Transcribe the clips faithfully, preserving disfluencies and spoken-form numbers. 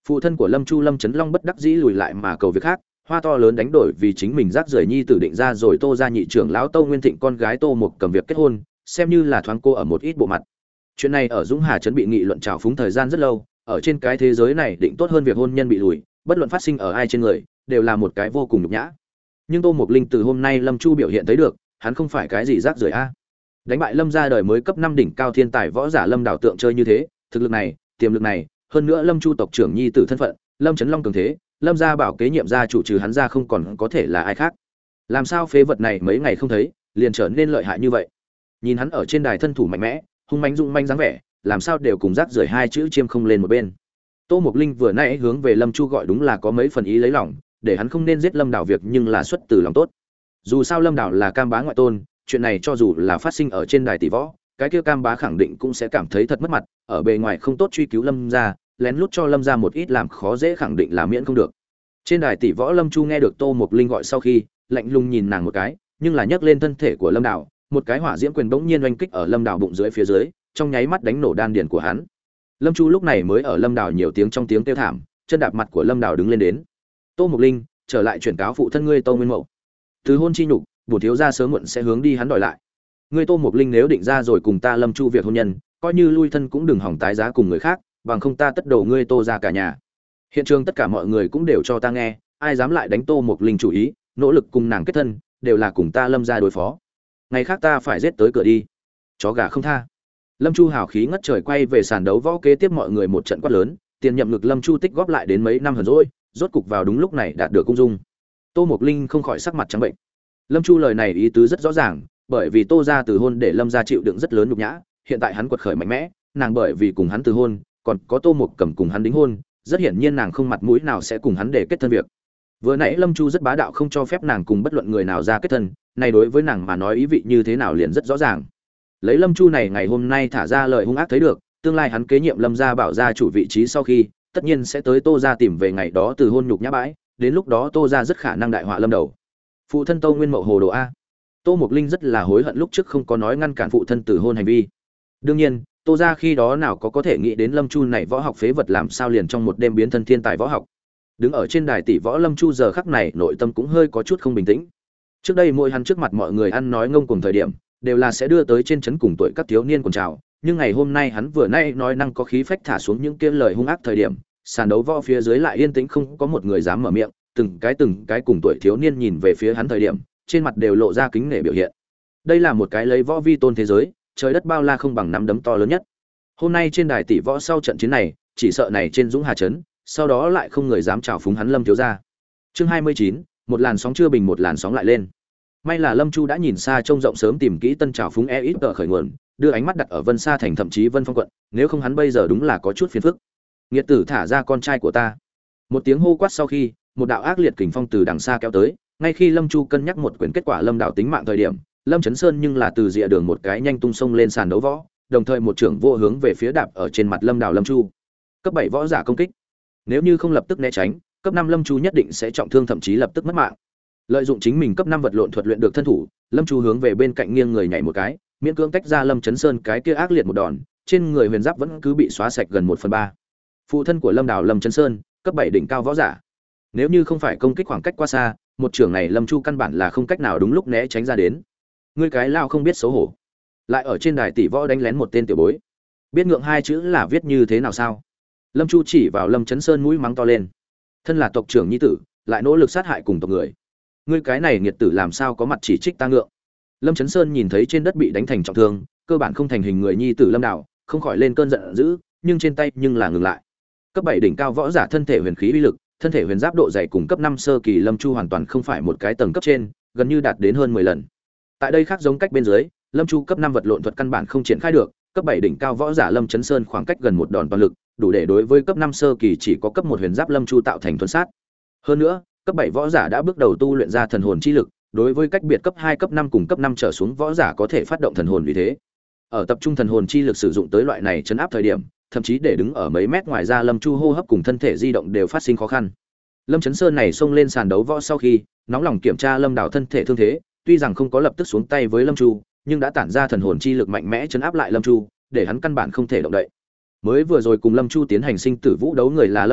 Phụ thân của Lâm Chu Lâm Chấn Long bất đắc dĩ lùi lại mà cầu việc khác, hoa to lớn đánh đổi vì chính mình rác rưởi nhi tử định ra rồi Tô gia nhị trưởng lão Tô Nguyên Thịnh con gái Tô Mục cầm việc kết hôn, xem như là thoáng cô ở một ít bộ mặt. Chuyện này ở Dũng Hà trấn bị nghị luận trào phúng thời gian rất lâu, ở trên cái thế giới này định tốt hơn việc hôn nhân bị lùi, bất luận phát sinh ở ai trên người, đều là một cái vô cùng nhục nhã. Nhưng Tô Mục Linh từ hôm nay Lâm Chu biểu hiện thấy được, hắn không phải cái gì rác rưởi a. Đánh bại Lâm gia đời mới cấp năm đỉnh cao thiên tài võ giả Lâm Đào tượng chơi như thế, thực lực này, tiềm lực này, hơn nữa Lâm Chu tộc trưởng nhi tử thân phận, Lâm Chấn Long cường thế, Lâm gia bảo kế nhiệm gia chủ trừ hắn ra không còn có thể là ai khác. Làm sao phế vật này mấy ngày không thấy, liền trở nên lợi hại như vậy? Nhìn hắn ở trên đài thân thủ mạnh mẽ, hung mãnh dũng manh dáng vẻ, làm sao đều cùng rác rưởi hai chữ chiêm không lên một bên. Tô Mục Linh vừa nãy hướng về Lâm Chu gọi đúng là có mấy phần ý lấy lòng, để hắn không nên giết Lâm Đào việc nhưng là xuất từ lòng tốt. Dù sao Lâm Đào là cam bá ngoại tôn, chuyện này cho dù là phát sinh ở trên đài tỷ võ, cái kia cam bá khẳng định cũng sẽ cảm thấy thật mất mặt, ở bề ngoài không tốt truy cứu Lâm gia, lén lút cho Lâm gia một ít làm khó dễ khẳng định là miễn không được. Trên đài tỷ võ Lâm Chu nghe được Tô Mục Linh gọi sau khi, lạnh lùng nhìn nàng một cái, nhưng là nhấc lên thân thể của Lâm Đào, một cái hỏa diễm quyền bỗng nhiên oanh kích ở Lâm Đào bụng dưới phía dưới, trong nháy mắt đánh nổ đan điền của hắn. Lâm Chu lúc này mới ở Lâm Đào nhiều tiếng trong tiếng kêu thảm, chân đạp mặt của Lâm Đào đứng lên đến. Tô Mục Linh, trở lại chuyển cáo phụ thân ngươi Tô Nguyên Mậu. Từ hôn chi nhục, bổn thiếu gia sớm muộn sẽ hướng đi hắn đòi lại. Ngươi Tô Mục Linh nếu định ra rồi cùng ta Lâm Chu việc hôn nhân, coi như lui thân cũng đừng hỏng tái giá cùng người khác, bằng không ta tất đầu ngươi Tô ra cả nhà. Hiện trường tất cả mọi người cũng đều cho ta nghe, ai dám lại đánh Tô Mục Linh chủ ý, nỗ lực cùng nàng kết thân, đều là cùng ta Lâm gia đối phó. Ngày khác ta phải giết tới cửa đi. Chó gà không tha. Lâm Chu hào khí ngất trời quay về sàn đấu võ kế tiếp mọi người một trận quát lớn, tiền nhậm ngực Lâm Chu tích góp lại đến mấy năm hờn dỗi, rốt cục vào đúng lúc này đạt được cung dung. Tô Mục Linh không khỏi sắc mặt trắng bệnh. Lâm Chu lời này ý tứ rất rõ ràng, bởi vì Tô gia từ hôn để Lâm gia chịu đựng rất lớn nhục nhã, hiện tại hắn quật khởi mạnh mẽ, nàng bởi vì cùng hắn từ hôn, còn có Tô Mục Cầm cùng hắn đính hôn, rất hiển nhiên nàng không mặt mũi nào sẽ cùng hắn để kết thân việc. Vừa nãy Lâm Chu rất bá đạo không cho phép nàng cùng bất luận người nào ra kết thân, này đối với nàng mà nói ý vị như thế nào liền rất rõ ràng. Lấy Lâm Chu này ngày hôm nay thả ra lời hung ác thấy được, tương lai hắn kế nhiệm Lâm gia bảo gia chủ vị trí sau khi, tất nhiên sẽ tới Tô gia tìm về ngày đó từ hôn nhục nhã bãi, đến lúc đó Tô gia rất khả năng đại họa lâm đầu. Phụ thân Tô Nguyên Mậu hồ đồ a. Tô Mục Linh rất là hối hận lúc trước không có nói ngăn cản phụ thân từ hôn hành vi. Đương nhiên, Tô gia khi đó nào có có thể nghĩ đến Lâm Chu này võ học phế vật làm sao liền trong một đêm biến thân thiên tài võ học. Đứng ở trên đài tỷ võ Lâm Chu giờ khắc này nội tâm cũng hơi có chút không bình tĩnh. Trước đây mỗi hắn trước mặt mọi người ăn nói ngông cuồng thời điểm, đều là sẽ đưa tới trên trấn cùng tuổi các thiếu niên quần trào, nhưng ngày hôm nay hắn vừa nay nói năng có khí phách thả xuống những kia lời hung ác thời điểm, sàn đấu võ phía dưới lại yên tĩnh không có một người dám mở miệng, từng cái từng cái cùng tuổi thiếu niên nhìn về phía hắn thời điểm, trên mặt đều lộ ra kính nể biểu hiện. Đây là một cái lấy võ vi tôn thế giới, trời đất bao la không bằng nắm đấm to lớn nhất. Hôm nay trên đài tỷ võ sau trận chiến này, chỉ sợ này trên Dũng Hà trấn, sau đó lại không người dám chào phúng hắn Lâm thiếu gia. Chương hai mươi chín, một làn sóng chưa bình một làn sóng lại lên. May là Lâm Chu đã nhìn xa trông rộng sớm tìm kỹ tân chào phúng e ít tờ khởi nguồn, đưa ánh mắt đặt ở Vân Sa thành thậm chí Vân Phong quận, nếu không hắn bây giờ đúng là có chút phiền phức. Nghiệt tử thả ra con trai của ta. Một tiếng hô quát sau khi, một đạo ác liệt kình phong từ đằng xa kéo tới, ngay khi Lâm Chu cân nhắc một quyển kết quả Lâm đạo tính mạng thời điểm, Lâm Chấn Sơn nhưng là từ rìa đường một cái nhanh tung sông lên sàn đấu võ, đồng thời một trưởng vô hướng về phía đạp ở trên mặt Lâm Đào Lâm Chu. Cấp bảy võ giả công kích. Nếu như không lập tức né tránh, cấp năm Lâm Chu nhất định sẽ trọng thương thậm chí lập tức mất mạng. Lợi dụng chính mình cấp năm vật lộn thuật luyện được thân thủ, Lâm Chu hướng về bên cạnh nghiêng người nhảy một cái, miễn cưỡng tách ra Lâm Chấn Sơn cái kia ác liệt một đòn, trên người huyền giáp vẫn cứ bị xóa sạch gần một phần ba. Phụ thân của Lâm Đào Lâm Chấn Sơn, cấp bảy đỉnh cao võ giả. Nếu như không phải công kích khoảng cách quá xa, một trưởng này Lâm Chu căn bản là không cách nào đúng lúc né tránh ra đến. Ngươi cái lao không biết xấu hổ, lại ở trên đài tỷ võ đánh lén một tên tiểu bối. Biết ngượng hai chữ là viết như thế nào sao? Lâm Chu chỉ vào Lâm Chấn Sơn mũi mắng to lên. Thân là tộc trưởng nhi tử, lại nỗ lực sát hại cùng tộc người. Ngươi cái này nghiệt tử làm sao có mặt chỉ trích ta ngượng? Lâm Chấn Sơn nhìn thấy trên đất bị đánh thành trọng thương, cơ bản không thành hình người nhi tử Lâm Đào, không khỏi lên cơn giận dữ, nhưng trên tay nhưng là ngừng lại. Cấp bảy đỉnh cao võ giả thân thể huyền khí uy lực, thân thể huyền giáp độ dày cùng cấp năm sơ kỳ Lâm Chu hoàn toàn không phải một cái tầng cấp trên, gần như đạt đến hơn mười lần. Tại đây khác giống cách bên dưới, Lâm Chu cấp năm vật lộn thuật căn bản không triển khai được, cấp bảy đỉnh cao võ giả Lâm Chấn Sơn khoảng cách gần một đòn toàn lực, đủ để đối với cấp năm sơ kỳ chỉ có cấp một huyền giáp Lâm Chu tạo thành thuần sát. Hơn nữa, cấp bảy võ giả đã bước đầu tu luyện ra thần hồn chi lực, đối với cách biệt cấp hai cấp năm cùng cấp năm trở xuống võ giả có thể phát động thần hồn vì thế. Ở tập trung thần hồn chi lực sử dụng tới loại này chấn áp thời điểm, thậm chí để đứng ở mấy mét ngoài ra Lâm Chu hô hấp cùng thân thể di động đều phát sinh khó khăn. Lâm Chấn Sơn này xông lên sàn đấu võ sau khi, nóng lòng kiểm tra Lâm Đào thân thể thương thế, tuy rằng không có lập tức xuống tay với Lâm Chu, nhưng đã tản ra thần hồn chi lực mạnh mẽ chấn áp lại Lâm Chu, để hắn căn bản không thể động đậy. Mới vừa rồi cùng Lâm Chu tiến hành sinh tử vũ đấu người là Lâm Đào,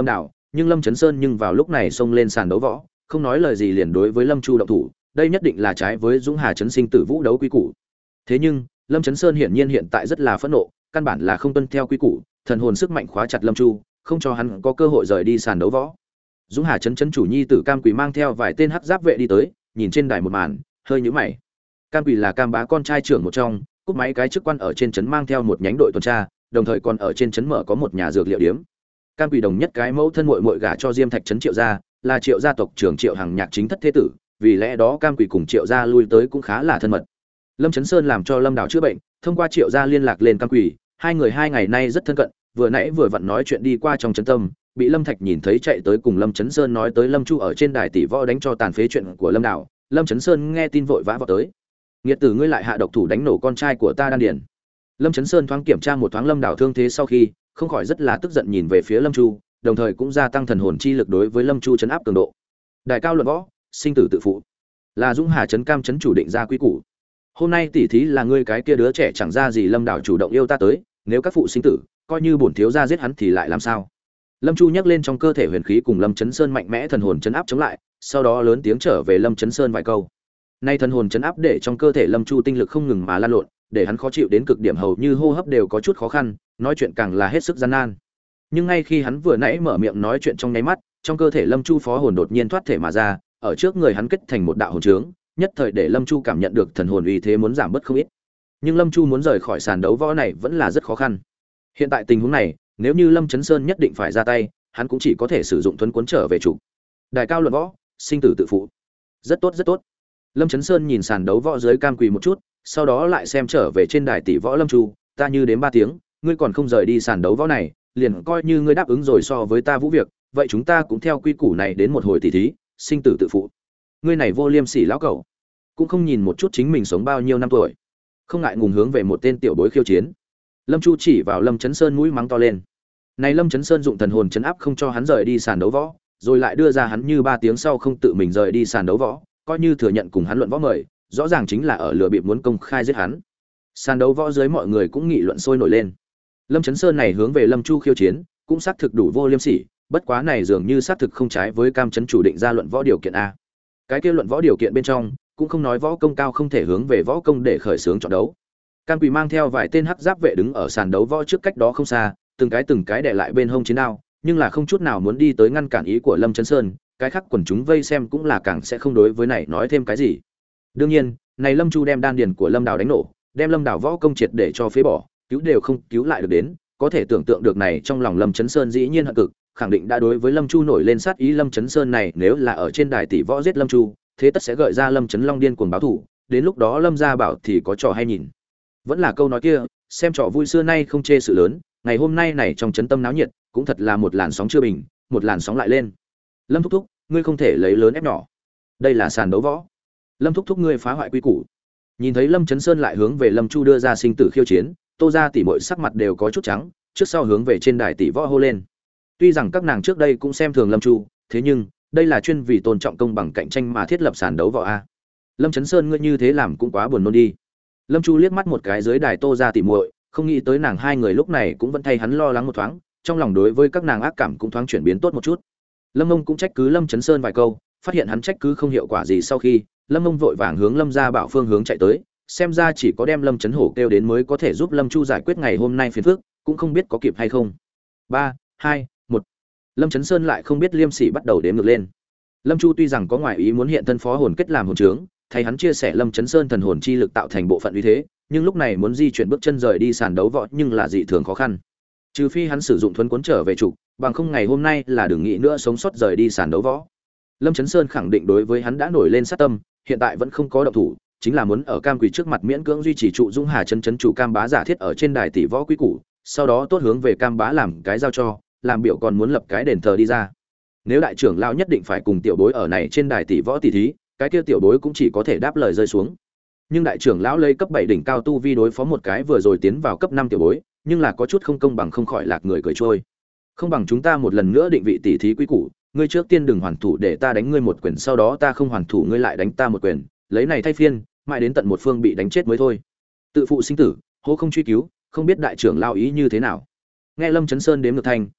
nhưng Lâm Chấn Sơn nhưng vào lúc này xông lên sàn đấu võ, không nói lời gì liền đối với Lâm Chu động thủ, đây nhất định là trái với Dũng Hà Chấn Sinh Tử Vũ đấu quy củ. Thế nhưng, Lâm Chấn Sơn hiển nhiên hiện tại rất là phẫn nộ, căn bản là không tuân theo quy củ, thần hồn sức mạnh khóa chặt Lâm Chu, không cho hắn có cơ hội rời đi sàn đấu võ. Dũng Hà Chấn Chấn chủ nhi tử Cam Quỳ mang theo vài tên hắc giáp vệ đi tới, nhìn trên đài một màn, hơi nhíu mày. Cam Quỳ là Cam Bá con trai trưởng một trong, cúp máy cái chức quan ở trên trấn mang theo một nhánh đội tuần tra, đồng thời còn ở trên trấn mở có một nhà dược liệu điếm. Cam Quỳ đồng nhất cái mẫu thân muội muội gả cho Diêm Thạch trấn Triệu gia, là Triệu gia tộc trưởng Triệu Hằng Nhạc chính thất thế tử, vì lẽ đó Cam Quỳ cùng Triệu gia lui tới cũng khá là thân mật. Lâm Chấn Sơn làm cho Lâm Đào chữa bệnh, thông qua Triệu gia liên lạc lên Cam Quỳ, hai người hai ngày nay rất thân cận, vừa nãy vừa vặn nói chuyện đi qua trong trấn tâm, bị Lâm Thạch nhìn thấy chạy tới cùng Lâm Chấn Sơn nói tới Lâm Chu ở trên đài tỷ võ đánh cho tàn phế chuyện của Lâm Đào, Lâm Chấn Sơn nghe tin vội vã vào tới. Nghiệt tử ngươi lại hạ độc thủ đánh nổ con trai của ta đan điền. Lâm Chấn Sơn thoáng kiểm tra một thoáng Lâm Đào thương thế sau khi, không khỏi rất là tức giận nhìn về phía Lâm Chu, đồng thời cũng gia tăng thần hồn chi lực đối với Lâm Chu trấn áp cường độ. Đài cao luận võ, sinh tử tự phụ, là Dũng Hà trấn Cam trấn chủ định ra quy củ. Hôm nay tỷ thí là ngươi cái kia đứa trẻ chẳng ra gì Lâm Đào chủ động yêu ta tới, nếu các phụ sinh tử, coi như bổn thiếu gia giết hắn thì lại làm sao? Lâm Chu nhắc lên trong cơ thể huyền khí cùng Lâm Chấn Sơn mạnh mẽ thần hồn chấn áp chống lại, sau đó lớn tiếng trở về Lâm Chấn Sơn vài câu. Nay thần hồn chấn áp để trong cơ thể Lâm Chu tinh lực không ngừng mà lan lộn, để hắn khó chịu đến cực điểm, hầu như hô hấp đều có chút khó khăn, nói chuyện càng là hết sức gian nan. Nhưng ngay khi hắn vừa nãy mở miệng nói chuyện trong nháy mắt, trong cơ thể Lâm Chu phó hồn đột nhiên thoát thể mà ra, ở trước người hắn kết thành một đạo hồn trướng, nhất thời để Lâm Chu cảm nhận được thần hồn uy thế muốn giảm bớt không ít. Nhưng Lâm Chu muốn rời khỏi sàn đấu võ này vẫn là rất khó khăn. Hiện tại tình huống này, nếu như Lâm Chấn Sơn nhất định phải ra tay, hắn cũng chỉ có thể sử dụng thuấn cuốn trở về chủ. Đài cao luận võ, sinh tử tự phụ. Rất tốt rất tốt. Lâm Chấn Sơn nhìn sàn đấu võ dưới Cam Quỳ một chút, sau đó lại xem trở về trên đài tỷ võ Lâm Chu, ta như đến ba tiếng, ngươi còn không rời đi sàn đấu võ này, liền coi như ngươi đáp ứng rồi so với ta vũ việc, vậy chúng ta cũng theo quy củ này đến một hồi tỷ thí, sinh tử tự phụ. Ngươi này vô liêm sỉ lão cẩu, cũng không nhìn một chút chính mình sống bao nhiêu năm tuổi, không ngại ngùng hướng về một tên tiểu bối khiêu chiến. Lâm Chu chỉ vào Lâm Chấn Sơn mũi mắng to lên. Này Lâm Chấn Sơn dụng thần hồn chấn áp không cho hắn rời đi sàn đấu võ, rồi lại đưa ra hắn như ba tiếng sau không tự mình rời đi sàn đấu võ, coi như thừa nhận cùng hắn luận võ mời, rõ ràng chính là ở lừa bịp muốn công khai giết hắn. Sàn đấu võ dưới mọi người cũng nghị luận sôi nổi lên. Lâm Chấn Sơn này hướng về Lâm Chu khiêu chiến, cũng xác thực đủ vô liêm sỉ, bất quá này dường như xác thực không trái với Cam trấn chủ định ra luận võ điều kiện a. Cái kia luận võ điều kiện bên trong, cũng không nói võ công cao không thể hướng về võ công để khởi xướng chọn đấu. Cam Quỳ mang theo vài tên hắc giáp vệ đứng ở sàn đấu võ trước cách đó không xa, từng cái từng cái đè lại bên hông chiến đao, nhưng là không chút nào muốn đi tới ngăn cản ý của Lâm Chấn Sơn, cái khác quần chúng vây xem cũng là càng sẽ không đối với này nói thêm cái gì. Đương nhiên, này Lâm Chu đem đan điền của Lâm Đào đánh nổ, đem Lâm Đào võ công triệt để cho phế bỏ, cứu đều không cứu lại được đến, có thể tưởng tượng được này trong lòng Lâm Chấn Sơn dĩ nhiên hận cực, khẳng định đã đối với Lâm Chu nổi lên sát ý. Lâm Chấn Sơn này nếu là ở trên đài tỷ võ giết Lâm Chu, thế tất sẽ gợi ra Lâm Chấn Long điên cuồng báo thù, đến lúc đó Lâm gia bảo thì có trò hay nhìn. Vẫn là câu nói kia, xem trò vui xưa nay không chê sự lớn, ngày hôm nay này trong trấn tâm náo nhiệt, cũng thật là một làn sóng chưa bình, một làn sóng lại lên. Lâm thúc thúc, ngươi không thể lấy lớn ép nhỏ. Đây là sàn đấu võ. Lâm thúc thúc ngươi phá hoại quy củ. Nhìn thấy Lâm Chấn Sơn lại hướng về Lâm Chu đưa ra sinh tử khiêu chiến, Tô gia tỷ muội sắc mặt đều có chút trắng, trước sau hướng về trên đài tỷ võ hô lên. Tuy rằng các nàng trước đây cũng xem thường Lâm Chu, thế nhưng đây là chuyên vì tôn trọng công bằng cạnh tranh mà thiết lập sàn đấu võ a. Lâm Chấn Sơn ngươi như thế làm cũng quá buồn nôn đi. Lâm Chu liếc mắt một cái dưới đài Tô gia tỷ muội, không nghĩ tới nàng hai người lúc này cũng vẫn thay hắn lo lắng một thoáng, trong lòng đối với các nàng ác cảm cũng thoáng chuyển biến tốt một chút. Lâm Mông cũng trách cứ Lâm Chấn Sơn vài câu, phát hiện hắn trách cứ không hiệu quả gì sau khi, Lâm Mông vội vàng hướng Lâm gia bảo phương hướng chạy tới, xem ra chỉ có đem Lâm Chấn Hổ kêu đến mới có thể giúp Lâm Chu giải quyết ngày hôm nay phiền phức, cũng không biết có kịp hay không. ba, hai, một. Lâm Chấn Sơn lại không biết liêm sỉ bắt đầu đếm ngược lên. Lâm Chu tuy rằng có ngoại ý muốn hiện thân phó hồn kết làm hồn trướng, thay hắn chia sẻ Lâm Chấn Sơn thần hồn chi lực tạo thành bộ phận uy thế, nhưng lúc này muốn di chuyển bước chân rời đi sàn đấu võ nhưng là dị thường khó khăn. Trừ phi hắn sử dụng thuấn cuốn trở về trụ, bằng không ngày hôm nay là đừng nghĩ nữa sống sót rời đi sàn đấu võ. Lâm Chấn Sơn khẳng định đối với hắn đã nổi lên sát tâm, hiện tại vẫn không có động thủ, chính là muốn ở Cam Quỳ trước mặt miễn cưỡng duy trì trụ Dũng Hà trấn trấn chủ Cam Bá giả thiết ở trên đài tỷ võ quý củ, sau đó tốt hướng về Cam Bá làm cái giao cho, làm biểu còn muốn lập cái đền thờ đi ra. Nếu đại trưởng lão nhất định phải cùng tiểu bối ở này trên đài tỷ võ tỷ thí, cái kia tiểu bối cũng chỉ có thể đáp lời rơi xuống. Nhưng đại trưởng lão lấy cấp bảy đỉnh cao tu vi đối phó một cái vừa rồi tiến vào cấp năm tiểu bối, nhưng là có chút không công bằng, không khỏi lạc người cười trôi. Không bằng chúng ta một lần nữa định vị tỷ thí quý củ, ngươi trước tiên đừng hoàn thủ để ta đánh ngươi một quyền, sau đó ta không hoàn thủ ngươi lại đánh ta một quyền, lấy này thay phiên, mãi đến tận một phương bị đánh chết mới thôi. Tự phụ sinh tử, hô không truy cứu, không biết đại trưởng lão ý như thế nào. Nghe Lâm Chấn Sơn đếm ngược thanh,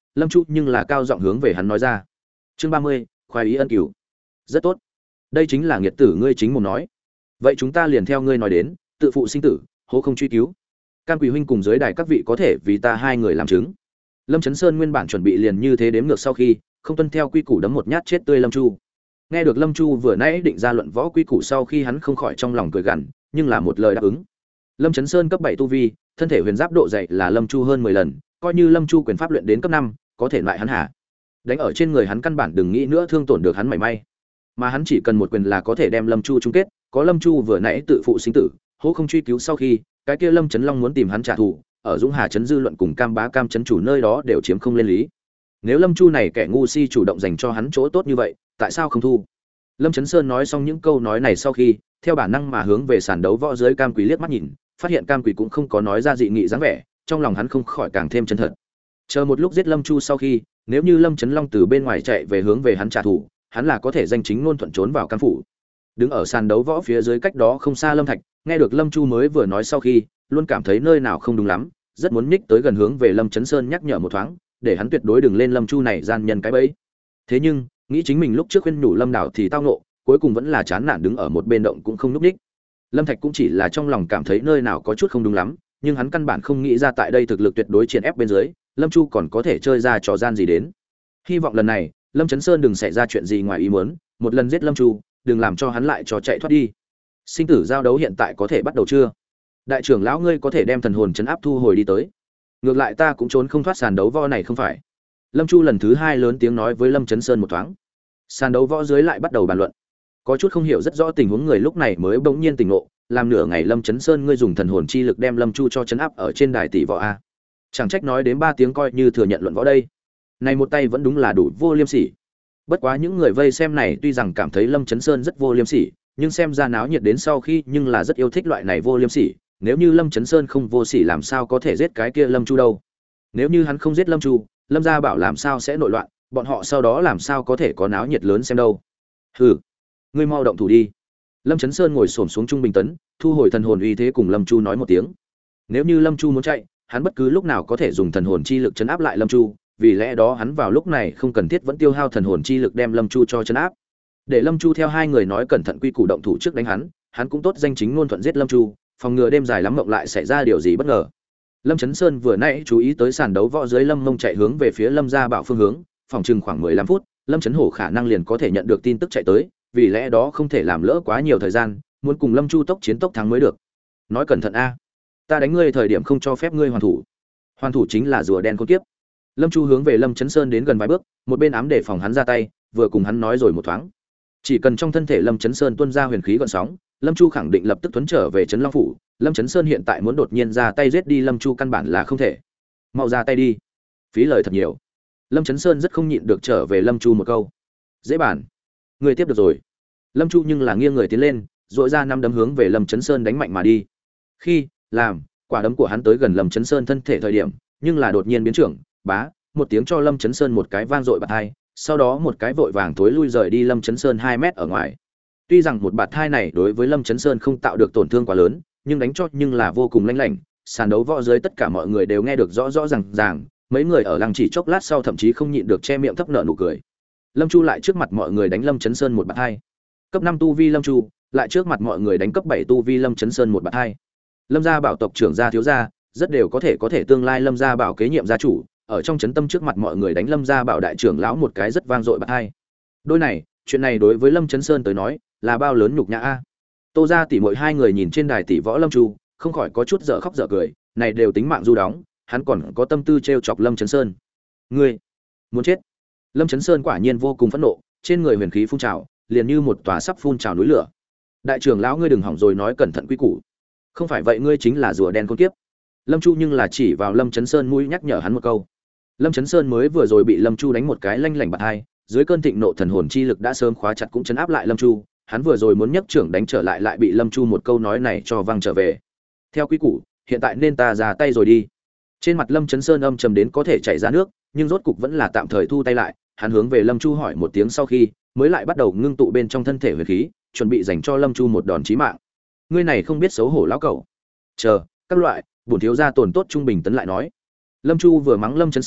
Lâm Chu nhưng là cao giọng hướng về hắn nói ra. Chương ba mươi, khoái ý ân cửu. Rất tốt. Đây chính là nghiệt tử ngươi chính mồm nói. Vậy chúng ta liền theo ngươi nói đến, tự phụ sinh tử, hố không truy cứu. Cam Quỳ huynh cùng dưới đài các vị có thể vì ta hai người làm chứng. Lâm Chấn Sơn nguyên bản chuẩn bị liền như thế đếm ngược sau khi, không tuân theo quy củ đấm một nhát chết tươi Lâm Chu. Nghe được Lâm Chu vừa nãy định ra luận võ quy củ sau khi hắn không khỏi trong lòng cười gằn, nhưng là một lời đáp ứng. Lâm Chấn Sơn cấp bảy tu vi, thân thể huyền giáp độ dày là Lâm Chu hơn mười lần, coi như Lâm Chu quyền pháp luyện đến cấp năm, có thể loại hắn hả? Đánh ở trên người hắn căn bản đừng nghĩ nữa thương tổn được hắn mảy may. Mà hắn chỉ cần một quyền là có thể đem Lâm Chu chung kết, có Lâm Chu vừa nãy tự phụ sinh tử, hố không truy cứu sau khi, cái kia Lâm Chấn Long muốn tìm hắn trả thù, ở Dũng Hà trấn dư luận cùng Cam Bá Cam trấn chủ nơi đó đều chiếm không lên lý. Nếu Lâm Chu này kẻ ngu si chủ động dành cho hắn chỗ tốt như vậy, tại sao không thu? Lâm Chấn Sơn nói xong những câu nói này sau khi, theo bản năng mà hướng về sàn đấu võ dưới Cam Quỳ liếc mắt nhìn, phát hiện Cam Quỳ cũng không có nói ra dị nghị dáng vẻ, trong lòng hắn không khỏi càng thêm chân thật. Chờ một lúc giết Lâm Chu sau khi, nếu như Lâm Chấn Long từ bên ngoài chạy về hướng về hắn trả thù, hắn là có thể danh chính ngôn thuận trốn vào Cam phủ. Đứng ở sàn đấu võ phía dưới cách đó không xa Lâm Thạch, nghe được Lâm Chu mới vừa nói sau khi, luôn cảm thấy nơi nào không đúng lắm, rất muốn nhích tới gần hướng về Lâm Chấn Sơn nhắc nhở một thoáng, để hắn tuyệt đối đừng lên Lâm Chu này gian nhân cái bẫy. Thế nhưng, nghĩ chính mình lúc trước khuyên nhủ Lâm Đảo thì tao ngộ, cuối cùng vẫn là chán nản đứng ở một bên động cũng không núp đích. Lâm Thạch cũng chỉ là trong lòng cảm thấy nơi nào có chút không đúng lắm, nhưng hắn căn bản không nghĩ ra tại đây thực lực tuyệt đối triển ép bên dưới, Lâm Chu còn có thể chơi ra trò gian gì đến. Hy vọng lần này, Lâm Chấn Sơn đừng xảy ra chuyện gì ngoài ý muốn, một lần giết Lâm Chu, đừng làm cho hắn lại trò chạy thoát đi. Sinh tử giao đấu hiện tại có thể bắt đầu chưa? Đại trưởng lão ngươi có thể đem thần hồn trấn áp thu hồi đi tới. Ngược lại ta cũng trốn không thoát sàn đấu võ này không phải. Lâm Chu lần thứ hai lớn tiếng nói với Lâm Chấn Sơn một thoáng. Sàn đấu võ dưới lại bắt đầu bàn luận. Có chút không hiểu rất rõ tình huống người lúc này mới bỗng nhiên tỉnh ngộ, làm nửa ngày Lâm Chấn Sơn ngươi dùng thần hồn chi lực đem Lâm Chu cho trấn áp ở trên đài tỷ võ a. Chẳng trách nói đến ba tiếng coi như thừa nhận luận võ đây. Này một tay vẫn đúng là đủ vô liêm sỉ. Bất quá những người vây xem này tuy rằng cảm thấy Lâm Chấn Sơn rất vô liêm sỉ, nhưng xem ra náo nhiệt đến sau khi nhưng là rất yêu thích loại này vô liêm sỉ, nếu như Lâm Chấn Sơn không vô sỉ làm sao có thể giết cái kia Lâm Chu đâu? Nếu như hắn không giết Lâm Chu, Lâm gia bảo làm sao sẽ nội loạn, bọn họ sau đó làm sao có thể có náo nhiệt lớn xem đâu. Hừ, ngươi mau động thủ đi. Lâm Chấn Sơn ngồi xổm xuống trung bình tấn, thu hồi thần hồn uy thế cùng Lâm Chu nói một tiếng. Nếu như Lâm Chu muốn chạy, hắn bất cứ lúc nào có thể dùng thần hồn chi lực trấn áp lại Lâm Chu, vì lẽ đó hắn vào lúc này không cần thiết vẫn tiêu hao thần hồn chi lực đem Lâm Chu cho trấn áp. Để Lâm Chu theo hai người nói cẩn thận quy củ động thủ trước đánh hắn, hắn cũng tốt danh chính ngôn thuận giết Lâm Chu, phòng ngừa đêm dài lắm mộng lại xảy ra điều gì bất ngờ. Lâm Chấn Sơn vừa nãy chú ý tới sàn đấu võ dưới Lâm Mông chạy hướng về phía Lâm gia bảo phương hướng, phòng chừng khoảng mười lăm phút, Lâm Chấn Hổ khả năng liền có thể nhận được tin tức chạy tới, vì lẽ đó không thể làm lỡ quá nhiều thời gian, muốn cùng Lâm Chu tốc chiến tốc thắng mới được. Nói cẩn thận a, ta đánh ngươi thời điểm không cho phép ngươi hoàn thủ. Hoàn thủ chính là rùa đen khôn kiếp. Lâm Chu hướng về Lâm Chấn Sơn đến gần vài bước, một bên ám để phòng hắn ra tay, vừa cùng hắn nói rồi một thoáng. Chỉ cần trong thân thể Lâm Chấn Sơn tuôn ra huyền khí gợn sóng, Lâm Chu khẳng định lập tức tuấn trở về Trấn Long phủ. Lâm Chấn Sơn hiện tại muốn đột nhiên ra tay giết đi Lâm Chu căn bản là không thể. Mau ra tay đi, phí lời thật nhiều. Lâm Chấn Sơn rất không nhịn được trở về Lâm Chu một câu. Dễ bản, người tiếp được rồi. Lâm Chu nhưng là nghiêng người tiến lên, dội ra năm đấm hướng về Lâm Chấn Sơn đánh mạnh mà đi. Khi làm quả đấm của hắn tới gần Lâm Chấn Sơn thân thể thời điểm, nhưng là đột nhiên biến trưởng, bá, một tiếng cho Lâm Chấn Sơn một cái vang dội bạt hai, sau đó một cái vội vàng thối lui rời đi Lâm Chấn Sơn hai mét ở ngoài. Tuy rằng một bạt hai này đối với Lâm Chấn Sơn không tạo được tổn thương quá lớn, nhưng đánh cho nhưng là vô cùng lanh lảnh, sàn đấu võ dưới tất cả mọi người đều nghe được rõ rõ ràng ràng, mấy người ở lăng chỉ chốc lát sau thậm chí không nhịn được che miệng thấp nợ nụ cười. Lâm Chu lại trước mặt mọi người đánh Lâm Chấn Sơn một bạt hai. Cấp năm tu vi Lâm Chu, lại trước mặt mọi người đánh cấp bảy tu vi Lâm Chấn Sơn một bạt hai. Lâm gia bảo tộc trưởng gia thiếu gia, rất đều có thể có thể tương lai Lâm gia bảo kế nhiệm gia chủ, ở trong chấn tâm trước mặt mọi người đánh Lâm gia bảo đại trưởng lão một cái rất vang dội bạt hai. Đôi này, chuyện này đối với Lâm Chấn Sơn tới nói, là bao lớn nhục nhã a. Tô gia tỷ muội hai người nhìn trên đài tỷ võ Lâm Chu, không khỏi có chút dở khóc dở cười, này đều tính mạng du đóng, hắn còn có tâm tư trêu chọc Lâm Chấn Sơn. Ngươi muốn chết. Lâm Chấn Sơn quả nhiên vô cùng phẫn nộ, trên người huyền khí phun trào, liền như một tòa sắp phun trào núi lửa. Đại trưởng lão ngươi đừng hỏng rồi nói cẩn thận quy củ. Không phải vậy ngươi chính là rùa đen con kiếp. Lâm Chu nhưng là chỉ vào Lâm Chấn Sơn mũi nhắc nhở hắn một câu. Lâm Chấn Sơn mới vừa rồi bị Lâm Chu đánh một cái lanh lảnh bạt hai, dưới cơn thịnh nộ thần hồn chi lực đã sớm khóa chặt cũng chấn áp lại Lâm Chu, hắn vừa rồi muốn nhấc trưởng đánh trở lại lại bị Lâm Chu một câu nói này cho văng trở về. Theo quy củ, hiện tại nên ta ra tay rồi đi. Trên mặt Lâm Chấn Sơn âm trầm đến có thể chảy ra nước, nhưng rốt cục vẫn là tạm thời thu tay lại, hắn hướng về Lâm Chu hỏi một tiếng sau khi, mới lại bắt đầu ngưng tụ bên trong thân thể huyền khí, chuẩn bị dành cho Lâm Chu một đòn chí mạng. Ngươi này không biết xấu hổ lão cẩu. Chờ, các loại, bổn thiếu gia tổn tốt trung bình tấn lại nói. Lâm Chu vừa mắng Lâm Chấn Sơn,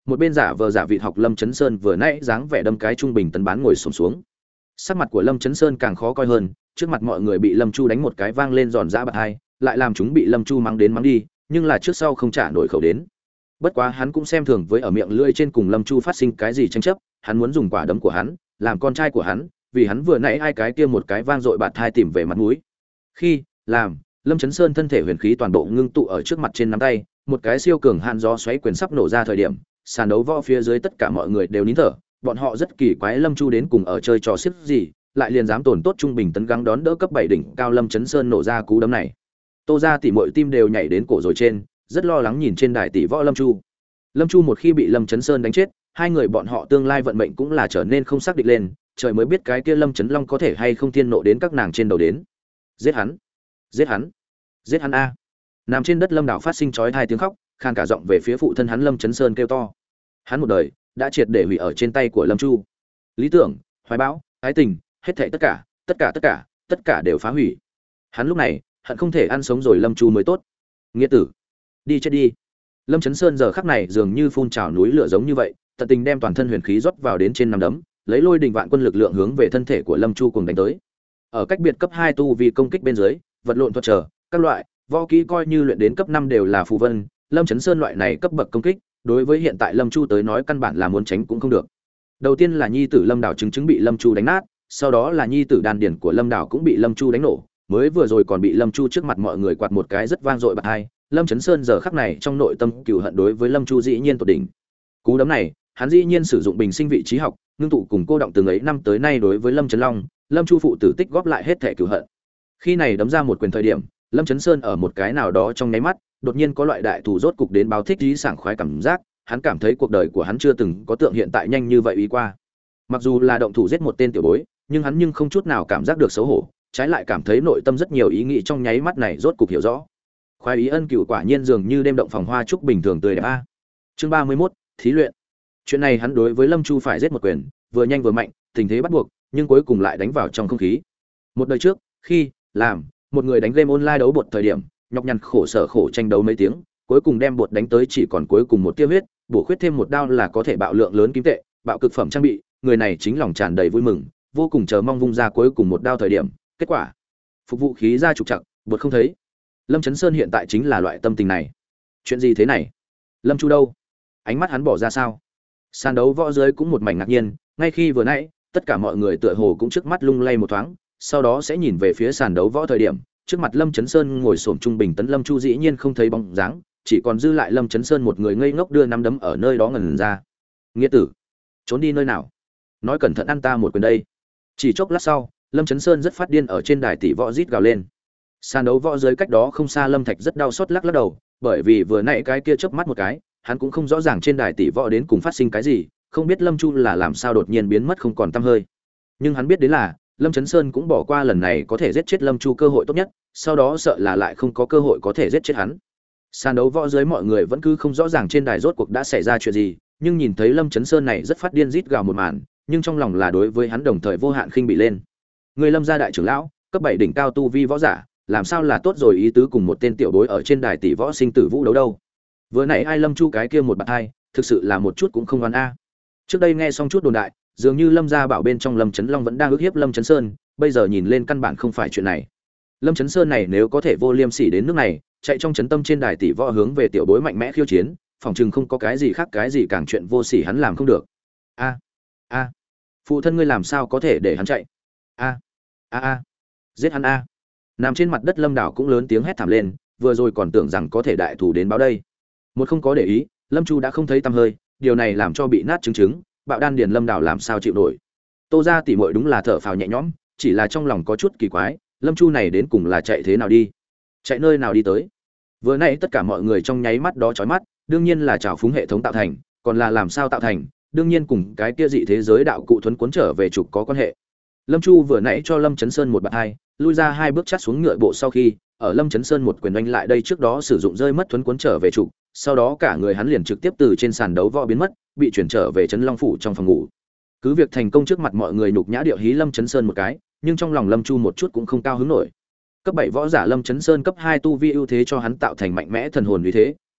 một bên giả vờ giả vịt học Lâm Chấn Sơn vừa nãy dáng vẻ đâm cái trung bình tấn bán ngồi xổm xuống. Sắc mặt của Lâm Chấn Sơn càng khó coi hơn, trước mặt mọi người bị Lâm Chu đánh một cái vang lên giòn giã bạc hai, lại làm chúng bị Lâm Chu mắng đến mắng đi, nhưng là trước sau không trả nổi khẩu đến. Bất quá hắn cũng xem thường với ở miệng lưỡi trên cùng Lâm Chu phát sinh cái gì tranh chấp, hắn muốn dùng quả đấm của hắn làm con trai của hắn, vì hắn vừa nãy hai cái kia một cái vang dội bạt hai tìm về mặt mũi. Khi làm Lâm Chấn Sơn thân thể huyền khí toàn bộ ngưng tụ ở trước mặt trên nắm tay, một cái siêu cường hạn gió xoáy quyền sắp nổ ra thời điểm, sàn đấu võ phía dưới tất cả mọi người đều nín thở, bọn họ rất kỳ quái Lâm Chu đến cùng ở chơi trò xiếc gì, lại liền dám tổn tốt trung bình tấn gắng đón đỡ cấp bảy đỉnh cao Lâm Chấn Sơn nổ ra cú đấm này. Tô gia tỷ muội tim đều nhảy đến cổ rồi trên, rất lo lắng nhìn trên đài tỷ võ Lâm Chu. Lâm Chu một khi bị Lâm Chấn Sơn đánh chết, hai người bọn họ tương lai vận mệnh cũng là trở nên không xác định lên, trời mới biết cái kia Lâm Chấn Long có thể hay không thiên nộ đến các nàng trên đầu đến. Giết hắn, giết hắn, giết hắn a. Nằm trên đất Lâm Đảo phát sinh chói tai tiếng khóc, khan cả giọng về phía phụ thân hắn Lâm Chấn Sơn kêu to. Hắn một đời đã triệt để hủy ở trên tay của Lâm Chu. Lý tưởng, hoài bão, ái tình, hết thảy tất cả, tất cả tất cả, tất cả đều phá hủy. Hắn lúc này hận không thể ăn sống rồi Lâm Chu mới tốt. Nghĩa tử, đi chết đi. Lâm Chấn Sơn giờ khắc này dường như phun trào núi lửa giống như vậy, tận tình đem toàn thân huyền khí rót vào đến trên nắm đấm, lấy lôi đình vạn quân lực lượng hướng về thân thể của Lâm Chu cùng đánh tới. Ở cách biệt cấp hai tu vi công kích bên dưới, vật lộn thuật trở, các loại võ kỹ coi như luyện đến cấp năm đều là phù vân, Lâm Chấn Sơn loại này cấp bậc công kích, đối với hiện tại Lâm Chu tới nói căn bản là muốn tránh cũng không được. Đầu tiên là nhi tử Lâm Đảo chứng chứng bị Lâm Chu đánh nát, sau đó là nhi tử đan điển của Lâm Đảo cũng bị Lâm Chu đánh nổ, mới vừa rồi còn bị Lâm Chu trước mặt mọi người quạt một cái rất vang dội bạc hai. Lâm Chấn Sơn giờ khắc này trong nội tâm cừu hận đối với Lâm Chu dĩ nhiên tột đỉnh. Cú đấm này, hắn dĩ nhiên sử dụng bình sinh vị trí học, ngưng tụ cùng cô động từng ấy năm tới nay đối với Lâm Chấn Long, Lâm Chu phụ tử tích góp lại hết thể cừu hận. Khi này đấm ra một quyền thời điểm, Lâm Chấn Sơn ở một cái nào đó trong nháy mắt, đột nhiên có loại đại thủ rốt cục đến báo thích trí sảng khoái cảm giác, hắn cảm thấy cuộc đời của hắn chưa từng có tượng hiện tại nhanh như vậy ý qua. Mặc dù là động thủ giết một tên tiểu bối, nhưng hắn nhưng không chút nào cảm giác được xấu hổ, trái lại cảm thấy nội tâm rất nhiều ý nghĩ trong nháy mắt này rốt cục hiểu rõ. Khoái ý ân cửu quả nhiên dường như đêm động phòng hoa trúc bình thường tươi đẹp a. Chương ba mươi mốt, thí luyện. Chuyện này hắn đối với Lâm Chu phải giết một quyền, vừa nhanh vừa mạnh, tình thế bắt buộc, nhưng cuối cùng lại đánh vào trong không khí. Một đời trước, khi làm một người đánh game online đấu bột thời điểm, nhọc nhằn khổ sở khổ tranh đấu mấy tiếng, cuối cùng đem bột đánh tới chỉ còn cuối cùng một tia huyết, bổ khuyết thêm một đao là có thể bạo lượng lớn kim tệ, bạo cực phẩm trang bị, người này chính lòng tràn đầy vui mừng, vô cùng chờ mong vung ra cuối cùng một đao thời điểm, kết quả, phục vụ khí ra trục trặc, bột không thấy. Lâm Chấn Sơn hiện tại chính là loại tâm tình này. Chuyện gì thế này? Lâm Chu đâu? Ánh mắt hắn bỏ ra sao? Sàn đấu võ dưới cũng một mảnh ngạc nhiên, ngay khi vừa nãy, tất cả mọi người tựa hồ cũng trước mắt lung lay một thoáng, sau đó sẽ nhìn về phía sàn đấu võ thời điểm, trước mặt Lâm Chấn Sơn ngồi xổm trung bình tấn Lâm Chu dĩ nhiên không thấy bóng dáng, chỉ còn dư lại Lâm Chấn Sơn một người ngây ngốc đưa nắm đấm ở nơi đó ngẩn ra. Nghĩa tử, trốn đi nơi nào? Nói cẩn thận ăn ta một quyền đây. Chỉ chốc lát sau, Lâm Chấn Sơn rất phát điên ở trên đài tỷ võ rít gào lên. Sàn đấu võ dưới cách đó không xa Lâm Thạch rất đau xót lắc lắc đầu, bởi vì vừa nãy cái kia chớp mắt một cái, hắn cũng không rõ ràng trên đài tỷ võ đến cùng phát sinh cái gì, không biết Lâm Chu là làm sao đột nhiên biến mất không còn tăm hơi. Nhưng hắn biết đến là, Lâm Chấn Sơn cũng bỏ qua lần này có thể giết chết Lâm Chu cơ hội tốt nhất, sau đó sợ là lại không có cơ hội có thể giết chết hắn. Sàn đấu võ dưới mọi người vẫn cứ không rõ ràng trên đài rốt cuộc đã xảy ra chuyện gì, nhưng nhìn thấy Lâm Chấn Sơn này rất phát điên rít gào một màn, nhưng trong lòng là đối với hắn đồng thời vô hạn khinh bị lên. Người Lâm gia đại trưởng lão, cấp bảy đỉnh cao tu vi võ giả, làm sao là tốt rồi ý tứ cùng một tên tiểu bối ở trên đài tỷ võ sinh tử vũ đấu đâu. Vừa nãy ai Lâm Chu cái kia một bạt hai, thực sự là một chút cũng không oan a. Trước đây nghe xong chút đồn đại, dường như Lâm gia bảo bên trong Lâm Chấn Long vẫn đang ức hiếp Lâm Chấn Sơn, bây giờ nhìn lên căn bản không phải chuyện này. Lâm Chấn Sơn này nếu có thể vô liêm sỉ đến nước này, chạy trong chấn tâm trên đài tỷ võ hướng về tiểu bối mạnh mẽ khiêu chiến, phòng chừng không có cái gì khác cái gì càng chuyện vô sỉ hắn làm không được. A a, phụ thân ngươi làm sao có thể để hắn chạy? A a a, giết hắn a. Nằm trên mặt đất Lâm Đảo cũng lớn tiếng hét thảm lên, vừa rồi còn tưởng rằng có thể đại thủ đến báo đây. Một không có để ý, Lâm Chu đã không thấy tăm hơi, điều này làm cho bị nát trứng trứng, bạo đan điền Lâm Đảo làm sao chịu nổi. Tô gia tỷ muội đúng là thở phào nhẹ nhõm, chỉ là trong lòng có chút kỳ quái, Lâm Chu này đến cùng là chạy thế nào đi? Chạy nơi nào đi tới? Vừa nãy tất cả mọi người trong nháy mắt đó chói mắt, đương nhiên là trào phúng hệ thống tạo thành, còn là làm sao tạo thành, đương nhiên cùng cái kia dị thế giới đạo cụ thuấn cuốn trở về trục có quan hệ. Lâm Chu vừa nãy cho Lâm Chấn Sơn một bạt hai, lui ra hai bước chát xuống ngựa bộ sau khi, ở Lâm Chấn Sơn một quyền đánh lại đây trước đó sử dụng rơi mất thuấn cuốn trở về trục, sau đó cả người hắn liền trực tiếp từ trên sàn đấu võ biến mất, bị chuyển trở về Trấn Long phủ trong phòng ngủ. Cứ việc thành công trước mặt mọi người nhục nhã điệu hí Lâm Chấn Sơn một cái, nhưng trong lòng Lâm Chu một chút cũng không cao hứng nổi. Cấp bảy võ giả Lâm Chấn Sơn cấp hai tu vi ưu thế cho hắn tạo thành mạnh mẽ thần hồn uy thế,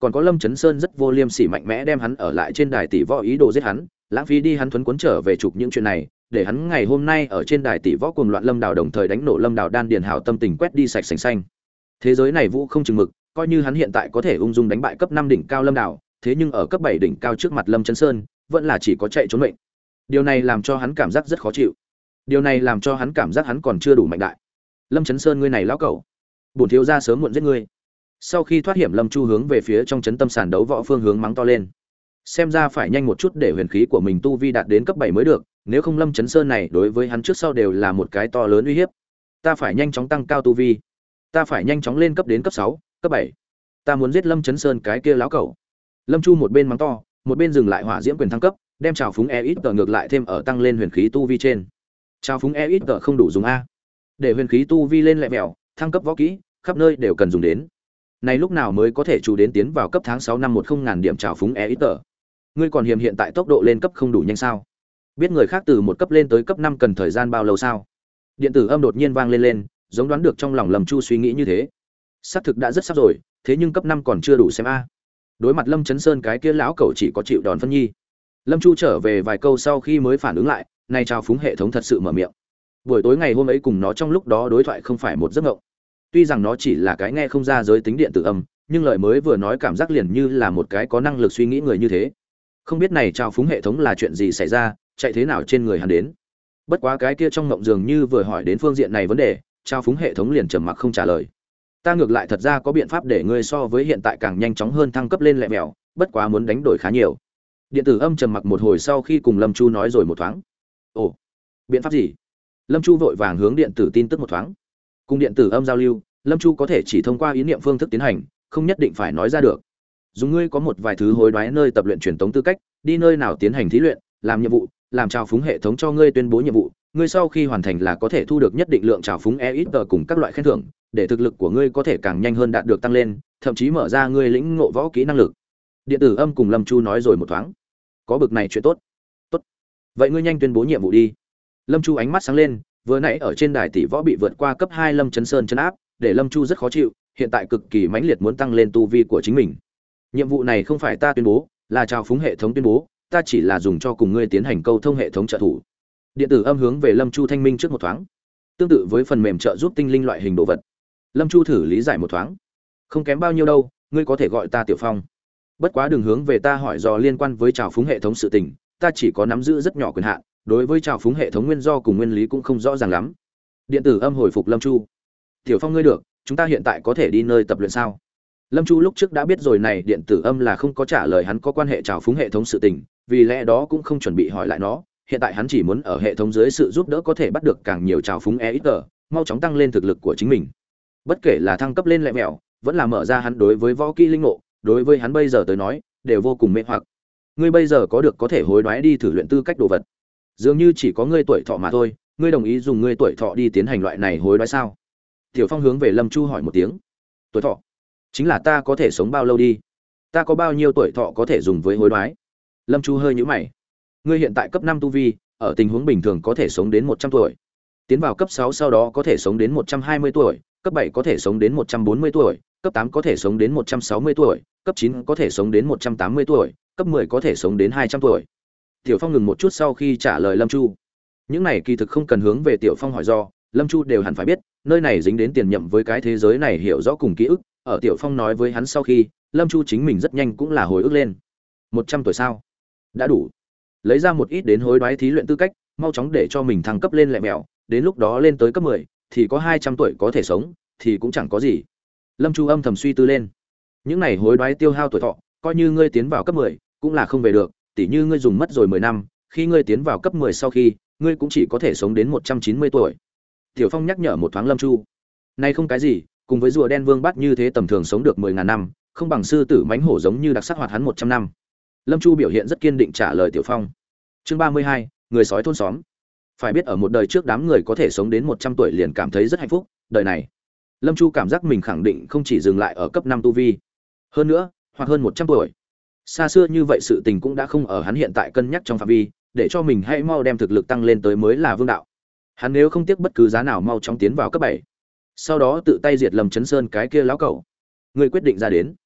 còn có Lâm Chấn Sơn rất vô liêm sỉ mạnh mẽ đem hắn ở lại trên đài tỷ võ ý đồ giết hắn, lãng phí đi hắn thuấn cuốn trở về chụp những chuyện này, để hắn ngày hôm nay ở trên đài tỷ võ cuồng loạn Lâm Đào đồng thời đánh nổ Lâm Đào đan điền hảo tâm tình quét đi sạch sành xanh. Thế giới này vũ không chừng mực, coi như hắn hiện tại có thể ung dung đánh bại cấp năm đỉnh cao Lâm Đào, thế nhưng ở cấp bảy đỉnh cao trước mặt Lâm Chấn Sơn, vẫn là chỉ có chạy trốn mệnh. Điều này làm cho hắn cảm giác rất khó chịu. Điều này làm cho hắn cảm giác hắn còn chưa đủ mạnh đại. Lâm Chấn Sơn, ngươi này lão cẩu, bổn thiếu gia sớm muộn giết ngươi. Sau khi thoát hiểm, Lâm Chu hướng về phía trong trấn tâm sàn đấu võ phương hướng mắng to lên. Xem ra phải nhanh một chút để huyền khí của mình tu vi đạt đến cấp bảy mới được, nếu không Lâm Chấn Sơn này đối với hắn trước sau đều là một cái to lớn uy hiếp. Ta phải nhanh chóng tăng cao tu vi, ta phải nhanh chóng lên cấp đến cấp sáu, cấp bảy. Ta muốn giết Lâm Chấn Sơn cái kia lão cẩu. Lâm Chu một bên mắng to, một bên dừng lại hỏa diễm quyền thăng cấp, đem trào phúng e ít tờ ngược lại thêm ở tăng lên huyền khí tu vi trên. Trào phúng e ít tờ không đủ dùng a. Để huyền khí tu vi lên lẹ mèo, thăng cấp võ kỹ, khắp nơi đều cần dùng đến. Này lúc nào mới có thể chủ đến tiến vào cấp tháng sáu năm một không ngàn điểm trào phúng e ít tờ. Ngươi còn hiềm hiện tại tốc độ lên cấp không đủ nhanh sao? Biết người khác từ một cấp lên tới cấp năm cần thời gian bao lâu sao? Điện tử âm đột nhiên vang lên lên, giống đoán được trong lòng Lâm Chu suy nghĩ như thế. Xác thực đã rất sắp rồi, thế nhưng cấp năm còn chưa đủ xem a. Đối mặt Lâm Chấn Sơn cái kia lão cẩu chỉ có chịu đòn phân nhi. Lâm Chu trở về vài câu sau khi mới phản ứng lại, này trào phúng hệ thống thật sự mở miệng. Buổi tối ngày hôm ấy cùng nó trong lúc đó đối thoại không phải một giấc mộng. Tuy rằng nó chỉ là cái nghe không ra giới tính điện tử âm, nhưng lời mới vừa nói cảm giác liền như là một cái có năng lực suy nghĩ người như thế. Không biết này trào phúng hệ thống là chuyện gì xảy ra, chạy thế nào trên người hắn đến. Bất quá cái kia trong mộng dường như vừa hỏi đến phương diện này vấn đề, trào phúng hệ thống liền trầm mặc không trả lời. Ta ngược lại thật ra có biện pháp để ngươi so với hiện tại càng nhanh chóng hơn thăng cấp lên lẹ mèo, bất quá muốn đánh đổi khá nhiều. Điện tử âm trầm mặc một hồi sau khi cùng Lâm Chu nói rồi một thoáng. Ồ, biện pháp gì? Lâm Chu vội vàng hướng điện tử tin tức một thoáng. Cùng điện tử âm giao lưu, Lâm Chu có thể chỉ thông qua ý niệm phương thức tiến hành, không nhất định phải nói ra được. Dùng ngươi có một vài thứ hối đoái nơi tập luyện truyền tống tư cách, đi nơi nào tiến hành thí luyện, làm nhiệm vụ, làm trào phúng hệ thống cho ngươi tuyên bố nhiệm vụ, ngươi sau khi hoàn thành là có thể thu được nhất định lượng trào phúng e ít tờ cùng các loại khen thưởng, để thực lực của ngươi có thể càng nhanh hơn đạt được tăng lên, thậm chí mở ra ngươi lĩnh ngộ võ kỹ năng lực. Điện tử âm cùng Lâm Chu nói rồi một thoáng. Có bực này chuyện tốt. Tốt. Vậy ngươi nhanh tuyên bố nhiệm vụ đi. Lâm Chu ánh mắt sáng lên, vừa nãy ở trên đài tỷ võ bị vượt qua cấp hai Lâm Chấn Sơn trấn áp, để Lâm Chu rất khó chịu, hiện tại cực kỳ mãnh liệt muốn tăng lên tu vi của chính mình. Nhiệm vụ này không phải ta tuyên bố, là trào phúng hệ thống tuyên bố, ta chỉ là dùng cho cùng ngươi tiến hành câu thông hệ thống trợ thủ. Điện tử âm hướng về Lâm Chu thanh minh trước một thoáng. Tương tự với phần mềm trợ giúp tinh linh loại hình đồ vật. Lâm Chu thử lý giải một thoáng. Không kém bao nhiêu đâu, ngươi có thể gọi ta Tiểu Phong. Bất quá đừng hướng về ta hỏi dò liên quan với trào phúng hệ thống sự tình, ta chỉ có nắm giữ rất nhỏ quyền hạn, đối với trào phúng hệ thống nguyên do cùng nguyên lý cũng không rõ ràng lắm. Điện tử âm hồi phục Lâm Chu. Tiểu Phong ngươi được, chúng ta hiện tại có thể đi nơi tập luyện sao? Lâm Chu lúc trước đã biết rồi này điện tử âm là không có trả lời hắn có quan hệ trào phúng hệ thống sự tình, vì lẽ đó cũng không chuẩn bị hỏi lại nó, hiện tại hắn chỉ muốn ở hệ thống dưới sự giúp đỡ có thể bắt được càng nhiều trào phúng e ít tờ, mau chóng tăng lên thực lực của chính mình. Bất kể là thăng cấp lên lẹ mèo, vẫn là mở ra hắn đối với võ kỹ linh ngộ, đối với hắn bây giờ tới nói, đều vô cùng mê hoặc. Ngươi bây giờ có được có thể hối đoái đi thử luyện tư cách đồ vật. Dường như chỉ có ngươi tuổi thọ mà thôi, ngươi đồng ý dùng ngươi tuổi thọ đi tiến hành loại này hối đoái sao? Tiểu Phong hướng về Lâm Chu hỏi một tiếng. Tuổi thọ? Chính là ta có thể sống bao lâu đi? Ta có bao nhiêu tuổi thọ có thể dùng với hối đoái? Lâm Chu hơi nhíu mày. Ngươi hiện tại cấp năm tu vi, ở tình huống bình thường có thể sống đến một trăm tuổi. Tiến vào cấp sáu sau đó có thể sống đến một trăm hai mươi tuổi, cấp bảy có thể sống đến một trăm bốn mươi tuổi, cấp tám có thể sống đến một trăm sáu mươi tuổi, cấp chín có thể sống đến một trăm tám mươi tuổi, cấp mười có thể sống đến hai trăm tuổi. Tiểu Phong ngừng một chút sau khi trả lời Lâm Chu. Những này kỳ thực không cần hướng về Tiểu Phong hỏi do, Lâm Chu đều hẳn phải biết, nơi này dính đến tiền nhậm với cái thế giới này hiểu rõ cùng ký ức, ở Tiểu Phong nói với hắn sau khi, Lâm Chu chính mình rất nhanh cũng là hồi ức lên. một trăm tuổi sao? Đã đủ. Lấy ra một ít đến hối đoái thí luyện tư cách, mau chóng để cho mình thăng cấp lên lẹ mèo, đến lúc đó lên tới cấp mười thì có hai trăm tuổi có thể sống, thì cũng chẳng có gì. Lâm Chu âm thầm suy tư lên. Những này hối đoái tiêu hao tuổi thọ, coi như ngươi tiến vào cấp mười, cũng là không về được, tỉ như ngươi dùng mất rồi mười năm, khi ngươi tiến vào cấp mười sau khi, ngươi cũng chỉ có thể sống đến một trăm chín mươi tuổi. Tiểu Phong nhắc nhở một thoáng Lâm Chu. Này không cái gì, cùng với rùa đen vương bắt như thế tầm thường sống được mười ngàn năm, không bằng sư tử mãnh hổ giống như đặc sắc hoạt hắn một trăm năm. Lâm Chu biểu hiện rất kiên định trả lời Tiểu Phong. Chương ba mươi hai, người sói thôn xóm. Phải biết ở một đời trước đám người có thể sống đến một trăm tuổi liền cảm thấy rất hạnh phúc, đời này Lâm Chu cảm giác mình khẳng định không chỉ dừng lại ở cấp năm tu vi, hơn nữa, hoặc hơn một trăm tuổi. Xa xưa như vậy sự tình cũng đã không ở hắn hiện tại cân nhắc trong phạm vi, để cho mình hãy mau đem thực lực tăng lên tới mới là vương đạo. Hắn nếu không tiếc bất cứ giá nào mau chóng tiến vào cấp bảy, sau đó tự tay diệt Lâm Chấn Sơn cái kia lão cẩu. Người quyết định ra đến.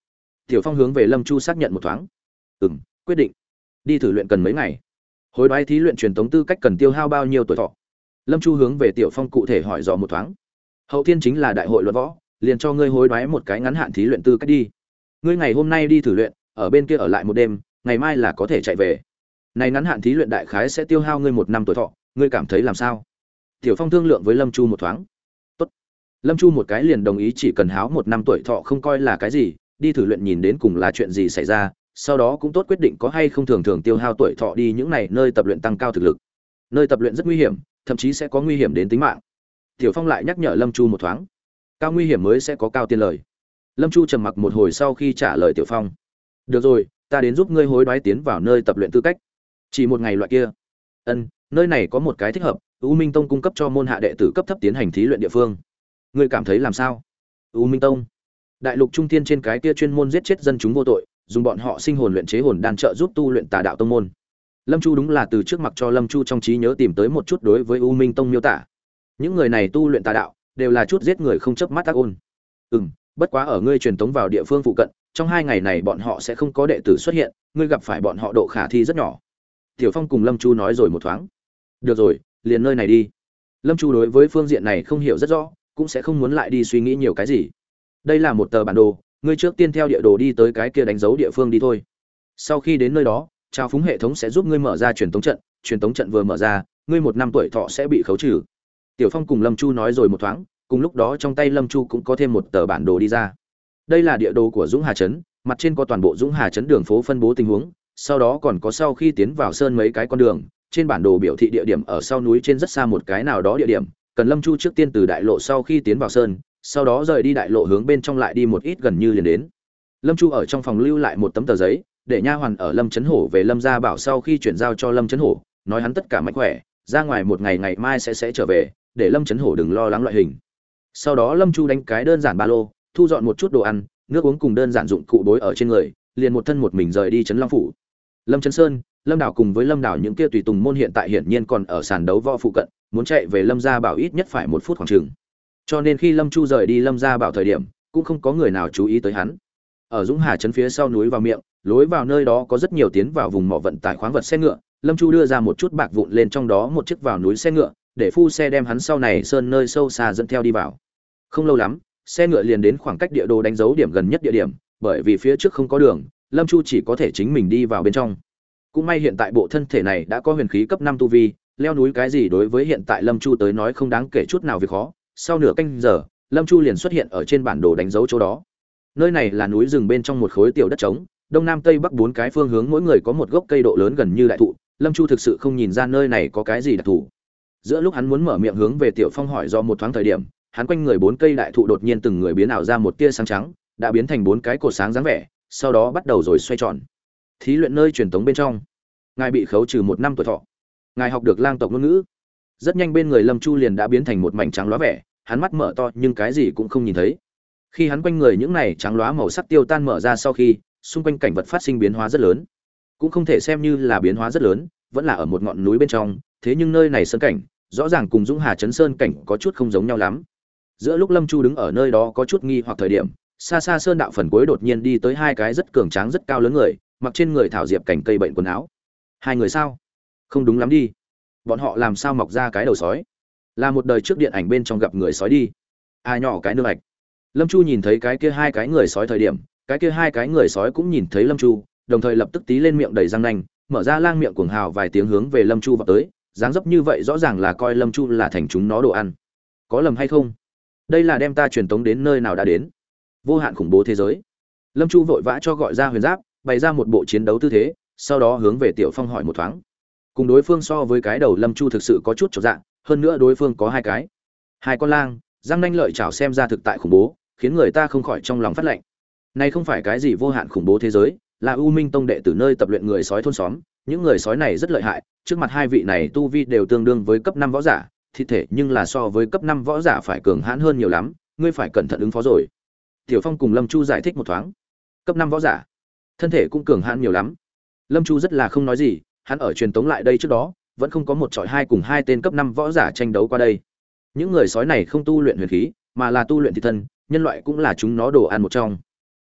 Tiểu Phong hướng về Lâm Chu xác nhận một thoáng. Ừm, quyết định. Đi thử luyện cần mấy ngày? Hối đoái thí luyện truyền tống tư cách cần tiêu hao bao nhiêu tuổi thọ? Lâm Chu hướng về Tiểu Phong cụ thể hỏi dò một thoáng. Hậu thiên chính là đại hội luận võ, liền cho ngươi hối đoái một cái ngắn hạn thí luyện tư cách đi. Ngươi ngày hôm nay đi thử luyện, ở bên kia ở lại một đêm, ngày mai là có thể chạy về. Này ngắn hạn thí luyện đại khái sẽ tiêu hao ngươi một năm tuổi thọ, ngươi cảm thấy làm sao? Tiểu Phong thương lượng với Lâm Chu một thoáng. Tốt. Lâm Chu một cái liền đồng ý, chỉ cần háo một năm tuổi thọ không coi là cái gì, đi thử luyện nhìn đến cùng là chuyện gì xảy ra, sau đó cũng tốt quyết định có hay không thường thường tiêu hao tuổi thọ đi những này nơi tập luyện tăng cao thực lực. Nơi tập luyện rất nguy hiểm, thậm chí sẽ có nguy hiểm đến tính mạng. Tiểu Phong lại nhắc nhở Lâm Chu một thoáng. Cao nguy hiểm mới sẽ có cao tiền lời. Lâm Chu trầm mặc một hồi sau khi trả lời Tiểu Phong. Được rồi, ta đến giúp ngươi hối đoái tiến vào nơi tập luyện tư cách. Chỉ một ngày loại kia. Ân, nơi này có một cái thích hợp, U Minh Tông cung cấp cho môn hạ đệ tử cấp thấp tiến hành thí luyện địa phương. Ngươi cảm thấy làm sao? U Minh Tông, đại lục trung thiên trên cái kia chuyên môn giết chết dân chúng vô tội, dùng bọn họ sinh hồn luyện chế hồn đan trợ giúp tu luyện tà đạo tông môn. Lâm Chu đúng là từ trước mặt cho Lâm Chu trong trí nhớ tìm tới một chút đối với U Minh Tông miêu tả. Những người này tu luyện tà đạo, đều là chút giết người không chớp mắt ác ôn. Ừm, bất quá ở ngươi truyền tống vào địa phương phụ cận, trong hai ngày này bọn họ sẽ không có đệ tử xuất hiện, ngươi gặp phải bọn họ độ khả thi rất nhỏ. Tiểu Phong cùng Lâm Chu nói rồi một thoáng. Được rồi, liền nơi này đi. Lâm Chu đối với phương diện này không hiểu rất rõ, cũng sẽ không muốn lại đi suy nghĩ nhiều cái gì. Đây là một tờ bản đồ, ngươi trước tiên theo địa đồ đi tới cái kia đánh dấu địa phương đi thôi. Sau khi đến nơi đó, trao phúng hệ thống sẽ giúp ngươi mở ra truyền tống trận, truyền tống trận vừa mở ra, ngươi một năm tuổi thọ sẽ bị khấu trừ. Tiểu Phong cùng Lâm Chu nói rồi một thoáng, cùng lúc đó trong tay Lâm Chu cũng có thêm một tờ bản đồ đi ra. Đây là địa đồ của Dũng Hà trấn, mặt trên có toàn bộ Dũng Hà trấn đường phố phân bố tình huống, sau đó còn có sau khi tiến vào sơn mấy cái con đường, trên bản đồ biểu thị địa điểm ở sau núi trên rất xa một cái nào đó địa điểm, cần Lâm Chu trước tiên từ đại lộ sau khi tiến vào sơn, sau đó rời đi đại lộ hướng bên trong lại đi một ít gần như liền đến. Lâm Chu ở trong phòng lưu lại một tấm tờ giấy, để nha hoàn ở Lâm Chấn Hổ về Lâm gia bảo sau khi chuyển giao cho Lâm Chấn Hổ, nói hắn tất cả mạnh khỏe, ra ngoài một ngày ngày mai sẽ sẽ trở về, để Lâm Chấn Hổ đừng lo lắng loại hình. Sau đó Lâm Chu đánh cái đơn giản ba lô, thu dọn một chút đồ ăn, nước uống cùng đơn giản dụng cụ bối ở trên người, liền một thân một mình rời đi Trấn Long phủ. Lâm Chấn Sơn, Lâm Đảo cùng với Lâm Đảo những kia tùy tùng môn hiện tại hiển nhiên còn ở sàn đấu võ phụ cận, muốn chạy về Lâm gia bảo ít nhất phải một phút khoảng chừng. Cho nên khi Lâm Chu rời đi Lâm gia bảo thời điểm, cũng không có người nào chú ý tới hắn. Ở Dũng Hà trấn phía sau núi vào miệng, lối vào nơi đó có rất nhiều tiến vào vùng mỏ vận tải khoáng vật xe ngựa, Lâm Chu đưa ra một chút bạc vụn lên trong đó một chiếc vào núi xe ngựa, để phu xe đem hắn sau này sơn nơi sâu xa dẫn theo đi vào. Không lâu lắm, xe ngựa liền đến khoảng cách địa đồ đánh dấu điểm gần nhất địa điểm, bởi vì phía trước không có đường, Lâm Chu chỉ có thể chính mình đi vào bên trong. Cũng may hiện tại bộ thân thể này đã có huyền khí cấp năm tu vi, leo núi cái gì đối với hiện tại Lâm Chu tới nói không đáng kể chút nào việc khó. Sau nửa canh giờ, Lâm Chu liền xuất hiện ở trên bản đồ đánh dấu chỗ đó. Nơi này là núi rừng bên trong một khối tiểu đất trống, đông nam tây bắc bốn cái phương hướng mỗi người có một gốc cây độ lớn gần như đại thụ. Lâm Chu thực sự không nhìn ra nơi này có cái gì đặc thù. Giữa lúc hắn muốn mở miệng hướng về Tiểu Phong hỏi do một thoáng thời điểm, hắn quanh người bốn cây đại thụ đột nhiên từng người biến ảo ra một tia sáng trắng, đã biến thành bốn cái cột sáng dáng vẻ, sau đó bắt đầu rồi xoay tròn. Thí luyện nơi truyền tống bên trong, ngài bị khấu trừ một năm tuổi thọ. Ngài học được lang tộc ngôn ngữ. Rất nhanh bên người Lâm Chu liền đã biến thành một mảnh trắng lóa vẻ, hắn mắt mở to nhưng cái gì cũng không nhìn thấy. Khi hắn quanh người những này trắng lóa màu sắc tiêu tan mở ra sau khi, xung quanh cảnh vật phát sinh biến hóa rất lớn. Cũng không thể xem như là biến hóa rất lớn, vẫn là ở một ngọn núi bên trong, thế nhưng nơi này sơn cảnh, rõ ràng cùng Dũng Hà trấn sơn cảnh có chút không giống nhau lắm. Giữa lúc Lâm Chu đứng ở nơi đó có chút nghi hoặc thời điểm, xa xa sơn đạo phần cuối đột nhiên đi tới hai cái rất cường tráng rất cao lớn người, mặc trên người thảo diệp cảnh cây bệnh quần áo. Hai người sao? Không đúng lắm đi. Bọn họ làm sao mọc ra cái đầu sói? Là một đời trước điện ảnh bên trong gặp người sói đi. À nhỏ cái nương ạch. Lâm Chu nhìn thấy cái kia hai cái người sói thời điểm, cái kia hai cái người sói cũng nhìn thấy Lâm Chu, đồng thời lập tức tí lên miệng đầy răng nanh, mở ra lang miệng cuồng hào vài tiếng hướng về Lâm Chu vọt tới, dáng dấp như vậy rõ ràng là coi Lâm Chu là thành chúng nó đồ ăn. Có lầm hay không? Đây là đem ta truyền tống đến nơi nào đã đến? Vô hạn khủng bố thế giới. Lâm Chu vội vã cho gọi ra huyền giáp, bày ra một bộ chiến đấu tư thế, sau đó hướng về Tiểu Phong hỏi một thoáng. Cùng đối phương so với cái đầu Lâm Chu thực sự có chút chột dạ, hơn nữa đối phương có hai cái, hai con lang, răng nanh lợi chảo xem ra thực tại khủng bố, khiến người ta không khỏi trong lòng phát lạnh. Này không phải cái gì vô hạn khủng bố thế giới, là U Minh Tông đệ tử nơi tập luyện người sói thôn xóm, những người sói này rất lợi hại, trước mặt hai vị này tu vi đều tương đương với cấp năm võ giả, thi thể nhưng là so với cấp năm võ giả phải cường hãn hơn nhiều lắm, ngươi phải cẩn thận ứng phó rồi. Tiểu Phong cùng Lâm Chu giải thích một thoáng. Cấp năm võ giả, thân thể cũng cường hãn nhiều lắm. Lâm Chu rất là không nói gì, hắn ở truyền tống lại đây trước đó, vẫn không có một chọi hai cùng hai tên cấp năm võ giả tranh đấu qua đây. Những người sói này không tu luyện huyền khí, mà là tu luyện thị thân, nhân loại cũng là chúng nó đồ ăn một trong.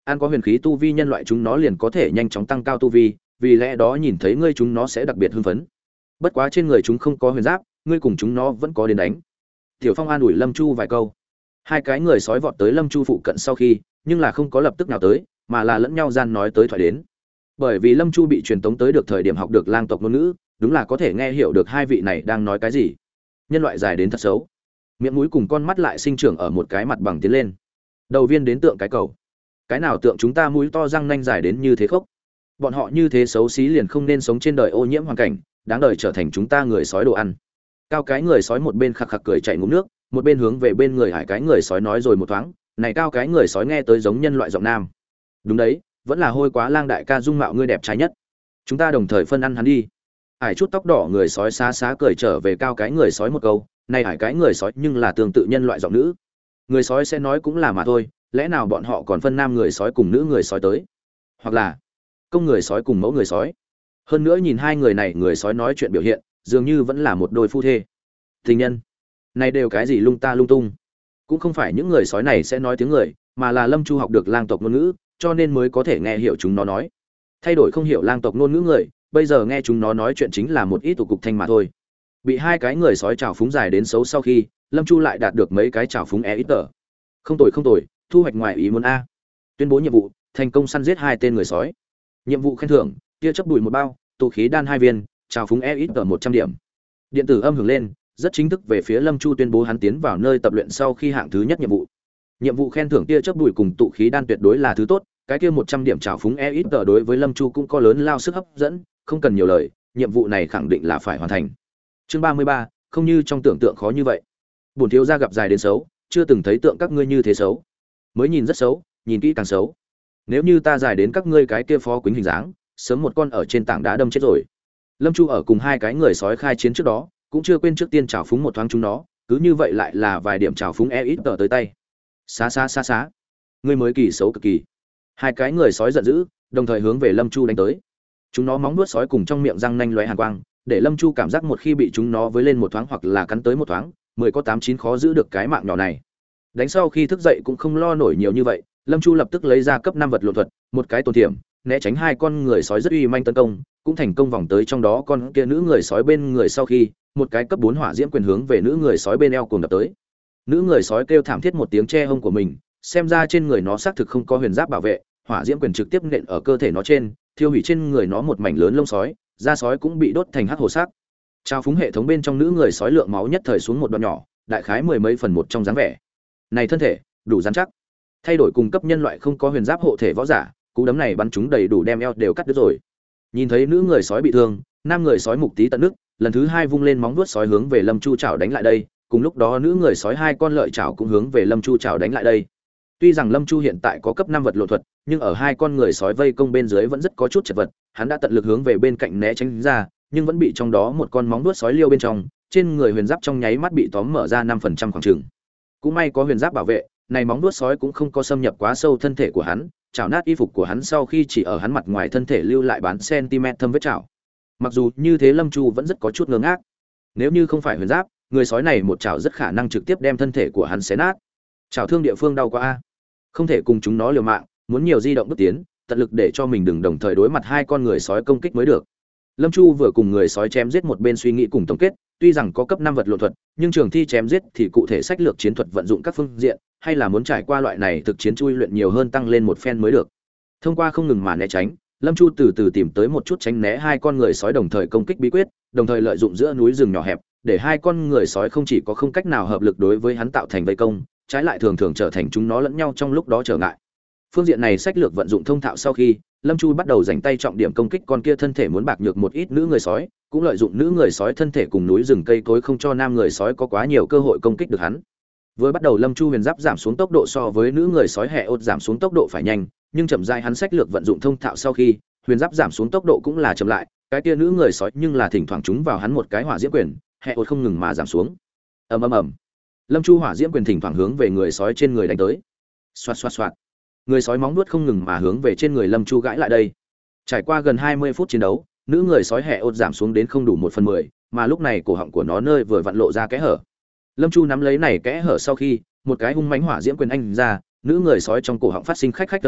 ăn có huyền khí tu vi nhân loại chúng nó liền có thể nhanh chóng tăng cao tu vi, vì lẽ đó nhìn thấy ngươi chúng nó sẽ đặc biệt hưng phấn. Bất quá trên người chúng không có huyền giáp, ngươi cùng chúng nó vẫn có đến đánh. Tiểu Phong an ủi Lâm Chu vài câu. Hai cái người sói vọt tới Lâm Chu phụ cận sau khi, nhưng là không có lập tức nào tới, mà là lẫn nhau gian nói tới thoại đến. Bởi vì Lâm Chu bị truyền tống tới được thời điểm học được lang tộc ngôn ngữ, đúng là có thể nghe hiểu được hai vị này đang nói cái gì. Nhân loại dài đến thật xấu, miệng mũi cùng con mắt lại sinh trưởng ở một cái mặt bằng tiến lên. Đầu viên đến tượng cái cầu, cái nào tượng chúng ta mũi to răng nanh dài đến như thế khốc. Bọn họ như thế xấu xí liền không nên sống trên đời ô nhiễm hoàn cảnh, đáng đời trở thành chúng ta người sói đồ ăn. Cao cái người sói một bên khạc khạc cười chạy ngụm nước, một bên hướng về bên người hải cái người sói nói rồi một thoáng. Này cao cái người sói nghe tới giống nhân loại giọng nam. Đúng đấy, vẫn là hôi quá lang đại ca dung mạo ngươi đẹp trai nhất, chúng ta đồng thời phân ăn hắn đi. Hải chút tóc đỏ người sói xá xá cười trở về cao cái người sói một câu. Này hải cái người sói nhưng là tương tự nhân loại giọng nữ. Người sói sẽ nói cũng là mà thôi, lẽ nào bọn họ còn phân nam người sói cùng nữ người sói tới, hoặc là công người sói cùng mẫu người sói. Hơn nữa nhìn hai người này người sói nói chuyện biểu hiện, dường như vẫn là một đôi phu thê tình nhân. Này đều cái gì lung ta lung tung. Cũng không phải những người sói này sẽ nói tiếng người, mà là Lâm Chu học được lang tộc ngôn ngữ, cho nên mới có thể nghe hiểu chúng nó nói. Thay đổi không hiểu lang tộc ngôn ngữ người, bây giờ nghe chúng nó nói chuyện chính là một ít tụ cục thanh mà thôi. Bị hai cái người sói trào phúng dài đến xấu sau khi, Lâm Chu lại đạt được mấy cái trào phúng e ít tờ. Không tồi không tồi, thu hoạch ngoài ý muốn a. Tuyên bố nhiệm vụ, thành công săn giết hai tên người sói. Nhiệm vụ khen thưởng, tia chớp bụi một bao, tụ khí đan hai viên, trào phúng e ít tờ một trăm điểm. Điện tử âm hưởng lên, rất chính thức về phía Lâm Chu tuyên bố hắn tiến vào nơi tập luyện sau khi hạng thứ nhất nhiệm vụ. Nhiệm vụ khen thưởng tia chớp bụi cùng tụ khí đan tuyệt đối là thứ tốt, cái kia một trăm điểm trào phúng e ít tờ đối với Lâm Chu cũng có lớn lao sức hấp dẫn, không cần nhiều lời, nhiệm vụ này khẳng định là phải hoàn thành. Chương ba mươi ba, không như trong tưởng tượng khó như vậy. Bổn thiếu gia gặp dài đến xấu, chưa từng thấy tượng các ngươi như thế xấu. Mới nhìn rất xấu, nhìn kỹ càng xấu. Nếu như ta dài đến các ngươi cái kia phó quýnh hình dáng, sớm một con ở trên tảng đá đâm chết rồi. Lâm Chu ở cùng hai cái người sói khai chiến trước đó, cũng chưa quên trước tiên trào phúng một thoáng chúng nó, cứ như vậy lại là vài điểm trào phúng e ít tờ tới tay. Xá xá xá xá, ngươi mới kỳ xấu cực kỳ. Hai cái người sói giận dữ, đồng thời hướng về Lâm Chu đánh tới. Chúng nó móng vuốt sói cùng trong miệng răng nanh lóe hàn quang, để Lâm Chu cảm giác một khi bị chúng nó với lên một thoáng hoặc là cắn tới một thoáng, mười có tám chín khó giữ được cái mạng nhỏ này. Đánh sau khi thức dậy cũng không lo nổi nhiều như vậy, Lâm Chu lập tức lấy ra cấp năm vật lộn thuật, một cái tổn thiểm, né tránh hai con người sói rất uy manh tấn công, cũng thành công vòng tới trong đó con kia nữ người sói bên người sau khi, một cái cấp bốn hỏa diễm quyền hướng về nữ người sói bên eo cùng đập tới. Nữ người sói kêu thảm thiết một tiếng che hông của mình, xem ra trên người nó xác thực không có huyền giáp bảo vệ, hỏa diễm quyền trực tiếp nện ở cơ thể nó trên, thiêu hủy trên người nó một mảnh lớn lông sói, da sói cũng bị đốt thành hắc hồ sắc. Trao phúng hệ thống bên trong nữ người sói lượng máu nhất thời xuống một đoạn nhỏ, đại khái mười mấy phần một trong dáng vẻ. Này thân thể, đủ rắn chắc. Thay đổi cùng cấp nhân loại không có huyền giáp hộ thể võ giả, cú đấm này bắn chúng đầy đủ đem eo đều cắt đứt rồi. Nhìn thấy nữ người sói bị thương, nam người sói mục tí tận nước, lần thứ hai vung lên móng vuốt sói hướng về Lâm Chu chảo đánh lại đây, cùng lúc đó nữ người sói hai con lợi chảo cũng hướng về Lâm Chu chảo đánh lại đây. Tuy rằng Lâm Chu hiện tại có cấp năm vật lộ thuật, nhưng ở hai con người sói vây công bên dưới vẫn rất có chút chật vật, hắn đã tận lực hướng về bên cạnh né tránh ra, nhưng vẫn bị trong đó một con móng vuốt sói liêu bên trong, trên người huyền giáp trong nháy mắt bị tóm mở ra năm phần trăm khoảng chừng. Cũng may có huyền giáp bảo vệ, này móng vuốt sói cũng không có xâm nhập quá sâu thân thể của hắn, chảo nát y phục của hắn sau khi chỉ ở hắn mặt ngoài thân thể lưu lại bán cm thâm vết chảo. Mặc dù như thế Lâm Chu vẫn rất có chút ngơ ngác. Nếu như không phải huyền giáp, người sói này một chảo rất khả năng trực tiếp đem thân thể của hắn xé nát. Chảo thương địa phương đau quá a. Không thể cùng chúng nó liều mạng, muốn nhiều di động bước tiến, tận lực để cho mình đừng đồng thời đối mặt hai con người sói công kích mới được. Lâm Chu vừa cùng người sói chém giết một bên suy nghĩ cùng tổng kết, tuy rằng có cấp năm vật lộn thuật, nhưng trường thi chém giết thì cụ thể sách lược chiến thuật vận dụng các phương diện, hay là muốn trải qua loại này thực chiến chui luyện nhiều hơn tăng lên một phen mới được. Thông qua không ngừng mà né tránh, Lâm Chu từ từ tìm tới một chút tránh né hai con người sói đồng thời công kích bí quyết, đồng thời lợi dụng giữa núi rừng nhỏ hẹp, để hai con người sói không chỉ có không cách nào hợp lực đối với hắn tạo thành vây công, trái lại thường thường trở thành chúng nó lẫn nhau trong lúc đó trở ngại. Phương diện này sách lược vận dụng thông thạo sau khi, Lâm Chu bắt đầu dành tay trọng điểm công kích con kia thân thể muốn bạc nhược một ít nữ người sói, cũng lợi dụng nữ người sói thân thể cùng núi rừng cây cối không cho nam người sói có quá nhiều cơ hội công kích được hắn. Vừa bắt đầu Lâm Chu huyền giáp giảm xuống tốc độ so với nữ người sói hệ ốt giảm xuống tốc độ phải nhanh, nhưng chậm rãi hắn sách lược vận dụng thông thạo sau khi, huyền giáp giảm xuống tốc độ cũng là chậm lại, cái kia nữ người sói nhưng là thỉnh thoảng trúng vào hắn một cái hỏa diễm quyền, hệ ốt không ngừng mà giảm xuống. Ầm ầm ầm. Lâm Chu hỏa diễm quyền thỉnh thoảng hướng về người sói trên người đánh tới. Xoạt xoạt xoạt. Người sói móng vuốt không ngừng mà hướng về trên người Lâm Chu gãi lại đây. Trải qua gần hai mươi phút chiến đấu, nữ người sói hệ ốt giảm xuống đến không đủ một phần mười, mà lúc này cổ họng của nó nơi vừa vặn lộ ra kẽ hở. Lâm Chu nắm lấy này kẽ hở sau khi, một cái hung mãnh hỏa diễm quyền anh ra, nữ người sói trong cổ họng phát sinh khách khách âm thanh,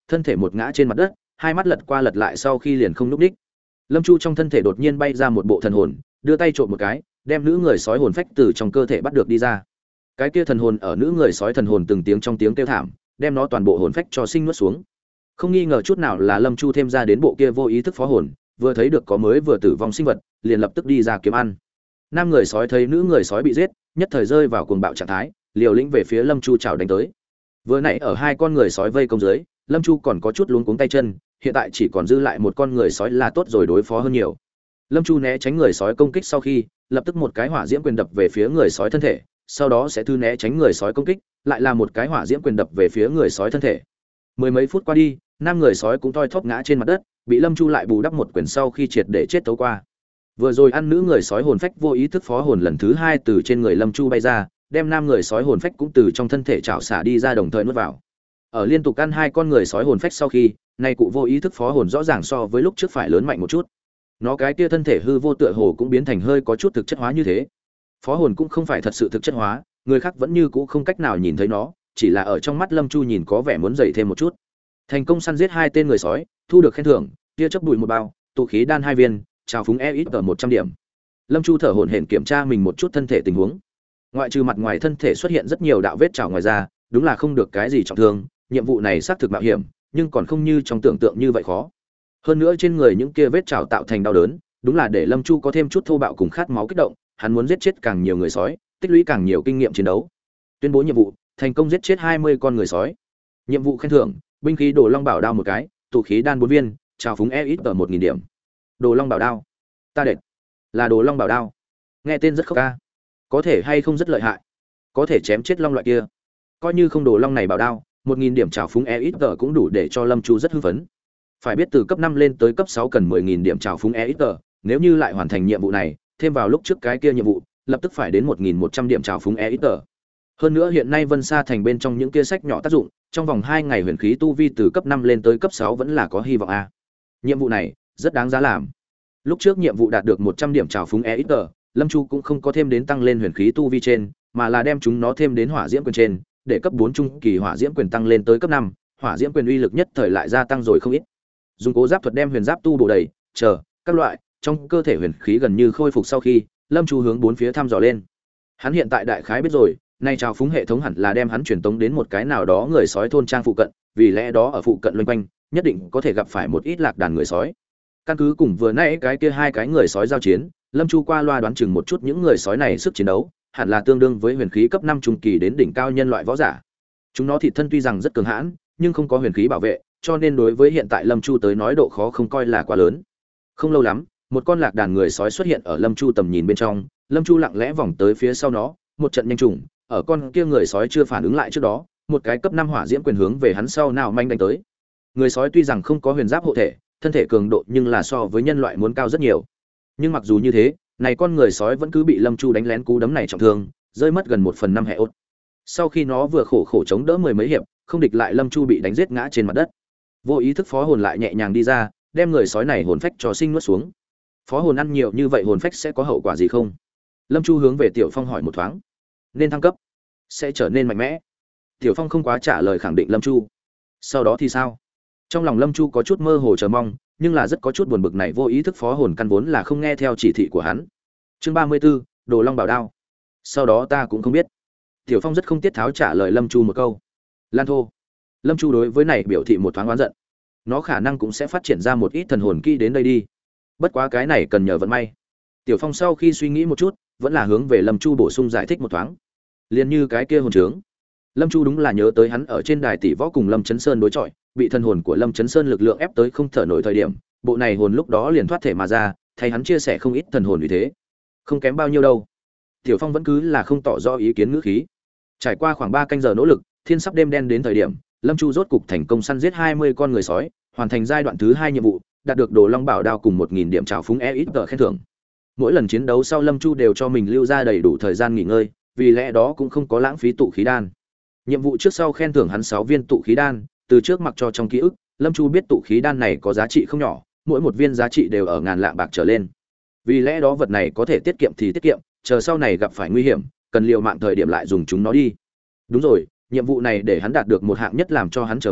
thân thể một ngã trên mặt đất, hai mắt lật qua lật lại sau khi liền không nhúc nhích. Lâm Chu trong thân thể đột nhiên bay ra một bộ thần hồn, đưa tay trộm một cái, đem nữ người sói hồn phách từ trong cơ thể bắt được đi ra. Cái kia thần hồn ở nữ người sói thần hồn từng tiếng trong tiếng kêu thảm, đem nó toàn bộ hồn phách cho sinh nuốt xuống. Không nghi ngờ chút nào là Lâm Chu thêm ra đến bộ kia vô ý thức phó hồn, vừa thấy được có mới vừa tử vong sinh vật, liền lập tức đi ra kiếm ăn. Nam người sói thấy nữ người sói bị giết, nhất thời rơi vào cuồng bạo trạng thái, liều lĩnh về phía Lâm Chu chảo đánh tới. Vừa nãy ở hai con người sói vây công dưới, Lâm Chu còn có chút luống cuống tay chân, hiện tại chỉ còn dư lại một con người sói là tốt rồi, đối phó hơn nhiều. Lâm Chu né tránh người sói công kích sau khi, lập tức một cái hỏa diễm quyền đập về phía người sói thân thể, sau đó sẽ thư né tránh người sói công kích, lại là một cái hỏa diễm quyền đập về phía người sói thân thể. Mười mấy phút qua đi, nam người sói cũng toi thóp ngã trên mặt đất, bị Lâm Chu lại bù đắp một quyền sau khi triệt để chết tấu qua. Vừa rồi ăn nữ người sói hồn phách vô ý thức phó hồn lần thứ hai từ trên người Lâm Chu bay ra, đem nam người sói hồn phách cũng từ trong thân thể trảo xả đi ra đồng thời nuốt vào. Ở liên tục ăn hai con người sói hồn phách sau khi, nay cụ vô ý thức phó hồn rõ ràng so với lúc trước phải lớn mạnh một chút. Nó cái kia thân thể hư vô tựa hồ cũng biến thành hơi có chút thực chất hóa như thế. Phó hồn cũng không phải thật sự thực chất hóa, người khác vẫn như cũ không cách nào nhìn thấy nó, chỉ là ở trong mắt Lâm Chu nhìn có vẻ muốn dậy thêm một chút. Thành công săn giết hai tên người sói, thu được khen thưởng, tia chớp bụi một bao, tụ khí đan hai viên, trào phúng e ít ở một trăm điểm. Lâm Chu thở hổn hển kiểm tra mình một chút thân thể tình huống. Ngoại trừ mặt ngoài thân thể xuất hiện rất nhiều đạo vết trào ngoài ra, đúng là không được cái gì trọng thương, nhiệm vụ này xác thực mạo hiểm, nhưng còn không như trong tưởng tượng như vậy khó. Hơn nữa trên người những kia vết trào tạo thành đau đớn, đúng là để Lâm Chu có thêm chút thô bạo cùng khát máu kích động, hắn muốn giết chết càng nhiều người sói, tích lũy càng nhiều kinh nghiệm chiến đấu. Tuyên bố nhiệm vụ, thành công giết chết hai mươi con người sói. Nhiệm vụ khen thưởng, binh khí đồ long bảo đao một cái, tụ khí đan bốn viên, trào phúng e ít ở một nghìn điểm. Đồ long bảo đao. Ta đệt. Là đồ long bảo đao. Nghe tên rất khốc ca. Có thể hay không rất lợi hại. Có thể chém chết long loại kia. Coi như không đồ long này bảo đao, một nghìn điểm trào phúng e ít ở cũng đủ để cho Lâm Chu rất hưng phấn. Phải biết từ cấp năm lên tới cấp sáu cần mười nghìn điểm trào phúng e ít ở, nếu như lại hoàn thành nhiệm vụ này, thêm vào lúc trước cái kia nhiệm vụ, lập tức phải đến một nghìn một trăm điểm trào phúng e ít ở. Hơn nữa hiện nay Vân Sa thành bên trong những kia sách nhỏ tác dụng, trong vòng hai ngày huyền khí tu vi từ cấp năm lên tới cấp sáu vẫn là có hy vọng a. Nhiệm vụ này rất đáng giá làm. Lúc trước nhiệm vụ đạt được một trăm điểm trào phúng e ít ở, Lâm Chu cũng không có thêm đến tăng lên huyền khí tu vi trên, mà là đem chúng nó thêm đến hỏa diễm quyền trên, để cấp bốn trung kỳ hỏa diễm quyền tăng lên tới cấp năm, hỏa diễm quyền uy lực nhất thời lại gia tăng rồi không ít. Dùng cố giáp thuật đem huyền giáp tu bổ đầy, chờ các loại trong cơ thể huyền khí gần như khôi phục sau khi, Lâm Chu hướng bốn phía thăm dò lên. Hắn hiện tại đại khái biết rồi, nay trào phúng hệ thống hẳn là đem hắn truyền tống đến một cái nào đó người sói thôn trang phụ cận, vì lẽ đó ở phụ cận loanh quanh, nhất định có thể gặp phải một ít lạc đàn người sói. Căn cứ cùng vừa nãy cái kia hai cái người sói giao chiến, Lâm Chu qua loa đoán chừng một chút những người sói này sức chiến đấu, hẳn là tương đương với huyền khí cấp năm trung kỳ đến đỉnh cao nhân loại võ giả. Chúng nó thịt thân tuy rằng rất cường hãn, nhưng không có huyền khí bảo vệ, cho nên đối với hiện tại Lâm Chu tới nói độ khó không coi là quá lớn. Không lâu lắm, một con lạc đàn người sói xuất hiện ở Lâm Chu tầm nhìn bên trong, Lâm Chu lặng lẽ vòng tới phía sau nó, một trận nhanh trùng, ở con kia người sói chưa phản ứng lại trước đó, một cái cấp năm hỏa diễm quyền hướng về hắn sau nào manh đánh tới. Người sói tuy rằng không có huyền giáp hộ thể, thân thể cường độ nhưng là so với nhân loại muốn cao rất nhiều. Nhưng mặc dù như thế, này con người sói vẫn cứ bị Lâm Chu đánh lén cú đấm này trọng thương, rơi mất gần một phần năm hệ ốt. Sau khi nó vừa khổ khổ chống đỡ mười mấy hiệp, không địch lại Lâm Chu bị đánh giết ngã trên mặt đất. Vô ý thức phó hồn lại nhẹ nhàng đi ra, đem người sói này hồn phách cho sinh nuốt xuống. Phó hồn ăn nhiều như vậy hồn phách sẽ có hậu quả gì không? Lâm Chu hướng về Tiểu Phong hỏi một thoáng. Nên thăng cấp, sẽ trở nên mạnh mẽ. Tiểu Phong không quá trả lời khẳng định Lâm Chu. Sau đó thì sao? Trong lòng Lâm Chu có chút mơ hồ chờ mong, nhưng là rất có chút buồn bực, này vô ý thức phó hồn căn vốn là không nghe theo chỉ thị của hắn. Chương ba mươi 34, Đồ Long bảo đao. Sau đó ta cũng không biết. Tiểu Phong rất không tiết tháo trả lời Lâm Chu một câu. Lan thô. Lâm Chu đối với này biểu thị một thoáng oán giận. Nó khả năng cũng sẽ phát triển ra một ít thần hồn kỹ đến đây đi. Bất quá cái này cần nhờ vận may. Tiểu Phong sau khi suy nghĩ một chút, vẫn là hướng về Lâm Chu bổ sung giải thích một thoáng. Liên như cái kia hồn trướng. Lâm Chu đúng là nhớ tới hắn ở trên đài tỷ võ cùng Lâm Chấn Sơn đối chọi, bị thần hồn của Lâm Chấn Sơn lực lượng ép tới không thở nổi thời điểm, bộ này hồn lúc đó liền thoát thể mà ra, thay hắn chia sẻ không ít thần hồn vì thế. Không kém bao nhiêu đâu. Tiểu Phong vẫn cứ là không tỏ rõ ý kiến ngữ khí. Trải qua khoảng ba canh giờ nỗ lực, thiên sắp đêm đen đến thời điểm, Lâm Chu rốt cục thành công săn giết hai mươi con người sói, hoàn thành giai đoạn thứ hai nhiệm vụ, đạt được Đồ Long bảo đao cùng một nghìn điểm trảo phúng e ít khen thưởng. Mỗi lần chiến đấu sau Lâm Chu đều cho mình lưu ra đầy đủ thời gian nghỉ ngơi, vì lẽ đó cũng không có lãng phí tụ khí đan. Nhiệm vụ trước sau khen thưởng hắn sáu viên tụ khí đan, từ trước mặc cho trong ký ức, Lâm Chu biết tụ khí đan này có giá trị không nhỏ, mỗi một viên giá trị đều ở ngàn lạng bạc trở lên. Vì lẽ đó vật này có thể tiết kiệm thì tiết kiệm, chờ sau này gặp phải nguy hiểm, cần liều mạng thời điểm lại dùng chúng nó đi. Đúng rồi, nhiệm vụ này để hắn đạt được một hạng nhất làm cho hắn chờ mong,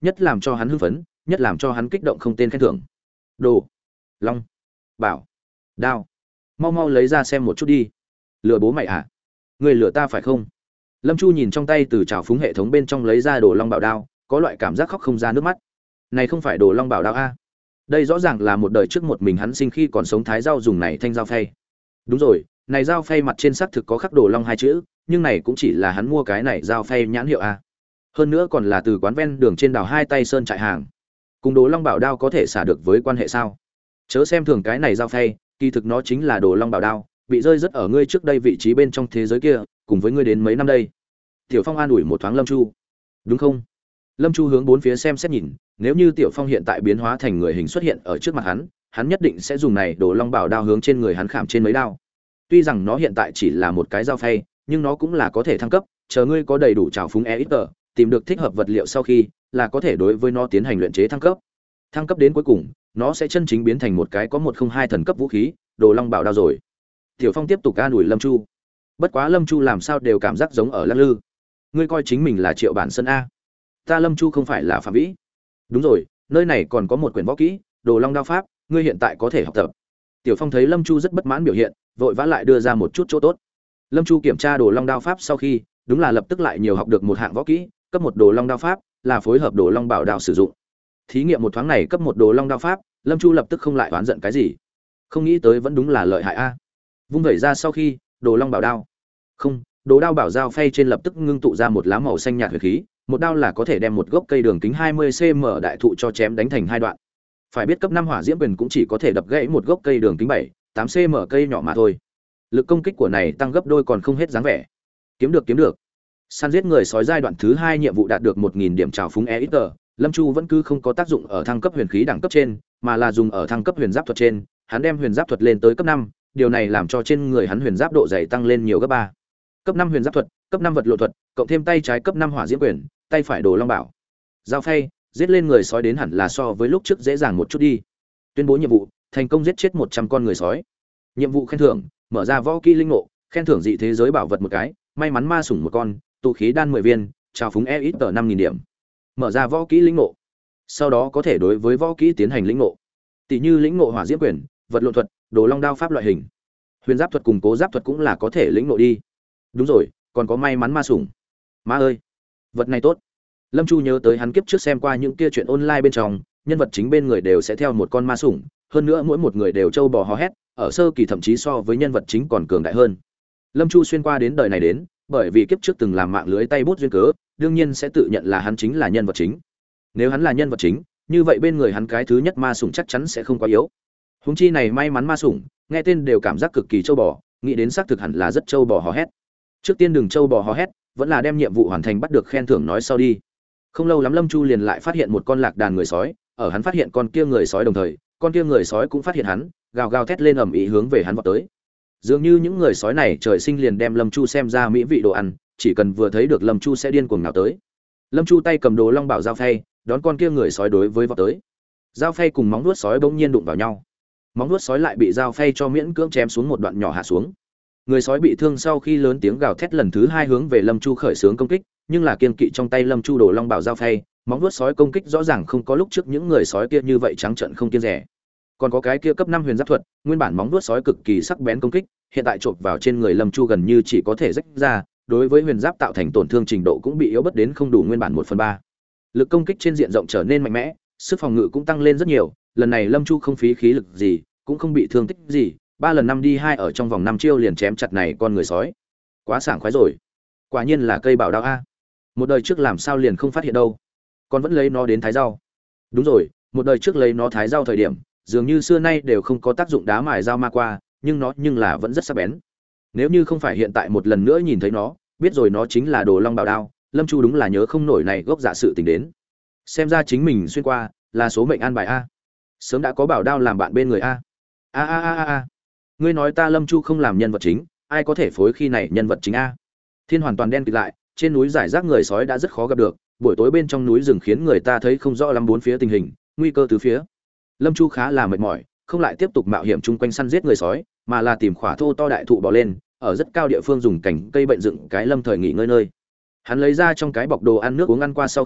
nhất làm cho hắn hưng phấn, nhất làm cho hắn kích động không tên khen thưởng. Đồ, long, bảo, đao, mau mau lấy ra xem một chút đi. Lừa bố mày à? Người lừa ta phải không? Lâm Chu nhìn trong tay từ trào phúng hệ thống bên trong lấy ra đồ long bảo đao, có loại cảm giác khóc không ra nước mắt. Này không phải đồ long bảo đao a? Đây rõ ràng là một đời trước một mình hắn sinh khi còn sống thái dao dùng này thanh dao phay. Đúng rồi, này dao phay mặt trên xác thực có khắc đồ long hai chữ, nhưng này cũng chỉ là hắn mua cái này dao phay nhãn hiệu a. Hơn nữa còn là từ quán ven đường trên đảo hai tay sơn trại hàng. Cùng đồ long bảo đao có thể xả được với quan hệ sao? Chớ xem thường cái này dao phay, kỳ thực nó chính là đồ long bảo đao, bị rơi rất ở ngươi trước đây vị trí bên trong thế giới kia, cùng với ngươi đến mấy năm đây. Tiểu Phong an ủi một thoáng Lâm Chu. Đúng không? Lâm Chu hướng bốn phía xem xét nhìn, nếu như Tiểu Phong hiện tại biến hóa thành người hình xuất hiện ở trước mặt hắn, hắn nhất định sẽ dùng này đồ long bảo đao hướng trên người hắn khảm trên mấy đao. Tuy rằng nó hiện tại chỉ là một cái dao phay, nhưng nó cũng là có thể thăng cấp, chờ ngươi có đầy đủ trào phúng e ít tờ, tìm được thích hợp vật liệu sau khi, là có thể đối với nó tiến hành luyện chế thăng cấp. Thăng cấp đến cuối cùng, nó sẽ chân chính biến thành một cái có một không hai thần cấp vũ khí, đồ long bảo đao rồi. Tiểu Phong tiếp tục an ủi Lâm Chu. Bất quá Lâm Chu làm sao đều cảm giác giống ở lắc lư. Ngươi coi chính mình là Triệu Bản Sơn a? Ta Lâm Chu không phải là Phạm Vĩ. Đúng rồi, nơi này còn có một quyển võ kỹ, Đồ Long đao pháp, ngươi hiện tại có thể học tập. Tiểu Phong thấy Lâm Chu rất bất mãn biểu hiện, vội vã lại đưa ra một chút chỗ tốt. Lâm Chu kiểm tra Đồ Long đao pháp sau khi, đúng là lập tức lại nhiều học được một hạng võ kỹ, cấp một Đồ Long đao pháp, là phối hợp Đồ Long bảo đao sử dụng. Thí nghiệm một thoáng này cấp một Đồ Long đao pháp, Lâm Chu lập tức không lại oán giận cái gì. Không nghĩ tới vẫn đúng là lợi hại a. Vung vẩy ra sau khi, Đồ Long bảo đao. Không, Đồ đao bảo dao phay trên lập tức ngưng tụ ra một lá màu xanh nhạt huyền khí, một đao là có thể đem một gốc cây đường kính hai mươi xăng-ti-mét đại thụ cho chém đánh thành hai đoạn. Phải biết cấp năm hỏa diễm quyền cũng chỉ có thể đập gãy một gốc cây đường kính bảy, tám xăng-ti-mét cây nhỏ mà thôi. Lực công kích của này tăng gấp đôi còn không hết dáng vẻ. Kiếm được kiếm được. Săn giết người sói giai đoạn thứ hai nhiệm vụ đạt được một nghìn điểm trào phúng e ít tờ, Lâm Chu vẫn cứ không có tác dụng ở thăng cấp huyền khí đẳng cấp trên, mà là dùng ở thăng cấp huyền giáp thuật trên, hắn đem huyền giáp thuật lên tới cấp năm, điều này làm cho trên người hắn huyền giáp độ dày tăng lên nhiều gấp ba. Cấp năm huyền giáp thuật, cấp năm vật lộ thuật, cộng thêm tay trái cấp năm hỏa diễm quyền, tay phải đồ long bảo. Giao phay, giết lên người sói đến hẳn là so với lúc trước dễ dàng một chút đi. Tuyên bố nhiệm vụ, thành công giết chết một trăm con người sói. Nhiệm vụ khen thưởng, mở ra võ kỹ linh ngộ, khen thưởng dị thế giới bảo vật một cái, may mắn ma sủng một con, tụ khí đan mười viên, trào phúng e ít tờ năm nghìn điểm. Mở ra võ kỹ linh ngộ. Sau đó có thể đối với võ kỹ tiến hành lĩnh ngộ. Tỷ như lĩnh ngộ hỏa diễm quyền, vật lộ thuật, đồ long đao pháp loại hình. Huyền giáp thuật cùng cố giáp thuật cũng là có thể lĩnh ngộ đi. Đúng rồi, còn có may mắn ma sủng. Má ơi, vật này tốt. Lâm Chu nhớ tới hắn kiếp trước xem qua những kia chuyện online bên trong, nhân vật chính bên người đều sẽ theo một con ma sủng, hơn nữa mỗi một người đều trâu bò hò hét, ở sơ kỳ thậm chí so với nhân vật chính còn cường đại hơn. Lâm Chu xuyên qua đến đời này đến, bởi vì kiếp trước từng làm mạng lưới tay bút duyên cớ, đương nhiên sẽ tự nhận là hắn chính là nhân vật chính. Nếu hắn là nhân vật chính, như vậy bên người hắn cái thứ nhất ma sủng chắc chắn sẽ không quá yếu. Huống chi này may mắn ma sủng, nghe tên đều cảm giác cực kỳ trâu bò, nghĩ đến xác thực hẳn là rất trâu bò hò hét. Trước tiên đừng trâu bò hò hét, vẫn là đem nhiệm vụ hoàn thành bắt được khen thưởng nói sau đi. Không lâu lắm Lâm Chu liền lại phát hiện một con lạc đàn người sói, ở hắn phát hiện con kia người sói đồng thời, con kia người sói cũng phát hiện hắn, gào gào thét lên ầm ĩ hướng về hắn vọt tới. Dường như những người sói này trời sinh liền đem Lâm Chu xem ra mỹ vị đồ ăn, chỉ cần vừa thấy được Lâm Chu sẽ điên cuồng nào tới. Lâm Chu tay cầm đồ long bảo dao phay, đón con kia người sói đối với vọt tới. Dao phay cùng móng vuốt sói bỗng nhiên đụng vào nhau. Móng vuốt sói lại bị dao phay cho miễn cưỡng chém xuống một đoạn nhỏ hạ xuống. Người sói bị thương sau khi lớn tiếng gào thét lần thứ hai hướng về Lâm Chu khởi xướng công kích, nhưng là kiên kỵ trong tay Lâm Chu đồ long bảo dao phay, móng vuốt sói công kích rõ ràng không có lúc trước những người sói kia như vậy trắng trợn không kiêng dè. Còn có cái kia cấp năm huyền giáp thuật, nguyên bản móng vuốt sói cực kỳ sắc bén công kích, hiện tại chộp vào trên người Lâm Chu gần như chỉ có thể rách ra, đối với huyền giáp tạo thành tổn thương trình độ cũng bị yếu bất đến không đủ nguyên bản một phần ba. Lực công kích trên diện rộng trở nên mạnh mẽ, sức phòng ngự cũng tăng lên rất nhiều, lần này Lâm Chu không phí khí lực gì, cũng không bị thương tích gì, ba lần năm đi hai ở trong vòng năm chiêu liền chém chặt này con người sói. Quá sảng khoái rồi. Quả nhiên là cây bảo đao a. Một đời trước làm sao liền không phát hiện đâu. Còn vẫn lấy nó đến thái rau. Đúng rồi, một đời trước lấy nó thái rau thời điểm, dường như xưa nay đều không có tác dụng đá mài dao ma qua, nhưng nó nhưng là vẫn rất sắc bén. Nếu như không phải hiện tại một lần nữa nhìn thấy nó, biết rồi nó chính là đồ long bảo đao, Lâm Chu đúng là nhớ không nổi này gốc dạ sự tình đến. Xem ra chính mình xuyên qua là số mệnh an bài a. Sớm đã có bảo đao làm bạn bên người a. A a a a a. Ngươi nói ta Lâm Chu không làm nhân vật chính, ai có thể phối khi này nhân vật chính a? Thiên hoàn toàn đen kịt lại, trên núi giải rác người sói đã rất khó gặp được, buổi tối bên trong núi rừng khiến người ta thấy không rõ lắm bốn phía tình hình, nguy cơ từ phía. Lâm Chu khá là mệt mỏi, không lại tiếp tục mạo hiểm chung quanh săn giết người sói, mà là tìm khỏa thô to đại thụ bò lên, ở rất cao địa phương dùng cành cây bệnh dựng cái lâm thời nghỉ ngơi nơi. Hắn lấy ra trong cái bọc đồ ăn nước uống ăn qua sau khi,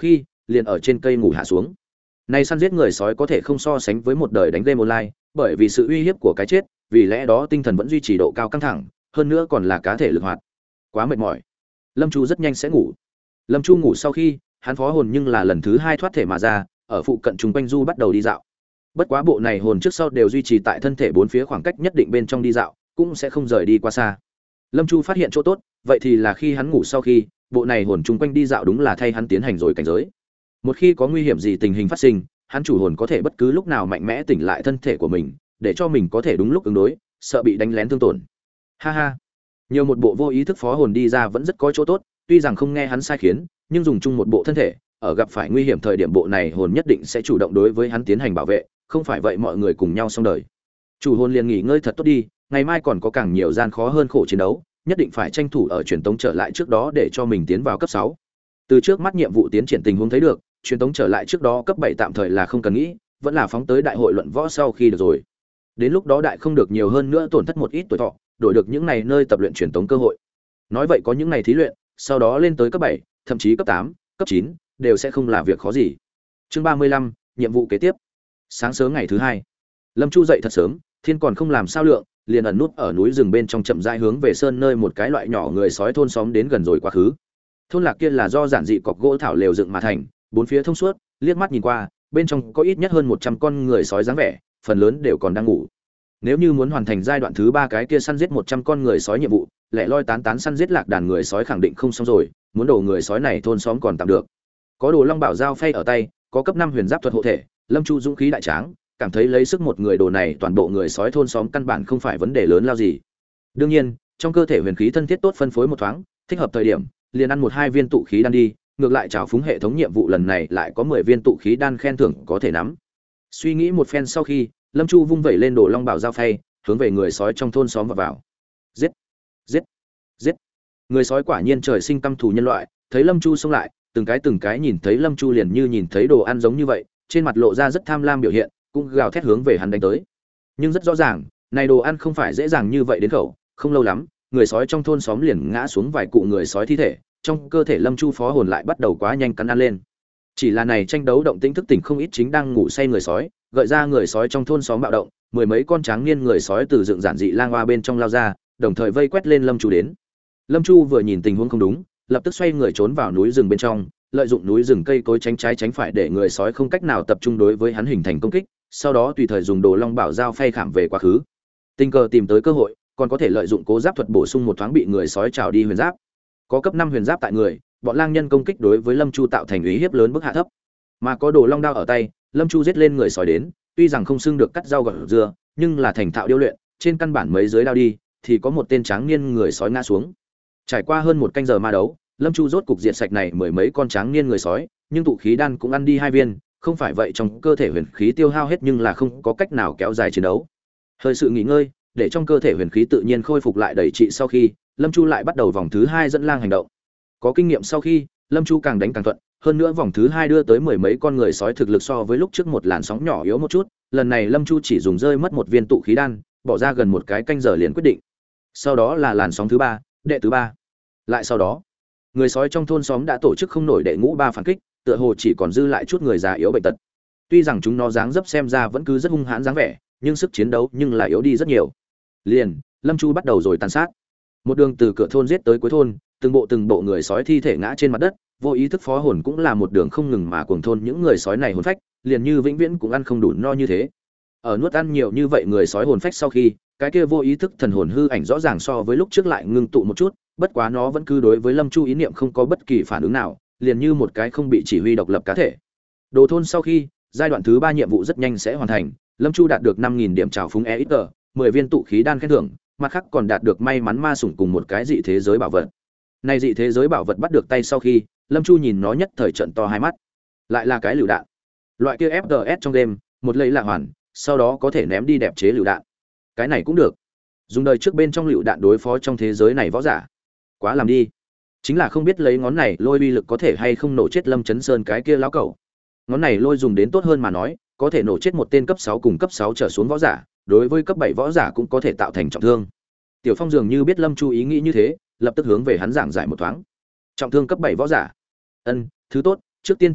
liền ở trên cây ngủ hạ xuống. Này săn giết người sói có thể không so sánh với một đời đánh game online, bởi vì sự uy hiếp của cái chết, vì lẽ đó tinh thần vẫn duy trì độ cao căng thẳng, hơn nữa còn là cá thể lực hoạt. Quá mệt mỏi. Lâm Chu rất nhanh sẽ ngủ. Lâm Chu ngủ sau khi, hắn phó hồn nhưng là lần thứ hai thoát thể mà ra, ở phụ cận trùng quanh du bắt đầu đi dạo. Bất quá bộ này hồn trước sau đều duy trì tại thân thể bốn phía khoảng cách nhất định bên trong đi dạo, cũng sẽ không rời đi quá xa. Lâm Chu phát hiện chỗ tốt, vậy thì là khi hắn ngủ sau khi, bộ này hồn trùng quanh đi dạo đúng là thay hắn tiến hành rồi cảnh giới. Một khi có nguy hiểm gì tình hình phát sinh, hắn chủ hồn có thể bất cứ lúc nào mạnh mẽ tỉnh lại thân thể của mình, để cho mình có thể đúng lúc ứng đối, sợ bị đánh lén thương tổn. Ha ha. Nhiều một bộ vô ý thức phó hồn đi ra vẫn rất có chỗ tốt, tuy rằng không nghe hắn sai khiến, nhưng dùng chung một bộ thân thể, ở gặp phải nguy hiểm thời điểm bộ này hồn nhất định sẽ chủ động đối với hắn tiến hành bảo vệ, không phải vậy mọi người cùng nhau xong đời. Chủ hồn liền nghỉ ngơi thật tốt đi, ngày mai còn có càng nhiều gian khó hơn khổ chiến đấu, nhất định phải tranh thủ ở truyền tống trở lại trước đó để cho mình tiến vào cấp sáu. Từ trước mắt nhiệm vụ tiến triển tình huống thấy được, truyền tống trở lại trước đó cấp bảy tạm thời là không cần nghĩ, vẫn là phóng tới đại hội luận võ sau khi được rồi. Đến lúc đó đại không được nhiều hơn nữa tổn thất một ít tuổi thọ, đổi được những này nơi tập luyện truyền tống cơ hội. Nói vậy có những này thí luyện, sau đó lên tới cấp bảy, thậm chí cấp tám, cấp chín, đều sẽ không là việc khó gì. Chương ba mươi lăm, nhiệm vụ kế tiếp. Sáng sớm ngày thứ hai, Lâm Chu dậy thật sớm, thiên còn không làm sao lượng, liền ẩn nút ở núi rừng bên trong chậm rãi hướng về sơn nơi một cái loại nhỏ người sói thôn xóm đến gần rồi quá khứ. Thôn lạc kia là do giản dị cọc gỗ thảo lều dựng mà thành, bốn phía thông suốt, liếc mắt nhìn qua, bên trong có ít nhất hơn một trăm con người sói dáng vẻ, phần lớn đều còn đang ngủ. Nếu như muốn hoàn thành giai đoạn thứ ba cái kia săn giết một trăm con người sói nhiệm vụ, lẻ loi tán tán săn giết lạc đàn người sói khẳng định không xong rồi, muốn đổ người sói này thôn xóm còn tạm được. Có đồ long bảo giao phay ở tay, có cấp năm huyền giáp thuật hộ thể, Lâm Chu dũng khí đại tráng, cảm thấy lấy sức một người đồ này toàn bộ người sói thôn xóm căn bản không phải vấn đề lớn lao gì. Đương nhiên, trong cơ thể huyền khí thân thiết tốt phân phối một thoáng, thích hợp thời điểm, liền ăn một hai viên tụ khí đan đi, ngược lại trào phúng hệ thống nhiệm vụ lần này lại có mười viên tụ khí đan khen thưởng có thể nắm. Suy nghĩ một phen sau khi, Lâm Chu vung vẩy lên đồ long bảo giao phay, hướng về người sói trong thôn xóm vào vào. Giết, giết, giết. Người sói quả nhiên trời sinh căm thù nhân loại, thấy Lâm Chu xông lại, từng cái từng cái nhìn thấy Lâm Chu liền như nhìn thấy đồ ăn giống như vậy, trên mặt lộ ra rất tham lam biểu hiện, cũng gào thét hướng về hắn đánh tới. Nhưng rất rõ ràng, này đồ ăn không phải dễ dàng như vậy đến khẩu, không lâu lắm, người sói trong thôn xóm liền ngã xuống vài cụ người sói thi thể, trong cơ thể Lâm Chu phó hồn lại bắt đầu quá nhanh cắn ăn lên. Chỉ là này tranh đấu động tĩnh thức tỉnh không ít chính đang ngủ say người sói, gợi ra người sói trong thôn xóm bạo động, mười mấy con tráng niên người sói từ dựng giản dị lang hoa bên trong lao ra, đồng thời vây quét lên Lâm Chu đến. Lâm Chu vừa nhìn tình huống không đúng, lập tức xoay người trốn vào núi rừng bên trong, lợi dụng núi rừng cây cối tránh trái tránh phải để người sói không cách nào tập trung đối với hắn hình thành công kích, sau đó tùy thời dùng đồ long bảo giao phay khảm về quá khứ. Tình cờ tìm tới cơ hội, còn có thể lợi dụng cố giáp thuật bổ sung một thoáng bị người sói trào đi huyền giáp. Có cấp năm huyền giáp tại người, bọn lang nhân công kích đối với Lâm Chu tạo thành uy hiếp lớn bức hạ thấp. Mà có đồ long đao ở tay, Lâm Chu giết lên người sói đến, tuy rằng không xưng được cắt rau gọt dưa, nhưng là thành thạo điêu luyện, trên căn bản mấy dưới đao đi, thì có một tên tráng niên người sói ngã xuống. Trải qua hơn một canh giờ ma đấu, Lâm Chu rốt cục diệt sạch này mười mấy con tráng niên người sói, nhưng tụ khí đan cũng ăn đi hai viên, không phải vậy trong cơ thể huyền khí tiêu hao hết nhưng là không có cách nào kéo dài chiến đấu. Hơi sự nghỉ ngơi, để trong cơ thể huyền khí tự nhiên khôi phục lại đầy trị sau khi, Lâm Chu lại bắt đầu vòng thứ hai dẫn lang hành động. Có kinh nghiệm sau khi, Lâm Chu càng đánh càng thuận, hơn nữa vòng thứ hai đưa tới mười mấy con người sói thực lực so với lúc trước một làn sóng nhỏ yếu một chút, lần này Lâm Chu chỉ dùng rơi mất một viên tụ khí đan, bỏ ra gần một cái canh giờ liền quyết định. Sau đó là làn sóng thứ ba, đệ thứ ba. Lại sau đó, người sói trong thôn xóm đã tổ chức không nổi đệ ngũ ba phản kích, tựa hồ chỉ còn dư lại chút người già yếu bệnh tật. Tuy rằng chúng nó dáng dấp xem ra vẫn cứ rất hung hãn dáng vẻ, nhưng sức chiến đấu nhưng lại yếu đi rất nhiều. Liền, Lâm Chu bắt đầu rồi tàn sát. Một đường từ cửa thôn giết tới cuối thôn, từng bộ từng bộ người sói thi thể ngã trên mặt đất, vô ý thức phó hồn cũng là một đường không ngừng mà cuồng thôn những người sói này hồn phách, liền như vĩnh viễn cũng ăn không đủ no như thế. Ở nuốt ăn nhiều như vậy người sói hồn phách sau khi, cái kia vô ý thức thần hồn hư ảnh rõ ràng so với lúc trước lại ngưng tụ một chút, bất quá nó vẫn cứ đối với Lâm Chu ý niệm không có bất kỳ phản ứng nào, liền như một cái không bị chỉ huy độc lập cá thể. Đồ thôn sau khi, giai đoạn thứ ba nhiệm vụ rất nhanh sẽ hoàn thành, Lâm Chu đạt được năm nghìn điểm trào phúng e ít tờ, mười viên tụ khí đan khen thưởng, mặt khác còn đạt được may mắn ma sủng cùng một cái dị thế giới bảo vật. Này dị thế giới bảo vật bắt được tay sau khi, Lâm Chu nhìn nó nhất thời trận to hai mắt. Lại là cái lựu đạn. Loại kia ép pê ét trong đêm, một lấy lạ hoàn, sau đó có thể ném đi đẹp chế lựu đạn. Cái này cũng được. Dùng đời trước bên trong lựu đạn đối phó trong thế giới này võ giả. Quá làm đi. Chính là không biết lấy ngón này lôi uy lực có thể hay không nổ chết Lâm Chấn Sơn cái kia lão cẩu. Ngón này lôi dùng đến tốt hơn mà nói, có thể nổ chết một tên cấp sáu cùng cấp sáu trở xuống võ giả, đối với cấp bảy võ giả cũng có thể tạo thành trọng thương. Tiểu Phong dường như biết Lâm Chu ý nghĩ như thế, lập tức hướng về hắn giảng giải một thoáng. Trọng thương cấp bảy võ giả. Ân, thứ tốt, trước tiên thu đi,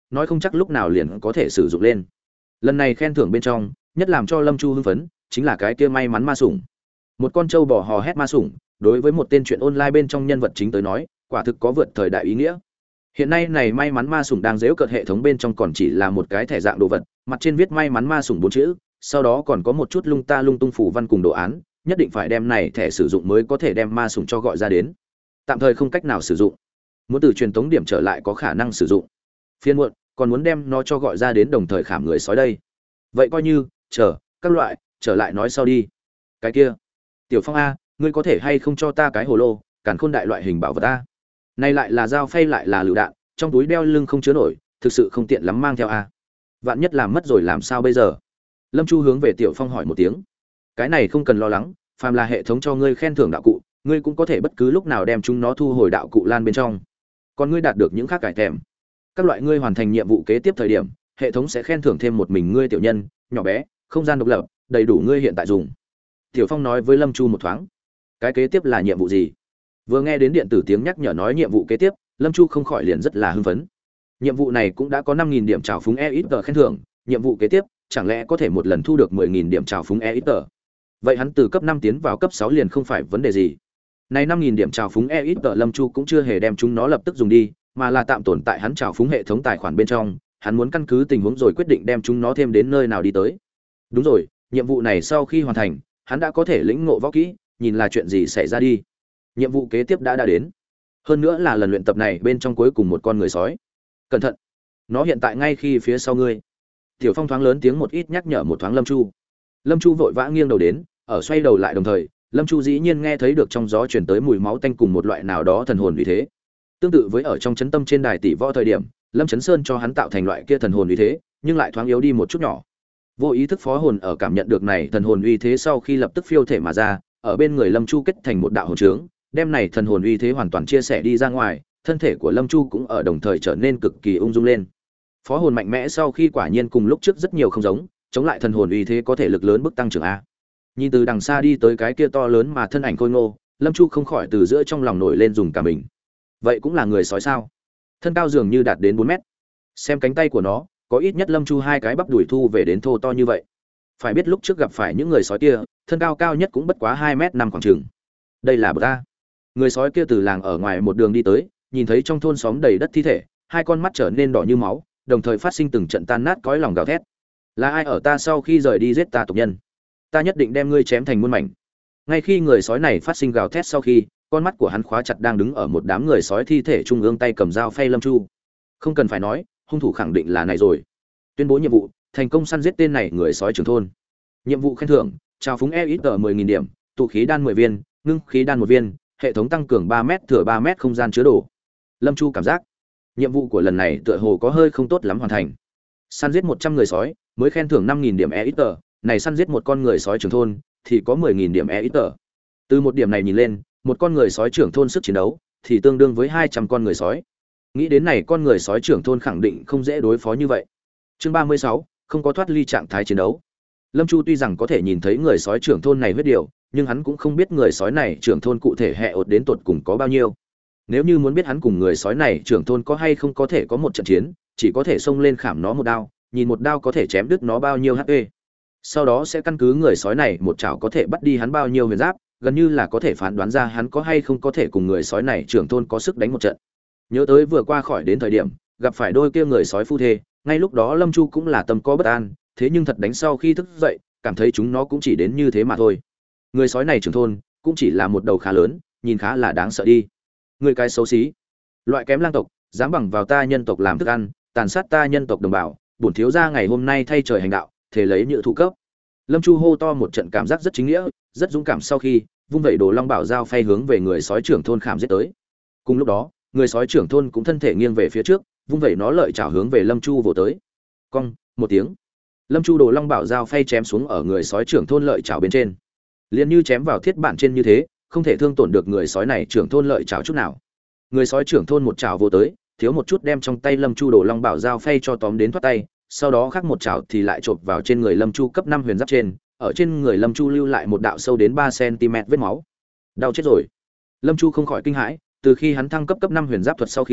nói không chắc lúc nào liền có thể sử dụng lên. Lần này khen thưởng bên trong, nhất làm cho Lâm Chu hưng phấn, chính là cái kia may mắn ma sủng. Một con trâu bò hò hét ma sủng, đối với một tên chuyện online bên trong nhân vật chính tới nói, quả thực có vượt thời đại ý nghĩa. Hiện nay này may mắn ma sủng đang giễu cợt hệ thống bên trong còn chỉ là một cái thẻ dạng đồ vật, mặt trên viết may mắn ma sủng bốn chữ, sau đó còn có một chút lung ta lung tung phủ văn cùng đồ án, nhất định phải đem này thẻ sử dụng mới có thể đem ma sủng cho gọi ra đến. Tạm thời không cách nào sử dụng. Muốn từ truyền tống điểm trở lại có khả năng sử dụng. Phiên muộn, còn muốn đem nó cho gọi ra đến đồng thời khảm người sói đây. Vậy coi như, chờ, các loại, trở lại nói sau đi. Cái kia, Tiểu Phong a, ngươi có thể hay không cho ta cái hồ lô, càn khôn đại loại hình bảo vật ta. Này lại là dao phay lại là lựu đạn, trong túi đeo lưng không chứa nổi, thực sự không tiện lắm mang theo a. Vạn nhất làm mất rồi làm sao bây giờ? Lâm Chu hướng về Tiểu Phong hỏi một tiếng. Cái này không cần lo lắng, phàm là hệ thống cho ngươi khen thưởng đạo cụ, ngươi cũng có thể bất cứ lúc nào đem chúng nó thu hồi đạo cụ lan bên trong. Còn ngươi đạt được những khác cải thèm, các loại ngươi hoàn thành nhiệm vụ kế tiếp thời điểm, hệ thống sẽ khen thưởng thêm một mình ngươi tiểu nhân, nhỏ bé, không gian độc lập, đầy đủ ngươi hiện tại dùng. Tiểu Phong nói với Lâm Chu một thoáng. Cái kế tiếp là nhiệm vụ gì? Vừa nghe đến điện tử tiếng nhắc nhở nói nhiệm vụ kế tiếp, Lâm Chu không khỏi liền rất là hưng phấn. Nhiệm vụ này cũng đã có năm nghìn điểm trào phúng e ít tờ khen thưởng, nhiệm vụ kế tiếp chẳng lẽ có thể một lần thu được mười nghìn điểm trào phúng e ít tờ. Vậy hắn từ cấp năm tiến vào cấp sáu liền không phải vấn đề gì. Này năm nghìn điểm trào phúng e ít tờ Lâm Chu cũng chưa hề đem chúng nó lập tức dùng đi, mà là tạm tồn tại hắn trào phúng hệ thống tài khoản bên trong, hắn muốn căn cứ tình huống rồi quyết định đem chúng nó thêm đến nơi nào đi tới. Đúng rồi, nhiệm vụ này sau khi hoàn thành, hắn đã có thể lĩnh ngộ võ kỹ, nhìn là chuyện gì xảy ra đi. Nhiệm vụ kế tiếp đã đã đến. Hơn nữa là lần luyện tập này bên trong cuối cùng một con người sói. Cẩn thận, nó hiện tại ngay khi phía sau ngươi. Tiểu Phong thoáng lớn tiếng một ít nhắc nhở một thoáng Lâm Chu. Lâm Chu vội vã nghiêng đầu đến, ở xoay đầu lại đồng thời, Lâm Chu dĩ nhiên nghe thấy được trong gió truyền tới mùi máu tanh cùng một loại nào đó thần hồn vì thế. Tương tự với ở trong chấn tâm trên đài tỷ võ thời điểm, Lâm Chấn Sơn cho hắn tạo thành loại kia thần hồn uy thế, nhưng lại thoáng yếu đi một chút nhỏ. Vô ý thức phó hồn ở cảm nhận được này thần hồn uy thế sau khi lập tức phiêu thể mà ra, ở bên người Lâm Chu kết thành một đạo hồn trướng, đem này thần hồn uy thế hoàn toàn chia sẻ đi ra ngoài, thân thể của Lâm Chu cũng ở đồng thời trở nên cực kỳ ung dung lên. Phó hồn mạnh mẽ sau khi quả nhiên cùng lúc trước rất nhiều không giống, chống lại thần hồn uy thế có thể lực lớn bức tăng trưởng a. Nhìn từ đằng xa đi tới cái kia to lớn mà thân ảnh khôi ngô, Lâm Chu không khỏi từ giữa trong lòng nổi lên dùng cả mình. Vậy cũng là người sói sao? Thân cao dường như đạt đến bốn mét. Xem cánh tay của nó, có ít nhất Lâm Chu hai cái bắp đùi thu về đến thô to như vậy. Phải biết lúc trước gặp phải những người sói kia, thân cao cao nhất cũng bất quá hai mét năm khoảng chừng. Đây là bậc a. Người sói kia từ làng ở ngoài một đường đi tới, nhìn thấy trong thôn xóm đầy đất thi thể, hai con mắt trở nên đỏ như máu, đồng thời phát sinh từng trận tan nát cõi lòng gào thét. Là ai ở ta sau khi rời đi giết ta tộc nhân? Ta nhất định đem ngươi chém thành muôn mảnh. Ngay khi người sói này phát sinh gào thét sau khi, con mắt của hắn khóa chặt đang đứng ở một đám người sói thi thể trung ương tay cầm dao phay Lâm Chu. Không cần phải nói, hung thủ khẳng định là này rồi. Tuyên bố nhiệm vụ, thành công săn giết tên này người sói trưởng thôn. Nhiệm vụ khen thưởng, trao phúng e ít tờ mười nghìn điểm, tụ khí đan mười viên, ngưng khí đan một viên, hệ thống tăng cường ba mét thừa ba mét không gian chứa đồ. Lâm Chu cảm giác, nhiệm vụ của lần này tựa hồ có hơi không tốt lắm hoàn thành. Săn giết một trăm người sói, mới khen thưởng năm nghìn điểm e ít tờ, này săn giết một con người sói trưởng thôn thì có mười nghìn điểm e ít tờ. Từ một điểm này nhìn lên, một con người sói trưởng thôn sức chiến đấu thì tương đương với hai trăm con người sói. Nghĩ đến này con người sói trưởng thôn khẳng định không dễ đối phó như vậy. Chương ba mươi sáu, không có thoát ly trạng thái chiến đấu. Lâm Chu tuy rằng có thể nhìn thấy người sói trưởng thôn này huyết điều, nhưng hắn cũng không biết người sói này trưởng thôn cụ thể hệ ột đến tột cùng có bao nhiêu. Nếu như muốn biết hắn cùng người sói này trưởng thôn có hay không có thể có một trận chiến, chỉ có thể xông lên khảm nó một đao, nhìn một đao có thể chém đứt nó bao nhiêu hát pê. Sau đó sẽ căn cứ người sói này một chảo có thể bắt đi hắn bao nhiêu huyền giáp, gần như là có thể phán đoán ra hắn có hay không có thể cùng người sói này trưởng thôn có sức đánh một trận. Nhớ tới vừa qua khỏi đến thời điểm gặp phải đôi kia người sói phu thê, ngay lúc đó Lâm Chu cũng là tâm có bất an, thế nhưng thật đánh sau khi thức dậy, cảm thấy chúng nó cũng chỉ đến như thế mà thôi. Người sói này trưởng thôn cũng chỉ là một đầu khá lớn, nhìn khá là đáng sợ đi. Người cái xấu xí, loại kém lang tộc, dám bằng vào ta nhân tộc làm thức ăn, tàn sát ta nhân tộc đồng bào, bổn thiếu gia ngày hôm nay thay trời hành đạo, thể lấy nhự thụ cấp. Lâm Chu hô to một trận cảm giác rất chính nghĩa, rất dũng cảm sau khi vung vẩy đồ long bảo dao phay hướng về người sói trưởng thôn khảm giết tới. Cùng lúc đó, người sói trưởng thôn cũng thân thể nghiêng về phía trước, vung vẩy nó lợi chảo hướng về Lâm Chu vồ tới. Cong một tiếng, Lâm Chu đồ long bảo dao phay chém xuống ở người sói trưởng thôn lợi chảo bên trên, liền như chém vào thiết bản trên như thế, không thể thương tổn được người sói này trưởng thôn lợi chảo chút nào. Người sói trưởng thôn một chảo vô tới, thiếu một chút đem trong tay Lâm Chu đồ long bảo dao phay cho tóm đến thoát tay, sau đó khác một chảo thì lại chộp vào trên người Lâm Chu cấp năm huyền giáp trên, ở trên người Lâm Chu lưu lại một đạo sâu đến ba xăng-ti-mét vết máu. Đau chết rồi. Lâm Chu không khỏi kinh hãi, từ khi hắn thăng cấp cấp năm huyền giáp thuật sau khi,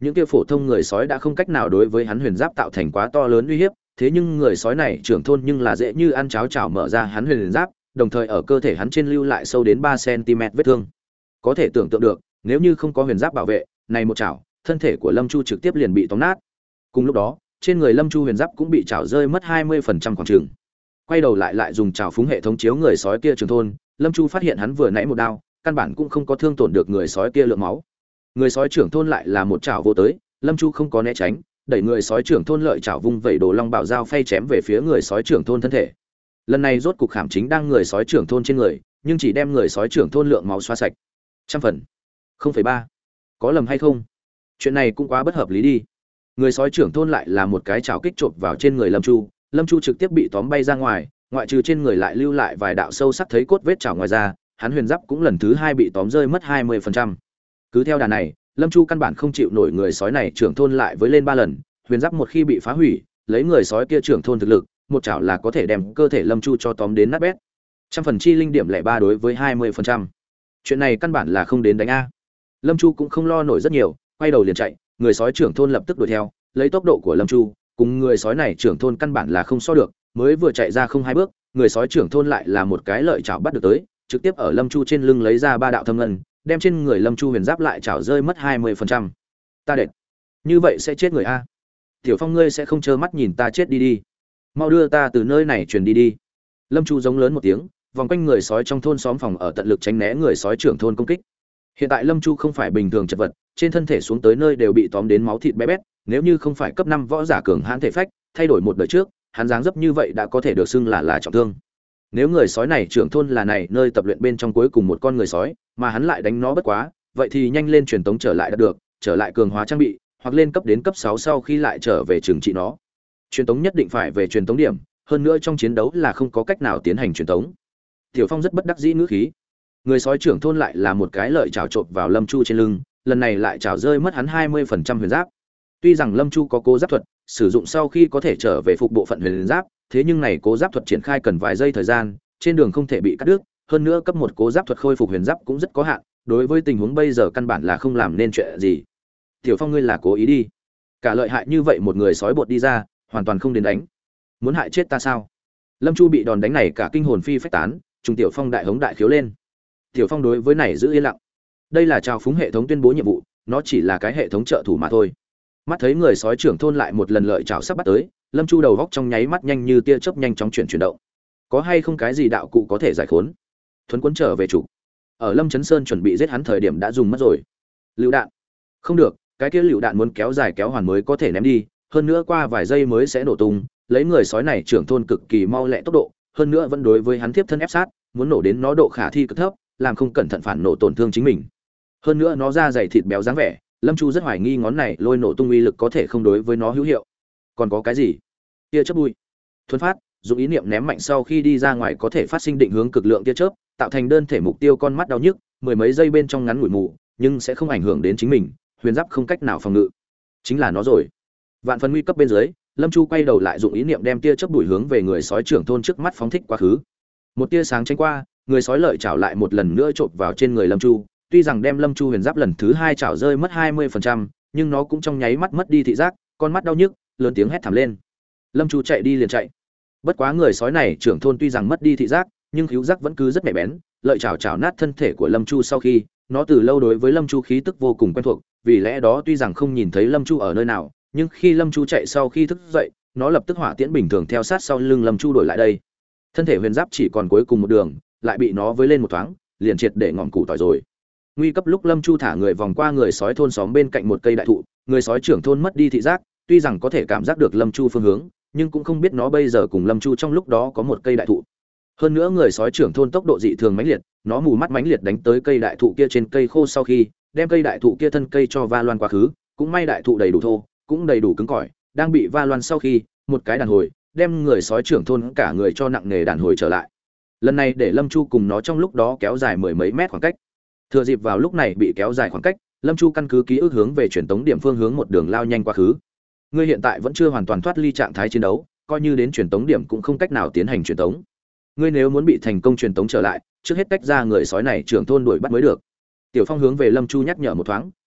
những kia phổ thông người sói đã không cách nào đối với hắn huyền giáp tạo thành quá to lớn uy hiếp, thế nhưng người sói này trưởng thôn nhưng là dễ như ăn cháo chảo mở ra hắn huyền giáp, đồng thời ở cơ thể hắn trên lưu lại sâu đến ba xăng-ti-mét vết thương. Có thể tưởng tượng được, nếu như không có huyền giáp bảo vệ, này một chảo, thân thể của Lâm Chu trực tiếp liền bị tóm nát. Cùng lúc đó, trên người Lâm Chu huyền giáp cũng bị chảo rơi mất hai mươi phần trăm khoảng chừng. Quay đầu lại lại dùng chảo phúng hệ thống chiếu người sói kia trưởng thôn, Lâm Chu phát hiện hắn vừa nãy một đao, căn bản cũng không có thương tổn được người sói kia lượng máu. Người sói trưởng thôn lại là một chảo vô tới, Lâm Chu không có né tránh, đẩy người sói trưởng thôn lợi chảo vung vẩy đồ long bảo dao phay chém về phía người sói trưởng thôn thân thể. Lần này rốt cục khảm chính đang người sói trưởng thôn trên người, nhưng chỉ đem người sói trưởng thôn lượng máu xóa sạch. Trăm phần. không phẩy ba. Có lầm hay không? Chuyện này cũng quá bất hợp lý đi. Người sói trưởng thôn lại là một cái chảo kích chộp vào trên người Lâm Chu, Lâm Chu trực tiếp bị tóm bay ra ngoài, ngoại trừ trên người lại lưu lại vài đạo sâu sắc thấy cốt vết chảo ngoài ra, hắn huyền giáp cũng lần thứ hai bị tóm rơi mất hai mươi phần trăm. Cứ theo đà này, Lâm Chu căn bản không chịu nổi người sói này trưởng thôn lại với lên ba lần, huyền giáp một khi bị phá hủy, lấy người sói kia trưởng thôn thực lực, một chảo là có thể đem cơ thể Lâm Chu cho tóm đến nát bét. Trăm phần chi linh điểm lẻ ba đối với hai mươi phần trăm. Chuyện này căn bản là không đến đánh a. Lâm Chu cũng không lo nổi rất nhiều, quay đầu liền chạy, người sói trưởng thôn lập tức đuổi theo, lấy tốc độ của Lâm Chu, cùng người sói này trưởng thôn căn bản là không so được, mới vừa chạy ra không hai bước, người sói trưởng thôn lại là một cái lợi chảo bắt được tới, trực tiếp ở Lâm Chu trên lưng lấy ra ba đạo thâm ngân, đem trên người Lâm Chu huyền giáp lại chảo rơi mất hai mươi phần trăm. Ta đệt, như vậy sẽ chết người a. Tiểu Phong ngươi sẽ không trơ mắt nhìn ta chết đi đi. Mau đưa ta từ nơi này truyền đi đi. Lâm Chu giống lớn một tiếng, vòng quanh người sói trong thôn xóm phòng ở tận lực tránh né người sói trưởng thôn công kích. Hiện tại Lâm Chu không phải bình thường chật vật, trên thân thể xuống tới nơi đều bị tóm đến máu thịt bé bét, nếu như không phải cấp năm võ giả cường hãn thể phách, thay đổi một đời trước, hắn dáng dấp như vậy đã có thể được xưng là là trọng thương. Nếu người sói này trưởng thôn là này nơi tập luyện bên trong cuối cùng một con người sói, mà hắn lại đánh nó bất quá, vậy thì nhanh lên truyền tống trở lại đã được, trở lại cường hóa trang bị, hoặc lên cấp đến cấp sáu sau khi lại trở về trừng trị nó. Truyền tống nhất định phải về truyền tống điểm, hơn nữa trong chiến đấu là không có cách nào tiến hành truyền tống. Tiểu Phong rất bất đắc dĩ ngữ khí. Người sói trưởng thôn lại là một cái lợi chảo chộp vào Lâm Chu trên lưng, lần này lại chảo rơi mất hắn hai mươi phần trăm huyền giáp. Tuy rằng Lâm Chu có cố giáp thuật, sử dụng sau khi có thể trở về phục bộ phận huyền giáp, thế nhưng này cố giáp thuật triển khai cần vài giây thời gian, trên đường không thể bị cắt đứt, hơn nữa cấp một cố giáp thuật khôi phục huyền giáp cũng rất có hạn, đối với tình huống bây giờ căn bản là không làm nên chuyện gì. Tiểu Phong ngươi là cố ý đi. Cả lợi hại như vậy một người sói bột đi ra, hoàn toàn không đến đánh. Muốn hại chết ta sao? Lâm Chu bị đòn đánh này cả kinh hồn phi phách tán, trùng Tiểu Phong đại hống đại khiếu lên. Tiểu Phong đối với này giữ yên lặng. Đây là trào phúng hệ thống tuyên bố nhiệm vụ, nó chỉ là cái hệ thống trợ thủ mà thôi. Mắt thấy người sói trưởng thôn lại một lần lợi chảo sắp bắt tới, Lâm Chu đầu góc trong nháy mắt nhanh như tia chớp nhanh chóng chuyển chuyển động. Có hay không cái gì đạo cụ có thể giải khốn? Thuấn cuốn trở về chủ. Ở Lâm Chấn Sơn chuẩn bị giết hắn thời điểm đã dùng mất rồi. Lựu đạn. Không được, cái kia lựu đạn muốn kéo dài kéo hoàn mới có thể ném đi, hơn nữa qua vài giây mới sẽ nổ tung, lấy người sói này trưởng thôn cực kỳ mau lẹ tốc độ, hơn nữa vẫn đối với hắn tiếp thân ép sát, muốn nổ đến nó độ khả thi cực thấp, làm không cẩn thận phản nổ tổn thương chính mình. Hơn nữa nó da dày thịt béo dáng vẻ, Lâm Chu rất hoài nghi ngón này lôi nổ tung uy lực có thể không đối với nó hữu hiệu. Còn có cái gì? Tia chớp bụi. Thuấn phát, dùng ý niệm ném mạnh sau khi đi ra ngoài có thể phát sinh định hướng cực lượng tia chớp, tạo thành đơn thể mục tiêu con mắt đau nhức, mười mấy giây bên trong ngắn ngủi mù, nhưng sẽ không ảnh hưởng đến chính mình, huyền giáp không cách nào phòng ngự. Chính là nó rồi. Vạn phần nguy cấp bên dưới, Lâm Chu quay đầu lại dùng ý niệm đem tia chớp bụi hướng về người sói trưởng thôn trước mắt phóng thích quá khứ. Một tia sáng tránh qua, người sói lợi chảo lại một lần nữa chộp vào trên người Lâm Chu, tuy rằng đem Lâm Chu huyền giáp lần thứ hai chảo rơi mất hai mươi phần trăm, nhưng nó cũng trong nháy mắt mất đi thị giác, con mắt đau nhức, lớn tiếng hét thảm lên. Lâm Chu chạy đi liền chạy. Bất quá người sói này trưởng thôn tuy rằng mất đi thị giác, nhưng khứu giác vẫn cứ rất nhạy bén, lợi chảo chảo nát thân thể của Lâm Chu sau khi, nó từ lâu đối với Lâm Chu khí tức vô cùng quen thuộc, vì lẽ đó tuy rằng không nhìn thấy Lâm Chu ở nơi nào, nhưng khi Lâm Chu chạy sau khi thức dậy, nó lập tức hỏa tiễn bình thường theo sát sau lưng Lâm Chu đuổi lại đây. Thân thể huyền giáp chỉ còn cuối cùng một đường, lại bị nó với lên một thoáng, liền triệt để ngọn củ tỏi rồi. Nguy cấp lúc Lâm Chu thả người vòng qua người sói thôn xóm bên cạnh một cây đại thụ, người sói trưởng thôn mất đi thị giác, tuy rằng có thể cảm giác được Lâm Chu phương hướng, nhưng cũng không biết nó bây giờ cùng Lâm Chu trong lúc đó có một cây đại thụ. Hơn nữa người sói trưởng thôn tốc độ dị thường mãnh liệt, nó mù mắt mãnh liệt đánh tới cây đại thụ kia trên cây khô sau khi, đem cây đại thụ kia thân cây cho va loan quá khứ, cũng may đại thụ đầy đủ thô, cũng đầy đủ cứng cỏi, đang bị va loan sau khi, một cái đàn hồi, đem người sói trưởng thôn cả người cho nặng nề đàn hồi trở lại. Lần này để Lâm Chu cùng nó trong lúc đó kéo dài mười mấy mét khoảng cách. Thừa dịp vào lúc này bị kéo dài khoảng cách, Lâm Chu căn cứ ký ức hướng về truyền tống điểm phương hướng một đường lao nhanh quá khứ. Ngươi hiện tại vẫn chưa hoàn toàn thoát ly trạng thái chiến đấu, coi như đến truyền tống điểm cũng không cách nào tiến hành truyền tống. Ngươi nếu muốn bị thành công truyền tống trở lại, trước hết tách ra người sói này trưởng thôn đuổi bắt mới được. Tiểu Phong hướng về Lâm Chu nhắc nhở một thoáng,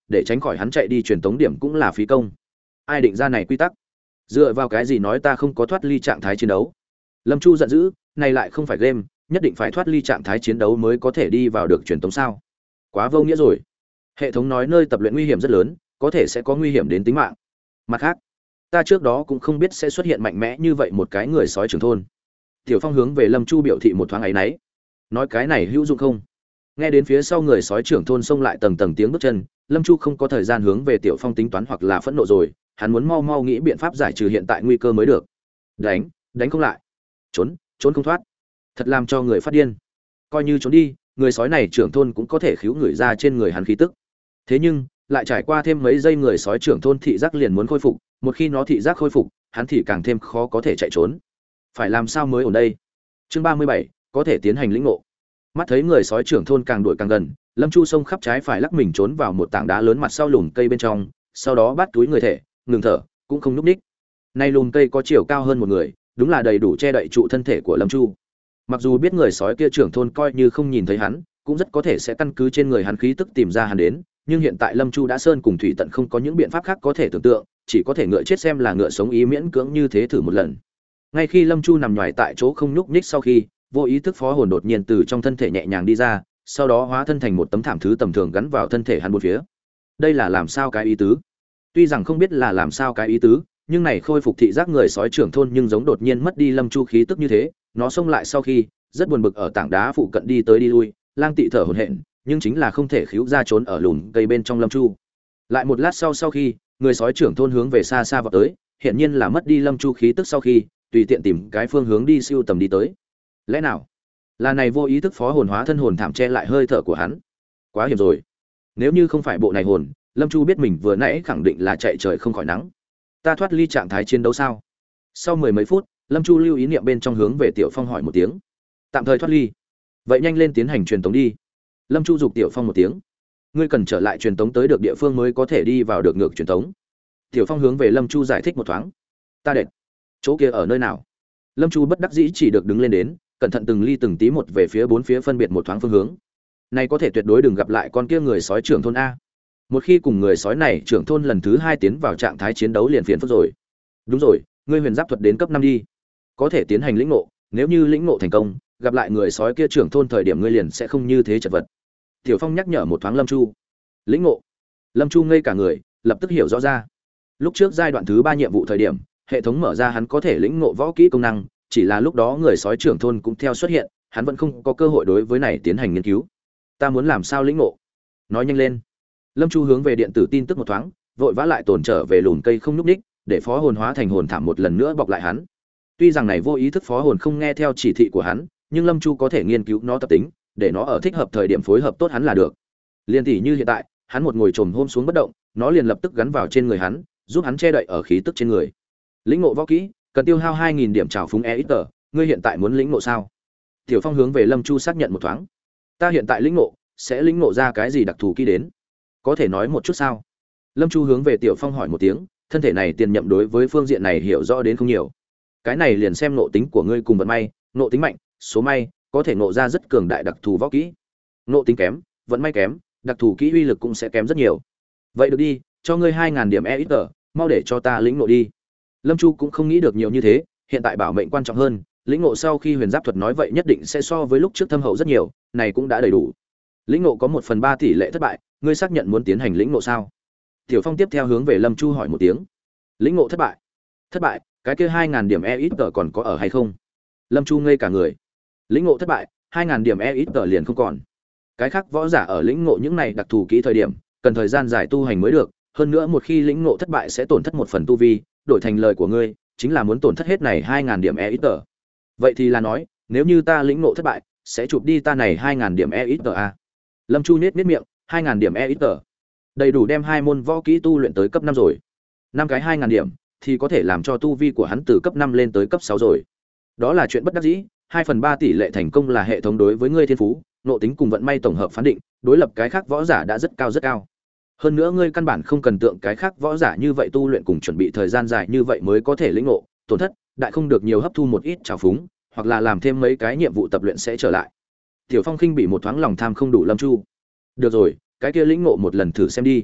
để tránh khỏi hắn chạy đi truyền tống điểm cũng là phí công. Ai định ra này quy tắc? Dựa vào cái gì nói ta không có thoát ly trạng thái chiến đấu? Lâm Chu giận dữ, này lại không phải game, nhất định phải thoát ly trạng thái chiến đấu mới có thể đi vào được truyền tống sao? Quá vô nghĩa rồi. Hệ thống nói nơi tập luyện nguy hiểm rất lớn, có thể sẽ có nguy hiểm đến tính mạng. Mặt khác, ta trước đó cũng không biết sẽ xuất hiện mạnh mẽ như vậy một cái người sói trưởng thôn. Tiểu Phong hướng về Lâm Chu biểu thị một thoáng ấy nấy. Nói cái này hữu dụng không? Nghe đến phía sau người sói trưởng thôn xông lại tầng tầng tiếng bước chân, Lâm Chu không có thời gian hướng về Tiểu Phong tính toán hoặc là phẫn nộ rồi, hắn muốn mau mau nghĩ biện pháp giải trừ hiện tại nguy cơ mới được. Đánh, đánh không lại. Trốn, trốn không thoát. Thật làm cho người phát điên. Coi như trốn đi, người sói này trưởng thôn cũng có thể khíu người ra trên người hắn khí tức. Thế nhưng, lại trải qua thêm mấy giây người sói trưởng thôn thị giác liền muốn khôi phục, một khi nó thị giác khôi phục, hắn thì càng thêm khó có thể chạy trốn. Phải làm sao mới ở đây? Chương ba mươi bảy, có thể tiến hành lĩnh ngộ. Mắt thấy người sói trưởng thôn càng đuổi càng gần, Lâm Chu xông khắp trái phải lắc mình trốn vào một tảng đá lớn mặt sau lùm cây bên trong, sau đó bắt túi người thể, ngừng thở, cũng không nhúc nhích. Nay lùm cây có chiều cao hơn một người, đúng là đầy đủ che đậy trụ thân thể của Lâm Chu. Mặc dù biết người sói kia trưởng thôn coi như không nhìn thấy hắn, cũng rất có thể sẽ căn cứ trên người hắn khí tức tìm ra hắn đến, nhưng hiện tại Lâm Chu đã sơn cùng thủy tận không có những biện pháp khác có thể tưởng tượng, chỉ có thể ngựa chết xem là ngựa sống ý miễn cưỡng như thế thử một lần. Ngay khi Lâm Chu nằm nhòi tại chỗ không nhúc nhích sau khi, vô ý thức phó hồn đột nhiên từ trong thân thể nhẹ nhàng đi ra, sau đó hóa thân thành một tấm thảm thứ tầm thường gắn vào thân thể hắn bốn phía. Đây là làm sao cái ý tứ? Tuy rằng không biết là làm sao cái ý tứ, nhưng này khôi phục thị giác người sói trưởng thôn nhưng giống đột nhiên mất đi Lâm Chu khí tức như thế, nó xông lại sau khi, rất buồn bực ở tảng đá phụ cận đi tới đi lui, lang tị thở hổn hển, nhưng chính là không thể khíu ra trốn ở lùm cây bên trong Lâm Chu. Lại một lát sau sau khi, người sói trưởng thôn hướng về xa xa vọt tới, hiện nhiên là mất đi Lâm Chu khí tức sau khi, tùy tiện tìm cái phương hướng đi siêu tầm đi tới. Lẽ nào là này vô ý thức phó hồn hóa thân hồn thảm che lại hơi thở của hắn? Quá hiểm rồi. Nếu như không phải bộ này hồn, Lâm Chu biết mình vừa nãy khẳng định là chạy trời không khỏi nắng. Ta thoát ly trạng thái chiến đấu sao? Sau mười mấy phút, Lâm Chu lưu ý niệm bên trong hướng về Tiểu Phong hỏi một tiếng. Tạm thời thoát ly. Vậy nhanh lên tiến hành truyền tống đi. Lâm Chu giục Tiểu Phong một tiếng. Ngươi cần trở lại truyền tống tới được địa phương mới có thể đi vào được ngược truyền tống. Tiểu Phong hướng về Lâm Chu giải thích một thoáng. Ta đệt. Chỗ kia ở nơi nào? Lâm Chu bất đắc dĩ chỉ được đứng lên đến, cẩn thận từng ly từng tí một về phía bốn phía phân biệt một thoáng phương hướng. Này có thể tuyệt đối đừng gặp lại con kia người sói trưởng thôn a. Một khi cùng người sói này trưởng thôn lần thứ hai tiến vào trạng thái chiến đấu liền phiền phức rồi. Đúng rồi, ngươi huyền giáp thuật đến cấp năm đi, có thể tiến hành lĩnh ngộ, nếu như lĩnh ngộ thành công, gặp lại người sói kia trưởng thôn thời điểm ngươi liền sẽ không như thế chật vật. Tiểu Phong nhắc nhở một thoáng Lâm Chu. Lĩnh ngộ. Lâm Chu ngây cả người, lập tức hiểu rõ ra. Lúc trước giai đoạn thứ ba nhiệm vụ thời điểm, hệ thống mở ra hắn có thể lĩnh ngộ võ kỹ công năng, chỉ là lúc đó người sói trưởng thôn cũng theo xuất hiện, hắn vẫn không có cơ hội đối với này tiến hành nghiên cứu. Ta muốn làm sao lĩnh ngộ? Nói nhanh lên. Lâm Chu hướng về điện tử tin tức một thoáng, vội vã lại tồn trở về lùm cây không nhúc nhích, để phó hồn hóa thành hồn thảm một lần nữa bọc lại hắn. Tuy rằng này vô ý thức phó hồn không nghe theo chỉ thị của hắn, nhưng Lâm Chu có thể nghiên cứu nó tập tính, để nó ở thích hợp thời điểm phối hợp tốt hắn là được. Liên tỷ như hiện tại, hắn một ngồi trồm hôm xuống bất động, nó liền lập tức gắn vào trên người hắn, giúp hắn che đậy ở khí tức trên người. Lĩnh ngộ võ kỹ, cần tiêu hao hai nghìn điểm trào phúng e ít tờ, ngươi hiện tại muốn lĩnh ngộ sao? Tiểu Phong hướng về Lâm Chu xác nhận một thoáng. Ta hiện tại lĩnh ngộ, sẽ lĩnh ngộ ra cái gì đặc thù kỹ đến? Có thể nói một chút sao? Lâm Chu hướng về Tiểu Phong hỏi một tiếng, thân thể này tiền nhậm đối với phương diện này hiểu rõ đến không nhiều. Cái này liền xem nộ tính của ngươi cùng vận may, nộ tính mạnh, số may, có thể nộ ra rất cường đại đặc thù võ kỹ. Nộ tính kém, vận may kém, đặc thù kỹ uy lực cũng sẽ kém rất nhiều. Vậy được đi, cho ngươi hai nghìn điểm e ít tờ, mau để cho ta lĩnh ngộ đi. Lâm Chu cũng không nghĩ được nhiều như thế, hiện tại bảo mệnh quan trọng hơn, lĩnh ngộ sau khi huyền giáp thuật nói vậy nhất định sẽ so với lúc trước thâm hậu rất nhiều, này cũng đã đầy đủ. Lĩnh ngộ có một phần ba tỷ lệ thất bại, ngươi xác nhận muốn tiến hành lĩnh ngộ sao? Tiểu Phong tiếp theo hướng về Lâm Chu hỏi một tiếng. Lĩnh ngộ thất bại? Thất bại, cái kia hai nghìn điểm e ít tờ còn có ở hay không? Lâm Chu ngây cả người. Lĩnh ngộ thất bại, hai nghìn điểm e ít tờ liền không còn. Cái khác võ giả ở lĩnh ngộ những này đặc thù kỹ thời điểm, cần thời gian dài tu hành mới được, hơn nữa một khi lĩnh ngộ thất bại sẽ tổn thất một phần tu vi, đổi thành lời của ngươi, chính là muốn tổn thất hết này hai nghìn điểm e ít tờ. Vậy thì là nói, nếu như ta lĩnh ngộ thất bại, sẽ chụp đi ta này hai nghìn điểm e ít tờ a. Lâm Chu nhếch nhếch miệng, hai nghìn điểm e ít tờ. Đầy đủ đem hai môn võ kỹ tu luyện tới cấp năm rồi. Năm cái hai nghìn điểm thì có thể làm cho tu vi của hắn từ cấp năm lên tới cấp sáu rồi. Đó là chuyện bất đắc dĩ, hai phần ba tỷ lệ thành công là hệ thống đối với ngươi thiên phú, nộ tính cùng vận may tổng hợp phán định, đối lập cái khác võ giả đã rất cao rất cao. Hơn nữa ngươi căn bản không cần tượng cái khác võ giả như vậy tu luyện cùng chuẩn bị thời gian dài như vậy mới có thể lĩnh ngộ, tổn thất, đại không được nhiều hấp thu một ít trào phúng, hoặc là làm thêm mấy cái nhiệm vụ tập luyện sẽ trở lại. Tiểu Phong khinh bị một thoáng lòng tham không đủ Lâm Chu. Được rồi, cái kia lĩnh ngộ một lần thử xem đi.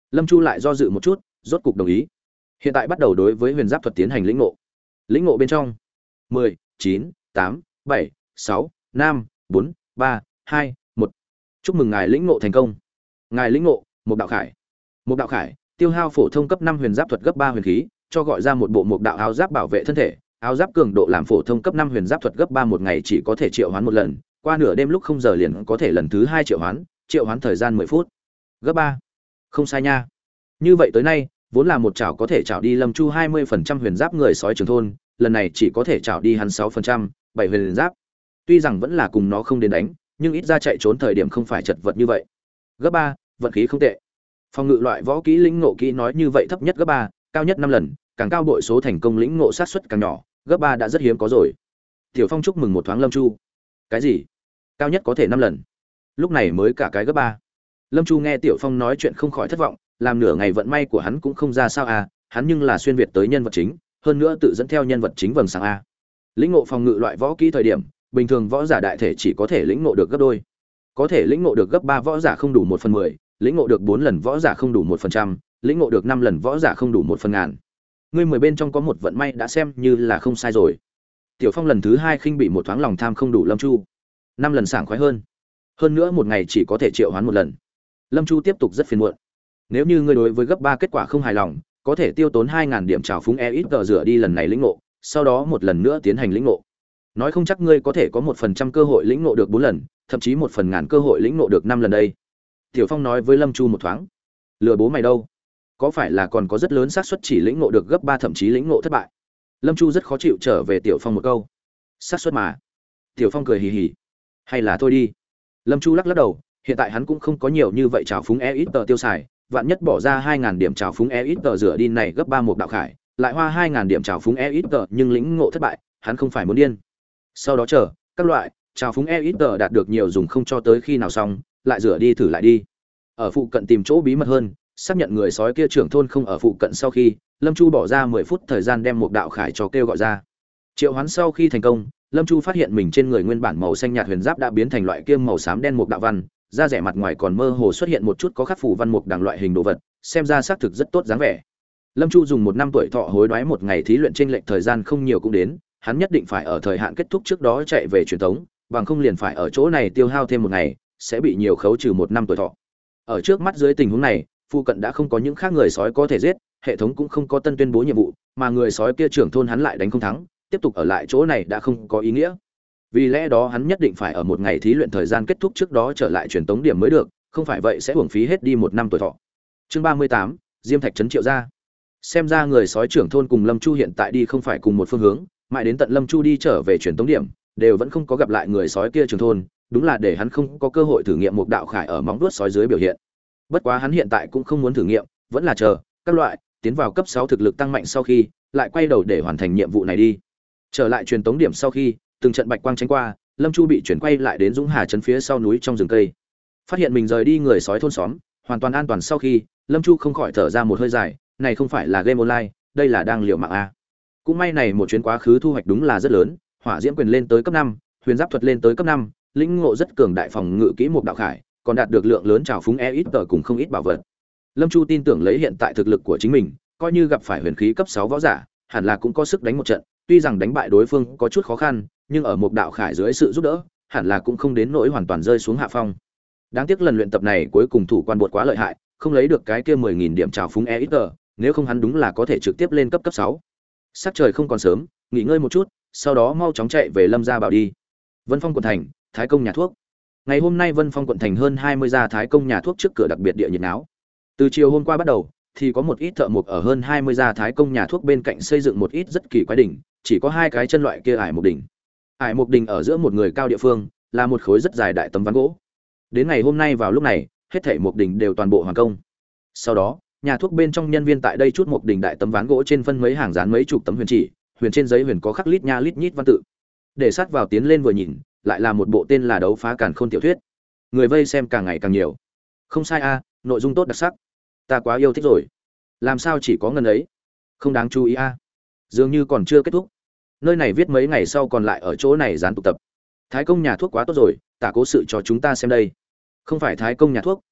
Lâm Chu lại do dự một chút, rốt cục đồng ý. Hiện tại bắt đầu đối với huyền giáp thuật tiến hành lĩnh ngộ. Lĩnh ngộ bên trong. mười, chín, tám, bảy, sáu, năm, bốn, ba, hai, một. Chúc mừng ngài lĩnh ngộ thành công. Ngài lĩnh ngộ một đạo khải. Một đạo khải, tiêu hao phổ thông cấp năm huyền giáp thuật gấp ba huyền khí, cho gọi ra một bộ một đạo áo giáp bảo vệ thân thể. Áo giáp cường độ làm phổ thông cấp năm huyền giáp thuật gấp ba một ngày chỉ có thể triệu hoán một lần, qua nửa đêm lúc không giờ liền có thể lần thứ hai triệu hoán, triệu hoán thời gian mười phút. Gấp ba. Không sai nha. Như vậy tới nay, vốn là một chảo có thể chảo đi Lâm Chu hai mươi phần trăm huyền giáp người sói trường thôn, lần này chỉ có thể chảo đi hắn sáu phần trăm, bảy huyền giáp. Tuy rằng vẫn là cùng nó không đến đánh, nhưng ít ra chạy trốn thời điểm không phải chật vật như vậy. Gấp ba, vận khí không tệ. Phòng ngự loại võ kỹ lĩnh ngộ kỹ nói như vậy thấp nhất gấp ba, cao nhất năm lần, càng cao bội số thành công lĩnh ngộ sát suất càng nhỏ, gấp ba đã rất hiếm có rồi. Tiểu Phong chúc mừng một thoáng Lâm Chu. Cái gì? Cao nhất có thể năm lần. Lúc này mới cả cái gấp ba. Lâm Chu nghe Tiểu Phong nói chuyện không khỏi thất vọng, làm nửa ngày vận may của hắn cũng không ra sao à, hắn nhưng là xuyên việt tới nhân vật chính, hơn nữa tự dẫn theo nhân vật chính vầng sáng a. Lĩnh ngộ phòng ngự loại võ kỹ thời điểm, bình thường võ giả đại thể chỉ có thể lĩnh ngộ được gấp đôi. Có thể lĩnh ngộ được gấp ba võ giả không đủ một phần mười, lĩnh ngộ được bốn lần võ giả không đủ một phần trăm, lĩnh ngộ được năm lần võ giả không đủ một phần ngàn. Ngươi mười bên trong có một vận may đã xem như là không sai rồi. Tiểu Phong lần thứ hai khinh bị một thoáng lòng tham không đủ Lâm Chu. Năm lần sảng khoái hơn. Hơn nữa một ngày chỉ có thể triệu hoán một lần. Lâm Chu tiếp tục rất phiền muộn. Nếu như ngươi đối với gấp ba kết quả không hài lòng, có thể tiêu tốn hai nghìn điểm trào phúng e ít tờ rửa đi lần này lĩnh ngộ, sau đó một lần nữa tiến hành lĩnh ngộ. Nói không chắc ngươi có thể có một phần trăm cơ hội lĩnh ngộ được bốn lần, thậm chí một phần ngàn cơ hội lĩnh ngộ được năm lần đây. Tiểu Phong nói với Lâm Chu một thoáng. Lừa bố mày đâu? Có phải là còn có rất lớn xác suất chỉ lĩnh ngộ được gấp ba thậm chí lĩnh ngộ thất bại? Lâm Chu rất khó chịu trở về Tiểu Phong một câu. Xác suất mà. Tiểu Phong cười hì hì. Hay là thôi đi. Lâm Chu lắc lắc đầu, hiện tại hắn cũng không có nhiều như vậy trào phúng e ít tờ tiêu xài, vạn nhất bỏ ra hai nghìn điểm trào phúng e ít tờ rửa đi này gấp ba một đạo khải, lại hoa hai nghìn điểm trào phúng e ít tờ nhưng lĩnh ngộ thất bại, hắn không phải muốn điên. Sau đó chờ, các loại trào phúng e ít tờ đạt được nhiều dùng không cho tới khi nào xong, lại rửa đi thử lại đi. Ở phụ cận tìm chỗ bí mật hơn, xác nhận người sói kia trưởng thôn không ở phụ cận sau khi, Lâm Chu bỏ ra mười phút thời gian đem một đạo khải cho kêu gọi ra. Triệu hoán sau khi thành công, Lâm Chu phát hiện mình trên người nguyên bản màu xanh nhạt huyền giáp đã biến thành loại kiêm màu xám đen một đạo văn, da rẻ mặt ngoài còn mơ hồ xuất hiện một chút có khắc phủ văn mục đằng loại hình đồ vật, xem ra xác thực rất tốt dáng vẻ. Lâm Chu dùng một năm tuổi thọ hối đoái một ngày thí luyện trên lệch thời gian không nhiều cũng đến, hắn nhất định phải ở thời hạn kết thúc trước đó chạy về truyền thống, bằng không liền phải ở chỗ này tiêu hao thêm một ngày, sẽ bị nhiều khấu trừ một năm tuổi thọ. Ở trước mắt dưới tình huống này, phụ cận đã không có những khác người sói có thể giết, hệ thống cũng không có tân tuyên bố nhiệm vụ, mà người sói kia trưởng thôn hắn lại đánh không thắng, tiếp tục ở lại chỗ này đã không có ý nghĩa. Vì lẽ đó hắn nhất định phải ở một ngày thí luyện thời gian kết thúc trước đó trở lại truyền tống điểm mới được, không phải vậy sẽ uổng phí hết đi một năm tuổi thọ. Chương ba mươi tám, Diêm Thạch trấn Triệu gia. Xem ra người sói trưởng thôn cùng Lâm Chu hiện tại đi không phải cùng một phương hướng, mãi đến tận Lâm Chu đi trở về truyền tống điểm, đều vẫn không có gặp lại người sói kia trưởng thôn, đúng là để hắn không có cơ hội thử nghiệm một đạo khải ở móng vuốt sói dưới biểu hiện. Bất quá hắn hiện tại cũng không muốn thử nghiệm, vẫn là chờ các loại tiến vào cấp sáu thực lực tăng mạnh sau khi, lại quay đầu để hoàn thành nhiệm vụ này đi. Trở lại truyền tống điểm sau khi, từng trận bạch quang tránh qua, Lâm Chu bị chuyển quay lại đến Dũng Hà trấn phía sau núi trong rừng cây. Phát hiện mình rời đi người sói thôn xóm, hoàn toàn an toàn sau khi, Lâm Chu không khỏi thở ra một hơi dài, này không phải là game online, đây là đang liều mạng a. Cũng may này một chuyến quá khứ thu hoạch đúng là rất lớn, hỏa diễm quyền lên tới cấp năm, huyền giáp thuật lên tới cấp năm, lĩnh ngộ rất cường đại phòng ngự kỹ một đạo khải, còn đạt được lượng lớn trào phúng e ít tờ cùng không ít bảo vật. Lâm Chu tin tưởng lấy hiện tại thực lực của chính mình, coi như gặp phải huyền khí cấp sáu võ giả, hẳn là cũng có sức đánh một trận, tuy rằng đánh bại đối phương có chút khó khăn, nhưng ở một đạo khải dưới sự giúp đỡ, hẳn là cũng không đến nỗi hoàn toàn rơi xuống hạ phong. Đáng tiếc lần luyện tập này cuối cùng thủ quan bột quá lợi hại, không lấy được cái kia mười nghìn điểm trào phúng e ít tờ, nếu không hắn đúng là có thể trực tiếp lên cấp cấp sáu. Sắc trời không còn sớm, nghỉ ngơi một chút, sau đó mau chóng chạy về Lâm gia bảo đi. Vân Phong quận thành, Thái Công nhà thuốc. Ngày hôm nay Vân Phong quận thành hơn hai mươi gia Thái Công nhà thuốc trước cửa đặc biệt địa nhiệt náo. Từ chiều hôm qua bắt đầu, thì có một ít thợ mộc ở hơn hai mươi gia Thái Công nhà thuốc bên cạnh xây dựng một ít rất kỳ quái đỉnh, chỉ có hai cái chân loại kia ải một đỉnh. Ải một đỉnh ở giữa một người cao địa phương, là một khối rất dài đại tấm ván gỗ. Đến ngày hôm nay vào lúc này, hết thảy một đỉnh đều toàn bộ hoàn công. Sau đó, nhà thuốc bên trong nhân viên tại đây chút một đỉnh đại tấm ván gỗ trên phân mấy hàng dán mấy chục tấm huyền chỉ, huyền trên giấy huyền có khắc lít nha lít nhít văn tự. Để sát vào tiến lên vừa nhìn, lại là một bộ tên là Đấu phá càn khôn tiểu thuyết. Người vây xem càng ngày càng nhiều. Không sai a, nội dung tốt đặc sắc. Ta quá yêu thích rồi. Làm sao chỉ có ngần ấy? Không đáng chú ý a. Dường như còn chưa kết thúc. Nơi này viết mấy ngày sau còn lại ở chỗ này dán tụ tập. Thái Công nhà thuốc quá tốt rồi, tả cố sự cho chúng ta xem đây. Không phải Thái Công nhà thuốc,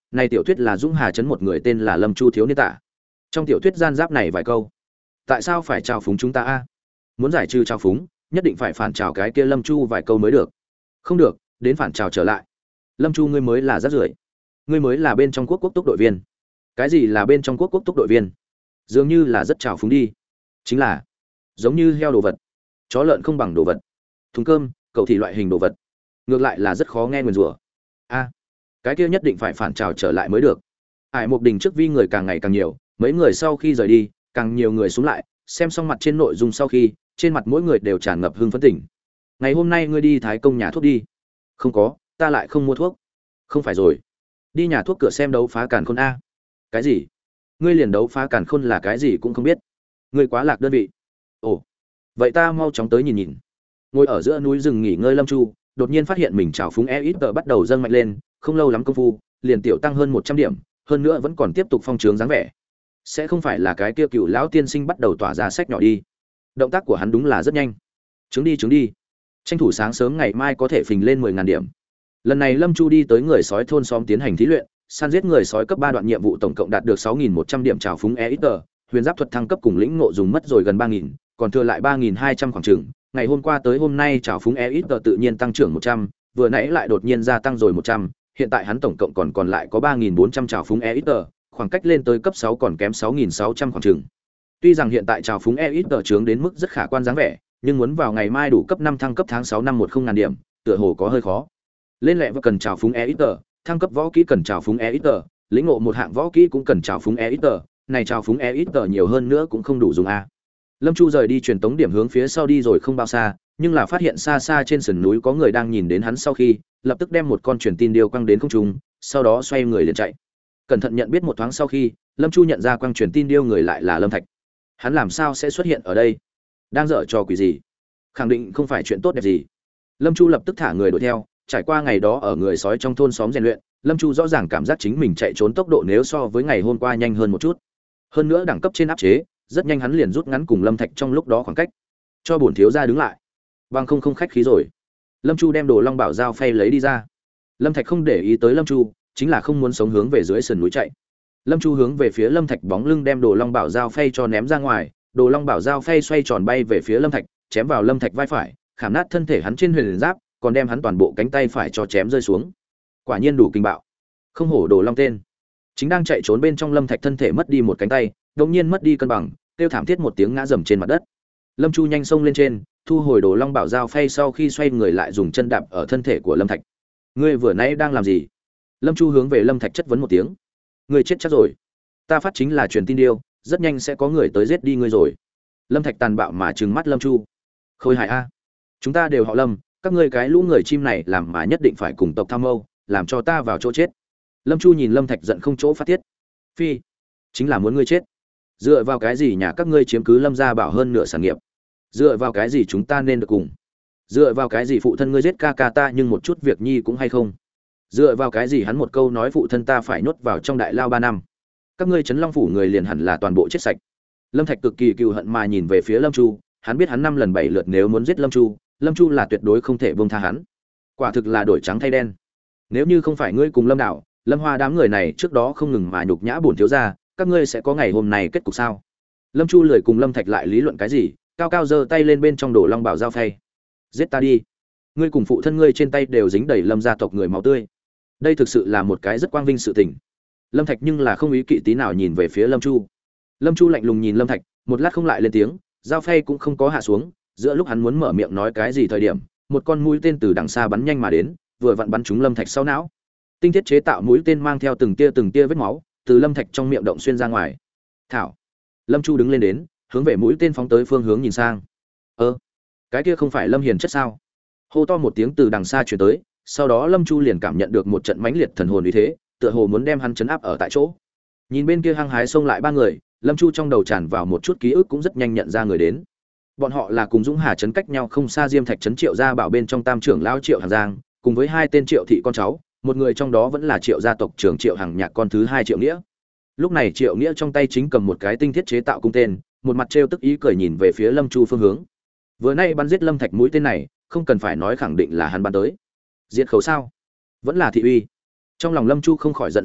này tiểu thuyết là Dũng Hà trấn một người tên là Lâm Chu thiếu niên tả. Trong tiểu thuyết gian giáp này vài câu. Tại sao phải trào phúng chúng ta a? Muốn giải trừ trào phúng, nhất định phải phản trào cái kia Lâm Chu vài câu mới được. Không được, đến phản trào trở lại. Lâm Chu ngươi mới là rác rưởi. Ngươi mới là bên trong quốc quốc túc đội viên. Cái gì là bên trong quốc quốc túc đội viên? Dường như là rất trào phúng đi. Chính là giống như heo đồ vật, chó lợn không bằng đồ vật, thùng cơm, cậu thì loại hình đồ vật. Ngược lại là rất khó nghe nguyền rủa. A, cái kia nhất định phải phản trào trở lại mới được. Hải Mục Đình trước vi người càng ngày càng nhiều, mấy người sau khi rời đi, càng nhiều người xuống lại, xem xong mặt trên nội dung sau khi, trên mặt mỗi người đều tràn ngập hưng phấn tỉnh. Ngày hôm nay ngươi đi Thái Công nhà thuốc đi. Không có, ta lại không mua thuốc. Không phải rồi, đi nhà thuốc cửa xem đấu phá càn khôn a. Cái gì? Ngươi liền đấu phá càn khôn là cái gì cũng không biết. Ngươi quá lạc đơn vị. Ồ, vậy ta mau chóng tới nhìn nhìn. Ngồi ở giữa núi rừng nghỉ ngơi Lâm Chu, đột nhiên phát hiện mình trào phúng e ít tờ bắt đầu dâng mạnh lên, không lâu lắm công phu, liền tiểu tăng hơn một trăm điểm, hơn nữa vẫn còn tiếp tục phong trướng dáng vẻ. Sẽ không phải là cái kia cựu lão tiên sinh bắt đầu tỏa ra sách nhỏ đi. Động tác của hắn đúng là rất nhanh. Trướng đi trướng đi. Tranh thủ sáng sớm ngày mai có thể phình lên mười ngàn điểm. Lần này Lâm Chu đi tới người sói thôn xóm tiến hành thí luyện, săn giết người sói cấp ba đoạn nhiệm vụ tổng cộng đạt được sáu nghìn một trăm điểm trào phúng e ít tờ, huyền giáp thuật thăng cấp cùng lĩnh ngộ dùng mất rồi gần ba nghìn, còn thừa lại ba nghìn hai trăm khoảng chừng. Ngày hôm qua tới hôm nay trào phúng e ít tờ tự nhiên tăng trưởng một trăm, vừa nãy lại đột nhiên gia tăng rồi một trăm, hiện tại hắn tổng cộng còn còn lại có ba nghìn bốn trăm trào phúng e ít tờ, khoảng cách lên tới cấp sáu còn kém sáu nghìn sáu trăm khoảng chừng. Tuy rằng hiện tại trào phúng e ít tờ trướng đến mức rất khả quan dáng vẻ, nhưng muốn vào ngày mai đủ cấp năm thăng cấp tháng sáu năm một không ngàn điểm, tựa hồ có hơi khó. Lên lẹ và cần trào phúng e ít tờ, thăng cấp võ kỹ cần trào phúng e ít tờ, lĩnh ngộ một hạng võ kỹ cũng cần trào phúng e ít tờ, này trào phúng e ít tờ nhiều hơn nữa cũng không đủ dùng a. Lâm Chu rời đi truyền tống điểm hướng phía sau đi rồi không bao xa, nhưng là phát hiện xa xa trên sườn núi có người đang nhìn đến hắn sau khi, lập tức đem một con truyền tin điêu quăng đến không trung, sau đó xoay người liền chạy. Cẩn thận nhận biết một thoáng sau khi, Lâm Chu nhận ra quăng truyền tin điêu người lại là Lâm Thạch. Hắn làm sao sẽ xuất hiện ở đây? Đang dở trò quỷ gì? Khẳng định không phải chuyện tốt đẹp gì. Lâm Chu lập tức thả người đuổi theo, trải qua ngày đó ở người sói trong thôn xóm rèn luyện, Lâm Chu rõ ràng cảm giác chính mình chạy trốn tốc độ nếu so với ngày hôm qua nhanh hơn một chút. Hơn nữa đẳng cấp trên áp chế, rất nhanh hắn liền rút ngắn cùng Lâm Thạch trong lúc đó khoảng cách. Cho bổn thiếu gia đứng lại. Bằng không không khách khí rồi. Lâm Chu đem Đồ Long Bảo dao phay lấy đi ra. Lâm Thạch không để ý tới Lâm Chu, chính là không muốn sống hướng về dưới sườn núi chạy. Lâm Chu hướng về phía Lâm Thạch bóng lưng đem Đồ Long Bảo dao phay cho ném ra ngoài, Đồ Long Bảo dao phay xoay tròn bay về phía Lâm Thạch, chém vào Lâm Thạch vai phải, khảm nát thân thể hắn trên huyền giáp, còn đem hắn toàn bộ cánh tay phải cho chém rơi xuống. Quả nhiên đủ kinh bạo. Không hổ Đồ Long tên. Chính đang chạy trốn bên trong Lâm Thạch thân thể mất đi một cánh tay, đột nhiên mất đi cân bằng, kêu thảm thiết một tiếng ngã rầm trên mặt đất. Lâm Chu nhanh xông lên trên, thu hồi Đồ Long Bảo dao phay sau khi xoay người lại dùng chân đạp ở thân thể của Lâm Thạch. Ngươi vừa nãy đang làm gì? Lâm Chu hướng về Lâm Thạch chất vấn một tiếng. Ngươi chết chắc rồi. Ta phát chính là truyền tin điêu, rất nhanh sẽ có người tới giết đi ngươi rồi. Lâm Thạch tàn bạo mà trừng mắt Lâm Chu. Khôi hài a, chúng ta đều họ Lâm, các ngươi cái lũ người chim này làm mà nhất định phải cùng tộc tham mâu, làm cho ta vào chỗ chết. Lâm Chu nhìn Lâm Thạch giận không chỗ phát tiết. Phi, chính là muốn ngươi chết. Dựa vào cái gì nhà các ngươi chiếm cứ Lâm gia bảo hơn nửa sản nghiệp? Dựa vào cái gì chúng ta nên được cùng? Dựa vào cái gì phụ thân ngươi giết ca ca ta nhưng một chút việc nhi cũng hay không? Dựa vào cái gì hắn một câu nói phụ thân ta phải nhốt vào trong đại lao ba năm? Các ngươi Trấn Long phủ người liền hẳn là toàn bộ chết sạch. Lâm Thạch cực kỳ cừu hận mà nhìn về phía Lâm Chu, hắn biết hắn năm lần bảy lượt nếu muốn giết Lâm Chu, Lâm Chu là tuyệt đối không thể buông tha hắn. Quả thực là đổi trắng thay đen. Nếu như không phải ngươi cùng Lâm Đạo, Lâm Hoa đám người này trước đó không ngừng mà nhục nhã bổn thiếu gia, các ngươi sẽ có ngày hôm nay kết cục sao? Lâm Chu lười cùng Lâm Thạch lại lý luận cái gì, cao cao giơ tay lên bên trong Đồ Long Bảo dao phay. Giết ta đi. Ngươi cùng phụ thân ngươi trên tay đều dính đầy Lâm gia tộc người máu tươi. Đây thực sự là một cái rất quang vinh sự tình. Lâm Thạch nhưng là không ý kỵ tí nào nhìn về phía Lâm Chu. Lâm Chu lạnh lùng nhìn Lâm Thạch, một lát không lại lên tiếng, dao phay cũng không có hạ xuống, giữa lúc hắn muốn mở miệng nói cái gì thời điểm, một con mũi tên từ đằng xa bắn nhanh mà đến, vừa vặn bắn trúng Lâm Thạch sau não. Tinh thiết chế tạo mũi tên mang theo từng tia từng tia vết máu, từ Lâm Thạch trong miệng động xuyên ra ngoài. Thảo. Lâm Chu đứng lên đến, hướng về mũi tên phóng tới phương hướng nhìn sang. Ơ, cái kia không phải Lâm Hiền chất sao? Hô to một tiếng từ đằng xa truyền tới, sau đó Lâm Chu liền cảm nhận được một trận mãnh liệt thần hồn uy thế, tựa hồ muốn đem hắn chấn áp ở tại chỗ. Nhìn bên kia hăng hái xông lại ba người, Lâm Chu trong đầu tràn vào một chút ký ức cũng rất nhanh nhận ra người đến. Bọn họ là cùng Dũng Hà trấn cách nhau không xa Diêm Thạch trấn Triệu gia bảo bên trong Tam trưởng lão Triệu Hàng Giang, cùng với hai tên Triệu thị con cháu, một người trong đó vẫn là Triệu gia tộc trưởng Triệu Hàng Nhạc con thứ hai Triệu Nghĩa. Lúc này Triệu Nghĩa trong tay chính cầm một cái tinh thiết chế tạo cung tên, một mặt trêu tức ý cười nhìn về phía Lâm Chu phương hướng. Vừa nay bắn giết Lâm Thạch mũi tên này, không cần phải nói khẳng định là hắn bắn tới. Diệt khẩu sao? Vẫn là thị uy. Trong lòng Lâm Chu không khỏi giận dữ,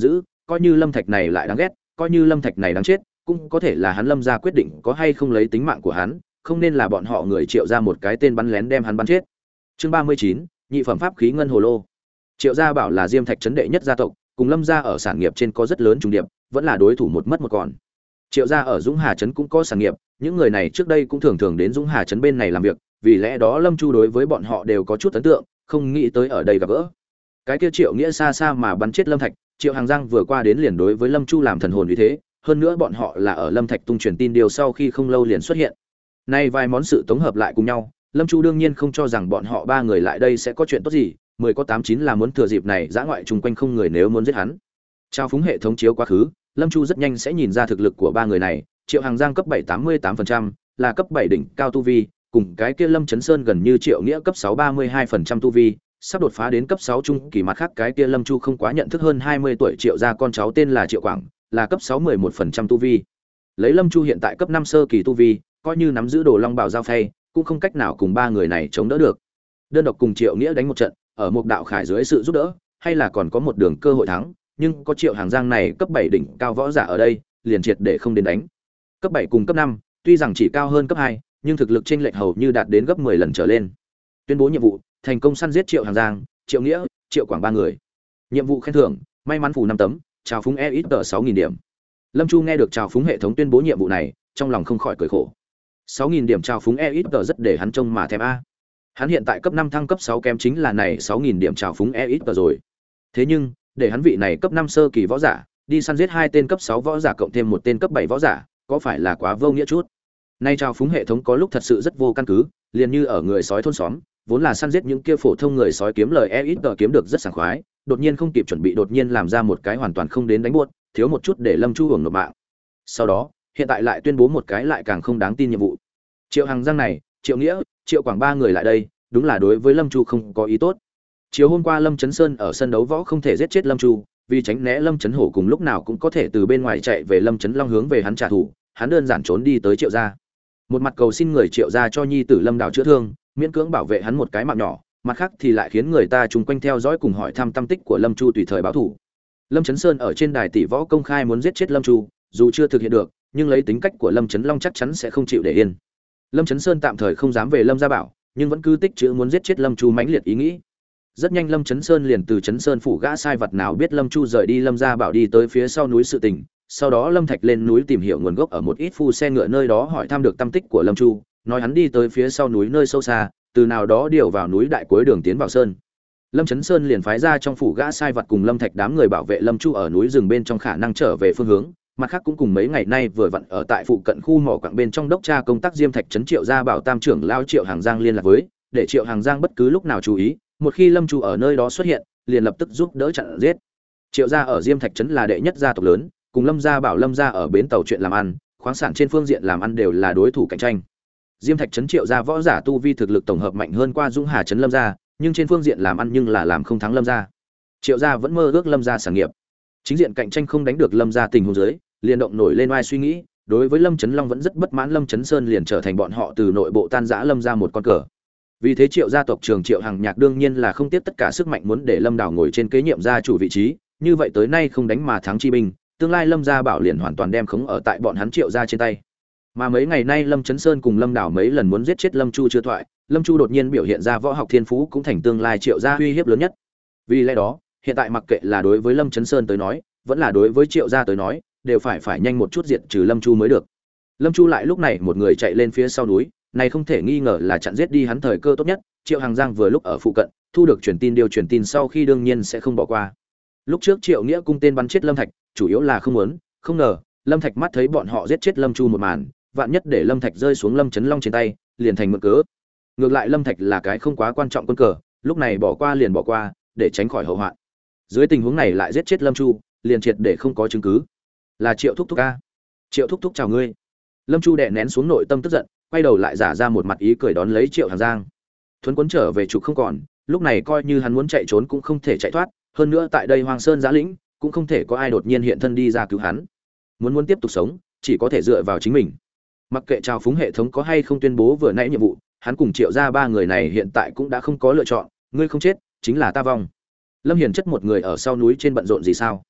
coi như lâm thạch này lại đáng ghét, coi như lâm thạch này đáng chết, cũng có thể là hắn lâm gia quyết định có hay không lấy tính mạng của hắn, không nên là bọn họ người Triệu gia một cái tên bắn lén đem hắn bắn chết. Chương ba mươi chín, nhị phẩm pháp khí ngân hồ lô. Triệu gia bảo là Diêm Thạch trấn đệ nhất gia tộc, cùng Lâm gia ở sản nghiệp trên có rất lớn trùng điệp, vẫn là đối thủ một mất một còn. Triệu gia ở Dũng Hà trấn cũng có sản nghiệp, những người này trước đây cũng thường thường đến Dũng Hà trấn bên này làm việc, vì lẽ đó Lâm Chu đối với bọn họ đều có chút ấn tượng, không nghĩ tới ở đây gặp gỡ. Cái kia Triệu Nghĩa xa xa mà bắn chết Lâm Thạch, Triệu Hàng Giang vừa qua đến liền đối với Lâm Chu làm thần hồn như thế, hơn nữa bọn họ là ở Lâm Thạch tung truyền tin điều sau khi không lâu liền xuất hiện. Nay vài món sự tổng hợp lại cùng nhau, Lâm Chu đương nhiên không cho rằng bọn họ ba người lại đây sẽ có chuyện tốt gì, mười có tám chín là muốn thừa dịp này dã ngoại chung quanh không người nếu muốn giết hắn. Trao phúng hệ thống chiếu quá khứ, Lâm Chu rất nhanh sẽ nhìn ra thực lực của ba người này, Triệu Hàng Giang cấp bảy tám mươi tám phần trăm, là cấp bảy đỉnh cao tu vi, cùng cái kia Lâm Chấn Sơn gần như Triệu Nghĩa cấp sáu ba mươi hai phần trăm tu vi, sắp đột phá đến cấp sáu trung kỳ, mặt khác cái kia Lâm Chu không quá nhận thức hơn hai mươi tuổi Triệu gia con cháu tên là Triệu Quảng, là cấp sáu mười một phần trăm tu vi. Lấy Lâm Chu hiện tại cấp năm sơ kỳ tu vi, coi như nắm giữ Đồ Long Bảo giao phay, cũng không cách nào cùng ba người này chống đỡ được. Đơn độc cùng Triệu Nghĩa đánh một trận, ở một đạo khải dưới sự giúp đỡ, hay là còn có một đường cơ hội thắng, nhưng có Triệu Hàng Giang này cấp bảy đỉnh cao võ giả ở đây, liền triệt để không đến đánh. Cấp bảy cùng cấp năm, tuy rằng chỉ cao hơn cấp hai, nhưng thực lực chênh lệch hầu như đạt đến gấp mười lần trở lên. Tuyên bố nhiệm vụ, thành công săn giết Triệu Hàng Giang, Triệu Nghĩa, Triệu Quảng ba người. Nhiệm vụ khen thưởng, may mắn phù năm tấm, chào phúng e ít tờ sáu nghìn điểm. Lâm Chu nghe được chào phúng hệ thống tuyên bố nhiệm vụ này, trong lòng không khỏi cười khổ. sáu nghìn điểm chào phúng e ít tờ rất để hắn trông mà thèm a. Hắn hiện tại cấp năm thăng cấp sáu kém chính là này sáu nghìn điểm chào phúng e ít tờ rồi. Thế nhưng, để hắn vị này cấp năm sơ kỳ võ giả, đi săn giết hai tên cấp sáu võ giả cộng thêm một tên cấp bảy võ giả, có phải là quá vô nghĩa chút. Nay chào phúng hệ thống có lúc thật sự rất vô căn cứ, liền như ở người sói thôn xóm, vốn là săn giết những kia phổ thông người sói kiếm lời e ít tờ kiếm được rất sảng khoái, đột nhiên không kịp chuẩn bị đột nhiên làm ra một cái hoàn toàn không đến đánh buốt, thiếu một chút để Lâm Chu hưởng nộp mạng. Sau đó, hiện tại lại tuyên bố một cái lại càng không đáng tin nhiệm vụ. Triệu Hàng Giang này, Triệu Nghĩa, Triệu Quảng ba người lại đây, đúng là đối với Lâm Chu không có ý tốt. Chiều hôm qua Lâm Chấn Sơn ở sân đấu võ không thể giết chết Lâm Chu, vì tránh né Lâm Chấn Hổ cùng lúc nào cũng có thể từ bên ngoài chạy về Lâm Chấn Long hướng về hắn trả thù, hắn đơn giản trốn đi tới Triệu gia. Một mặt cầu xin người Triệu gia cho nhi tử Lâm Đào chữa thương, miễn cưỡng bảo vệ hắn một cái mạng nhỏ, mặt khác thì lại khiến người ta chung quanh theo dõi cùng hỏi thăm tâm tích của Lâm Chu tùy thời báo thủ. Lâm Chấn Sơn ở trên đài tỷ võ công khai muốn giết chết Lâm Chu, dù chưa thực hiện được, nhưng lấy tính cách của Lâm Chấn Long chắc chắn sẽ không chịu để yên. Lâm Chấn Sơn tạm thời không dám về Lâm gia bảo, nhưng vẫn cứ tích trữ muốn giết chết Lâm Chu mãnh liệt ý nghĩ. Rất nhanh Lâm Chấn Sơn liền từ Chấn Sơn phủ gã sai vật nào biết Lâm Chu rời đi Lâm gia bảo đi tới phía sau núi sự tình, sau đó Lâm Thạch lên núi tìm hiểu nguồn gốc ở một ít phu xe ngựa nơi đó hỏi thăm được tâm tích của Lâm Chu, nói hắn đi tới phía sau núi nơi sâu xa, từ nào đó điều vào núi đại cuối đường tiến vào sơn. Lâm Chấn Sơn liền phái ra trong phủ gã sai vật cùng Lâm Thạch đám người bảo vệ Lâm Chu ở núi rừng bên trong khả năng trở về phương hướng, mặt khác cũng cùng mấy ngày nay vừa vặn ở tại phụ cận khu mỏ quặng bên trong đốc tra công tác Diêm Thạch trấn Triệu gia bảo tam trưởng lao Triệu Hàng Giang liên lạc với, để Triệu Hàng Giang bất cứ lúc nào chú ý, một khi Lâm Chu ở nơi đó xuất hiện, liền lập tức giúp đỡ chặn giết. Triệu gia ở Diêm Thạch trấn là đệ nhất gia tộc lớn, cùng Lâm gia bảo Lâm gia ở bến tàu chuyện làm ăn, khoáng sản trên phương diện làm ăn đều là đối thủ cạnh tranh. Diêm Thạch trấn Triệu gia võ giả tu vi thực lực tổng hợp mạnh hơn qua Dũng Hà trấn Lâm gia, nhưng trên phương diện làm ăn nhưng là làm không thắng Lâm gia. Triệu gia vẫn mơ ước Lâm gia sản nghiệp. Chính diện cạnh tranh không đánh được Lâm gia tình huống dưới, liền động nổi lên oai suy nghĩ, đối với Lâm Chấn Long vẫn rất bất mãn, Lâm Chấn Sơn liền trở thành bọn họ từ nội bộ tan rã Lâm gia một con cờ. Vì thế Triệu gia tộc trưởng Triệu Hằng Nhạc đương nhiên là không tiếc tất cả sức mạnh muốn để Lâm Đào ngồi trên kế nhiệm gia chủ vị trí, như vậy tới nay không đánh mà thắng chi binh, tương lai Lâm gia bảo liền hoàn toàn đem khống ở tại bọn hắn Triệu gia trên tay. Mà mấy ngày nay Lâm Chấn Sơn cùng Lâm Đào mấy lần muốn giết chết Lâm Chu chưa thoại, Lâm Chu đột nhiên biểu hiện ra võ học thiên phú cũng thành tương lai Triệu gia uy hiếp lớn nhất. Vì lẽ đó, hiện tại mặc kệ là đối với Lâm Chấn Sơn tới nói, vẫn là đối với Triệu gia tới nói, đều phải phải nhanh một chút diệt trừ Lâm Chu mới được. Lâm Chu lại lúc này một người chạy lên phía sau núi, này không thể nghi ngờ là chặn giết đi hắn thời cơ tốt nhất. Triệu Hàng Giang vừa lúc ở phụ cận, thu được truyền tin điều truyền tin sau khi đương nhiên sẽ không bỏ qua. Lúc trước Triệu Nghĩa cung tên bắn chết Lâm Thạch, chủ yếu là không muốn, không ngờ, Lâm Thạch mắt thấy bọn họ giết chết Lâm Chu một màn, vạn nhất để Lâm Thạch rơi xuống Lâm Chấn Long trên tay, liền thành mượn cớ. Ngược lại Lâm Thạch là cái không quá quan trọng quân cờ, lúc này bỏ qua liền bỏ qua, để tránh khỏi hậu hoạn. Dưới tình huống này lại giết chết Lâm Chu, liền triệt để không có chứng cứ. Là Triệu thúc thúc a. Triệu thúc thúc chào ngươi. Lâm Chu đè nén xuống nội tâm tức giận, quay đầu lại giả ra một mặt ý cười đón lấy Triệu Hàng Giang. Thuấn Quấn trở về trụ không còn, lúc này coi như hắn muốn chạy trốn cũng không thể chạy thoát, hơn nữa tại đây Hoang Sơn Giã Lĩnh, cũng không thể có ai đột nhiên hiện thân đi ra cứu hắn. Muốn muốn tiếp tục sống, chỉ có thể dựa vào chính mình. Mặc kệ trào phúng hệ thống có hay không tuyên bố vừa nãy nhiệm vụ, hắn cùng Triệu gia ba người này hiện tại cũng đã không có lựa chọn, ngươi không chết, chính là ta vong. Lâm Hiền chất một người ở sau núi trên bận rộn gì sao?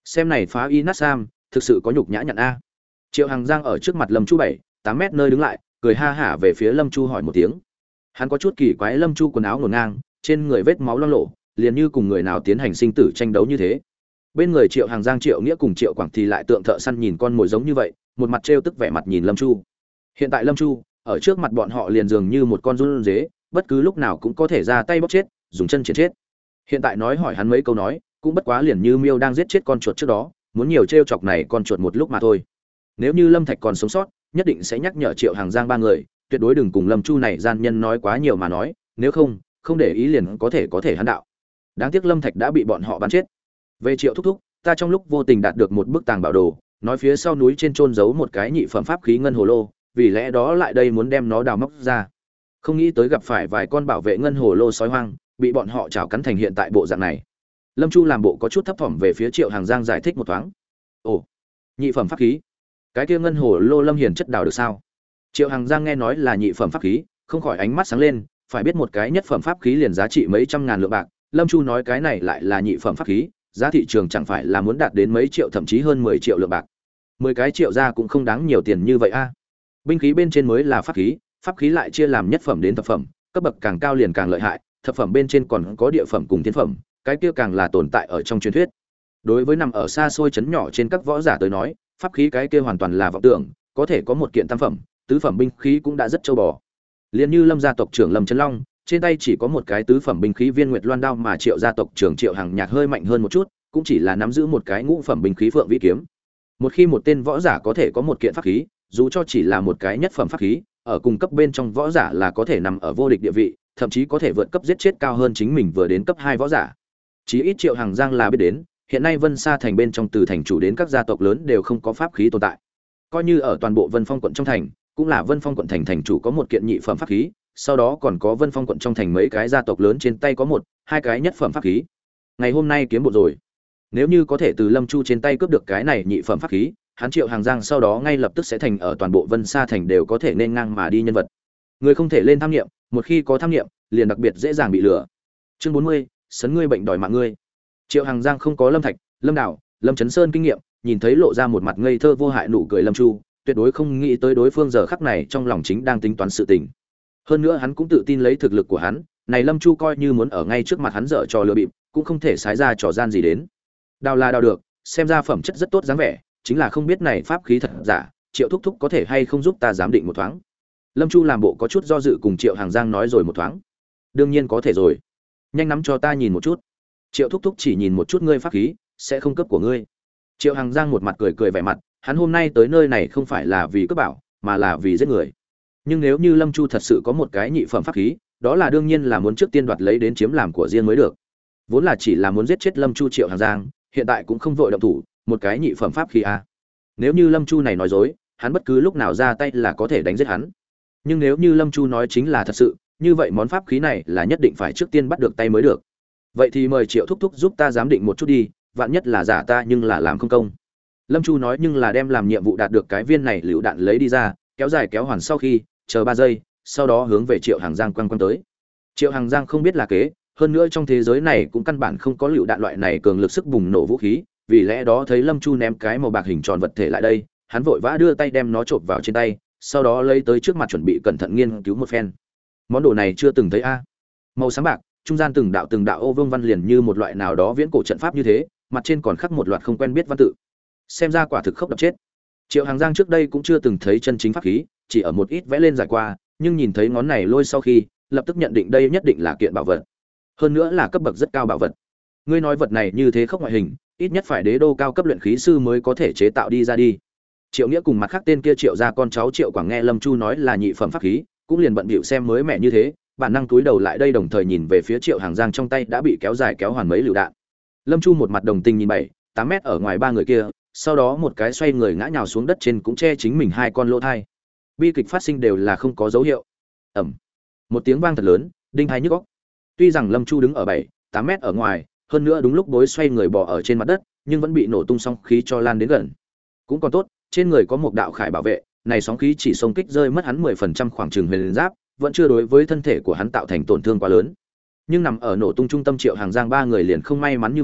xem này phá y nát sam, thực sự có nhục nhã nhận a. Triệu Hằng Giang ở trước mặt Lâm Chu bảy, tám mét nơi đứng lại, cười ha hả về phía Lâm Chu hỏi một tiếng. Hắn có chút kỳ quái Lâm Chu quần áo ngổn ngang, trên người vết máu loang lổ, liền như cùng người nào tiến hành sinh tử tranh đấu như thế. Bên người Triệu Hằng Giang Triệu Nghĩa cùng Triệu Quảng thì lại tượng thợ săn nhìn con mồi giống như vậy, một mặt trêu tức vẻ mặt nhìn Lâm Chu. Hiện tại Lâm Chu, ở trước mặt bọn họ liền dường như một con run dế, bất cứ lúc nào cũng có thể ra tay bóp chết, dùng chân chiến chết. Hiện tại nói hỏi hắn mấy câu nói, cũng bất quá liền như miêu đang giết chết con chuột trước đó, muốn nhiều trêu chọc này con chuột một lúc mà thôi. Nếu như Lâm Thạch còn sống sót, nhất định sẽ nhắc nhở Triệu Hằng Giang ba người, tuyệt đối đừng cùng Lâm Chu này gian nhân nói quá nhiều mà nói, nếu không, không để ý liền có thể có thể hắn đạo. Đáng tiếc Lâm Thạch đã bị bọn họ bắn chết. Về Triệu thúc thúc, ta trong lúc vô tình đạt được một bức tàng bảo đồ, nói phía sau núi trên chôn giấu một cái nhị phẩm pháp khí ngân hồ lô, vì lẽ đó lại đây muốn đem nó đào móc ra. Không nghĩ tới gặp phải vài con bảo vệ ngân hồ lô sói hoang, bị bọn họ chảo cắn thành hiện tại bộ dạng này. Lâm Chu làm bộ có chút thấp thỏm về phía Triệu Hằng Giang giải thích một thoáng. Ồ, nhị phẩm pháp khí? Cái kia ngân hồ lô Lâm Hiền chất đào được sao? Triệu Hằng Giang nghe nói là nhị phẩm pháp khí, không khỏi ánh mắt sáng lên, phải biết một cái nhất phẩm pháp khí liền giá trị mấy trăm ngàn lượng bạc, Lâm Chu nói cái này lại là nhị phẩm pháp khí, giá thị trường chẳng phải là muốn đạt đến mấy triệu thậm chí hơn mười triệu lượng bạc. mười cái triệu ra cũng không đáng nhiều tiền như vậy a. Binh khí bên trên mới là pháp khí, pháp khí lại chia làm nhất phẩm đến thập phẩm, cấp bậc càng cao liền càng lợi hại, thập phẩm bên trên còn có địa phẩm cùng thiên phẩm, cái kia càng là tồn tại ở trong truyền thuyết. Đối với nằm ở xa xôi trấn nhỏ trên các võ giả tới nói, pháp khí cái kia hoàn toàn là vọng tưởng, có thể có một kiện tam phẩm, tứ phẩm binh khí cũng đã rất châu bò. Liên như Lâm gia tộc trưởng Lâm Trấn Long, trên tay chỉ có một cái tứ phẩm binh khí Viên Nguyệt Loan đao, mà Triệu gia tộc trưởng Triệu Hằng Nhạc hơi mạnh hơn một chút, cũng chỉ là nắm giữ một cái ngũ phẩm binh khí Phượng Vĩ kiếm. Một khi một tên võ giả có thể có một kiện pháp khí, dù cho chỉ là một cái nhất phẩm pháp khí, ở cùng cấp bên trong võ giả là có thể nằm ở vô địch địa vị, thậm chí có thể vượt cấp giết chết cao hơn chính mình vừa đến cấp hai võ giả. Chí ít Triệu Hằng Giang là biết đến, hiện nay Vân Sa thành bên trong từ thành chủ đến các gia tộc lớn đều không có pháp khí tồn tại. Coi như ở toàn bộ Vân Phong quận trong thành, cũng là Vân Phong quận thành thành chủ có một kiện nhị phẩm pháp khí, sau đó còn có Vân Phong quận trong thành mấy cái gia tộc lớn trên tay có một, hai cái nhất phẩm pháp khí. Ngày hôm nay kiếm bộ rồi. Nếu như có thể từ Lâm Chu trên tay cướp được cái này nhị phẩm pháp khí, hắn Triệu Hằng Giang sau đó ngay lập tức sẽ thành ở toàn bộ Vân Sa thành đều có thể nên ngang mà đi nhân vật. Người không thể lên tham nghiệm, một khi có tham nghiệm, liền đặc biệt dễ dàng bị lừa. Chương bốn mươi, sấn ngươi bệnh đòi mạng ngươi. Triệu Hằng Giang không có Lâm Thạch, Lâm Đào, Lâm Chấn Sơn kinh nghiệm, nhìn thấy lộ ra một mặt ngây thơ vô hại nụ cười Lâm Chu, tuyệt đối không nghĩ tới đối phương giờ khắc này trong lòng chính đang tính toán sự tình. Hơn nữa hắn cũng tự tin lấy thực lực của hắn, này Lâm Chu coi như muốn ở ngay trước mặt hắn dở trò lừa bịp, cũng không thể xái ra trò gian gì đến. Đào là đào được, xem ra phẩm chất rất tốt dáng vẻ, chính là không biết này pháp khí thật giả, Triệu thúc thúc có thể hay không giúp ta giám định một thoáng. Lâm Chu làm bộ có chút do dự cùng Triệu Hằng Giang nói rồi một thoáng. Đương nhiên có thể rồi, nhanh nắm cho ta nhìn một chút. Triệu thúc thúc chỉ nhìn một chút ngươi pháp khí, sẽ không cấp của ngươi. Triệu Hằng Giang một mặt cười cười vẻ mặt, hắn hôm nay tới nơi này không phải là vì cướp bảo, mà là vì giết người. Nhưng nếu như Lâm Chu thật sự có một cái nhị phẩm pháp khí, đó là đương nhiên là muốn trước tiên đoạt lấy đến chiếm làm của riêng mới được. Vốn là chỉ là muốn giết chết Lâm Chu Triệu Hằng Giang, hiện tại cũng không vội động thủ, một cái nhị phẩm pháp khí a. Nếu như Lâm Chu này nói dối, hắn bất cứ lúc nào ra tay là có thể đánh giết hắn. Nhưng nếu như Lâm Chu nói chính là thật sự, như vậy món pháp khí này là nhất định phải trước tiên bắt được tay mới được. Vậy thì mời Triệu thúc thúc giúp ta giám định một chút đi, vạn nhất là giả ta nhưng là làm không công. Lâm Chu nói nhưng là đem làm nhiệm vụ đạt được cái viên này lựu đạn lấy đi ra, kéo dài kéo hoàn sau khi, chờ ba giây, sau đó hướng về Triệu Hằng Giang quăng quăng tới. Triệu Hằng Giang không biết là kế, hơn nữa trong thế giới này cũng căn bản không có lựu đạn loại này cường lực sức bùng nổ vũ khí, vì lẽ đó thấy Lâm Chu ném cái màu bạc hình tròn vật thể lại đây, hắn vội vã đưa tay đem nó chộp vào trên tay, sau đó lấy tới trước mặt chuẩn bị cẩn thận nghiên cứu một phen. Món đồ này chưa từng thấy a. Màu sáng bạc, trung gian từng đạo từng đạo ô vương văn liền như một loại nào đó viễn cổ trận pháp như thế, mặt trên còn khắc một loạt không quen biết văn tự. Xem ra quả thực khốc đập chết. Triệu Hằng Giang trước đây cũng chưa từng thấy chân chính pháp khí, chỉ ở một ít vẽ lên giải qua, nhưng nhìn thấy ngón này lôi sau khi, lập tức nhận định đây nhất định là kiện bảo vật. Hơn nữa là cấp bậc rất cao bảo vật. Ngươi nói vật này như thế khốc ngoại hình, ít nhất phải đế đô cao cấp luyện khí sư mới có thể chế tạo đi ra đi. Triệu Nghĩa cùng mặt khác tên kia Triệu gia con cháu Triệu Quảng nghe Lâm Chu nói là nhị phẩm pháp khí, cũng liền bận bịu xem mới mẻ như thế, bản năng túi đầu lại đây đồng thời nhìn về phía Triệu Hằng Giang trong tay đã bị kéo dài kéo hoàn mấy lựu đạn. Lâm Chu một mặt đồng tình nhìn bảy, tám mét ở ngoài ba người kia, sau đó một cái xoay người ngã nhào xuống đất trên cũng che chính mình hai con lỗ thai. Bi kịch phát sinh đều là không có dấu hiệu. Ầm. Một tiếng vang thật lớn, đinh hai nhức óc. Tuy rằng Lâm Chu đứng ở bảy, tám mét ở ngoài, hơn nữa đúng lúc bối xoay người bò ở trên mặt đất, nhưng vẫn bị nổ tung sóng khí cho lan đến gần. Cũng còn tốt, trên người có một đạo khải bảo vệ, này sóng khí chỉ xông kích rơi mất hắn mười phần trăm khoảng chừng huyền giáp, vẫn chưa đối với thân thể của hắn tạo thành tổn thương quá lớn. Nhưng nằm ở nổ tung trung tâm Triệu Hằng Giang ba người liền không may mắn như vậy,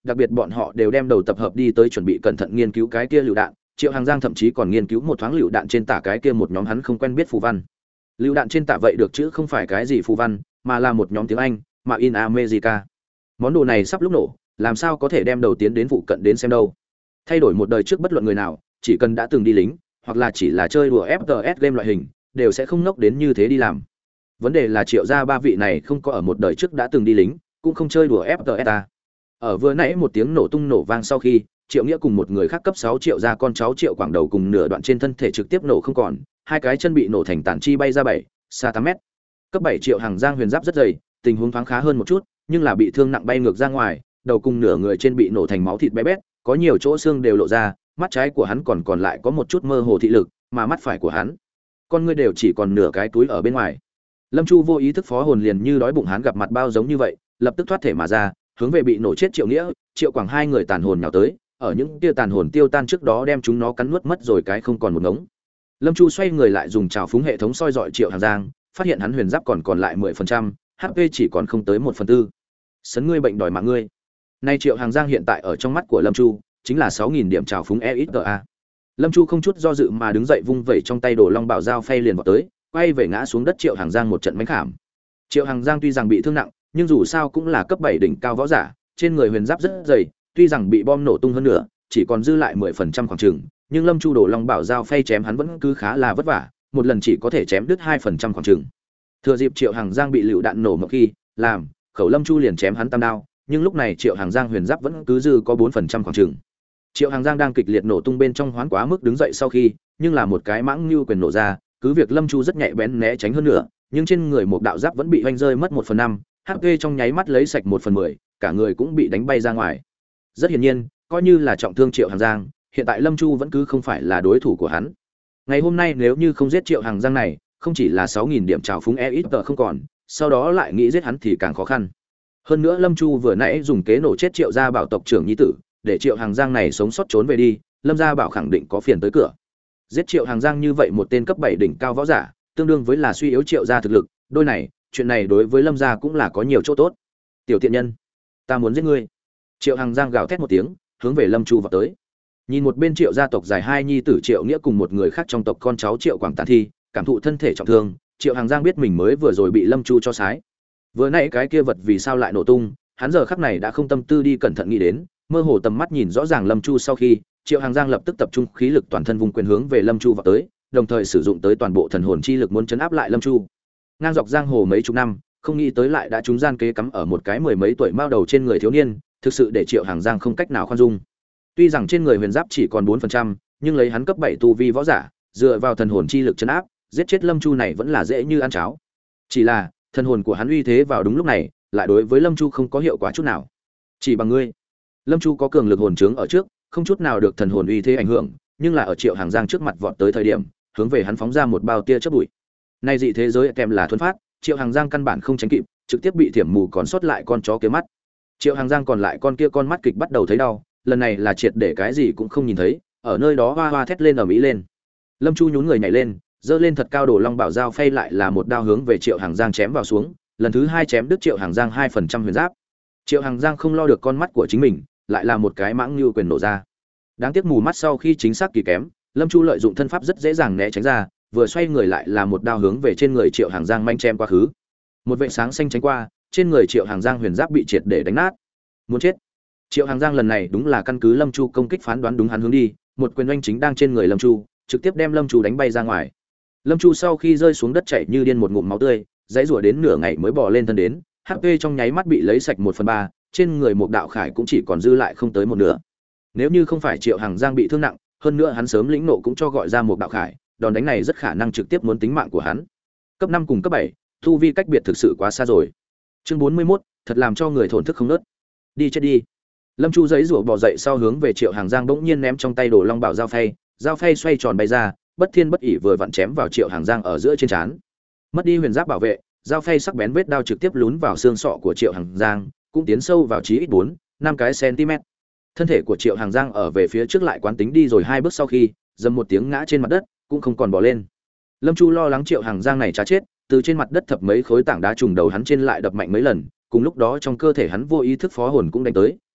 đặc biệt bọn họ đều đem đầu tập hợp đi tới chuẩn bị cẩn thận nghiên cứu cái kia lựu đạn. Triệu Hàng Giang thậm chí còn nghiên cứu một thoáng lựu đạn trên tả cái kia một nhóm hắn không quen biết phù văn. Lựu đạn trên tả vậy được chữ không phải cái gì phù văn, mà là một nhóm tiếng Anh, mà in America. Món đồ này sắp lúc nổ, làm sao có thể đem đầu tiến đến phụ cận đến xem đâu. Thay đổi một đời trước bất luận người nào, chỉ cần đã từng đi lính, hoặc là chỉ là chơi đùa ép pê ét game loại hình, đều sẽ không nốc đến như thế đi làm. Vấn đề là Triệu gia ba vị này không có ở một đời trước đã từng đi lính, cũng không chơi đùa ép pê ét ta. Ở vừa nãy một tiếng nổ tung nổ vang sau khi, Triệu Nghĩa cùng một người khác cấp sáu Triệu gia con cháu Triệu Quảng Đầu cùng nửa đoạn trên thân thể trực tiếp nổ không còn, hai cái chân bị nổ thành tàn chi bay ra bảy, xa tám mét. Cấp bảy Triệu Hàng Giang huyền giáp rất dày, tình huống thoáng khá hơn một chút, nhưng là bị thương nặng bay ngược ra ngoài, đầu cùng nửa người trên bị nổ thành máu thịt bé bét, có nhiều chỗ xương đều lộ ra, mắt trái của hắn còn còn lại có một chút mơ hồ thị lực, mà mắt phải của hắn, con ngươi đều chỉ còn nửa cái túi ở bên ngoài. Lâm Chu vô ý thức phó hồn liền như đói bụng hắn gặp mặt bao giống như vậy, lập tức thoát thể mà ra, hướng về bị nổ chết Triệu Nghĩa, Triệu Quảng hai người tàn hồn nhào tới, ở những tia tàn hồn tiêu tan trước đó đem chúng nó cắn nuốt mất rồi cái không còn một ngống. Lâm Chu xoay người lại dùng trào phúng hệ thống soi dọi Triệu Hàng Giang, phát hiện hắn huyền giáp còn còn lại mười phần trăm, hát pê chỉ còn không tới một phần tư. Sấn ngươi bệnh đòi mạng ngươi. Nay Triệu Hàng Giang hiện tại ở trong mắt của Lâm Chu chính là sáu nghìn điểm trào phúng e ít a. Lâm Chu không chút do dự mà đứng dậy vung vẩy trong tay đồ long bảo dao phay liền vào tới, quay về ngã xuống đất Triệu Hàng Giang một trận mánh khảm. Triệu Hàng Giang tuy rằng bị thương nặng, nhưng dù sao cũng là cấp bảy đỉnh cao võ giả, trên người huyền giáp rất dày, tuy rằng bị bom nổ tung hơn nữa, chỉ còn dư lại mười phần trăm khoảng chừng, nhưng Lâm Chu đồ long bảo dao phay chém hắn vẫn cứ khá là vất vả, một lần chỉ có thể chém đứt hai phần trăm khoảng chừng. Thừa dịp Triệu Hàng Giang bị lựu đạn nổ một khi, làm, khẩu Lâm Chu liền chém hắn tam đao, nhưng lúc này Triệu Hàng Giang huyền giáp vẫn cứ dư có bốn phần trăm khoảng chừng. Triệu Hàng Giang đang kịch liệt nổ tung bên trong hoán quá mức đứng dậy sau khi, nhưng là một cái mãng lưu quyền nổ ra, cứ việc Lâm Chu rất nhạy bén né tránh hơn nữa, nhưng trên người một đạo giáp vẫn bị hoành rơi mất một phần năm, hát pê trong nháy mắt lấy sạch một phần mười, cả người cũng bị đánh bay ra ngoài. Rất hiển nhiên, coi như là trọng thương Triệu Hàng Giang, hiện tại Lâm Chu vẫn cứ không phải là đối thủ của hắn. Ngày hôm nay nếu như không giết Triệu Hàng Giang này, không chỉ là sáu nghìn điểm trào phúng e ít tờ không còn, sau đó lại nghĩ giết hắn thì càng khó khăn. Hơn nữa Lâm Chu vừa nãy dùng kế nổ chết Triệu gia bảo tộc trưởng nhi tử, để Triệu Hàng Giang này sống sót trốn về đi, Lâm gia bảo khẳng định có phiền tới cửa. Giết Triệu Hàng Giang như vậy một tên cấp bảy đỉnh cao võ giả, tương đương với là suy yếu Triệu gia thực lực, đôi này, chuyện này đối với Lâm gia cũng là có nhiều chỗ tốt. Tiểu tiện nhân, ta muốn giết ngươi. Triệu Hàng Giang gào thét một tiếng, hướng về Lâm Chu vọt tới. Nhìn một bên Triệu gia tộc dài hai nhi tử Triệu Nghĩa cùng một người khác trong tộc con cháu Triệu Quảng tàn thi, cảm thụ thân thể trọng thương, Triệu Hàng Giang biết mình mới vừa rồi bị Lâm Chu cho sái. Vừa nãy cái kia vật vì sao lại nổ tung, hắn giờ khắc này đã không tâm tư đi cẩn thận nghĩ đến, mơ hồ tầm mắt nhìn rõ ràng Lâm Chu sau khi, Triệu Hàng Giang lập tức tập trung khí lực toàn thân vùng quyền hướng về Lâm Chu vọt tới, đồng thời sử dụng tới toàn bộ thần hồn chi lực muốn chấn áp lại Lâm Chu. Ngang dọc giang hồ mấy chục năm, không nghĩ tới lại đã trúng gian kế cắm ở một cái mười mấy tuổi mao đầu trên người thiếu niên, thực sự để Triệu Hàng Giang không cách nào khoan dung. Tuy rằng trên người huyền giáp chỉ còn bốn phần trăm, nhưng lấy hắn cấp bảy tu vi võ giả, dựa vào thần hồn chi lực chấn áp, giết chết Lâm Chu này vẫn là dễ như ăn cháo. Chỉ là, thần hồn của hắn uy thế vào đúng lúc này, lại đối với Lâm Chu không có hiệu quả chút nào. Chỉ bằng ngươi. Lâm Chu có cường lực hồn trướng ở trước, không chút nào được thần hồn uy thế ảnh hưởng, nhưng là ở Triệu Hàng Giang trước mặt vọt tới thời điểm, hướng về hắn phóng ra một bao tia chớp bụi. Nay dị thế giới kèm là thuần phát, Triệu Hàng Giang căn bản không tránh kịp, trực tiếp bị thiểm mù còn sót lại con chó kia mắt. Triệu Hàng Giang còn lại con kia con mắt kịch bắt đầu thấy đau, lần này là triệt để cái gì cũng không nhìn thấy, ở nơi đó hoa hoa thét lên ầm ĩ lên. Lâm Chu nhún người nhảy lên, giơ lên thật cao đồ long bảo dao phay lại là một đao hướng về Triệu Hàng Giang chém vào xuống, lần thứ hai chém đứt Triệu Hàng Giang hai phần trăm huyền giáp. Triệu Hàng Giang không lo được con mắt của chính mình, lại là một cái mãng như quyền nổ ra. Đáng tiếc mù mắt sau khi chính xác kỳ kém, Lâm Chu lợi dụng thân pháp rất dễ dàng né tránh ra, vừa xoay người lại là một đao hướng về trên người Triệu Hàng Giang manh chém qua khứ. Một vệt sáng xanh tránh qua, trên người Triệu Hàng Giang huyền giáp bị triệt để đánh nát. Muốn chết. Triệu Hàng Giang lần này đúng là căn cứ Lâm Chu công kích phán đoán đúng hắn hướng đi, một quyền oanh chính đang trên người Lâm Chu, trực tiếp đem Lâm Chu đánh bay ra ngoài. Lâm Chu sau khi rơi xuống đất chảy như điên một ngụm máu tươi, dãy rủa đến nửa ngày mới bò lên thân đến, hát pê trong nháy mắt bị lấy sạch một phần ba, trên người một đạo khải cũng chỉ còn dư lại không tới một nửa. Nếu như không phải Triệu Hàng Giang bị thương nặng, hơn nữa hắn sớm lĩnh nộ cũng cho gọi ra một đạo khải, đòn đánh này rất khả năng trực tiếp muốn tính mạng của hắn. Cấp năm cùng cấp bảy, tu vi cách biệt thực sự quá xa rồi. Chương bốn mươi mốt, thật làm cho người thổn thức không nớt. Đi chết đi. Lâm Chu giấy rủa bò dậy sau hướng về Triệu Hàng Giang bỗng nhiên ném trong tay đồ long bảo dao phay, dao phay xoay tròn bay ra, bất thiên bất ỷ vừa vặn chém vào Triệu Hàng Giang ở giữa trên trán. Mất đi huyền giáp bảo vệ, dao phay sắc bén vết đao trực tiếp lún vào xương sọ của Triệu Hàng Giang, cũng tiến sâu vào chí ít bốn, năm cái cm. Thân thể của Triệu Hàng Giang ở về phía trước lại quán tính đi rồi hai bước sau khi, dầm một tiếng ngã trên mặt đất, cũng không còn bò lên. Lâm Chu lo lắng Triệu Hàng Giang này chả chết, từ trên mặt đất thập mấy khối tảng đá trùng đầu hắn trên lại đập mạnh mấy lần, cùng lúc đó trong cơ thể hắn vô ý thức phó hồn cũng đánh tới,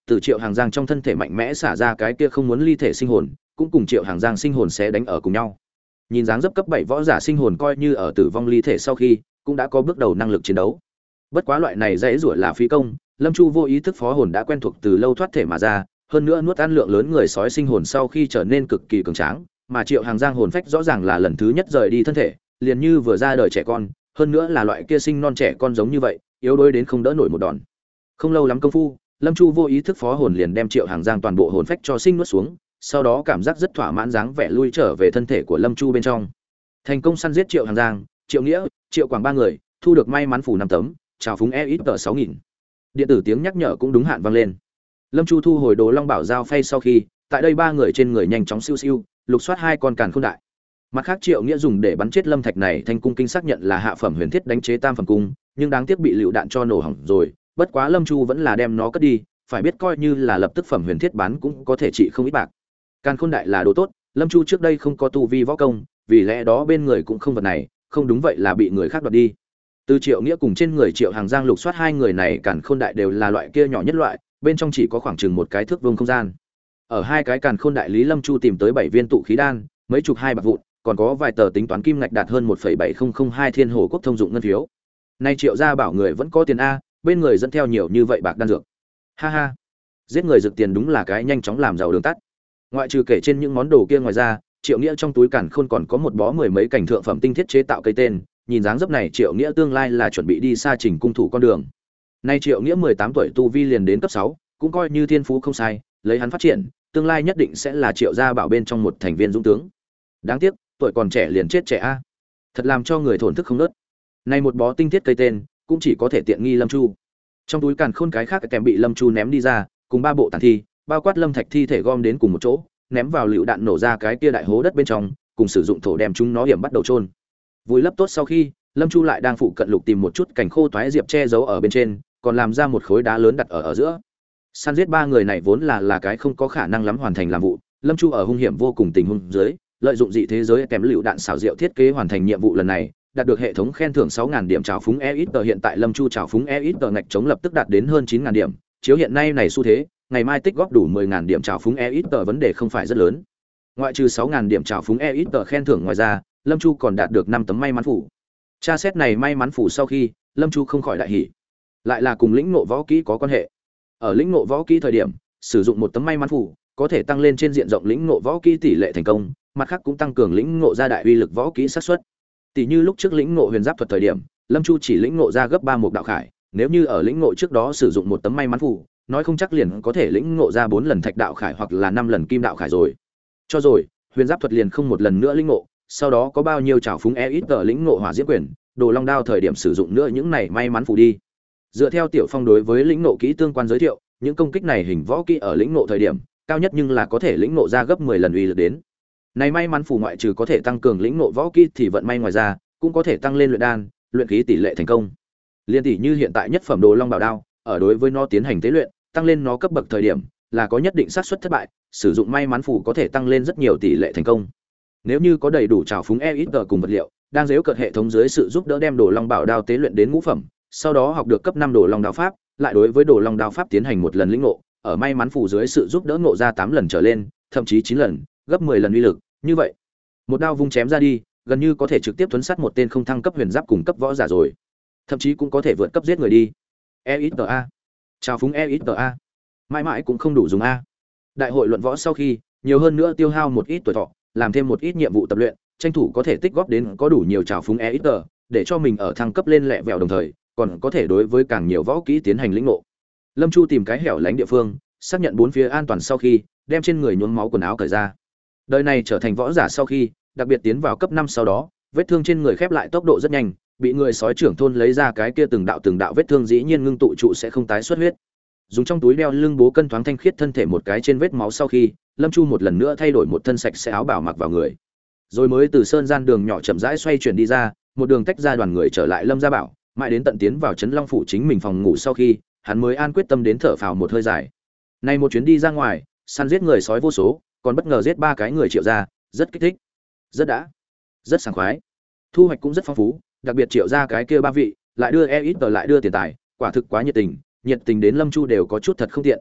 từ Triệu Hàng Giang trong thân thể mạnh mẽ xả ra cái kia không muốn ly thể sinh hồn, cũng cùng Triệu Hàng Giang sinh hồn sẽ đánh ở cùng nhau. Nhìn dáng dấp cấp bảy võ giả sinh hồn coi như ở tử vong ly thể sau khi, cũng đã có bước đầu năng lực chiến đấu. Bất quá loại này dễ rủa là phí công, Lâm Chu vô ý thức phó hồn đã quen thuộc từ lâu thoát thể mà ra, hơn nữa nuốt ăn lượng lớn người sói sinh hồn sau khi trở nên cực kỳ cường tráng, mà Triệu Hàng Giang hồn phách rõ ràng là lần thứ nhất rời đi thân thể, liền như vừa ra đời trẻ con, hơn nữa là loại kia sinh non trẻ con giống như vậy, yếu đuối đến không đỡ nổi một đòn. Không lâu lắm công phu, Lâm Chu vô ý thức phó hồn liền đem Triệu Hàng Giang toàn bộ hồn phách cho sinh nuốt xuống, sau đó cảm giác rất thỏa mãn dáng vẻ lui trở về thân thể của Lâm Chu bên trong. Thành công săn giết Triệu Hàng Giang, Triệu Nghĩa, Triệu Quảng ba người, thu được may mắn phủ năm tấm, chào phúng e ít tờ sáu nghìn. Điện tử tiếng nhắc nhở cũng đúng hạn vang lên. Lâm Chu thu hồi Đồ Long Bảo giao phay sau khi, tại đây ba người trên người nhanh chóng siêu siêu, lục soát hai con càn khôn đại. Mặt khác Triệu Nghĩa dùng để bắn chết Lâm Thạch này thanh cung kinh xác nhận là hạ phẩm huyền thiết đánh chế tam phẩm cung, nhưng đáng tiếc bị lựu đạn cho nổ hỏng rồi, bất quá Lâm Chu vẫn là đem nó cất đi, phải biết coi như là lập tức phẩm huyền thiết bán cũng có thể trị không ít bạc. Càn khôn đại là đồ tốt, Lâm Chu trước đây không có tu vi võ công, vì lẽ đó bên người cũng không vật này, không đúng vậy là bị người khác đoạt đi. Từ Triệu Nghĩa cùng trên người Triệu Hàng Giang lục soát hai người này càn khôn đại đều là loại kia nhỏ nhất loại, bên trong chỉ có khoảng chừng một cái thước vuông không gian. Ở hai cái càn khôn đại lý Lâm Chu tìm tới bảy viên tụ khí đan, mấy chục hai bạc vụn, còn có vài tờ tính toán kim ngạch đạt hơn một phẩy bảy không không hai thiên hồ quốc thông dụng ngân phiếu. Nay Triệu gia bảo người vẫn có tiền a, bên người dẫn theo nhiều như vậy bạc đan dược. Ha ha. Giết người rực tiền đúng là cái nhanh chóng làm giàu đường tắt. Ngoại trừ kể trên những món đồ kia ngoài ra, Triệu Nghĩa trong túi càn khôn còn có một bó mười mấy cảnh thượng phẩm tinh thiết chế tạo cây tên, nhìn dáng dấp này Triệu Nghĩa tương lai là chuẩn bị đi xa trình cung thủ con đường. Nay Triệu Nghĩa mười tám tuổi tu vi liền đến cấp sáu, cũng coi như thiên phú không sai, lấy hắn phát triển, tương lai nhất định sẽ là Triệu gia bảo bên trong một thành viên dũng tướng. Đáng tiếc, tuổi còn trẻ liền chết trẻ a. Thật làm cho người thổn thức không nớt. Nay một bó tinh thiết cây tên, cũng chỉ có thể tiện nghi Lâm Chu. Trong túi càn khôn cái khác kèm bị Lâm Chu ném đi ra, cùng ba bộ tàn thi, bao quát Lâm Thạch thi thể gom đến cùng một chỗ, ném vào lựu đạn nổ ra cái kia đại hố đất bên trong, cùng sử dụng thổ đem chúng nó điểm bắt đầu chôn. Vùi lấp tốt sau khi, Lâm Chu lại đang phụ cận lục tìm một chút cảnh khô toái diệp che giấu ở bên trên, còn làm ra một khối đá lớn đặt ở ở giữa. Săn giết ba người này vốn là là cái không có khả năng lắm hoàn thành làm vụ, Lâm Chu ở hung hiểm vô cùng tình huống dưới, lợi dụng dị thế giới kèm lựu đạn xảo diệu thiết kế hoàn thành nhiệm vụ lần này, đạt được hệ thống khen thưởng sáu nghìn điểm trào phúng e ít tờ. Hiện tại Lâm Chu trào phúng e ít tờ ngạch chống lập tức đạt đến hơn chín nghìn điểm, chiếu hiện nay này xu thế, ngày mai tích góp đủ mười nghìn điểm trào phúng e ít tờ vấn đề không phải rất lớn. Ngoại trừ sáu nghìn điểm trào phúng e ít tờ khen thưởng ngoài ra, Lâm Chu còn đạt được năm tấm may mắn phủ. Tra xét này may mắn phủ sau khi, Lâm Chu không khỏi đại hỉ. Lại là cùng lĩnh ngộ võ kỹ có quan hệ. Ở lĩnh ngộ võ kỹ thời điểm, sử dụng một tấm may mắn phủ, có thể tăng lên trên diện rộng lĩnh ngộ võ kỹ tỷ lệ thành công, mặt khác cũng tăng cường lĩnh ngộ ra đại uy lực võ kỹ xác suất. Tỷ như lúc trước lĩnh ngộ huyền giáp thuật thời điểm, Lâm Chu chỉ lĩnh ngộ ra gấp ba một đạo khải, nếu như ở lĩnh ngộ trước đó sử dụng một tấm may mắn phủ, nói không chắc liền có thể lĩnh ngộ ra bốn lần thạch đạo khải hoặc là năm lần kim đạo khải rồi. Cho rồi, huyền giáp thuật liền không một lần nữa lĩnh ngộ, sau đó có bao nhiêu trảo phúng e ít tờ lĩnh ngộ hỏa diễm quyền, đồ long đao thời điểm sử dụng nữa những này may mắn phủ đi. Dựa theo Tiểu Phong đối với lĩnh ngộ kỹ tương quan giới thiệu, những công kích này hình võ kỹ ở lĩnh ngộ thời điểm, cao nhất nhưng là có thể lĩnh ngộ ra gấp mười lần uy lực đến. Này may mắn phủ ngoại trừ có thể tăng cường lĩnh ngộ võ kỹ thì vận may ngoài ra, cũng có thể tăng lên luyện đan, luyện khí tỷ lệ thành công. Liên tỷ như hiện tại nhất phẩm đồ long bảo đao, ở đối với nó tiến hành tế luyện, tăng lên nó cấp bậc thời điểm, là có nhất định xác suất thất bại, sử dụng may mắn phủ có thể tăng lên rất nhiều tỷ lệ thành công. Nếu như có đầy đủ trào phúng e ít tờ cùng vật liệu, đang giễu cợt hệ thống dưới sự giúp đỡ đem đồ long bảo đao tế luyện đến ngũ phẩm, sau đó học được cấp năm đồ long đao pháp, lại đối với đồ long đao pháp tiến hành một lần lĩnh ngộ, ở may mắn phủ dưới sự giúp đỡ ngộ ra tám lần trở lên, thậm chí chín lần, gấp mười lần uy lực, như vậy, một đao vung chém ra đi, gần như có thể trực tiếp tuấn sát một tên không thăng cấp huyền giáp cùng cấp võ giả rồi, thậm chí cũng có thể vượt cấp giết người đi. e ít tờ a, trào phúng e ít tờ a, mãi mãi cũng không đủ dùng a. Đại hội luận võ sau khi, nhiều hơn nữa tiêu hao một ít tuổi thọ, làm thêm một ít nhiệm vụ tập luyện, tranh thủ có thể tích góp đến có đủ nhiều trào phúng e ít tờ, để cho mình ở thăng cấp lên lẹ vẹo đồng thời, còn có thể đối với càng nhiều võ kỹ tiến hành lĩnh ngộ. Lâm Chu tìm cái hẻo lánh địa phương, xác nhận bốn phía an toàn sau khi, đem trên người nhuốm máu quần áo cởi ra. Đời này trở thành võ giả sau khi, đặc biệt tiến vào cấp năm sau đó, vết thương trên người khép lại tốc độ rất nhanh, bị người sói trưởng thôn lấy ra cái kia từng đạo từng đạo vết thương dĩ nhiên ngưng tụ trụ sẽ không tái xuất huyết. Dùng trong túi đeo lưng bố cân thoáng thanh khiết thân thể một cái trên vết máu sau khi, Lâm Chu một lần nữa thay đổi một thân sạch sẽ áo bảo mặc vào người. Rồi mới từ sơn gian đường nhỏ chậm rãi xoay chuyển đi ra, một đường tách ra đoàn người trở lại Lâm gia bảo, mãi đến tận tiến vào trấn Long phủ chính mình phòng ngủ sau khi, hắn mới an quyết tâm đến thở phào một hơi dài. Nay một chuyến đi ra ngoài, săn giết người sói vô số, còn bất ngờ giết ba cái người Triệu gia, rất kích thích, rất đã, rất sảng khoái. Thu hoạch cũng rất phong phú, đặc biệt Triệu gia cái kia ba vị, lại đưa e ít tờ lại đưa tiền tài, quả thực quá nhiệt tình, nhiệt tình đến Lâm Chu đều có chút thật không tiện.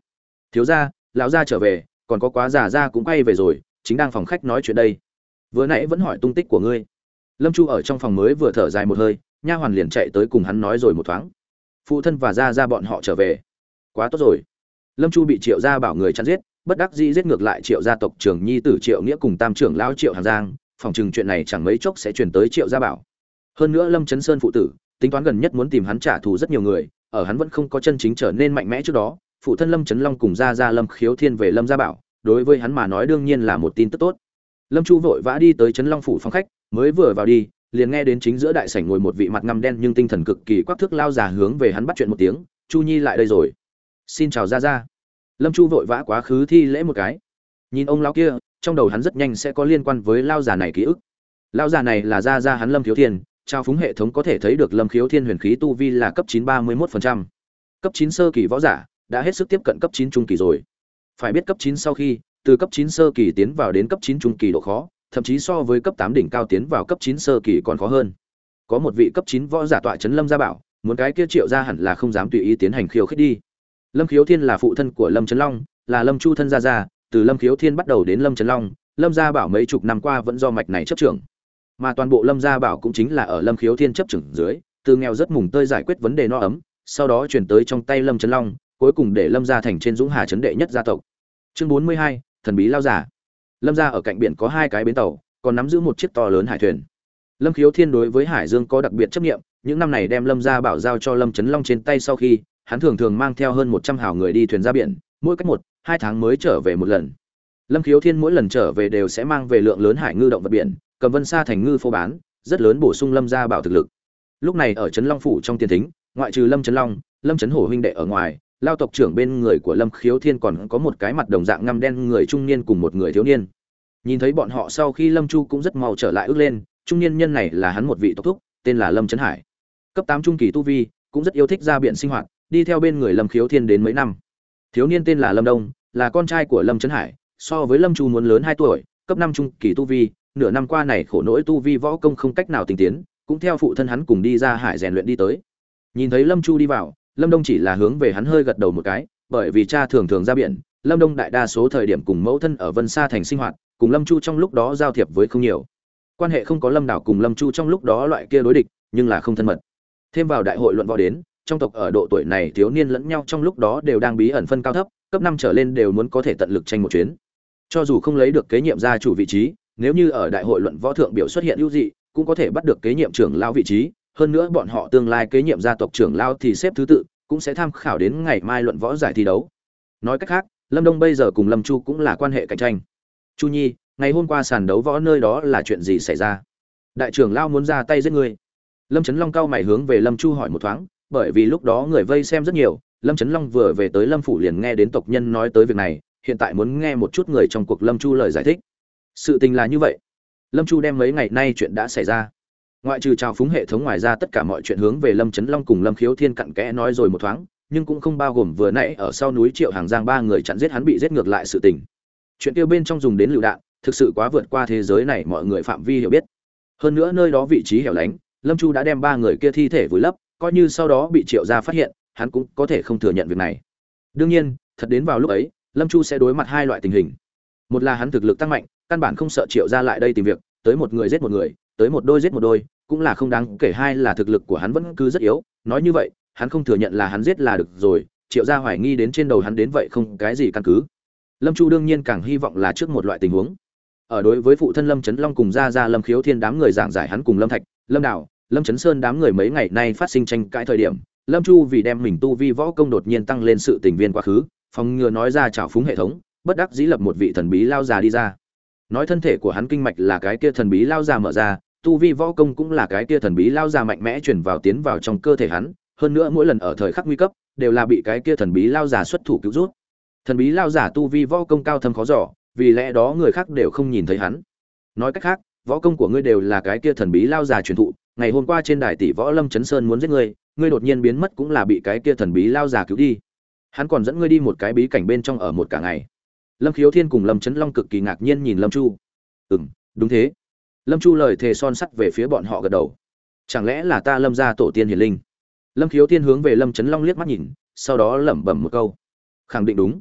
Thiếu gia, lão gia trở về, còn có quá già gia cũng quay về rồi, chính đang phòng khách nói chuyện đây. Vừa nãy vẫn hỏi tung tích của ngươi. Lâm Chu ở trong phòng mới vừa thở dài một hơi, nha hoàn liền chạy tới cùng hắn nói rồi một thoáng. Phụ thân và gia gia bọn họ trở về. Quá tốt rồi. Lâm Chu bị Triệu gia bảo người chặn giết, bất đắc dĩ giết ngược lại Triệu gia tộc trưởng nhi tử Triệu Nghĩa cùng tam trưởng lão Triệu Hàng Giang, phòng chừng chuyện này chẳng mấy chốc sẽ truyền tới Triệu gia bảo. Hơn nữa Lâm Chấn Sơn phụ tử, tính toán gần nhất muốn tìm hắn trả thù rất nhiều người, ở hắn vẫn không có chân chính trở nên mạnh mẽ trước đó, phụ thân Lâm Chấn Long cùng gia gia Lâm Khiếu Thiên về Lâm gia bảo, đối với hắn mà nói đương nhiên là một tin tức tốt. Lâm Chu vội vã đi tới Chấn Long phủ phòng khách, mới vừa vào đi, liền nghe đến chính giữa đại sảnh ngồi một vị mặt ngăm đen nhưng tinh thần cực kỳ quắc thước lao già hướng về hắn bắt chuyện một tiếng, "Chu Nhi lại đây rồi." "Xin chào gia gia." Lâm Chu vội vã quá khứ thi lễ một cái. Nhìn ông lão kia, trong đầu hắn rất nhanh sẽ có liên quan với lao già này ký ức. Lao già này là gia gia hắn Lâm Khiếu Thiên, trao phúng hệ thống có thể thấy được Lâm Khiếu Thiên huyền khí tu vi là cấp chín ba mươi mốt phần trăm. Cấp chín sơ kỳ võ giả, đã hết sức tiếp cận cấp chín trung kỳ rồi. Phải biết cấp chín sau khi, từ cấp chín sơ kỳ tiến vào đến cấp chín trung kỳ độ khó, thậm chí so với cấp tám đỉnh cao tiến vào cấp chín sơ kỳ còn khó hơn. Có một vị cấp chín võ giả tọa trấn Lâm gia bảo, muốn cái kia Triệu gia hẳn là không dám tùy ý tiến hành khiêu khích đi. Lâm Khiếu Thiên là phụ thân của Lâm Chấn Long, là Lâm Chu thân gia gia, từ Lâm Khiếu Thiên bắt đầu đến Lâm Chấn Long, Lâm gia bảo mấy chục năm qua vẫn do mạch này chấp trưởng. Mà toàn bộ Lâm gia bảo cũng chính là ở Lâm Khiếu Thiên chấp trưởng dưới, từ nghèo rất mùng tơi giải quyết vấn đề no ấm, sau đó chuyển tới trong tay Lâm Chấn Long, cuối cùng để Lâm gia thành trên Dũng Hà trấn đệ nhất gia tộc. Chương bốn mươi hai, thần bí lao giả. Lâm gia ở cạnh biển có hai cái bến tàu, còn nắm giữ một chiếc to lớn hải thuyền. Lâm Khiếu Thiên đối với hải dương có đặc biệt chấp niệm, những năm này đem Lâm gia bảo giao cho Lâm Chấn Long trên tay sau khi, hắn thường thường mang theo hơn một trăm hào người đi thuyền ra biển, mỗi cách một, hai tháng mới trở về một lần. Lâm Khiếu Thiên mỗi lần trở về đều sẽ mang về lượng lớn hải ngư động vật biển, cầm Vân Sa thành ngư phô bán, rất lớn bổ sung Lâm gia bảo thực lực. Lúc này ở Trấn Long phủ trong tiền thính, ngoại trừ Lâm Chấn Long, Lâm Chấn Hổ huynh đệ ở ngoài, lao tộc trưởng bên người của Lâm Khiếu Thiên còn có một cái mặt đồng dạng ngăm đen người trung niên cùng một người thiếu niên. Nhìn thấy bọn họ sau khi Lâm Chu cũng rất mau trở lại ước lên, trung niên nhân này là hắn một vị tộc thúc, tên là Lâm Chấn Hải. Cấp tám trung kỳ tu vi, cũng rất yêu thích ra biển sinh hoạt, đi theo bên người Lâm Khiếu Thiên đến mấy năm. Thiếu niên tên là Lâm Đông, là con trai của Lâm Chấn Hải, so với Lâm Chu muốn lớn hai tuổi, cấp năm trung kỳ tu vi, nửa năm qua này khổ nỗi tu vi võ công không cách nào tinh tiến, cũng theo phụ thân hắn cùng đi ra hải rèn luyện đi tới. Nhìn thấy Lâm Chu đi vào, Lâm Đông chỉ là hướng về hắn hơi gật đầu một cái, bởi vì cha thường thường ra biển, Lâm Đông đại đa số thời điểm cùng mẫu thân ở Vân Sa thành sinh hoạt, cùng Lâm Chu trong lúc đó giao thiệp với không nhiều. Quan hệ không có Lâm Đảo cùng Lâm Chu trong lúc đó loại kia đối địch, nhưng là không thân mật. Thêm vào đại hội luận võ đến, trong tộc ở độ tuổi này thiếu niên lẫn nhau trong lúc đó đều đang bí ẩn phân cao thấp, cấp năm trở lên đều muốn có thể tận lực tranh một chuyến. Cho dù không lấy được kế nhiệm gia chủ vị trí, nếu như ở đại hội luận võ thượng biểu xuất hiện ưu dị, cũng có thể bắt được kế nhiệm trưởng lão vị trí, hơn nữa bọn họ tương lai kế nhiệm gia tộc trưởng lão thì xếp thứ tự, cũng sẽ tham khảo đến ngày mai luận võ giải thi đấu. Nói cách khác, Lâm Đông bây giờ cùng Lâm Chu cũng là quan hệ cạnh tranh. Chu Nhi, ngày hôm qua sàn đấu võ nơi đó là chuyện gì xảy ra? Đại trưởng lão muốn ra tay giết ngươi. Lâm Chấn Long cao mày hướng về Lâm Chu hỏi một thoáng, bởi vì lúc đó người vây xem rất nhiều, Lâm Chấn Long vừa về tới Lâm phủ liền nghe đến tộc nhân nói tới việc này, hiện tại muốn nghe một chút người trong cuộc Lâm Chu lời giải thích. Sự tình là như vậy. Lâm Chu đem mấy ngày nay chuyện đã xảy ra, ngoại trừ trào phúng hệ thống ngoài ra tất cả mọi chuyện hướng về Lâm Chấn Long cùng Lâm Khiếu Thiên cặn kẽ nói rồi một thoáng, nhưng cũng không bao gồm vừa nãy ở sau núi Triệu Hàng Giang ba người chặn giết hắn bị giết ngược lại sự tình. Chuyện tiêu bên trong dùng đến lựu đạn, thực sự quá vượt qua thế giới này mọi người phạm vi hiểu biết. Hơn nữa nơi đó vị trí hẻo lánh, Lâm Chu đã đem ba người kia thi thể vùi lấp, coi như sau đó bị Triệu gia phát hiện, hắn cũng có thể không thừa nhận việc này. Đương nhiên, thật đến vào lúc ấy, Lâm Chu sẽ đối mặt hai loại tình hình. Một là hắn thực lực tăng mạnh, căn bản không sợ Triệu gia lại đây tìm việc, tới một người giết một người, tới một đôi giết một đôi, cũng là không đáng kể. Hai là thực lực của hắn vẫn cứ rất yếu, nói như vậy, hắn không thừa nhận là hắn giết là được rồi, Triệu gia hoài nghi đến trên đầu hắn đến vậy không cái gì căn cứ. Lâm Chu đương nhiên càng hy vọng là trước một loại tình huống. Ở đối với phụ thân Lâm Chấn Long cùng gia gia Lâm Khiếu Thiên đám người giảng giải hắn cùng Lâm Thạch, Lâm Đào, Lâm Chấn Sơn đám người mấy ngày nay phát sinh tranh cãi thời điểm, Lâm Chu vì đem mình tu vi võ công đột nhiên tăng lên sự tình viên quá khứ, phòng ngừa nói ra trào phúng hệ thống, bất đắc dĩ lập một vị thần bí lao già đi ra. Nói thân thể của hắn kinh mạch là cái kia thần bí lao già mở ra, tu vi võ công cũng là cái kia thần bí lao già mạnh mẽ truyền vào tiến vào trong cơ thể hắn, hơn nữa mỗi lần ở thời khắc nguy cấp, đều là bị cái kia thần bí lao già xuất thủ cứu rút. Thần bí lao giả tu vi võ công cao thâm khó dò, vì lẽ đó người khác đều không nhìn thấy hắn. Nói cách khác, võ công của ngươi đều là cái kia thần bí lao già truyền thụ, ngày hôm qua trên đài tỷ võ Lâm Chấn Sơn muốn giết ngươi, ngươi đột nhiên biến mất cũng là bị cái kia thần bí lao già cứu đi. Hắn còn dẫn ngươi đi một cái bí cảnh bên trong ở một cả ngày. Lâm Khiếu Thiên cùng Lâm Chấn Long cực kỳ ngạc nhiên nhìn Lâm Chu. "Ừm, đúng thế." Lâm Chu lời thề son sắt về phía bọn họ gật đầu. "Chẳng lẽ là ta Lâm gia tổ tiên hiển linh?" Lâm Khiếu Thiên hướng về Lâm Chấn Long liếc mắt nhìn, sau đó lẩm bẩm một câu. "Khẳng định đúng."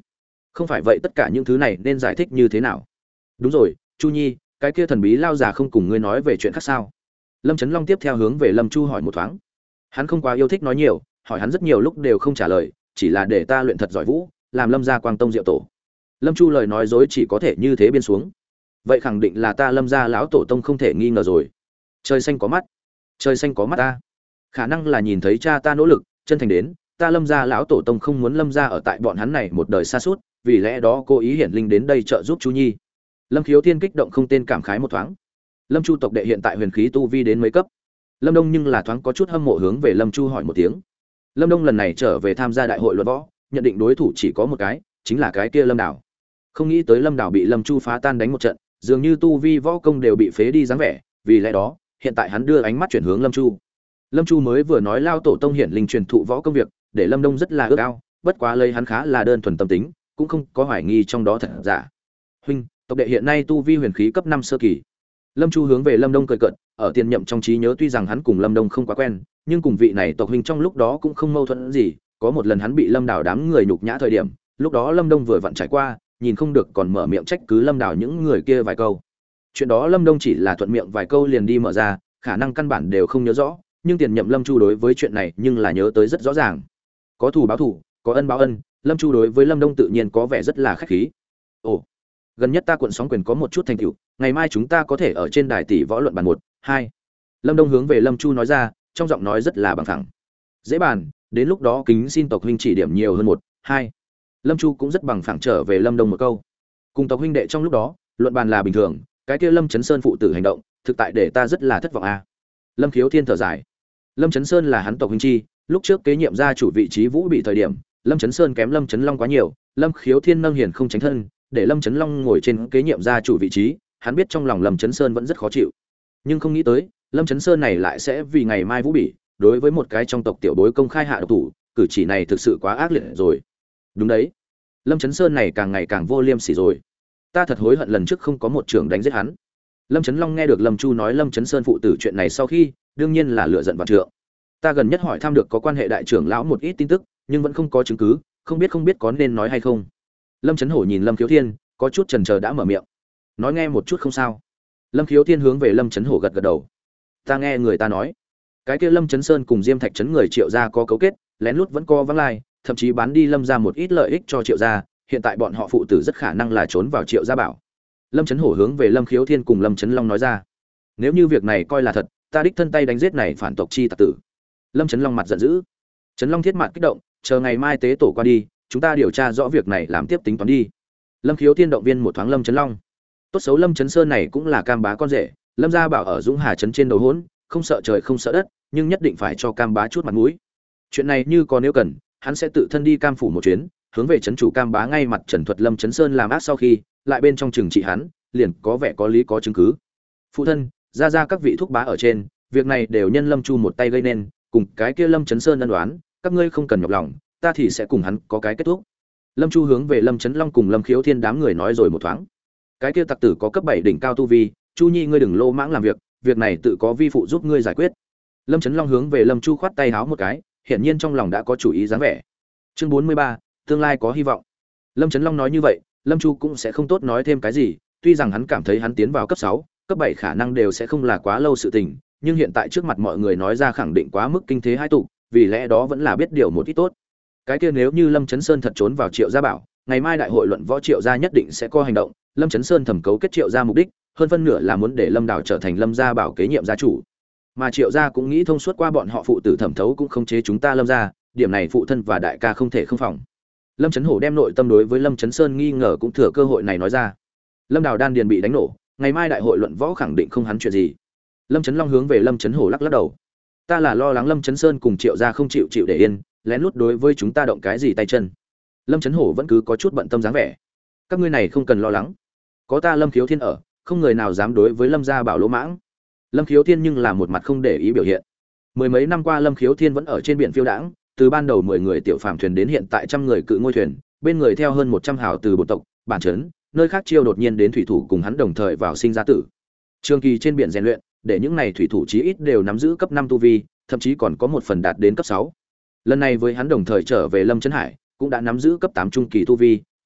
Không phải vậy tất cả những thứ này nên giải thích như thế nào? Đúng rồi, Chu Nhi, cái kia thần bí lao già không cùng ngươi nói về chuyện khác sao? Lâm Chấn Long tiếp theo hướng về Lâm Chu hỏi một thoáng. Hắn không quá yêu thích nói nhiều, hỏi hắn rất nhiều lúc đều không trả lời, chỉ là để ta luyện thật giỏi vũ, làm Lâm gia Quang Tông Diệu tổ. Lâm Chu lời nói dối chỉ có thể như thế biên xuống. Vậy khẳng định là ta Lâm gia lão tổ tông không thể nghi ngờ rồi. Trời xanh có mắt, trời xanh có mắt ta. Khả năng là nhìn thấy cha ta nỗ lực, chân thành đến, ta Lâm gia lão tổ tông không muốn Lâm gia ở tại bọn hắn này một đời xa suốt, vì lẽ đó cố ý hiển linh đến đây trợ giúp Chu Nhi. Lâm Khiếu Thiên kích động không tên cảm khái một thoáng. Lâm Chu tộc đệ hiện tại huyền khí tu vi đến mấy cấp? Lâm Đông nhưng là thoáng có chút hâm mộ hướng về Lâm Chu hỏi một tiếng. Lâm Đông lần này trở về tham gia đại hội luận võ, nhận định đối thủ chỉ có một cái, chính là cái kia Lâm Đảo. Không nghĩ tới Lâm Đảo bị Lâm Chu phá tan đánh một trận, dường như tu vi võ công đều bị phế đi dáng vẻ, vì lẽ đó, hiện tại hắn đưa ánh mắt chuyển hướng Lâm Chu. Lâm Chu mới vừa nói lao tổ tông hiển linh truyền thụ võ công việc, để Lâm Đông rất là ước ao, bất quá lấy hắn khá là đơn thuần tâm tính, cũng không có hoài nghi trong đó thật giả. Huynh, tộc đệ hiện nay tu vi huyền khí cấp năm sơ kỳ. Lâm Chu hướng về Lâm Đông cười cợt, ở tiền nhậm trong trí nhớ tuy rằng hắn cùng Lâm Đông không quá quen, nhưng cùng vị này tộc huynh trong lúc đó cũng không mâu thuẫn gì, có một lần hắn bị Lâm Đào đám người nhục nhã thời điểm, lúc đó Lâm Đông vừa vặn trải qua, nhìn không được còn mở miệng trách cứ Lâm Đào những người kia vài câu. Chuyện đó Lâm Đông chỉ là thuận miệng vài câu liền đi mở ra, khả năng căn bản đều không nhớ rõ, nhưng tiền nhậm Lâm Chu đối với chuyện này nhưng là nhớ tới rất rõ ràng. Có thù báo thù, có ân báo ân, Lâm Chu đối với Lâm Đông tự nhiên có vẻ rất là khách khí. Ồ, gần nhất ta quận sóng quyền có một chút thành tựu, ngày mai chúng ta có thể ở trên đài tỷ võ luận bàn một, hai. Lâm Đông hướng về Lâm Chu nói ra, trong giọng nói rất là bằng thẳng. Dễ bàn, đến lúc đó kính xin tộc huynh chỉ điểm nhiều hơn một, hai. Lâm Chu cũng rất bằng phẳng trở về Lâm Đông một câu. Cùng tộc huynh đệ trong lúc đó, luận bàn là bình thường, cái kia Lâm Chấn Sơn phụ tử hành động, thực tại để ta rất là thất vọng a. À. Lâm Khiếu Thiên thở dài. Lâm Chấn Sơn là hắn tộc huynh chi, lúc trước kế nhiệm gia chủ vị trí Vũ bị thời điểm, Lâm Chấn Sơn kém Lâm Chấn Long quá nhiều, Lâm Khiếu Thiên nâng hiền không tránh thân, để Lâm Chấn Long ngồi trên kế nhiệm gia chủ vị trí, hắn biết trong lòng Lâm Chấn Sơn vẫn rất khó chịu. Nhưng không nghĩ tới, Lâm Chấn Sơn này lại sẽ vì ngày mai Vũ bị, đối với một cái trong tộc tiểu bối công khai hạ độc thủ, cử chỉ này thực sự quá ác liệt rồi. Đúng đấy, Lâm Chấn Sơn này càng ngày càng vô liêm sỉ rồi. Ta thật hối hận lần trước không có một trưởng đánh giết hắn. Lâm Chấn Long nghe được Lâm Chu nói Lâm Chấn Sơn phụ tử chuyện này sau khi, đương nhiên là lựa giận vạn trượng. Ta gần nhất hỏi thăm được có quan hệ đại trưởng lão một ít tin tức, nhưng vẫn không có chứng cứ, không biết không biết có nên nói hay không. Lâm Chấn Hổ nhìn Lâm Khiếu Thiên, có chút chần chờ đã mở miệng. Nói nghe một chút không sao. Lâm Khiếu Thiên hướng về Lâm Chấn Hổ gật gật đầu. Ta nghe người ta nói, cái kia Lâm Chấn Sơn cùng Diêm Thạch trấn người Triệu gia có cấu kết, lén lút vẫn co vắng lai, thậm chí bán đi Lâm gia một ít lợi ích cho Triệu gia, hiện tại bọn họ phụ tử rất khả năng là trốn vào Triệu gia bảo. Lâm Chấn Hổ hướng về Lâm Khiếu Thiên cùng Lâm Chấn Long nói ra. Nếu như việc này coi là thật, ta đích thân tay đánh giết này phản tộc chi tặc tử. Lâm Chấn Long mặt giận dữ. Chấn Long thiết mặt kích động, chờ ngày mai tế tổ qua đi, chúng ta điều tra rõ việc này làm tiếp tính toán đi. Lâm Khiếu Thiên động viên một thoáng Lâm Chấn Long. Tốt xấu Lâm Chấn Sơn này cũng là cam bá con rể, Lâm gia bảo ở Dũng Hà trấn trên đầu hỗn, không sợ trời không sợ đất, nhưng nhất định phải cho cam bá chút mặt mũi. Chuyện này như có nếu cần, hắn sẽ tự thân đi cam phủ một chuyến, hướng về trấn chủ cam bá ngay mặt trần thuật Lâm Chấn Sơn làm ác sau khi, lại bên trong trừng trị hắn, liền có vẻ có lý có chứng cứ. Phụ thân, ra ra các vị thúc bá ở trên, việc này đều nhân Lâm Chu một tay gây nên, cùng cái kia Lâm Chấn Sơn ân đoán, các ngươi không cần nhọc lòng, ta thì sẽ cùng hắn có cái kết thúc. Lâm Chu hướng về Lâm Chấn Long cùng Lâm Khiếu Thiên đám người nói rồi một thoáng. Cái kia tặc tử có cấp bảy đỉnh cao tu vi, Chu Nhi ngươi đừng lô mãng làm việc, việc này tự có vi phụ giúp ngươi giải quyết. Lâm Chấn Long hướng về Lâm Chu khoát tay háo một cái, hiển nhiên trong lòng đã có chủ ý dáng vẻ. Chương bốn mươi ba, tương lai có hy vọng. Lâm Chấn Long nói như vậy, Lâm Chu cũng sẽ không tốt nói thêm cái gì, tuy rằng hắn cảm thấy hắn tiến vào cấp sáu, cấp bảy khả năng đều sẽ không là quá lâu sự tình, nhưng hiện tại trước mặt mọi người nói ra khẳng định quá mức kinh thế hai tụ, vì lẽ đó vẫn là biết điều một ít tốt. Cái kia nếu như Lâm Chấn Sơn thật trốn vào Triệu gia bảo, ngày mai đại hội luận võ Triệu gia nhất định sẽ có hành động, Lâm Chấn Sơn thẩm cấu kết Triệu gia mục đích, hơn phân nửa là muốn để Lâm Đào trở thành Lâm gia bảo kế nhiệm gia chủ. Mà Triệu gia cũng nghĩ thông suốt qua bọn họ phụ tử thẩm thấu cũng không chế chúng ta Lâm gia, điểm này phụ thân và đại ca không thể không phòng. Lâm Chấn Hổ đem nội tâm đối với Lâm Chấn Sơn nghi ngờ cũng thừa cơ hội này nói ra. Lâm Đào đan điền bị đánh nổ, ngày mai đại hội luận võ khẳng định không hắn chuyện gì. Lâm Chấn Long hướng về Lâm Chấn Hổ lắc lắc đầu. Ta là lo lắng Lâm Chấn Sơn cùng Triệu gia không chịu chịu để yên, lén lút đối với chúng ta động cái gì tay chân. Lâm Chấn Hổ vẫn cứ có chút bận tâm dáng vẻ. Các ngươi này không cần lo lắng, có ta Lâm Khiếu Thiên ở, không người nào dám đối với Lâm gia bảo lỗ mãng. Lâm Khiếu Thiên nhưng là một mặt không để ý biểu hiện. Mười mấy năm qua Lâm Khiếu Thiên vẫn ở trên biển phiêu đãng, từ ban đầu mười người tiểu phàm thuyền đến hiện tại trăm người cự ngôi thuyền, bên người theo hơn một trăm hào từ bộ tộc, bản trấn, nơi khác chiêu đột nhiên đến thủy thủ cùng hắn đồng thời vào sinh ra tử. Trường kỳ trên biển rèn luyện, để những này thủy thủ chí ít đều nắm giữ cấp năm tu vi, thậm chí còn có một phần đạt đến cấp sáu. Lần này với hắn đồng thời trở về Lâm Trấn Hải, cũng đã nắm giữ cấp tám trung kỳ tu vi,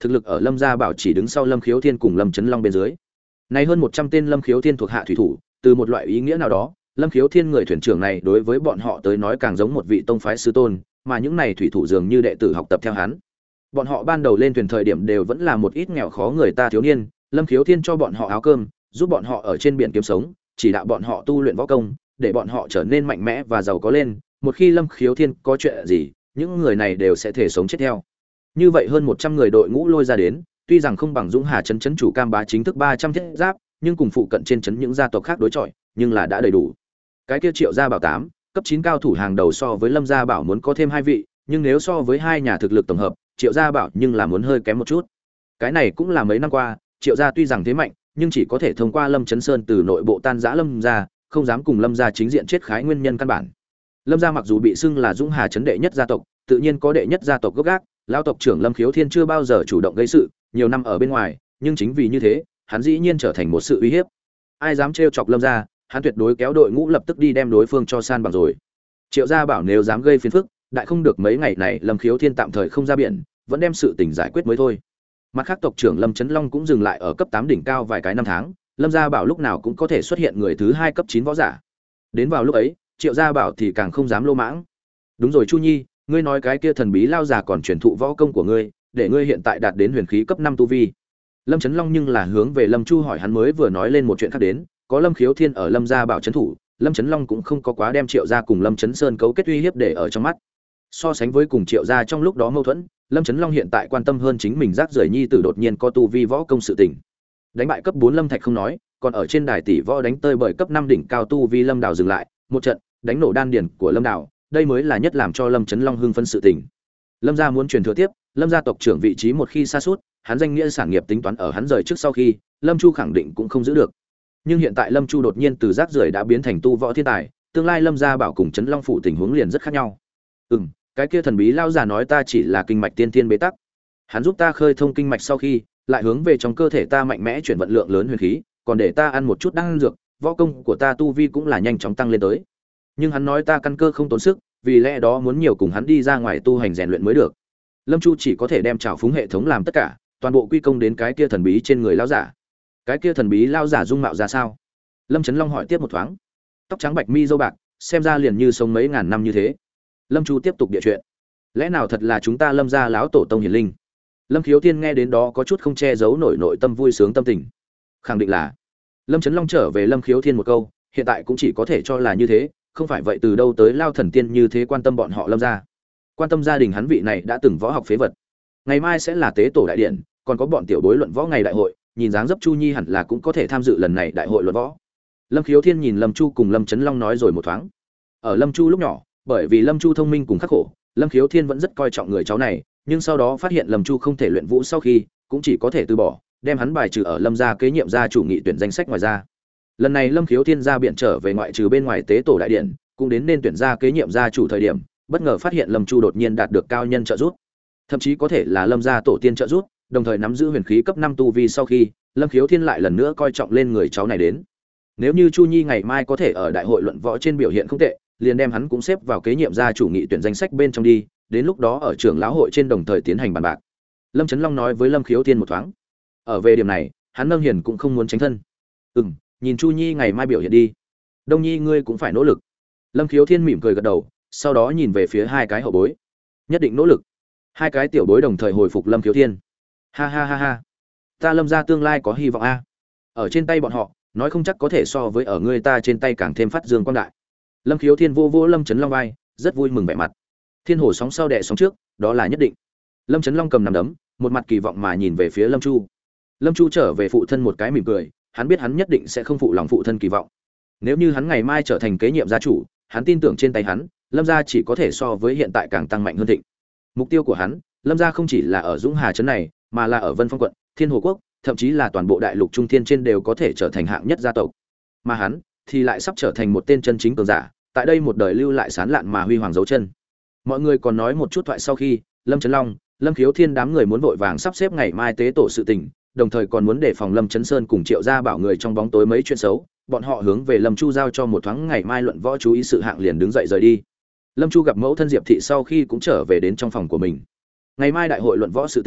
thực lực ở Lâm Gia Bảo chỉ đứng sau Lâm Khiếu Thiên cùng Lâm Chấn Long bên dưới. Này hơn một trăm tên Lâm Khiếu Thiên thuộc hạ thủy thủ, từ một loại ý nghĩa nào đó, Lâm Khiếu Thiên người thuyền trưởng này đối với bọn họ tới nói càng giống một vị tông phái sư tôn, mà những này thủy thủ dường như đệ tử học tập theo hắn. Bọn họ ban đầu lên thuyền thời điểm đều vẫn là một ít nghèo khó người ta thiếu niên, Lâm Khiếu Thiên cho bọn họ áo cơm, giúp bọn họ ở trên biển kiếm sống, chỉ đạo bọn họ tu luyện võ công, để bọn họ trở nên mạnh mẽ và giàu có lên. Một khi Lâm Khiếu Thiên có chuyện gì, những người này đều sẽ thể sống chết theo. Như vậy hơn một trăm người đội ngũ lôi ra đến, tuy rằng không bằng Dũng Hà trấn trấn chủ Cam Bá chính thức ba trăm thiết giáp, nhưng cùng phụ cận trên trấn những gia tộc khác đối chọi, nhưng là đã đầy đủ. Cái kia Triệu Gia Bảo tám, cấp chín cao thủ hàng đầu so với Lâm Gia Bảo muốn có thêm hai vị, nhưng nếu so với hai nhà thực lực tổng hợp, Triệu Gia Bảo nhưng là muốn hơi kém một chút. Cái này cũng là mấy năm qua, Triệu gia tuy rằng thế mạnh, nhưng chỉ có thể thông qua Lâm Chấn Sơn từ nội bộ tan rã Lâm gia, không dám cùng Lâm gia chính diện chết khái nguyên nhân căn bản. Lâm gia mặc dù bị xưng là Dũng Hà trấn đệ nhất gia tộc, tự nhiên có đệ nhất gia tộc gốc gác, lão tộc trưởng Lâm Khiếu Thiên chưa bao giờ chủ động gây sự, nhiều năm ở bên ngoài, nhưng chính vì như thế, hắn dĩ nhiên trở thành một sự uy hiếp. Ai dám trêu chọc Lâm gia, hắn tuyệt đối kéo đội ngũ lập tức đi đem đối phương cho san bằng rồi. Triệu gia bảo nếu dám gây phiền phức, đại không được mấy ngày này Lâm Khiếu Thiên tạm thời không ra biển, vẫn đem sự tình giải quyết mới thôi. Mặt khác tộc trưởng Lâm Chấn Long cũng dừng lại ở cấp tám đỉnh cao vài cái năm tháng, Lâm gia bảo lúc nào cũng có thể xuất hiện người thứ hai cấp chín võ giả. Đến vào lúc ấy, Triệu gia bảo thì càng không dám lô mãng. Đúng rồi Chu Nhi, ngươi nói cái kia thần bí lao già còn truyền thụ võ công của ngươi, để ngươi hiện tại đạt đến huyền khí cấp năm tu vi. Lâm Chấn Long nhưng là hướng về Lâm Chu hỏi hắn mới vừa nói lên một chuyện khác đến, có Lâm Khiếu Thiên ở Lâm gia bảo trấn thủ, Lâm Chấn Long cũng không có quá đem Triệu gia cùng Lâm Chấn Sơn cấu kết uy hiếp để ở trong mắt. So sánh với cùng Triệu gia trong lúc đó mâu thuẫn, Lâm Chấn Long hiện tại quan tâm hơn chính mình rác rưởi nhi tử đột nhiên có tu vi võ công sự tình. Đánh bại cấp bốn Lâm Thạch không nói, còn ở trên đài tỷ võ đánh tơi bởi cấp năm đỉnh cao tu vi Lâm Đào dừng lại, một trận đánh nổ đan điền của Lâm Đào, đây mới là nhất làm cho Lâm Chấn Long hưng phấn sự tình. Lâm gia muốn truyền thừa tiếp, Lâm gia tộc trưởng vị trí một khi sa sút, hắn danh nghĩa sản nghiệp tính toán ở hắn rời trước sau khi, Lâm Chu khẳng định cũng không giữ được. Nhưng hiện tại Lâm Chu đột nhiên từ rác rưởi đã biến thành tu võ thiên tài, tương lai Lâm gia bảo cùng Chấn Long phủ tình huống liền rất khác nhau. Ừm, cái kia thần bí lao già nói ta chỉ là kinh mạch tiên thiên bế tắc. Hắn giúp ta khơi thông kinh mạch sau khi, lại hướng về trong cơ thể ta mạnh mẽ chuyển vận lượng lớn huyền khí, còn để ta ăn một chút đan dược, võ công của ta tu vi cũng là nhanh chóng tăng lên tới. Nhưng hắn nói ta căn cơ không tốn sức, vì lẽ đó muốn nhiều cùng hắn đi ra ngoài tu hành rèn luyện mới được. Lâm Chu chỉ có thể đem trào phúng hệ thống làm tất cả, toàn bộ quy công đến cái kia thần bí trên người lao giả. Cái kia thần bí lao giả dung mạo ra sao? Lâm Chấn Long hỏi tiếp một thoáng. Tóc trắng bạch mi râu bạc, xem ra liền như sống mấy ngàn năm như thế. Lâm Chu tiếp tục địa chuyện. Lẽ nào thật là chúng ta Lâm gia lão tổ tông hiển linh? Lâm Khiếu Thiên nghe đến đó có chút không che giấu nổi nội tâm vui sướng tâm tình. Khẳng định là. Lâm Chấn Long trở về Lâm Khiếu Thiên một câu, hiện tại cũng chỉ có thể cho là như thế, không phải vậy từ đâu tới lao thần tiên như thế quan tâm bọn họ Lâm gia. Quan tâm gia đình hắn vị này đã từng võ học phế vật. Ngày mai sẽ là tế tổ đại điện, còn có bọn tiểu bối luận võ ngày đại hội, nhìn dáng dấp Chu Nhi hẳn là cũng có thể tham dự lần này đại hội luận võ. Lâm Khiếu Thiên nhìn Lâm Chu cùng Lâm Chấn Long nói rồi một thoáng. Ở Lâm Chu lúc nhỏ, bởi vì Lâm Chu thông minh cùng khắc khổ, Lâm Khiếu Thiên vẫn rất coi trọng người cháu này, nhưng sau đó phát hiện Lâm Chu không thể luyện vũ sau khi, cũng chỉ có thể từ bỏ, đem hắn bài trừ ở Lâm gia kế nhiệm gia chủ nghị tuyển danh sách ngoài ra. Lần này Lâm Khiếu Thiên ra biển trở về ngoại trừ bên ngoài tế tổ đại điện, cũng đến nên tuyển gia kế nhiệm gia chủ thời điểm, bất ngờ phát hiện Lâm Chu đột nhiên đạt được cao nhân trợ giúp, thậm chí có thể là Lâm gia tổ tiên trợ giúp, đồng thời nắm giữ huyền khí cấp năm tu vi sau khi, Lâm Khiếu Thiên lại lần nữa coi trọng lên người cháu này đến. Nếu như Chu Nhi ngày mai có thể ở đại hội luận võ trên biểu hiện không tệ, liền đem hắn cũng xếp vào kế nhiệm gia chủ nghị tuyển danh sách bên trong đi, đến lúc đó ở trưởng lão hội trên đồng thời tiến hành bàn bạc. Lâm Chấn Long nói với Lâm Khiếu Thiên một thoáng. Ở về điểm này, hắn Nâng Hiền cũng không muốn tránh thân. Ừm, nhìn Chu Nhi ngày mai biểu hiện đi. Đông Nhi ngươi cũng phải nỗ lực. Lâm Khiếu Thiên mỉm cười gật đầu, sau đó nhìn về phía hai cái hậu bối. Nhất định nỗ lực. Hai cái tiểu bối đồng thời hồi phục Lâm Khiếu Thiên. Ha ha ha ha. Ta Lâm gia tương lai có hy vọng a. Ở trên tay bọn họ, nói không chắc có thể so với ở ngươi ta trên tay càng thêm phát dương quang đại. Lâm Khiếu Thiên vô vô Lâm Chấn Long vai, rất vui mừng vẻ mặt. Thiên hồ sóng sau đẻ sóng trước, đó là nhất định. Lâm Chấn Long cầm nắm đấm, một mặt kỳ vọng mà nhìn về phía Lâm Chu. Lâm Chu trở về phụ thân một cái mỉm cười, hắn biết hắn nhất định sẽ không phụ lòng phụ thân kỳ vọng. Nếu như hắn ngày mai trở thành kế nhiệm gia chủ, hắn tin tưởng trên tay hắn, Lâm gia chỉ có thể so với hiện tại càng tăng mạnh hơn thịnh. Mục tiêu của hắn, Lâm gia không chỉ là ở Dũng Hà trấn này, mà là ở Vân Phong quận, Thiên Hồ quốc, thậm chí là toàn bộ đại lục trung thiên trên đều có thể trở thành hạng nhất gia tộc. Mà hắn thì lại sắp trở thành một tên chân chính cường giả, tại đây một đời lưu lại sán lạn mà huy hoàng dấu chân. Mọi người còn nói một chút thoại sau khi, Lâm Chấn Long, Lâm Khiếu Thiên đám người muốn vội vàng sắp xếp ngày mai tế tổ sự tình, đồng thời còn muốn đề phòng Lâm Chấn Sơn cùng Triệu gia bảo người trong bóng tối mấy chuyện xấu, bọn họ hướng về Lâm Chu giao cho một thoáng ngày mai luận võ chú ý sự hạng liền đứng dậy rời đi. Lâm Chu gặp mẫu thân Diệp thị sau khi cũng trở về đến trong phòng của mình. Ngày mai đại hội luận võ sự tình,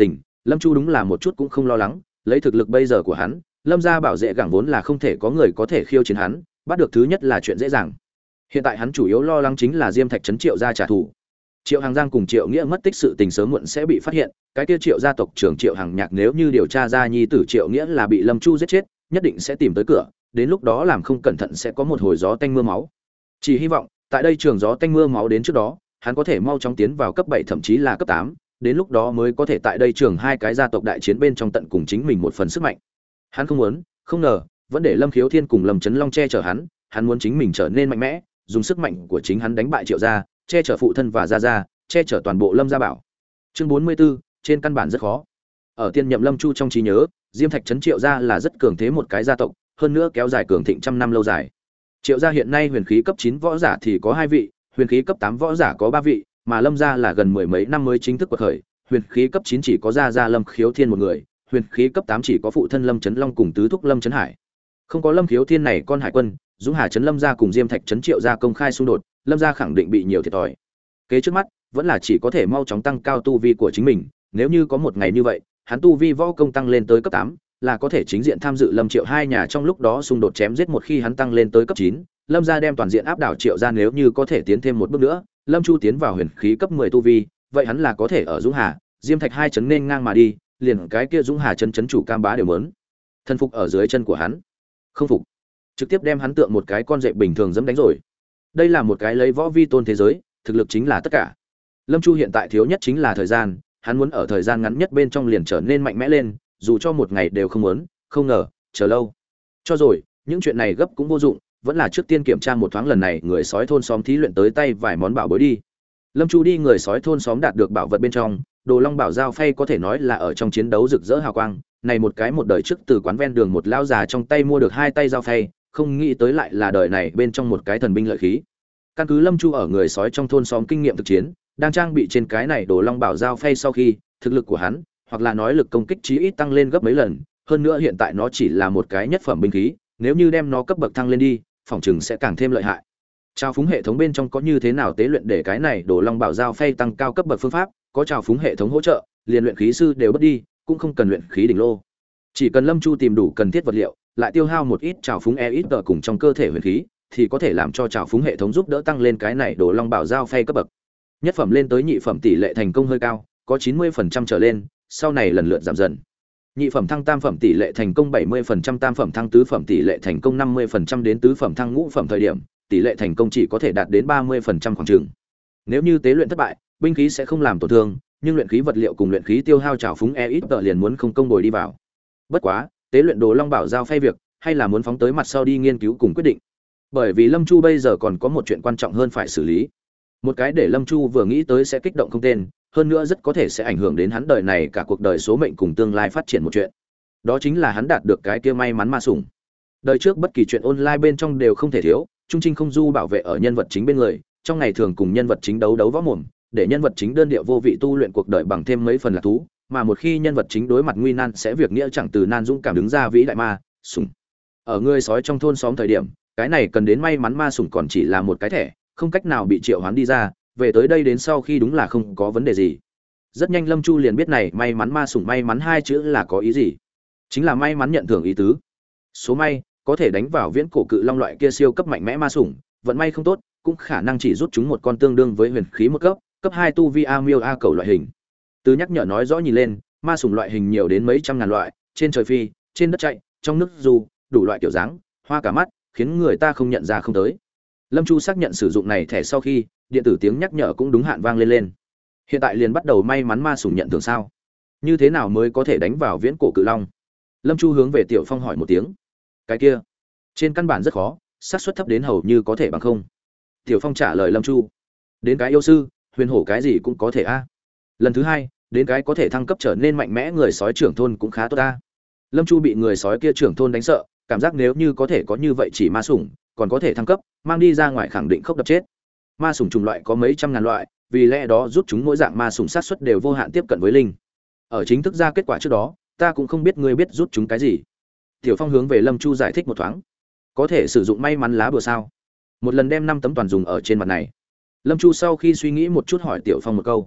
Lâm Chu đúng là một chút cũng không lo lắng, lấy thực lực bây giờ của hắn, Lâm gia bảo dễ gẳng vốn là không thể có người có thể khiêu chiến hắn, bắt được thứ nhất là chuyện dễ dàng. Hiện tại hắn chủ yếu lo lắng chính là Diêm Thạch trấn Triệu gia trả thù. Triệu Hàng Giang cùng Triệu Nghĩa mất tích sự tình sớm muộn sẽ bị phát hiện, cái kia Triệu gia tộc trưởng Triệu Hàng Nhạc nếu như điều tra ra nhi tử Triệu Nghĩa là bị Lâm Chu giết chết, nhất định sẽ tìm tới cửa, đến lúc đó làm không cẩn thận sẽ có một hồi gió tanh mưa máu. Chỉ hy vọng, tại đây trường gió tanh mưa máu đến trước đó, hắn có thể mau chóng tiến vào cấp bảy thậm chí là cấp tám, đến lúc đó mới có thể tại đây trường hai cái gia tộc đại chiến bên trong tận cùng chính mình một phần sức mạnh. Hắn không muốn, không ngờ, vẫn để Lâm Khiếu Thiên cùng Lâm Chấn Long che chở hắn, hắn muốn chính mình trở nên mạnh mẽ, dùng sức mạnh của chính hắn đánh bại Triệu gia, che chở phụ thân và gia gia, che chở toàn bộ Lâm gia bảo. Chương bốn mươi 44, trên căn bản rất khó. Ở tiên nhậm Lâm Chu trong trí nhớ, Diêm Thạch trấn Triệu gia là rất cường thế một cái gia tộc, hơn nữa kéo dài cường thịnh trăm năm lâu dài. Triệu gia hiện nay huyền khí cấp chín võ giả thì có hai vị, huyền khí cấp tám võ giả có ba vị, mà Lâm gia là gần mười mấy năm mới chính thức quật khởi, huyền khí cấp chín chỉ có gia gia Lâm Khiếu Thiên một người, huyền khí cấp tám chỉ có phụ thân Lâm Chấn Long cùng tứ thúc Lâm Chấn Hải. Không có Lâm Khiếu Thiên này con hải quân, Dũng Hà trấn Lâm gia cùng Diêm Thạch trấn Triệu gia công khai xung đột, Lâm gia khẳng định bị nhiều thiệt thòi. Kế trước mắt, vẫn là chỉ có thể mau chóng tăng cao tu vi của chính mình, nếu như có một ngày như vậy, hắn tu vi võ công tăng lên tới cấp tám, là có thể chính diện tham dự Lâm Triệu hai nhà trong lúc đó xung đột chém giết. Một khi hắn tăng lên tới cấp chín, Lâm gia đem toàn diện áp đảo Triệu gia, nếu như có thể tiến thêm một bước nữa, Lâm Chu tiến vào huyền khí cấp mười tu vi, vậy hắn là có thể ở Dũng Hà, Diêm Thạch hai trấn nên ngang mà đi, liền cái kia Dũng Hà trấn trấn chủ Cam Bá đều muốn thân phục ở dưới chân của hắn. Không phục, trực tiếp đem hắn tượng một cái con dẹp bình thường dẫm đánh rồi. Đây là một cái lấy võ vi tôn thế giới, thực lực chính là tất cả. Lâm Chu hiện tại thiếu nhất chính là thời gian, hắn muốn ở thời gian ngắn nhất bên trong liền trở nên mạnh mẽ lên, dù cho một ngày đều không muốn, không ngờ, chờ lâu. Cho rồi, những chuyện này gấp cũng vô dụng, vẫn là trước tiên kiểm tra một thoáng lần này người sói thôn xóm thí luyện tới tay vài món bảo bối đi. Lâm Chu đi người sói thôn xóm đạt được bảo vật bên trong, Đồ Long Bảo dao phay có thể nói là ở trong chiến đấu rực rỡ hào quang, này một cái một đời trước từ quán ven đường một lao già trong tay mua được hai tay dao phay, không nghĩ tới lại là đời này bên trong một cái thần binh lợi khí. Căn cứ Lâm Chu ở người sói trong thôn xóm kinh nghiệm thực chiến, đang trang bị trên cái này Đồ Long Bảo dao phay sau khi, thực lực của hắn, hoặc là nói lực công kích chí ít tăng lên gấp mấy lần, hơn nữa hiện tại nó chỉ là một cái nhất phẩm binh khí, nếu như đem nó cấp bậc thăng lên đi, phòng trường sẽ càng thêm lợi hại. Trào phúng hệ thống bên trong có như thế nào tế luyện để cái này Đồ Long Bảo dao phay tăng cao cấp bậc phương pháp, có trào phúng hệ thống hỗ trợ, liền luyện khí sư đều bất đi, cũng không cần luyện khí đỉnh lô. Chỉ cần Lâm Chu tìm đủ cần thiết vật liệu, lại tiêu hao một ít trào phúng e ít tờ cùng trong cơ thể huyền khí, thì có thể làm cho trào phúng hệ thống giúp đỡ tăng lên cái này Đồ Long Bảo dao phay cấp bậc. Nhất phẩm lên tới nhị phẩm tỷ lệ thành công hơi cao, có chín mươi phần trăm trở lên, sau này lần lượt giảm dần. Nhị phẩm thăng tam phẩm tỷ lệ thành công bảy mươi phần trăm, tam phẩm thăng tứ phẩm tỷ lệ thành công năm mươi phần trăm, đến tứ phẩm thăng ngũ phẩm thời điểm, tỷ lệ thành công chỉ có thể đạt đến ba mươi phần trăm khoảng chừng. Nếu như tế luyện thất bại, binh khí sẽ không làm tổn thương, nhưng luyện khí vật liệu cùng luyện khí tiêu hao trào phúng e ít tờ liền muốn không công bồi đi vào. Bất quá, tế luyện Đồ Long Bảo giao phay việc, hay là muốn phóng tới mặt sau đi nghiên cứu cùng quyết định. Bởi vì Lâm Chu bây giờ còn có một chuyện quan trọng hơn phải xử lý. Một cái để Lâm Chu vừa nghĩ tới sẽ kích động không tên, hơn nữa rất có thể sẽ ảnh hưởng đến hắn đời này cả cuộc đời số mệnh cùng tương lai phát triển một chuyện. Đó chính là hắn đạt được cái kia may mắn ma sủng. Đời trước bất kỳ chuyện online bên trong đều không thể thiếu, Trung Trinh không du bảo vệ ở nhân vật chính bên người, trong ngày thường cùng nhân vật chính đấu đấu võ mồm, để nhân vật chính đơn điệu vô vị tu luyện cuộc đời bằng thêm mấy phần là thú, mà một khi nhân vật chính đối mặt nguy nan sẽ việc nghĩa chẳng từ nan dũng cảm đứng ra vĩ đại ma sủng. Ở người sói trong thôn xóm thời điểm, cái này cần đến may mắn ma sủng còn chỉ là một cái thẻ, không cách nào bị triệu hoán đi ra, về tới đây đến sau khi đúng là không có vấn đề gì. Rất nhanh Lâm Chu liền biết này may mắn ma sủng may mắn hai chữ là có ý gì, chính là may mắn nhận thưởng ý tứ. Số may có thể đánh vào viễn cổ cự long loại kia siêu cấp mạnh mẽ ma sủng, vận may không tốt cũng khả năng chỉ rút chúng một con tương đương với huyền khí một cấp, cấp hai tu vi a miêu a cầu loại hình. Từ nhắc nhở nói rõ nhìn lên, ma sủng loại hình nhiều đến mấy trăm ngàn loại, trên trời phi, trên đất chạy, trong nước du, đủ loại kiểu dáng, hoa cả mắt, khiến người ta không nhận ra không tới. Lâm Chu xác nhận sử dụng này thẻ sau khi, điện tử tiếng nhắc nhở cũng đúng hạn vang lên lên. Hiện tại liền bắt đầu may mắn ma sủng nhận thưởng sao? Như thế nào mới có thể đánh vào viễn cổ cự long? Lâm Chu hướng về Tiểu Phong hỏi một tiếng. Cái kia, trên căn bản rất khó, xác suất thấp đến hầu như có thể bằng không. Tiểu Phong trả lời Lâm Chu. Đến cái yêu sư, huyền hổ cái gì cũng có thể a. Lần thứ hai, đến cái có thể thăng cấp trở nên mạnh mẽ người sói trưởng thôn cũng khá tốt a. Lâm Chu bị người sói kia trưởng thôn đánh sợ, cảm giác nếu như có thể có như vậy chỉ ma sủng, còn có thể thăng cấp, mang đi ra ngoài khẳng định khốc đập chết. Ma sủng chủng loại có mấy trăm ngàn loại, vì lẽ đó rút chúng mỗi dạng ma sủng sát suất đều vô hạn tiếp cận với linh. Ở chính thức ra kết quả trước đó, ta cũng không biết ngươi biết rút chúng cái gì. Tiểu Phong hướng về Lâm Chu giải thích một thoáng. Có thể sử dụng may mắn lá bùa sao? Một lần đem năm tấm toàn dùng ở trên mặt này. Lâm Chu sau khi suy nghĩ một chút hỏi Tiểu Phong một câu.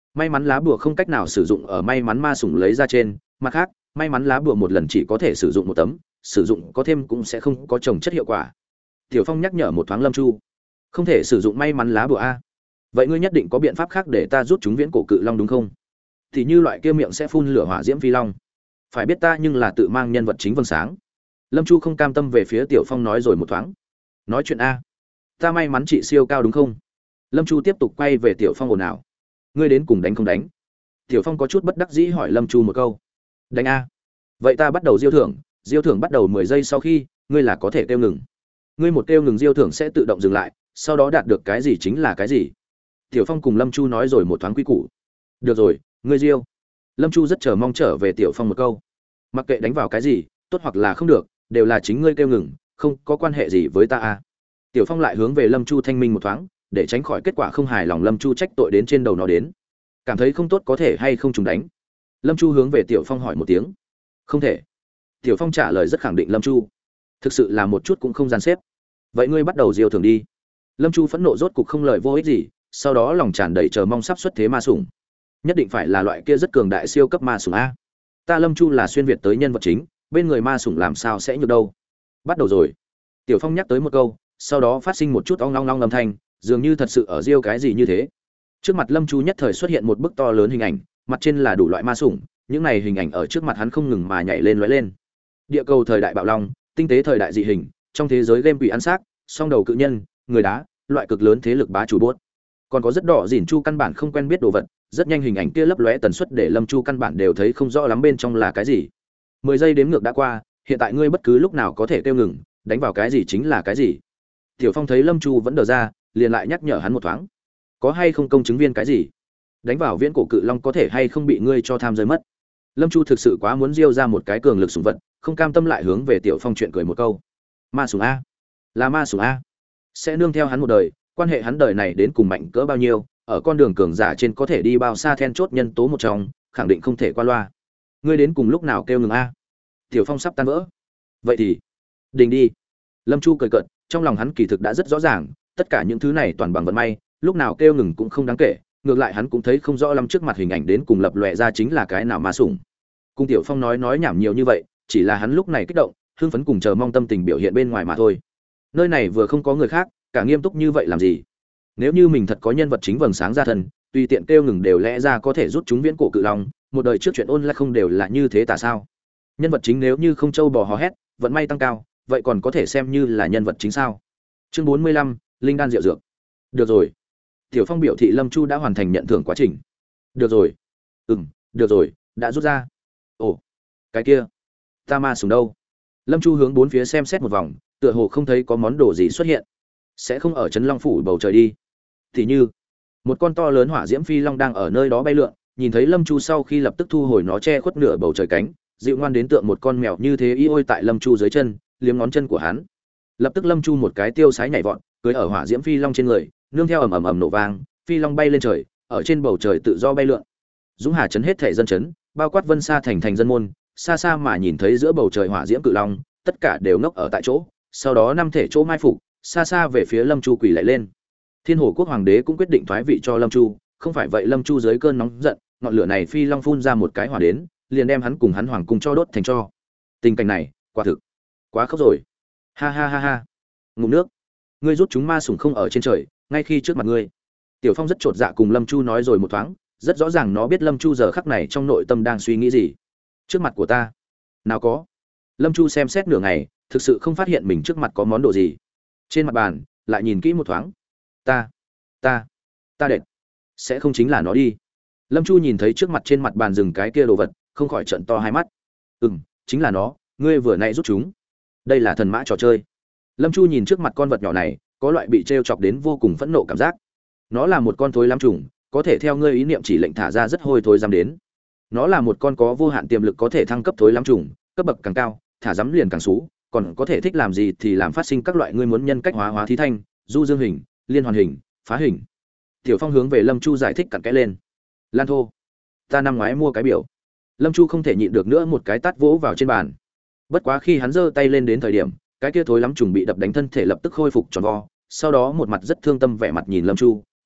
May mắn lá bùa không cách nào sử dụng ở may mắn ma sủng lấy ra trên, mặt khác, may mắn lá bùa một lần chỉ có thể sử dụng một tấm, sử dụng có thêm cũng sẽ không có trồng chất hiệu quả. Tiểu Phong nhắc nhở một thoáng Lâm Chu, không thể sử dụng may mắn lá bùa a. Vậy ngươi nhất định có biện pháp khác để ta rút chúng viễn cổ cự long đúng không? Thì như loại kia miệng sẽ phun lửa hỏa diễm phi long. Phải biết ta nhưng là tự mang nhân vật chính vầng sáng. Lâm Chu không cam tâm về phía Tiểu Phong nói rồi một thoáng. Nói chuyện a. Ta may mắn trị siêu cao đúng không? Lâm Chu tiếp tục quay về Tiểu Phong ồn ào. Ngươi đến cùng đánh không đánh? Tiểu Phong có chút bất đắc dĩ hỏi Lâm Chu một câu. Đánh a. Vậy ta bắt đầu diêu thưởng, diêu thưởng bắt đầu mười giây sau khi, ngươi là có thể kêu ngừng. Ngươi một kêu ngừng diêu thưởng sẽ tự động dừng lại, sau đó đạt được cái gì chính là cái gì. Tiểu Phong cùng Lâm Chu nói rồi một thoáng quy củ. Được rồi, ngươi diêu. Lâm Chu rất chờ mong trở về Tiểu Phong một câu. Mặc kệ đánh vào cái gì, tốt hoặc là không được, đều là chính ngươi kêu ngừng, không có quan hệ gì với ta a. Tiểu Phong lại hướng về Lâm Chu thanh minh một thoáng, để tránh khỏi kết quả không hài lòng Lâm Chu trách tội đến trên đầu nó đến. Cảm thấy không tốt có thể hay không trùng đánh. Lâm Chu hướng về Tiểu Phong hỏi một tiếng. Không thể. Tiểu Phong trả lời rất khẳng định Lâm Chu. Thực sự là một chút cũng không gian xếp. Vậy ngươi bắt đầu diêu thường đi. Lâm Chu phẫn nộ rốt cục không lời vô ích gì, sau đó lòng tràn đầy chờ mong sắp xuất thế ma sủng. Nhất định phải là loại kia rất cường đại siêu cấp ma sủng a. Ta Lâm Chu là xuyên việt tới nhân vật chính, bên người ma sủng làm sao sẽ nhược đâu. Bắt đầu rồi. Tiểu Phong nhắc tới một câu, sau đó phát sinh một chút ong long long âm thanh, dường như thật sự ở diêu cái gì như thế. Trước mặt Lâm Chu nhất thời xuất hiện một bức to lớn hình ảnh, mặt trên là đủ loại ma sủng, những này hình ảnh ở trước mặt hắn không ngừng mà nhảy lên lóe lên. Địa cầu thời đại bạo long, tinh tế thời đại dị hình, trong thế giới game quỷ ăn xác, song đầu cự nhân, người đá, loại cực lớn thế lực bá chủ buốt. Còn có rất đỏ dỉn Chu căn bản không quen biết đồ vật, rất nhanh hình ảnh kia lấp lóe tần suất để Lâm Chu căn bản đều thấy không rõ lắm bên trong là cái gì. Mười giây đếm ngược đã qua, hiện tại ngươi bất cứ lúc nào có thể kêu ngừng, đánh vào cái gì chính là cái gì. Tiểu Phong thấy Lâm Chu vẫn đờ ra, liền lại nhắc nhở hắn một thoáng. Có hay không công chứng viên cái gì? Đánh vào viễn cổ cự long có thể hay không bị ngươi cho tham rơi mất. Lâm Chu thực sự quá muốn diêu ra một cái cường lực sủng vật, không cam tâm lại hướng về Tiểu Phong chuyện cười một câu. Ma sủng a, là ma sủng a, sẽ nương theo hắn một đời, quan hệ hắn đời này đến cùng mạnh cỡ bao nhiêu, ở con đường cường giả trên có thể đi bao xa then chốt nhân tố một trong, khẳng định không thể qua loa. Ngươi đến cùng lúc nào kêu ngừng a? Tiểu Phong sắp tan vỡ. Vậy thì, đình đi. Lâm Chu cười cợt, trong lòng hắn kỳ thực đã rất rõ ràng, tất cả những thứ này toàn bằng vận may, lúc nào kêu ngừng cũng không đáng kể, ngược lại hắn cũng thấy không rõ lắm trước mặt hình ảnh đến cùng lập lòe ra chính là cái nào ma sủng. Cung Tiểu Phong nói nói nhảm nhiều như vậy, chỉ là hắn lúc này kích động, hưng phấn cùng chờ mong tâm tình biểu hiện bên ngoài mà thôi. Nơi này vừa không có người khác, cả nghiêm túc như vậy làm gì? Nếu như mình thật có nhân vật chính vầng sáng ra thân, tùy tiện kêu ngừng đều lẽ ra có thể rút chúng viễn cổ cự long, một đời trước chuyện ôn lại không đều là như thế tả sao? Nhân vật chính nếu như không trâu bò hò hét, vận may tăng cao, vậy còn có thể xem như là nhân vật chính sao? Chương bốn mươi lăm, linh đan diệu dược. Được rồi. Tiểu Phong biểu thị Lâm Chu đã hoàn thành nhận thưởng quá trình. Được rồi. Ừm, được rồi, đã rút ra. Ồ, cái kia, ta ma sủng đâu? Lâm Chu hướng bốn phía xem xét một vòng, tựa hồ không thấy có món đồ gì xuất hiện. Sẽ không ở Trấn Long phủ bầu trời đi. Thì như, một con to lớn hỏa diễm phi long đang ở nơi đó bay lượn, nhìn thấy Lâm Chu sau khi lập tức thu hồi nó che khuất nửa bầu trời cánh, dịu ngoan đến tượng một con mèo như thế y ôi tại Lâm Chu dưới chân, liếm ngón chân của hắn. Lập tức Lâm Chu một cái tiêu sái nhảy vọt, cưỡi ở hỏa diễm phi long trên người, nương theo ầm ầm ầm nổ vang, phi long bay lên trời, ở trên bầu trời tự do bay lượn. Dũng Hà trấn hết thể dân chấn, bao quát Vân Sa thành thành dân môn, xa xa mà nhìn thấy giữa bầu trời hỏa diễm cự long, tất cả đều ngốc ở tại chỗ, sau đó năm thể chỗ mai phục, xa xa về phía Lâm Chu quỳ lại lên. Thiên Hồ quốc hoàng đế cũng quyết định thoái vị cho Lâm Chu, không phải vậy Lâm Chu dưới cơn nóng giận, ngọn lửa này phi long phun ra một cái hỏa đến, liền đem hắn cùng hắn hoàng cung cho đốt thành tro. Tình cảnh này, quả thực quá khóc rồi. Ha ha ha ha. Ngụm nước. Ngươi rút chúng ma sủng không ở trên trời, ngay khi trước mặt ngươi. Tiểu Phong rất chột dạ cùng Lâm Chu nói rồi một thoáng, rất rõ ràng nó biết Lâm Chu giờ khắc này trong nội tâm đang suy nghĩ gì. Trước mặt của ta? Nào có. Lâm Chu xem xét nửa ngày, thực sự không phát hiện mình trước mặt có món đồ gì. Trên mặt bàn, lại nhìn kỹ một thoáng. Ta, ta, ta đệt. Sẽ không chính là nó đi. Lâm Chu nhìn thấy trước mặt trên mặt bàn dừng cái kia đồ vật, không khỏi trợn to hai mắt. Ừm, chính là nó, ngươi vừa nãy rút chúng. Đây là thần mã trò chơi. Lâm Chu nhìn trước mặt con vật nhỏ này, có loại bị trêu chọc đến vô cùng phẫn nộ cảm giác. Nó là một con thối lắm trùng, có thể theo ngươi ý niệm chỉ lệnh thả ra rất hôi thối dám đến. Nó là một con có vô hạn tiềm lực có thể thăng cấp thối lắm trùng, cấp bậc càng cao, thả dám liền càng xú, còn có thể thích làm gì thì làm phát sinh các loại ngươi muốn nhân cách hóa hóa thí thanh, du dương hình, liên hoàn hình, phá hình. Tiểu Phong hướng về Lâm Chu giải thích cặn kẽ lên. Lan thô, ta năm ngoái mua cái biểu. Lâm Chu không thể nhịn được nữa một cái tát vỗ vào trên bàn. Bất quá khi hắn giơ tay lên đến thời điểm, cái kia thối lắm trùng bị đập đánh thân thể lập tức khôi phục tròn vo, sau đó một mặt rất thương tâm vẻ mặt nhìn Lâm Chu,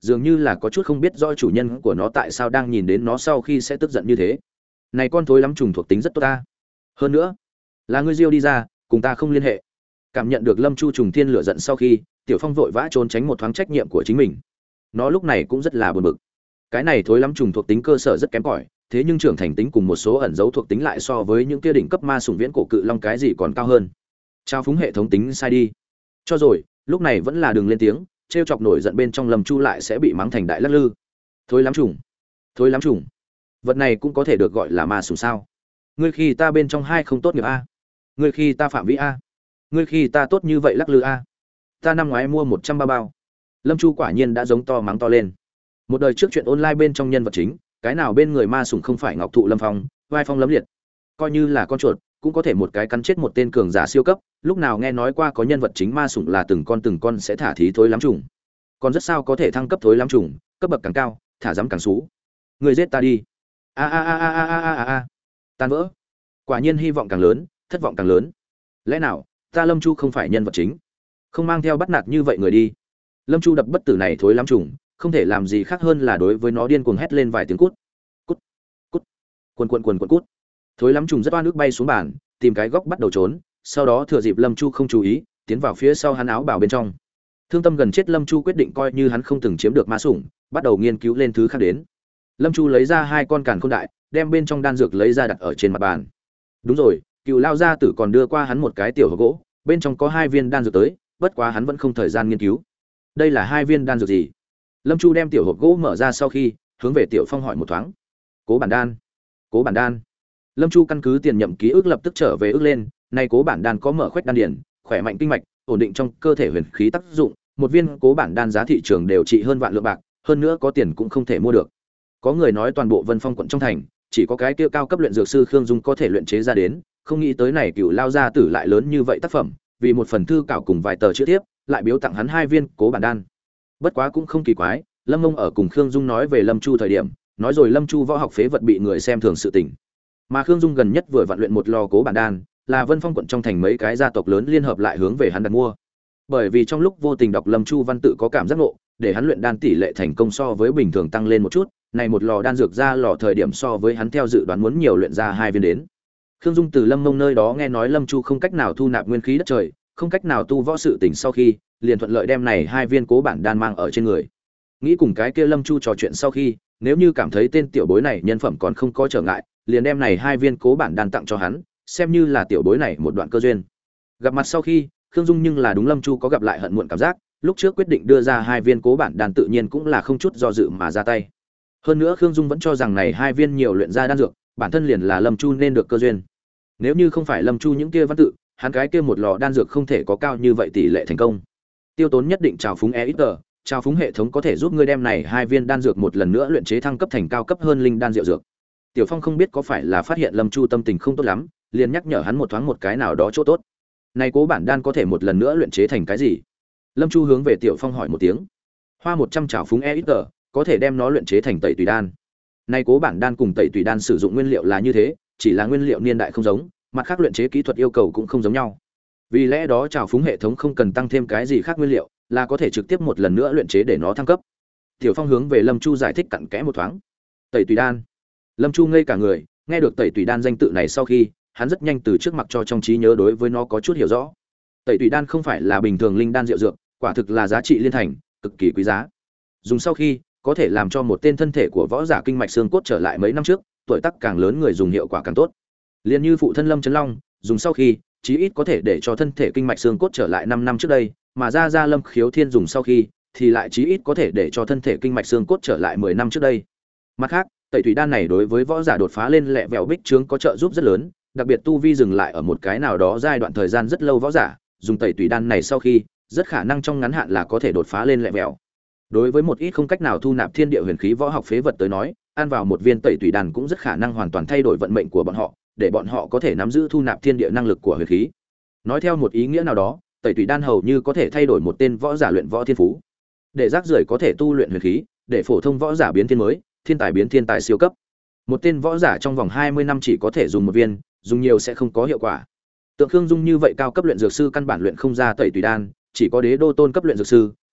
dường như là có chút không biết rõ chủ nhân của nó tại sao đang nhìn đến nó sau khi sẽ tức giận như thế. Này con thối lắm trùng thuộc tính rất tốt ta. Hơn nữa, là ngươi diêu đi ra, cùng ta không liên hệ. Cảm nhận được Lâm Chu trùng thiên lửa giận sau khi, Tiểu Phong vội vã trốn tránh một thoáng trách nhiệm của chính mình. Nó lúc này cũng rất là buồn bực. Cái này thối lắm trùng thuộc tính cơ sở rất kém cỏi, thế nhưng trưởng thành tính cùng một số ẩn dấu thuộc tính lại so với những kia đỉnh cấp ma sủng viễn cổ cự long cái gì còn cao hơn. Trao phúng hệ thống tính sai đi. Cho rồi, lúc này vẫn là đừng lên tiếng, trêu chọc nổi giận bên trong Lâm Chu lại sẽ bị mắng thành đại lắc lư. Thối lắm trùng, thối lắm trùng. Vật này cũng có thể được gọi là ma sủng sao? Ngươi khi ta bên trong hai không tốt nghiệp a? Ngươi khi ta phạm vi a? Ngươi khi ta tốt như vậy lắc lư a? Ta năm ngoái mua một trăm ba bao. Lâm Chu quả nhiên đã giống to mắng to lên. Một đời trước chuyện online bên trong nhân vật chính, cái nào bên người ma sủng không phải ngọc thụ lâm phong, vai phong lấm liệt. Coi như là con chuột, cũng có thể một cái cắn chết một tên cường giả siêu cấp, lúc nào nghe nói qua có nhân vật chính ma sủng là từng con từng con sẽ thả thí thối lắm trùng. Còn rất sao có thể thăng cấp thối lắm trùng, cấp bậc càng cao, thả dám càng xú. Người giết ta đi. A a a a a a a a. Tan vỡ. Quả nhiên hy vọng càng lớn, thất vọng càng lớn. Lẽ nào, ta Lâm Chu không phải nhân vật chính? Không mang theo bắt nạt như vậy người đi. Lâm Chu đập bất tử này thối lắm trùng, không thể làm gì khác hơn là đối với nó điên cuồng hét lên vài tiếng cút. Cút. Cút. Quần quần quần quần cút. Thối lắm trùng rất oan ức bay xuống bàn, tìm cái góc bắt đầu trốn, sau đó thừa dịp Lâm Chu không chú ý, tiến vào phía sau hắn áo bảo bên trong. Thương tâm gần chết Lâm Chu quyết định coi như hắn không từng chiếm được ma sủng, bắt đầu nghiên cứu lên thứ khác đến. Lâm Chu lấy ra hai con càn khôn đại, đem bên trong đan dược lấy ra đặt ở trên mặt bàn. Đúng rồi, Cựu Lao gia tử còn đưa qua hắn một cái tiểu hộp gỗ, bên trong có hai viên đan dược tới, bất quá hắn vẫn không thời gian nghiên cứu. Đây là hai viên đan dược gì? Lâm Chu đem tiểu hộp gỗ mở ra sau khi, hướng về Tiểu Phong hỏi một thoáng. Cố bản đan. Cố bản đan. Lâm Chu căn cứ tiền nhậm ký ức lập tức trở về ức lên, nay cố bản đan có mở khoách đan điển, khỏe mạnh kinh mạch, ổn định trong cơ thể huyền khí tác dụng, một viên cố bản đan giá thị trường đều trị hơn vạn lượng bạc, hơn nữa có tiền cũng không thể mua được. Có người nói toàn bộ Vân Phong quận trong thành, chỉ có cái kia cao cấp luyện dược sư Khương Dung có thể luyện chế ra đến, không nghĩ tới này Cựu Lao gia tử lại lớn như vậy tác phẩm, vì một phần thư cảo cùng vài tờ chữ tiếp, lại biếu tặng hắn hai viên cố bản đan. Bất quá cũng không kỳ quái, Lâm Mông ở cùng Khương Dung nói về Lâm Chu thời điểm, nói rồi Lâm Chu võ học phế vật bị người xem thường sự tình. Mà Khương Dung gần nhất vừa vận luyện một lò cố bản đan, là Vân Phong quận trong thành mấy cái gia tộc lớn liên hợp lại hướng về hắn đặt mua. Bởi vì trong lúc vô tình đọc Lâm Chu văn tự có cảm giác ngộ, để hắn luyện đan tỷ lệ thành công so với bình thường tăng lên một chút, này một lò đan dược ra lò thời điểm so với hắn theo dự đoán muốn nhiều luyện ra hai viên đến. Khương Dung từ Lâm Mông nơi đó nghe nói Lâm Chu không cách nào thu nạp nguyên khí đất trời, không cách nào tu võ sự tình sau khi, liền thuận lợi đem này hai viên cố bản đan mang ở trên người. Nghĩ cùng cái kia Lâm Chu trò chuyện sau khi, nếu như cảm thấy tên tiểu bối này nhân phẩm còn không có trở ngại, liền đem này hai viên cố bản đan tặng cho hắn, xem như là tiểu bối này một đoạn cơ duyên. Gặp mặt sau khi, Khương Dung nhưng là đúng Lâm Chu có gặp lại hận muộn cảm giác, lúc trước quyết định đưa ra hai viên cố bản đan tự nhiên cũng là không chút do dự mà ra tay. Hơn nữa Khương Dung vẫn cho rằng này hai viên nhiều luyện ra đan dược, bản thân liền là Lâm Chu nên được cơ duyên. Nếu như không phải Lâm Chu những kia văn tự, hắn cái kia một lò đan dược không thể có cao như vậy tỷ lệ thành công. Tiêu tốn nhất định trào phúng e ít tờ, trào phúng hệ thống có thể giúp ngươi đem này hai viên đan dược một lần nữa luyện chế thăng cấp thành cao cấp hơn linh đan diệu dược. Tiểu Phong không biết có phải là phát hiện Lâm Chu tâm tình không tốt lắm, liền nhắc nhở hắn một thoáng một cái nào đó chỗ tốt. Này cố bản đan có thể một lần nữa luyện chế thành cái gì? Lâm Chu hướng về Tiểu Phong hỏi một tiếng. Hoa một trăm trào phúng e ít tờ, có thể đem nó luyện chế thành tẩy tùy đan. Này cố bản đan cùng tẩy tùy đan sử dụng nguyên liệu là như thế, chỉ là nguyên liệu niên đại không giống, mặt khác luyện chế kỹ thuật yêu cầu cũng không giống nhau. Vì lẽ đó trào phúng hệ thống không cần tăng thêm cái gì khác nguyên liệu, là có thể trực tiếp một lần nữa luyện chế để nó thăng cấp. Tiểu Phong hướng về Lâm Chu giải thích cặn kẽ một thoáng. Tẩy tùy đan. Lâm Chu ngây cả người, nghe được tẩy tùy đan danh tự này sau khi, hắn rất nhanh từ trước mặt cho trong trí nhớ đối với nó có chút hiểu rõ. Tẩy tùy đan không phải là bình thường linh đan diệu dược, quả thực là giá trị liên thành, cực kỳ quý giá. Dùng sau khi, có thể làm cho một tên thân thể của võ giả kinh mạch xương cốt trở lại mấy năm trước, tuổi tác càng lớn người dùng hiệu quả càng tốt. Liên như phụ thân Lâm Chấn Long, dùng sau khi, chí ít có thể để cho thân thể kinh mạch xương cốt trở lại năm năm trước đây, mà ra ra Lâm Khiếu Thiên dùng sau khi, thì lại chí ít có thể để cho thân thể kinh mạch xương cốt trở lại mười năm trước đây. Mặt khác, tẩy thủy đan này đối với võ giả đột phá lên lẹ vẹo bích trướng có trợ giúp rất lớn, đặc biệt tu vi dừng lại ở một cái nào đó giai đoạn thời gian rất lâu võ giả, dùng tẩy thủy đan này sau khi, rất khả năng trong ngắn hạn là có thể đột phá lên lẹ vẹo. Đối với một ít không cách nào thu nạp thiên địa huyền khí võ học phế vật tới nói, ăn vào một viên tẩy thủy đan cũng rất khả năng hoàn toàn thay đổi vận mệnh của bọn họ, để bọn họ có thể nắm giữ thu nạp thiên địa năng lực của huyền khí. Nói theo một ý nghĩa nào đó, tẩy thủy đan hầu như có thể thay đổi một tên võ giả luyện võ thiên phú. Để rác rưởi có thể tu luyện huyền khí, để phổ thông võ giả biến thiên mới, thiên tài biến thiên tài siêu cấp. Một tên võ giả trong vòng hai mươi năm chỉ có thể dùng một viên, dùng nhiều sẽ không có hiệu quả. Tượng Khương Dung như vậy cao cấp luyện dược sư căn bản luyện không ra tẩy tùy đan, chỉ có đế đô tôn cấp luyện dược sư,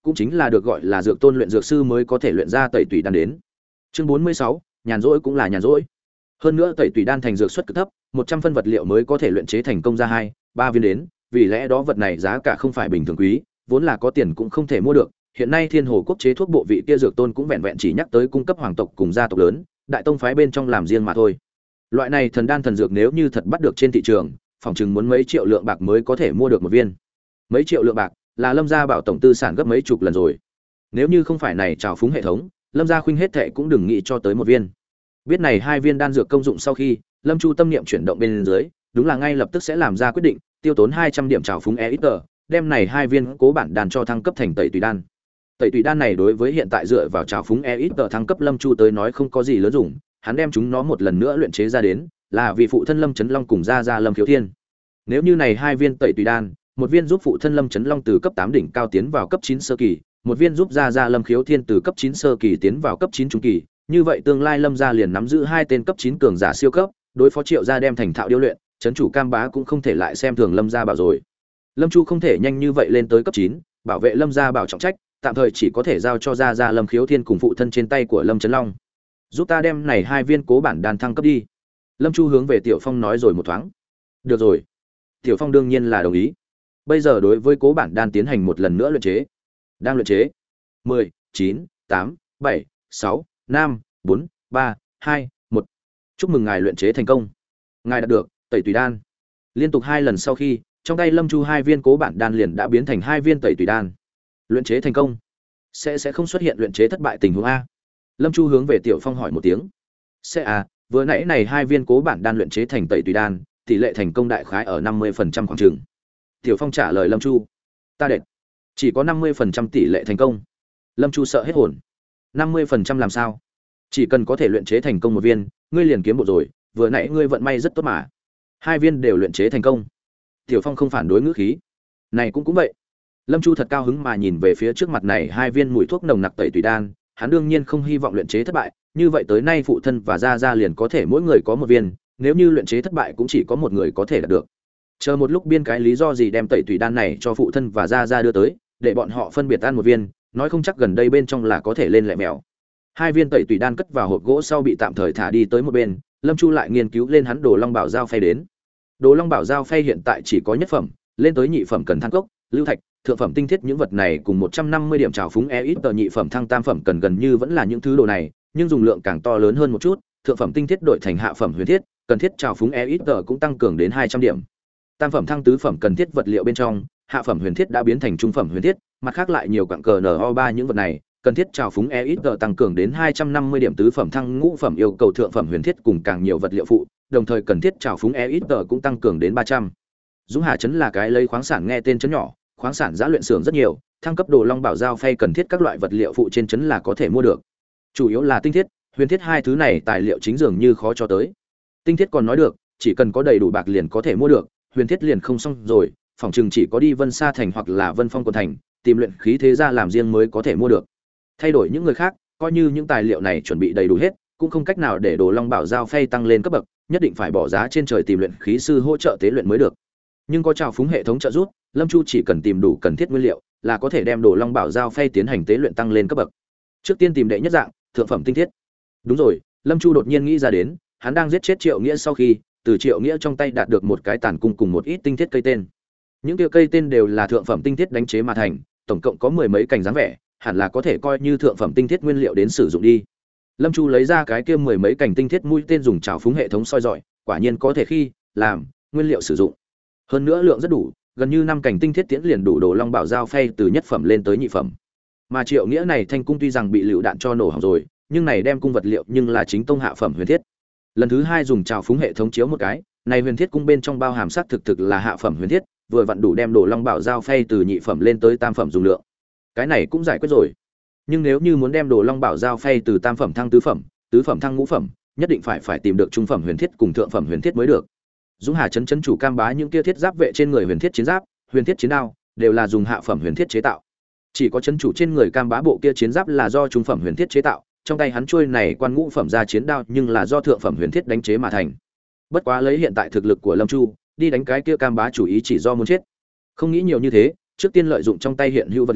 cũng chính là được gọi là dược tôn luyện dược sư mới có thể luyện ra tẩy tùy đan đến. Chương bốn mươi sáu, nhàn rỗi cũng là nhàn rỗi. Hơn nữa tẩy tùy đan thành dược suất cực thấp, một trăm phân vật liệu mới có thể luyện chế thành công ra hai, ba viên đến, vì lẽ đó vật này giá cả không phải bình thường quý, vốn là có tiền cũng không thể mua được. Hiện nay Thiên Hồ quốc chế thuốc bộ vị kia dược tôn cũng vẹn vẹn chỉ nhắc tới cung cấp hoàng tộc cùng gia tộc lớn, đại tông phái bên trong làm riêng mà thôi. Loại này thần đan thần dược nếu như thật bắt được trên thị trường, phòng chừng muốn mấy triệu lượng bạc mới có thể mua được một viên. Mấy triệu lượng bạc là Lâm gia bảo tổng tư sản gấp mấy chục lần rồi. Nếu như không phải này trào phúng hệ thống, Lâm gia khuynh hết thệ cũng đừng nghĩ cho tới một viên. Biết này hai viên đan dược công dụng sau khi, Lâm Chu tâm niệm chuyển động bên dưới, đúng là ngay lập tức sẽ làm ra quyết định, tiêu tốn hai trăm điểm trào phúng e ít tờ, đem này hai viên cố bản đan cho thăng cấp thành tẩy tùy đan. Tẩy tùy đan này đối với hiện tại dựa vào trào phúng e ít tờ thăng cấp Lâm Chu tới nói không có gì lớn dùng, hắn đem chúng nó một lần nữa luyện chế ra đến, là vì phụ thân Lâm Chấn Long cùng gia gia Lâm Khiếu Thiên. Nếu như này hai viên tẩy tùy đan, một viên giúp phụ thân Lâm Chấn Long từ cấp tám đỉnh cao tiến vào cấp chín sơ kỳ, một viên giúp gia gia Lâm Khiếu Thiên từ cấp chín sơ kỳ tiến vào cấp chín trung kỳ, như vậy tương lai Lâm gia liền nắm giữ hai tên cấp chín cường giả siêu cấp, đối phó Triệu gia đem thành thạo điêu luyện, trấn chủ Cam Bá cũng không thể lại xem thường Lâm gia bảo rồi. Lâm Chu không thể nhanh như vậy lên tới cấp chín, bảo vệ Lâm gia bảo trọng trách, tạm thời chỉ có thể giao cho gia gia Lâm Khiếu Thiên cùng phụ thân trên tay của Lâm Chấn Long. Giúp ta đem này hai viên cố bản đan thăng cấp đi. Lâm Chu hướng về Tiểu Phong nói rồi một thoáng. Được rồi. Tiểu Phong đương nhiên là đồng ý. Bây giờ đối với cố bản đan tiến hành một lần nữa luyện chế. Đang luyện chế. mười, chín, tám, bảy, sáu, năm, bốn, ba, hai, một. Chúc mừng ngài luyện chế thành công. Ngài đạt được tẩy tùy đan. Liên tục hai lần sau khi, trong tay Lâm Chu hai viên cố bản đan liền đã biến thành hai viên tẩy tùy đan. Luyện chế thành công. Sẽ sẽ không xuất hiện luyện chế thất bại tình huống a? Lâm Chu hướng về Tiểu Phong hỏi một tiếng. Sẽ à, vừa nãy này hai viên cố bản đan luyện chế thành tẩy tùy đan, tỷ lệ thành công đại khái ở năm mươi phần trăm khoảng chừng. Tiểu Phong trả lời Lâm Chu. Ta đệt. Chỉ có năm mươi phần trăm tỷ lệ thành công. Lâm Chu sợ hết hồn. năm mươi phần trăm làm sao? Chỉ cần có thể luyện chế thành công một viên, ngươi liền kiếm bộ rồi, vừa nãy ngươi vận may rất tốt mà. Hai viên đều luyện chế thành công. Tiểu Phong không phản đối ngữ khí. Này cũng cũng vậy. Lâm Chu thật cao hứng mà nhìn về phía trước mặt này hai viên mùi thuốc nồng nặc tẩy tùy đan, hắn đương nhiên không hy vọng luyện chế thất bại, như vậy tới nay phụ thân và gia gia liền có thể mỗi người có một viên, nếu như luyện chế thất bại cũng chỉ có một người có thể đạt được. Chờ một lúc biên cái lý do gì đem tẩy tùy đan này cho phụ thân và gia gia đưa tới, để bọn họ phân biệt ăn một viên, nói không chắc gần đây bên trong là có thể lên lẹ mèo. Hai viên tẩy tùy đan cất vào hộp gỗ sau bị tạm thời thả đi tới một bên, Lâm Chu lại nghiên cứu lên hắn Đồ Long Bảo Giao phay đến. Đồ Long Bảo Giao phay hiện tại chỉ có nhất phẩm, lên tới nhị phẩm cần than cốc, lưu thạch, thượng phẩm tinh thiết những vật này cùng một trăm năm mươi điểm trào phúng e ít tờ nhị phẩm thăng tam phẩm cần gần như vẫn là những thứ đồ này, nhưng dùng lượng càng to lớn hơn một chút, thượng phẩm tinh thiết đổi thành hạ phẩm huyền thiết, cần thiết trào phúng e ít tờ cũng tăng cường đến hai trăm điểm. Tam phẩm thăng tứ phẩm cần thiết vật liệu bên trong, hạ phẩm huyền thiết đã biến thành trung phẩm huyền thiết, mặt khác lại nhiều quặng cờ N O ba những vật này, cần thiết trào phúng e ít tờ tăng cường đến hai trăm năm mươi điểm tứ phẩm thăng ngũ phẩm yêu cầu thượng phẩm huyền thiết cùng càng nhiều vật liệu phụ, đồng thời cần thiết trào phúng e ít tờ cũng tăng cường đến ba trăm. Dũng Hà trấn là cái lấy khoáng sản nghe tên trấn nhỏ, khoáng sản giá luyện xưởng rất nhiều, thăng cấp Đồ Long Bảo Giao phay cần thiết các loại vật liệu phụ trên trấn là có thể mua được. Chủ yếu là tinh thiết, huyền thiết hai thứ này tài liệu chính dường như khó cho tới. Tinh thiết còn nói được, chỉ cần có đầy đủ bạc liền có thể mua được, huyền thiết liền không xong rồi, phòng chừng chỉ có đi Vân Sa thành hoặc là Vân Phong quận thành, tìm luyện khí thế gia làm riêng mới có thể mua được. Thay đổi những người khác, coi như những tài liệu này chuẩn bị đầy đủ hết, cũng không cách nào để Đồ Long Bảo Giao phay tăng lên cấp bậc, nhất định phải bỏ giá trên trời tìm luyện khí sư hỗ trợ tế luyện mới được. Nhưng có trào phúng hệ thống trợ giúp, Lâm Chu chỉ cần tìm đủ cần thiết nguyên liệu, là có thể đem Đồ Long Bảo Giao phay tiến hành tế luyện tăng lên cấp bậc. Trước tiên tìm đệ nhất dạng, thượng phẩm tinh thiết. Đúng rồi, Lâm Chu đột nhiên nghĩ ra đến, hắn đang giết chết Triệu Nghĩa sau khi, từ Triệu Nghĩa trong tay đạt được một cái tàn cung cùng một ít tinh thiết cây tên. Những kia cây tên đều là thượng phẩm tinh thiết đánh chế mà thành, tổng cộng có mười mấy cành dáng vẻ, hẳn là có thể coi như thượng phẩm tinh thiết nguyên liệu đến sử dụng đi. Lâm Chu lấy ra cái kia mười mấy cành tinh thiết mũi tên dùng trào phúng hệ thống soi dọi, quả nhiên có thể khi làm nguyên liệu sử dụng. Hơn nữa lượng rất đủ, gần như năm cành tinh thiết tiễn liền đủ Đồ Long Bảo Giao phay từ nhất phẩm lên tới nhị phẩm. Mà Triệu Nghĩa này thanh cung tuy rằng bị lựu đạn cho nổ hỏng rồi, nhưng này đem cung vật liệu nhưng là chính tông hạ phẩm huyền thiết. Lần thứ hai dùng trào phúng hệ thống chiếu một cái, này huyền thiết cung bên trong bao hàm sắc thực thực là hạ phẩm huyền thiết, vừa vặn đủ đem Đồ Long Bảo Giao phay từ nhị phẩm lên tới tam phẩm dùng lượng. Cái này cũng giải quyết rồi. Nhưng nếu như muốn đem Đồ Long Bảo Giao phay từ tam phẩm thăng tứ phẩm, tứ phẩm thăng ngũ phẩm, nhất định phải phải tìm được trung phẩm huyền thiết cùng thượng phẩm huyền thiết mới được. Dũng Hà trấn trấn chủ Cam Bá những kia thiết giáp vệ trên người huyền thiết chiến giáp, huyền thiết chiến đao, đều là dùng hạ phẩm huyền thiết chế tạo. Chỉ có trấn chủ trên người Cam Bá bộ kia chiến giáp là do trung phẩm huyền thiết chế tạo, trong tay hắn chuôi này quan ngũ phẩm ra chiến đao nhưng là do thượng phẩm huyền thiết đánh chế mà thành. Bất quá lấy hiện tại thực lực của Lâm Chu, đi đánh cái kia Cam Bá chủ ý chỉ do muốn chết. Không nghĩ nhiều như thế, trước tiên lợi dụng trong tay hiện hữu vật liệu,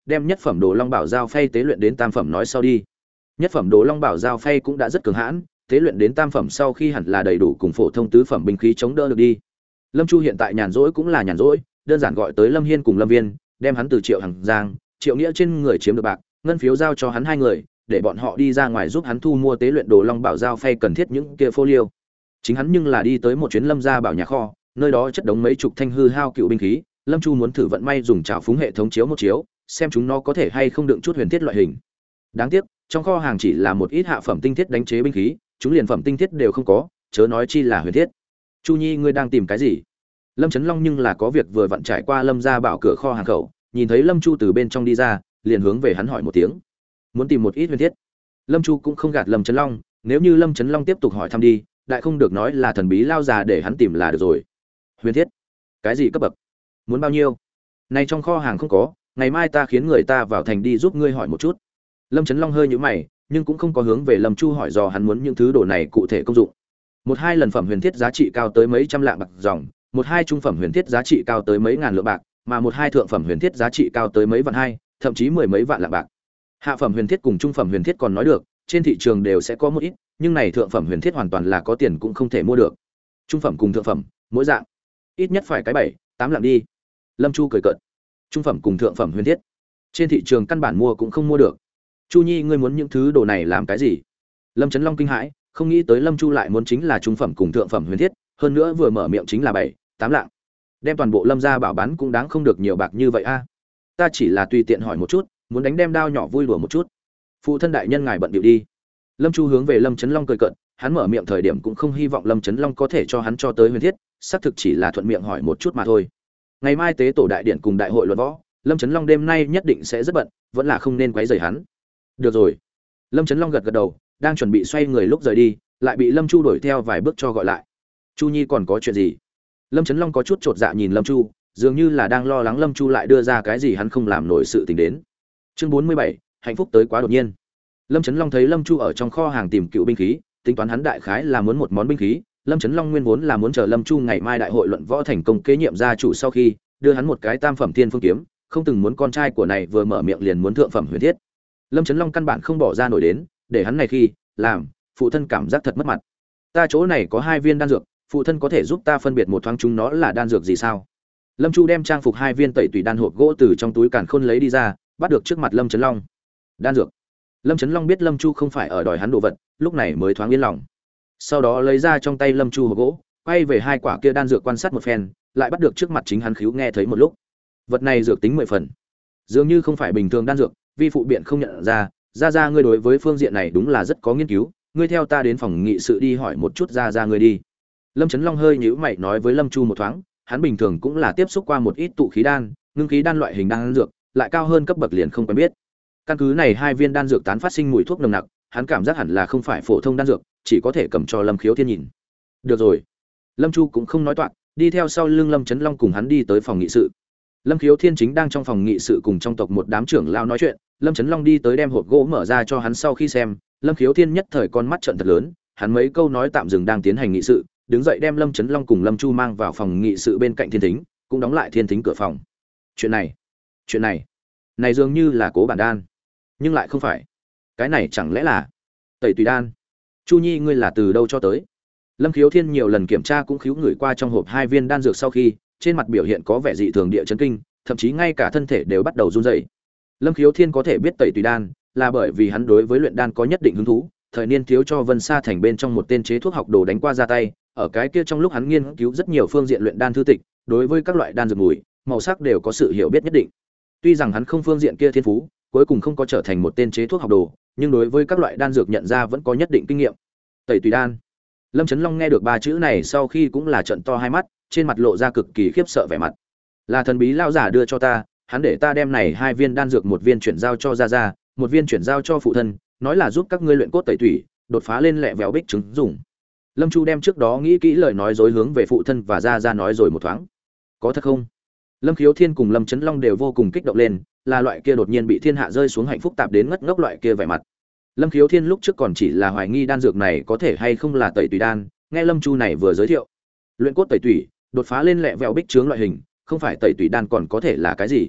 đem nhất phẩm đồ long bảo giao phay tế luyện đến tam phẩm nói sau đi. Nhất phẩm đồ long bảo giao phay cũng đã rất cường hãn, tế luyện đến tam phẩm sau khi hẳn là đầy đủ cùng phổ thông tứ phẩm binh khí chống đỡ được đi. Lâm Chu hiện tại nhàn rỗi cũng là nhàn rỗi, đơn giản gọi tới Lâm Hiên cùng Lâm Viên, đem hắn từ Triệu Hằng Giang, Triệu Nghĩa trên người chiếm được bạc, ngân phiếu giao cho hắn hai người, để bọn họ đi ra ngoài giúp hắn thu mua tế luyện đồ long bảo giao phay cần thiết những kia phô liêu. Chính hắn nhưng là đi tới một chuyến Lâm gia bảo nhà kho, nơi đó chất đống mấy chục thanh hư hao cựu binh khí, Lâm Chu muốn thử vận may dùng trảo phúng hệ thống chiếu một chiếu, xem chúng nó có thể hay không đựng chút huyền thiết loại hình. Đáng tiếc, trong kho hàng chỉ là một ít hạ phẩm tinh thiết đánh chế binh khí, chúng liền phẩm tinh thiết đều không có, chớ nói chi là huyền thiết. Chu Nhi, ngươi đang tìm cái gì? Lâm Chấn Long nhưng là có việc vừa vặn trải qua Lâm gia bảo cửa kho hàng khẩu, nhìn thấy Lâm Chu từ bên trong đi ra, liền hướng về hắn hỏi một tiếng. Muốn tìm một ít huyền thiết. Lâm Chu cũng không gạt Lâm Chấn Long, nếu như Lâm Chấn Long tiếp tục hỏi thăm đi, đại không được nói là thần bí lao già để hắn tìm là được rồi. Huyền thiết? Cái gì cấp bậc? Muốn bao nhiêu? Này trong kho hàng không có, ngày mai ta khiến người ta vào thành đi giúp ngươi hỏi một chút. Lâm Chấn Long hơi nhíu mày, nhưng cũng không có hướng về Lâm Chu hỏi dò hắn muốn những thứ đồ này cụ thể công dụng. Một hai lần phẩm huyền thiết giá trị cao tới mấy trăm lạng bạc dòng, một hai trung phẩm huyền thiết giá trị cao tới mấy ngàn lượng bạc, mà một hai thượng phẩm huyền thiết giá trị cao tới mấy vạn hai, thậm chí mười mấy vạn lạng bạc. Hạ phẩm huyền thiết cùng trung phẩm huyền thiết còn nói được, trên thị trường đều sẽ có một ít, nhưng này thượng phẩm huyền thiết hoàn toàn là có tiền cũng không thể mua được. Trung phẩm cùng thượng phẩm, mỗi dạng ít nhất phải cái bảy, tám lạng đi. Lâm Chu cười cợt. Trung phẩm cùng thượng phẩm huyền thiết, trên thị trường căn bản mua cũng không mua được. Chu Nhi, ngươi muốn những thứ đồ này làm cái gì? Lâm Chấn Long kinh hãi, không nghĩ tới Lâm Chu lại muốn chính là trung phẩm cùng thượng phẩm huyền thiết, hơn nữa vừa mở miệng chính là bảy, tám lạng. Đem toàn bộ Lâm gia bảo bán cũng đáng không được nhiều bạc như vậy a. Ta chỉ là tùy tiện hỏi một chút, muốn đánh đem đao nhỏ vui đùa một chút. Phụ thân đại nhân ngài bận điệu đi. Lâm Chu hướng về Lâm Chấn Long cười cợt, hắn mở miệng thời điểm cũng không hy vọng Lâm Chấn Long có thể cho hắn cho tới huyền thiết, xác thực chỉ là thuận miệng hỏi một chút mà thôi. Ngày mai tế tổ đại điện cùng đại hội luận võ, Lâm Chấn Long đêm nay nhất định sẽ rất bận, vẫn là không nên quấy rầy hắn. Được rồi. Lâm Chấn Long gật gật đầu, đang chuẩn bị xoay người lúc rời đi, lại bị Lâm Chu đuổi theo vài bước cho gọi lại. Chu Nhi, còn có chuyện gì? Lâm Chấn Long có chút chột dạ nhìn Lâm Chu, dường như là đang lo lắng Lâm Chu lại đưa ra cái gì hắn không làm nổi sự tình đến. Chương bốn mươi bảy, hạnh phúc tới quá đột nhiên. Lâm Chấn Long thấy Lâm Chu ở trong kho hàng tìm cựu binh khí, tính toán hắn đại khái là muốn một món binh khí. Lâm Chấn Long nguyên vốn là muốn chờ Lâm Chu ngày mai đại hội luận võ thành công kế nhiệm gia chủ sau khi, đưa hắn một cái tam phẩm thiên phương kiếm, không từng muốn con trai của này vừa mở miệng liền muốn thượng phẩm huyền thiết. Lâm Chấn Long căn bản không bỏ ra nổi đến, để hắn này khi làm, phụ thân cảm giác thật mất mặt. Ta chỗ này có hai viên đan dược, phụ thân có thể giúp ta phân biệt một thoáng chúng nó là đan dược gì sao? Lâm Chu đem trang phục hai viên tẩy tùy đan hộp gỗ từ trong túi càn khôn lấy đi ra, bắt được trước mặt Lâm Chấn Long. Đan dược. Lâm Chấn Long biết Lâm Chu không phải ở đòi hắn đồ vật, lúc này mới thoáng yên lòng. Sau đó lấy ra trong tay Lâm Chu hộp gỗ, quay về hai quả kia đan dược quan sát một phen, lại bắt được trước mặt chính hắn khíu nghe thấy một lúc. Vật này dược tính mười phần, dường như không phải bình thường đan dược, vi phụ biện không nhận ra, ra ra ngươi đối với phương diện này đúng là rất có nghiên cứu, ngươi theo ta đến phòng nghị sự đi hỏi một chút ra ra ngươi đi. Lâm Chấn Long hơi nhíu mày nói với Lâm Chu một thoáng, hắn bình thường cũng là tiếp xúc qua một ít tụ khí đan, ngưng khí đan loại hình đan dược, lại cao hơn cấp bậc liền không quen biết. Căn cứ này hai viên đan dược tán phát sinh mùi thuốc nồng nặc, hắn cảm giác hẳn là không phải phổ thông đan dược, chỉ có thể cầm cho Lâm Khiếu Thiên nhìn. Được rồi. Lâm Chu cũng không nói toạc, đi theo sau lưng Lâm Chấn Long cùng hắn đi tới phòng nghị sự. Lâm Khiếu Thiên chính đang trong phòng nghị sự cùng trong tộc một đám trưởng lão nói chuyện, Lâm Chấn Long đi tới đem hộp gỗ mở ra cho hắn sau khi xem, Lâm Khiếu Thiên nhất thời con mắt trợn thật lớn, hắn mấy câu nói tạm dừng đang tiến hành nghị sự, đứng dậy đem Lâm Chấn Long cùng Lâm Chu mang vào phòng nghị sự bên cạnh thiên thính, cũng đóng lại thiên thính cửa phòng. Chuyện này, chuyện này, này dường như là cố bản đan, nhưng lại không phải. Cái này chẳng lẽ là tẩy tùy đan? Chu Nhi, ngươi là từ đâu cho tới? Lâm Khiếu Thiên nhiều lần kiểm tra cũng khíu người qua trong hộp hai viên đan dược sau khi, trên mặt biểu hiện có vẻ dị thường địa chấn kinh, thậm chí ngay cả thân thể đều bắt đầu run rẩy. Lâm Khiếu Thiên có thể biết tẩy tùy đan, là bởi vì hắn đối với luyện đan có nhất định hứng thú, thời niên thiếu cho Vân Sa thành bên trong một tên chế thuốc học đồ đánh qua ra tay, ở cái kia trong lúc hắn nghiên cứu rất nhiều phương diện luyện đan thư tịch, đối với các loại đan dược mùi, màu sắc đều có sự hiểu biết nhất định. Tuy rằng hắn không phương diện kia thiên phú, cuối cùng không có trở thành một tên chế thuốc học đồ, nhưng đối với các loại đan dược nhận ra vẫn có nhất định kinh nghiệm. Tẩy tùy đan. Lâm Chấn Long nghe được ba chữ này sau khi cũng là trợn to hai mắt, trên mặt lộ ra cực kỳ khiếp sợ vẻ mặt. Là thần bí lão giả đưa cho ta, hắn để ta đem này hai viên đan dược một viên chuyển giao cho gia gia, một viên chuyển giao cho phụ thân, nói là giúp các ngươi luyện cốt tẩy tủy, đột phá lên lẹ vẹo bích trứng dùng. Lâm Chu đem trước đó nghĩ kỹ lời nói dối hướng về phụ thân và gia gia nói rồi một thoáng. Có thật không? Lâm Khiếu Thiên cùng Lâm Chấn Long đều vô cùng kích động lên, là loại kia đột nhiên bị thiên hạ rơi xuống hạnh phúc tạp đến ngất ngốc loại kia vẻ mặt. Lâm Khiếu Thiên lúc trước còn chỉ là hoài nghi đan dược này có thể hay không là tẩy tùy đan, nghe Lâm Chu này vừa giới thiệu, luyện cốt tẩy tủy, đột phá lên lẹ vẹo bích trướng loại hình, không phải tẩy tủy đan còn có thể là cái gì?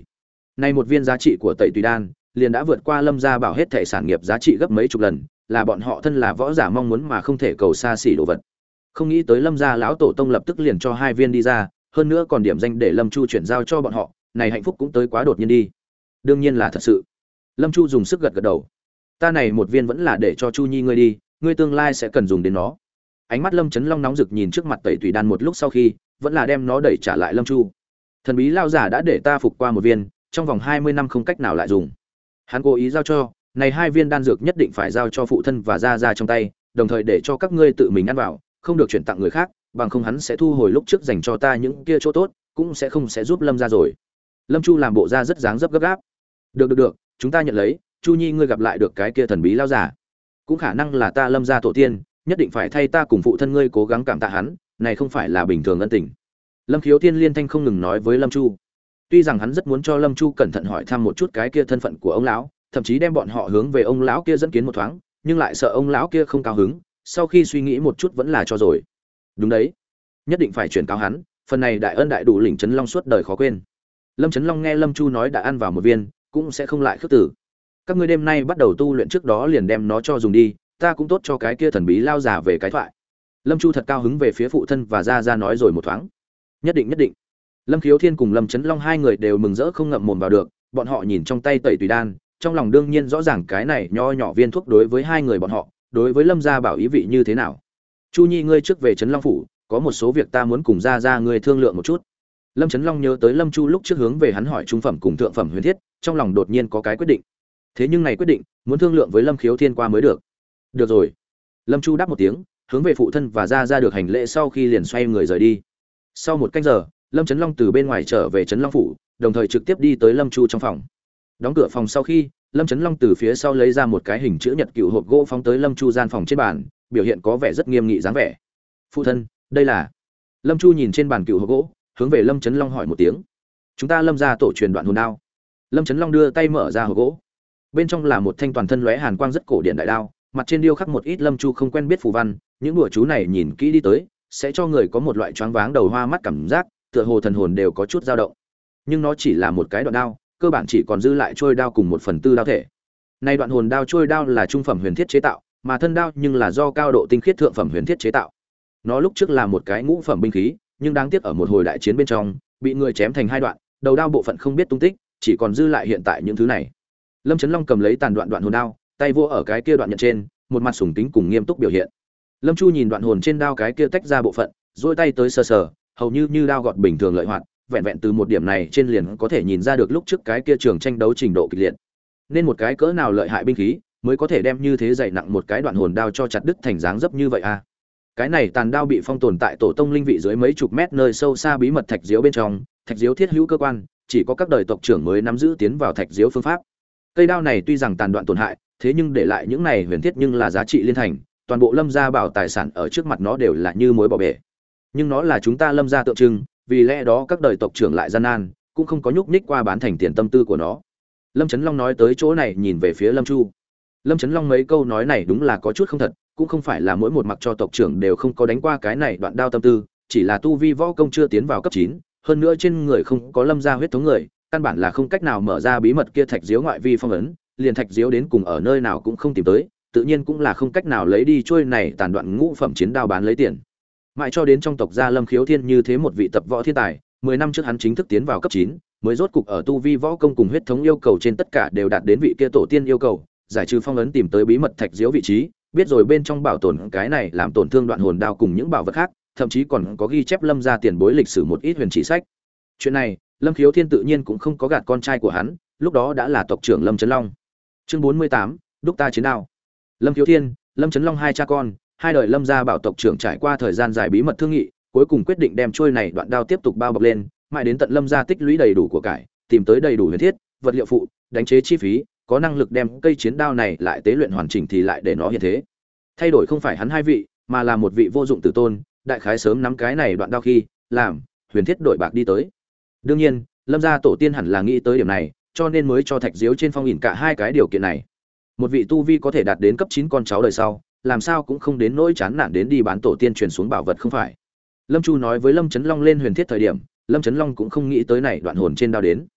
Này một viên giá trị của Tẩy Tùy đan, liền đã vượt qua Lâm gia bảo hết thảy sản nghiệp giá trị gấp mấy chục lần, là bọn họ thân là võ giả mong muốn mà không thể cầu xa xỉ đồ vật. Không nghĩ tới Lâm gia lão tổ tông lập tức liền cho hai viên đi ra, hơn nữa còn điểm danh để Lâm Chu chuyển giao cho bọn họ, này hạnh phúc cũng tới quá đột nhiên đi. Đương nhiên là thật sự. Lâm Chu dùng sức gật gật đầu. Ta này một viên vẫn là để cho Chu Nhi ngươi đi, ngươi tương lai sẽ cần dùng đến nó. Ánh mắt Lâm Chấn Long nóng rực nhìn trước mặt Tẩy Tùy đan một lúc sau khi, vẫn là đem nó đẩy trả lại Lâm Chu. Thần bí lao giả đã để ta phục qua một viên, trong vòng hai mươi năm không cách nào lại dùng. Hắn cố ý giao cho, này hai viên đan dược nhất định phải giao cho phụ thân và gia gia trong tay, đồng thời để cho các ngươi tự mình ăn vào, không được chuyển tặng người khác, bằng không hắn sẽ thu hồi lúc trước dành cho ta những kia chỗ tốt, cũng sẽ không sẽ giúp Lâm gia rồi. Lâm Chu làm bộ ra rất dáng dấp gấp gáp. Được được được, chúng ta nhận lấy, Chu Nhi ngươi gặp lại được cái kia thần bí lao giả, cũng khả năng là ta Lâm gia tổ tiên, nhất định phải thay ta cùng phụ thân ngươi cố gắng cảm tạ hắn, này không phải là bình thường ân tình. Lâm Khiếu Thiên liên thanh không ngừng nói với Lâm Chu. Tuy rằng hắn rất muốn cho Lâm Chu cẩn thận hỏi thăm một chút cái kia thân phận của ông lão, thậm chí đem bọn họ hướng về ông lão kia dẫn kiến một thoáng, nhưng lại sợ ông lão kia không cao hứng, sau khi suy nghĩ một chút vẫn là cho rồi. Đúng đấy, nhất định phải chuyển cáo hắn, phần này đại ân đại đủ lĩnh Chấn Long suốt đời khó quên. Lâm Chấn Long nghe Lâm Chu nói đã ăn vào một viên, cũng sẽ không lại khước từ. Các ngươi đêm nay bắt đầu tu luyện trước đó liền đem nó cho dùng đi, ta cũng tốt cho cái kia thần bí lao giả về cái thoại. Lâm Chu thật cao hứng về phía phụ thân và gia gia nói rồi một thoáng. Nhất định nhất định. Lâm Khiếu Thiên cùng Lâm Chấn Long hai người đều mừng rỡ không ngậm mồm vào được, bọn họ nhìn trong tay Tẩy Tùy đan, trong lòng đương nhiên rõ ràng cái này nho nhỏ viên thuốc đối với hai người bọn họ, đối với Lâm gia bảo ý vị như thế nào. Chu Nhi ngươi trước về Trấn Long phủ, có một số việc ta muốn cùng gia gia ngươi thương lượng một chút. Lâm Chấn Long nhớ tới Lâm Chu lúc trước hướng về hắn hỏi trung phẩm cùng thượng phẩm huyền thiết, trong lòng đột nhiên có cái quyết định. Thế nhưng này quyết định, muốn thương lượng với Lâm Khiếu Thiên qua mới được. Được rồi. Lâm Chu đáp một tiếng, hướng về phụ thân và gia gia được hành lễ sau khi liền xoay người rời đi. Sau một canh giờ, Lâm Chấn Long từ bên ngoài trở về Trấn Long phủ, đồng thời trực tiếp đi tới Lâm Chu trong phòng. Đóng cửa phòng sau khi, Lâm Chấn Long từ phía sau lấy ra một cái hình chữ nhật cựu hộp gỗ phóng tới Lâm Chu gian phòng trên bàn, biểu hiện có vẻ rất nghiêm nghị dáng vẻ. "Phụ thân, đây là?" Lâm Chu nhìn trên bàn cựu hộp gỗ, hướng về Lâm Chấn Long hỏi một tiếng. "Chúng ta Lâm gia tổ truyền đoạn hồn đao." Lâm Chấn Long đưa tay mở ra hộp gỗ. Bên trong là một thanh toàn thân lóe hàn quang rất cổ điển đại đao, mặt trên điêu khắc một ít Lâm Chu không quen biết phù văn, những đùa chú này nhìn kỹ đi tới, sẽ cho người có một loại choáng váng đầu hoa mắt cảm giác, tựa hồ thần hồn đều có chút dao động. Nhưng nó chỉ là một cái đoạn đao, cơ bản chỉ còn dư lại trôi đao cùng một phần tư đao thể. Nay đoạn hồn đao trôi đao là trung phẩm huyền thiết chế tạo, mà thân đao nhưng là do cao độ tinh khiết thượng phẩm huyền thiết chế tạo. Nó lúc trước là một cái ngũ phẩm binh khí, nhưng đáng tiếc ở một hồi đại chiến bên trong, bị người chém thành hai đoạn, đầu đao bộ phận không biết tung tích, chỉ còn dư lại hiện tại những thứ này. Lâm Chấn Long cầm lấy tàn đoạn đoạn hồn đao, tay vỗ ở cái kia đoạn nhận trên, một mặt sùng kính cùng nghiêm túc biểu hiện. Lâm Chu nhìn đoạn hồn trên đao cái kia tách ra bộ phận, duỗi tay tới sờ sờ, hầu như như đao gọt bình thường lợi hoạt, vẹn vẹn từ một điểm này trên liền có thể nhìn ra được lúc trước cái kia trường tranh đấu trình độ kịch liệt. Nên một cái cỡ nào lợi hại binh khí, mới có thể đem như thế dày nặng một cái đoạn hồn đao cho chặt đứt thành dáng dấp như vậy a. Cái này tàn đao bị phong tồn tại tổ tông linh vị dưới mấy chục mét nơi sâu xa bí mật thạch diếu bên trong, thạch diếu thiết hữu cơ quan, chỉ có các đời tộc trưởng mới nắm giữ tiến vào thạch diếu phương pháp. Cây đao này tuy rằng tàn đoạn tổn hại, thế nhưng để lại những này huyền thiết nhưng là giá trị liên thành, toàn bộ Lâm gia bảo tài sản ở trước mặt nó đều là như muối bỏ bể. Nhưng nó là chúng ta Lâm gia tượng trưng, vì lẽ đó các đời tộc trưởng lại gian nan, cũng không có nhúc nhích qua bán thành tiền tâm tư của nó. Lâm Chấn Long nói tới chỗ này nhìn về phía Lâm Chu. Lâm Chấn Long mấy câu nói này đúng là có chút không thật, cũng không phải là mỗi một mặc cho tộc trưởng đều không có đánh qua cái này đoạn đao tâm tư, chỉ là tu vi võ công chưa tiến vào cấp chín, hơn nữa trên người không có Lâm gia huyết thống người, căn bản là không cách nào mở ra bí mật kia thạch diếu ngoại vi phong ấn, liền thạch diếu đến cùng ở nơi nào cũng không tìm tới, tự nhiên cũng là không cách nào lấy đi trôi này tàn đoạn ngũ phẩm chiến đao bán lấy tiền. Mãi cho đến trong tộc gia Lâm Khiếu Thiên như thế một vị tập võ thiên tài, mười năm trước hắn chính thức tiến vào cấp chín, mới rốt cục ở tu vi võ công cùng huyết thống yêu cầu trên tất cả đều đạt đến vị kia tổ tiên yêu cầu, giải trừ phong ấn tìm tới bí mật thạch diếu vị trí, biết rồi bên trong bảo tồn cái này làm tổn thương đoạn hồn đao cùng những bảo vật khác, thậm chí còn có ghi chép Lâm gia tiền bối lịch sử một ít huyền chỉ sách. Chuyện này, Lâm Khiếu Thiên tự nhiên cũng không có gạt con trai của hắn, lúc đó đã là tộc trưởng Lâm Chấn Long. Chương bốn mươi tám, đúc ta chiến đao. Lâm Khiếu Thiên, Lâm Chấn Long hai cha con, hai đời Lâm gia bảo tộc trưởng trải qua thời gian dài bí mật thương nghị, cuối cùng quyết định đem trôi này đoạn đao tiếp tục bao bọc lên, mãi đến tận Lâm gia tích lũy đầy đủ của cải, tìm tới đầy đủ huyền thiết, vật liệu phụ, đánh chế chi phí, có năng lực đem cây chiến đao này lại tế luyện hoàn chỉnh thì lại để nó hiện thế. Thay đổi không phải hắn hai vị, mà là một vị vô dụng tử tôn, đại khái sớm nắm cái này đoạn đao khi, làm, huyền thiết đổi bạc đi tới. Đương nhiên, Lâm gia tổ tiên hẳn là nghĩ tới điểm này, cho nên mới cho thạch diếu trên phong ỉn cả hai cái điều kiện này. Một vị tu vi có thể đạt đến cấp chín con cháu đời sau, làm sao cũng không đến nỗi chán nản đến đi bán tổ tiên truyền xuống bảo vật không phải. Lâm Chu nói với Lâm Chấn Long lên huyền thiết thời điểm, Lâm Chấn Long cũng không nghĩ tới này đoạn hồn trên đao đến.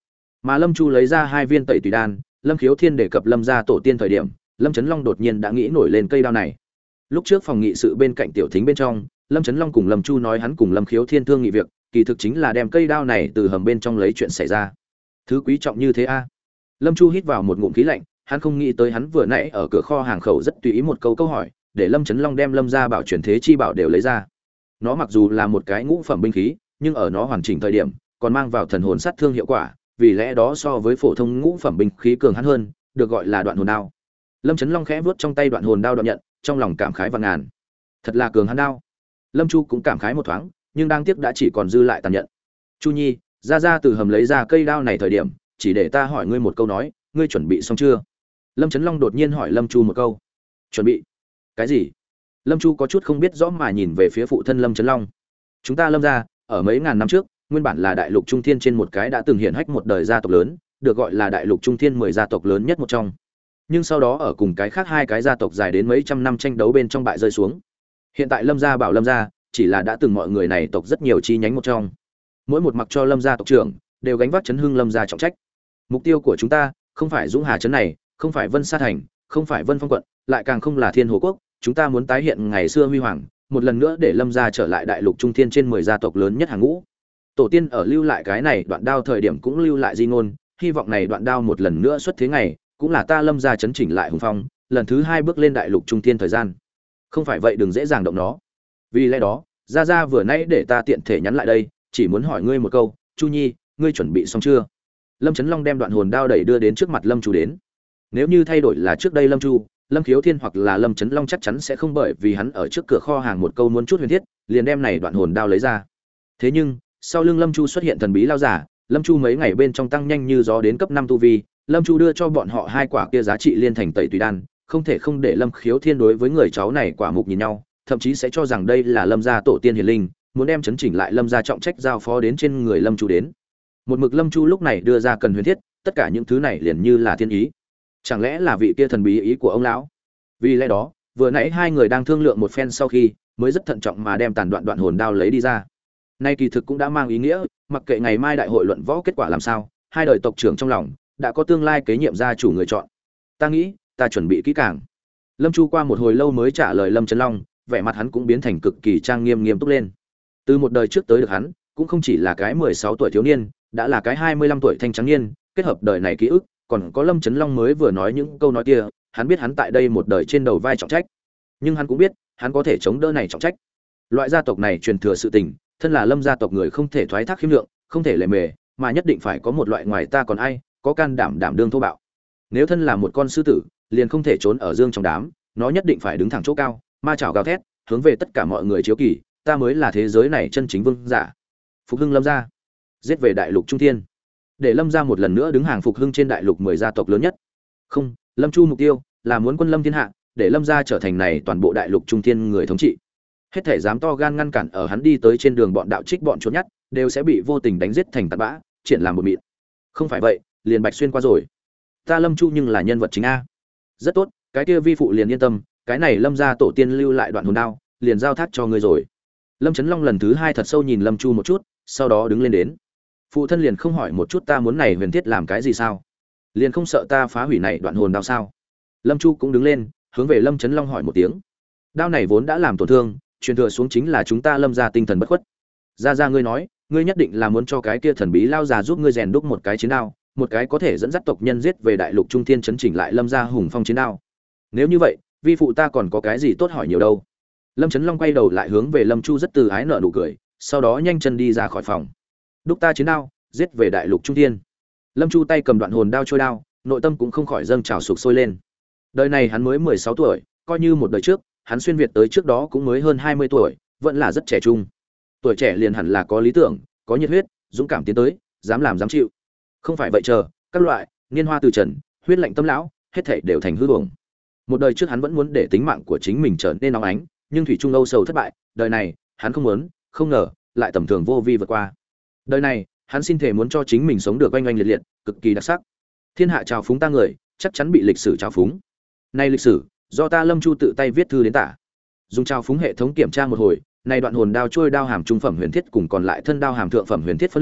Mà Lâm Chu lấy ra hai viên tẩy tùy đan, Lâm Khiếu Thiên đề cập Lâm gia tổ tiên thời điểm, Lâm Chấn Long đột nhiên đã nghĩ nổi lên cây đao này. Lúc trước phòng nghị sự bên cạnh tiểu thính bên trong, Lâm Chấn Long cùng Lâm Chu nói hắn cùng Lâm Khiếu Thiên thương nghị việc, kỳ thực chính là đem cây đao này từ hầm bên trong lấy chuyện xảy ra. Thứ quý trọng như thế a. Lâm Chu hít vào một ngụm khí lạnh, hắn không nghĩ tới hắn vừa nãy ở cửa kho hàng khẩu rất tùy ý một câu câu hỏi, để Lâm Chấn Long đem Lâm gia bảo truyền thế chi bảo đều lấy ra. Nó mặc dù là một cái ngũ phẩm binh khí, nhưng ở nó hoàn chỉnh thời điểm, còn mang vào thần hồn sát thương hiệu quả, vì lẽ đó so với phổ thông ngũ phẩm binh khí cường hắn hơn, được gọi là đoạn hồn đao. Lâm Chấn Long khẽ vuốt trong tay đoạn hồn đao đoạn nhận, trong lòng cảm khái vạn ngàn. Thật là cường hắn đao. Lâm Chu cũng cảm khái một thoáng, nhưng đang tiếc đã chỉ còn dư lại tàn nhận. Chu Nhi, ra ra từ hầm lấy ra cây đao này thời điểm, chỉ để ta hỏi ngươi một câu nói, ngươi chuẩn bị xong chưa? Lâm Chấn Long đột nhiên hỏi Lâm Chu một câu. Chuẩn bị? Cái gì? Lâm Chu có chút không biết rõ mà nhìn về phía phụ thân Lâm Chấn Long. Chúng ta Lâm gia, ở mấy ngàn năm trước, nguyên bản là đại lục trung thiên trên một cái đã từng hiển hách một đời gia tộc lớn, được gọi là đại lục trung thiên mười gia tộc lớn nhất một trong. Nhưng sau đó ở cùng cái khác hai cái gia tộc dài đến mấy trăm năm tranh đấu bên trong bại rơi xuống. Hiện tại Lâm gia bảo Lâm gia, chỉ là đã từng mọi người này tộc rất nhiều chi nhánh một trong. Mỗi một mặc cho Lâm gia tộc trưởng đều gánh vác chấn hưng Lâm gia trọng trách. Mục tiêu của chúng ta không phải Dũng Hà trấn này, không phải Vân Sa thành, không phải Vân Phong quận, lại càng không là Thiên Hồ quốc, chúng ta muốn tái hiện ngày xưa huy hoàng, một lần nữa để Lâm gia trở lại đại lục trung thiên trên mười gia tộc lớn nhất hàng ngũ. Tổ tiên ở lưu lại cái này đoạn đao thời điểm cũng lưu lại di ngôn, hy vọng này đoạn đao một lần nữa xuất thế ngày, cũng là ta Lâm gia chấn chỉnh lại hùng phong, lần thứ hai bước lên đại lục trung thiên thời gian. Không phải vậy đừng dễ dàng động nó. Vì lẽ đó, gia gia vừa nãy để ta tiện thể nhắn lại đây, chỉ muốn hỏi ngươi một câu, Chu Nhi, ngươi chuẩn bị xong chưa? Lâm Chấn Long đem đoạn hồn đao đẩy đưa đến trước mặt Lâm Chu đến. Nếu như thay đổi là trước đây Lâm Chu, Lâm Khiếu Thiên hoặc là Lâm Chấn Long chắc chắn sẽ không bởi vì hắn ở trước cửa kho hàng một câu muốn chút huyền thiết, liền đem này đoạn hồn đao lấy ra. Thế nhưng, sau lưng Lâm Chu xuất hiện thần bí lao giả, Lâm Chu mấy ngày bên trong tăng nhanh như gió đến cấp năm tu vi, Lâm Chu đưa cho bọn họ hai quả kia giá trị liên thành tẩy tùy đan, không thể không để Lâm Khiếu Thiên đối với người cháu này quả mục nhìn nhau, thậm chí sẽ cho rằng đây là Lâm gia tổ tiên hiền linh, muốn đem chấn chỉnh lại Lâm gia trọng trách giao phó đến trên người Lâm Chu đến. Một mực Lâm Chu lúc này đưa ra cần huyền thiết, tất cả những thứ này liền như là thiên ý. Chẳng lẽ là vị kia thần bí ý của ông lão? Vì lẽ đó, vừa nãy hai người đang thương lượng một phen sau khi, mới rất thận trọng mà đem tàn đoạn đoạn hồn đao lấy đi ra. Nay kỳ thực cũng đã mang ý nghĩa, mặc kệ ngày mai đại hội luận võ kết quả làm sao, hai đời tộc trưởng trong lòng đã có tương lai kế nhiệm gia chủ người chọn. Ta nghĩ, ta chuẩn bị kỹ càng. Lâm Chu qua một hồi lâu mới trả lời Lâm Chấn Long, vẻ mặt hắn cũng biến thành cực kỳ trang nghiêm nghiêm túc lên. Từ một đời trước tới được hắn, cũng không chỉ là cái mười sáu tuổi thiếu niên, đã là cái hai mươi lăm tuổi thanh trắng niên, kết hợp đời này ký ức, còn có Lâm Chấn Long mới vừa nói những câu nói kia, hắn biết hắn tại đây một đời trên đầu vai trọng trách. Nhưng hắn cũng biết, hắn có thể chống đỡ này trọng trách. Loại gia tộc này truyền thừa sự tình, thân là Lâm gia tộc người không thể thoái thác khiêm lượng, không thể lề mề, mà nhất định phải có một loại ngoài ta còn ai, có can đảm đảm đương thô bạo. Nếu thân là một con sư tử, liền không thể trốn ở dương trong đám, nó nhất định phải đứng thẳng chỗ cao, ma chảo gào thét, hướng về tất cả mọi người chiếu kỳ, ta mới là thế giới này chân chính vương giả. Phục hưng Lâm gia, giết về đại lục trung thiên, để Lâm gia một lần nữa đứng hàng phục hưng trên đại lục mười gia tộc lớn nhất. Không, Lâm Chu mục tiêu là muốn quân lâm thiên hạ, để Lâm gia trở thành này toàn bộ đại lục trung thiên người thống trị. Hết thể dám to gan ngăn cản ở hắn đi tới trên đường bọn đạo trích bọn trốn nhát, đều sẽ bị vô tình đánh giết thành tạt bã, triển làm một mịn. Không phải vậy, liền Bạch xuyên qua rồi. Ta Lâm Chu nhưng là nhân vật chính a. Rất tốt, cái kia vi phụ liền yên tâm, cái này Lâm gia tổ tiên lưu lại đoạn hồn đao, liền giao thác cho ngươi rồi. Lâm Chấn Long lần thứ hai thật sâu nhìn Lâm Chu một chút, sau đó đứng lên đến. Phụ thân liền không hỏi một chút ta muốn này huyền thiết làm cái gì sao? Liền không sợ ta phá hủy này đoạn hồn đao sao? Lâm Chu cũng đứng lên, hướng về Lâm Chấn Long hỏi một tiếng. Đao này vốn đã làm tổn thương, truyền thừa xuống chính là chúng ta Lâm gia tinh thần bất khuất. Gia gia ngươi nói, ngươi nhất định là muốn cho cái kia thần bí lao già giúp ngươi rèn đúc một cái chiến đao, một cái có thể dẫn dắt tộc nhân giết về đại lục trung thiên chấn chỉnh lại Lâm gia hùng phong chiến đao. Nếu như vậy, vi phụ ta còn có cái gì tốt hỏi nhiều đâu. Lâm Chấn Long quay đầu lại hướng về Lâm Chu rất từ ái nở nụ cười, sau đó nhanh chân đi ra khỏi phòng. Đúc ta chiến đao, giết về đại lục trung thiên. Lâm Chu tay cầm đoạn hồn đao trôi đao, nội tâm cũng không khỏi dâng trào sục sôi lên. Đời này hắn mới mười sáu tuổi, coi như một đời trước, hắn xuyên việt tới trước đó cũng mới hơn hai mươi tuổi, vẫn là rất trẻ trung. Tuổi trẻ liền hẳn là có lý tưởng, có nhiệt huyết, dũng cảm tiến tới, dám làm dám chịu. Không phải vậy chờ, các loại niên hoa từ trần, huyết lạnh tâm lão, hết thảy đều thành hư ảo. Một đời trước hắn vẫn muốn để tính mạng của chính mình trở nên nóng ánh, nhưng thủy chung âu sầu thất bại, đời này, hắn không muốn, không ngờ, lại tầm thường vô vi vượt qua. Đời này, hắn xin thể muốn cho chính mình sống được oanh oanh liệt liệt, cực kỳ đặc sắc. Thiên hạ trào phúng ta người, chắc chắn bị lịch sử trào phúng. Nay lịch sử, do ta Lâm Chu tự tay viết thư đến tả. Dùng trào phúng hệ thống kiểm tra một hồi, này đoạn hồn đao trôi đao hàm trung phẩm huyền thiết cùng còn lại thân đao hàm thượng phẩm huyền thiết phân lượng,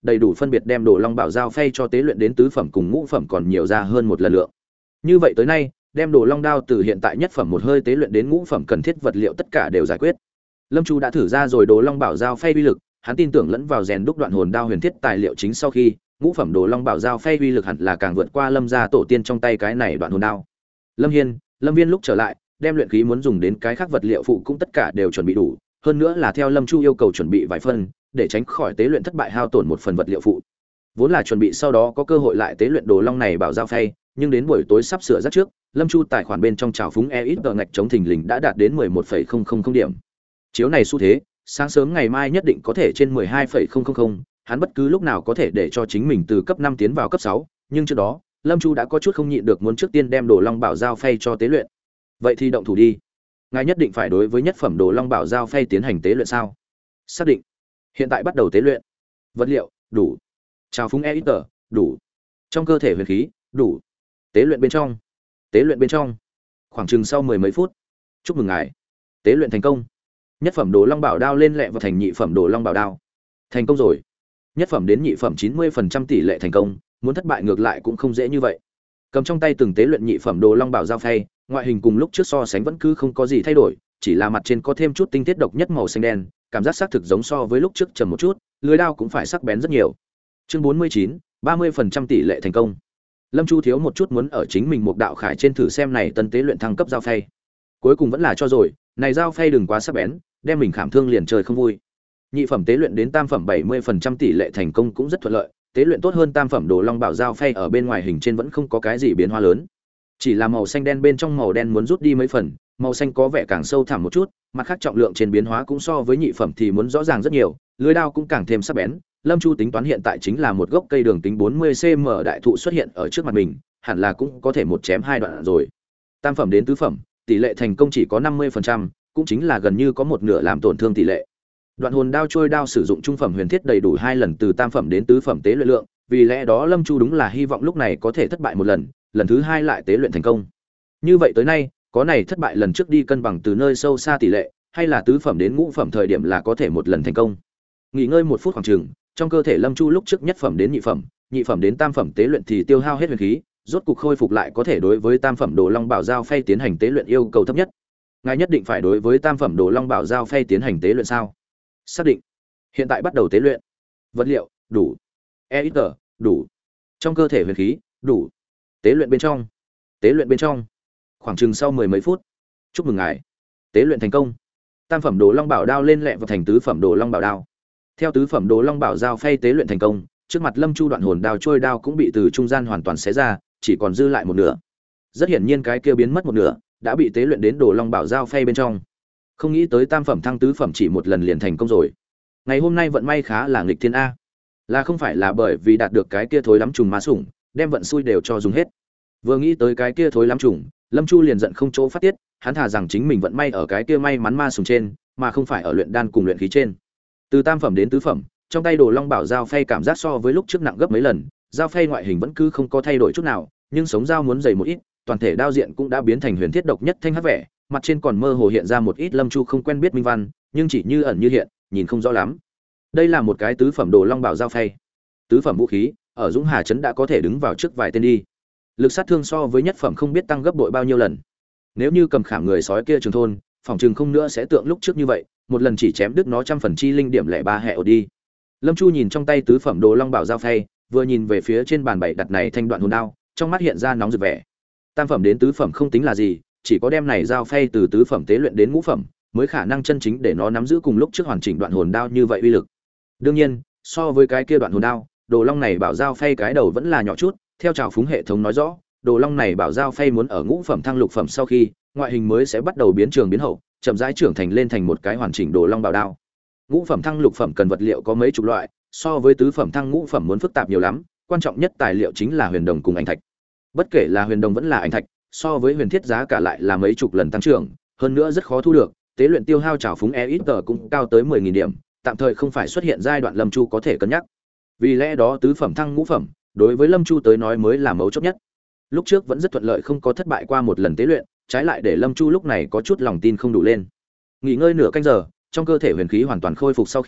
đầy đủ phân biệt đem Đồ Long Bảo Giao phay cho tế luyện đến tứ phẩm cùng ngũ phẩm còn nhiều ra hơn một lần lượng. Như vậy tới nay, đem Đồ Long đao từ hiện tại nhất phẩm một hơi tế luyện đến ngũ phẩm cần thiết vật liệu tất cả đều giải quyết. Lâm Chu đã thử ra rồi Đồ Long Bảo Giao phay uy lực, hắn tin tưởng lẫn vào rèn đúc đoạn hồn đao huyền thiết tài liệu chính sau khi, ngũ phẩm Đồ Long Bảo Giao phay uy lực hẳn là càng vượt qua Lâm gia tổ tiên trong tay cái này đoạn hồn đao. Lâm Hiên, Lâm Viên lúc trở lại, đem luyện khí muốn dùng đến cái khác vật liệu phụ cũng tất cả đều chuẩn bị đủ, hơn nữa là theo Lâm Chu yêu cầu chuẩn bị vài phần, để tránh khỏi tế luyện thất bại hao tổn một phần vật liệu phụ. Vốn là chuẩn bị sau đó có cơ hội lại tế luyện Đồ Long này bảo giao phay, nhưng đến buổi tối sắp sửa rất trước, Lâm Chu tài khoản bên trong trào phúng e ít ngạch chống thình lình đã đạt đến mười một phẩy không không không điểm. Chiếu này xu thế, sáng sớm ngày mai nhất định có thể trên mười hai phẩy không không không, hắn bất cứ lúc nào có thể để cho chính mình từ cấp năm tiến vào cấp sáu, nhưng trước đó, Lâm Chu đã có chút không nhịn được muốn trước tiên đem Đồ Long bảo giao phay cho tế luyện. Vậy thì động thủ đi. Ngài nhất định phải đối với nhất phẩm Đồ Long bảo giao phay tiến hành tế luyện sao? Xác định. Hiện tại bắt đầu tế luyện. Vật liệu đủ. Trào phúng e ít tờ đủ. Trong cơ thể huyền khí đủ. Tế luyện bên trong. Tế luyện bên trong. Khoảng chừng sau mười mấy phút. Chúc mừng ngài. Tế luyện thành công. Nhất phẩm Đồ Long bảo đao lên lẹ vào thành nhị phẩm Đồ Long bảo đao. Thành công rồi. Nhất phẩm đến nhị phẩm chín mươi phần trăm tỷ lệ thành công, muốn thất bại ngược lại cũng không dễ như vậy. Cầm trong tay từng tế luyện nhị phẩm Đồ Long bảo giao phay, ngoại hình cùng lúc trước so sánh vẫn cứ không có gì thay đổi, chỉ là mặt trên có thêm chút tinh tiết độc nhất màu xanh đen, cảm giác xác thực giống so với lúc trước trầm một chút, lưỡi đao cũng phải sắc bén rất nhiều. Chương bốn mươi chín, ba mươi phần trăm tỷ lệ thành công. Lâm Chu thiếu một chút muốn ở chính mình một đạo khải trên thử xem này tân tế luyện thăng cấp giao phay. Cuối cùng vẫn là cho rồi, này giao phay đừng quá sắc bén, đem mình khảm thương liền trời không vui. Nhị phẩm tế luyện đến tam phẩm bảy mươi phần trăm tỷ lệ thành công cũng rất thuận lợi, tế luyện tốt hơn tam phẩm Đồ Long bảo giao phay ở bên ngoài hình trên vẫn không có cái gì biến hóa lớn. Chỉ là màu xanh đen bên trong màu đen muốn rút đi mấy phần, màu xanh có vẻ càng sâu thẳm một chút, mặt khác trọng lượng trên biến hóa cũng so với nhị phẩm thì muốn rõ ràng rất nhiều, lưỡi đao cũng càng thêm sắc bén. Lâm Chu tính toán hiện tại chính là một gốc cây đường kính bốn mươi xăng-ti-mét đại thụ xuất hiện ở trước mặt mình, hẳn là cũng có thể một chém hai đoạn rồi. Tam phẩm đến tứ phẩm, tỷ lệ thành công chỉ có năm mươi phần trăm, cũng chính là gần như có một nửa làm tổn thương tỷ lệ. Đoạn hồn đao trôi đao sử dụng trung phẩm huyền thiết đầy đủ hai lần từ tam phẩm đến tứ phẩm tế luyện lượng, vì lẽ đó Lâm Chu đúng là hy vọng lúc này có thể thất bại một lần, lần thứ hai lại tế luyện thành công. Như vậy tới nay, có này thất bại lần trước đi cân bằng từ nơi sâu xa tỷ lệ, hay là tứ phẩm đến ngũ phẩm thời điểm là có thể một lần thành công. Nghỉ ngơi một phút khoảng chừng, trong cơ thể Lâm Chu lúc trước nhất phẩm đến nhị phẩm, nhị phẩm đến tam phẩm tế luyện thì tiêu hao hết huyền khí, rốt cục khôi phục lại có thể đối với tam phẩm Đồ Long bảo giao phay tiến hành tế luyện yêu cầu thấp nhất. Ngài nhất định phải đối với tam phẩm Đồ Long bảo giao phay tiến hành tế luyện sao? Xác định. Hiện tại bắt đầu tế luyện. Vật liệu đủ. e ít tờ đủ. Trong cơ thể huyền khí đủ. Tế luyện bên trong. Tế luyện bên trong. Khoảng chừng sau mười mấy phút. Chúc mừng ngài. Tế luyện thành công. Tam phẩm Đồ Long bảo đao lên lẹ vào thành tứ phẩm Đồ Long bảo đao. Theo tứ phẩm Đồ Long bảo giao phay tế luyện thành công, trước mặt Lâm Chu đoạn hồn đao trôi đao cũng bị từ trung gian hoàn toàn xé ra, chỉ còn dư lại một nửa. Rất hiển nhiên cái kia biến mất một nửa, đã bị tế luyện đến Đồ Long bảo giao phay bên trong. Không nghĩ tới tam phẩm thăng tứ phẩm chỉ một lần liền thành công rồi. Ngày hôm nay vận may khá là nghịch thiên a. Là không phải là bởi vì đạt được cái kia thối lắm trùng ma sủng, đem vận xui đều cho dùng hết. Vừa nghĩ tới cái kia thối lắm trùng, Lâm Chu liền giận không chỗ phát tiết, hắn thà rằng chính mình vận may ở cái kia may mắn ma sủng trên, mà không phải ở luyện đan cùng luyện khí trên. Từ tam phẩm đến tứ phẩm, trong tay Đồ Long bảo giao phay cảm giác so với lúc trước nặng gấp mấy lần, giao phay ngoại hình vẫn cứ không có thay đổi chút nào, nhưng sống dao muốn dày một ít, toàn thể đao diện cũng đã biến thành huyền thiết độc nhất thanh hắc vẻ, mặt trên còn mơ hồ hiện ra một ít Lâm Chu không quen biết minh văn, nhưng chỉ như ẩn như hiện, nhìn không rõ lắm. Đây là một cái tứ phẩm Đồ Long bảo giao phay. Tứ phẩm vũ khí, ở Dũng Hà trấn đã có thể đứng vào trước vài tên đi. Lực sát thương so với nhất phẩm không biết tăng gấp bội bao nhiêu lần. Nếu như cầm khảm người sói kia trường thôn, phòng trường không nữa sẽ tượng lúc trước như vậy, một lần chỉ chém đứt nó trăm phần chi linh điểm lẻ ba hệ ổ đi. Lâm Chu nhìn trong tay tứ phẩm Đồ Long bảo giao phay, vừa nhìn về phía trên bàn bày đặt này thanh đoạn hồn đao, trong mắt hiện ra nóng rực vẻ. Tam phẩm đến tứ phẩm không tính là gì, chỉ có đem này giao phay từ tứ phẩm tế luyện đến ngũ phẩm, mới khả năng chân chính để nó nắm giữ cùng lúc trước hoàn chỉnh đoạn hồn đao như vậy uy lực. Đương nhiên, so với cái kia đoạn hồn đao, Đồ Long này bảo giao phay cái đầu vẫn là nhỏ chút, theo trào phúng hệ thống nói rõ, Đồ Long này bảo giao phay muốn ở ngũ phẩm thăng lục phẩm sau khi, ngoại hình mới sẽ bắt đầu biến trường biến hậu, chậm rãi trưởng thành lên thành một cái hoàn chỉnh Đồ Long bảo đao. Ngũ phẩm thăng lục phẩm cần vật liệu có mấy chục loại, so với tứ phẩm thăng ngũ phẩm muốn phức tạp nhiều lắm, quan trọng nhất tài liệu chính là huyền đồng cùng ảnh thạch. Bất kể là huyền đồng vẫn là ảnh thạch, so với huyền thiết giá cả lại là mấy chục lần tăng trưởng, hơn nữa rất khó thu được, tế luyện tiêu hao trào phúng e ít tờ cũng cao tới mười nghìn điểm, tạm thời không phải xuất hiện giai đoạn Lâm Chu có thể cân nhắc. Vì lẽ đó tứ phẩm thăng ngũ phẩm, đối với Lâm Chu tới nói mới là mấu chốt nhất. Lúc trước vẫn rất thuận lợi không có thất bại qua một lần tế luyện, trái lại để Lâm Chu lúc này có chút lòng tin không đủ lên. Nghỉ ngơi nửa canh giờ, trong cơ thể huyền khí hoàn toàn khôi phục sau khi,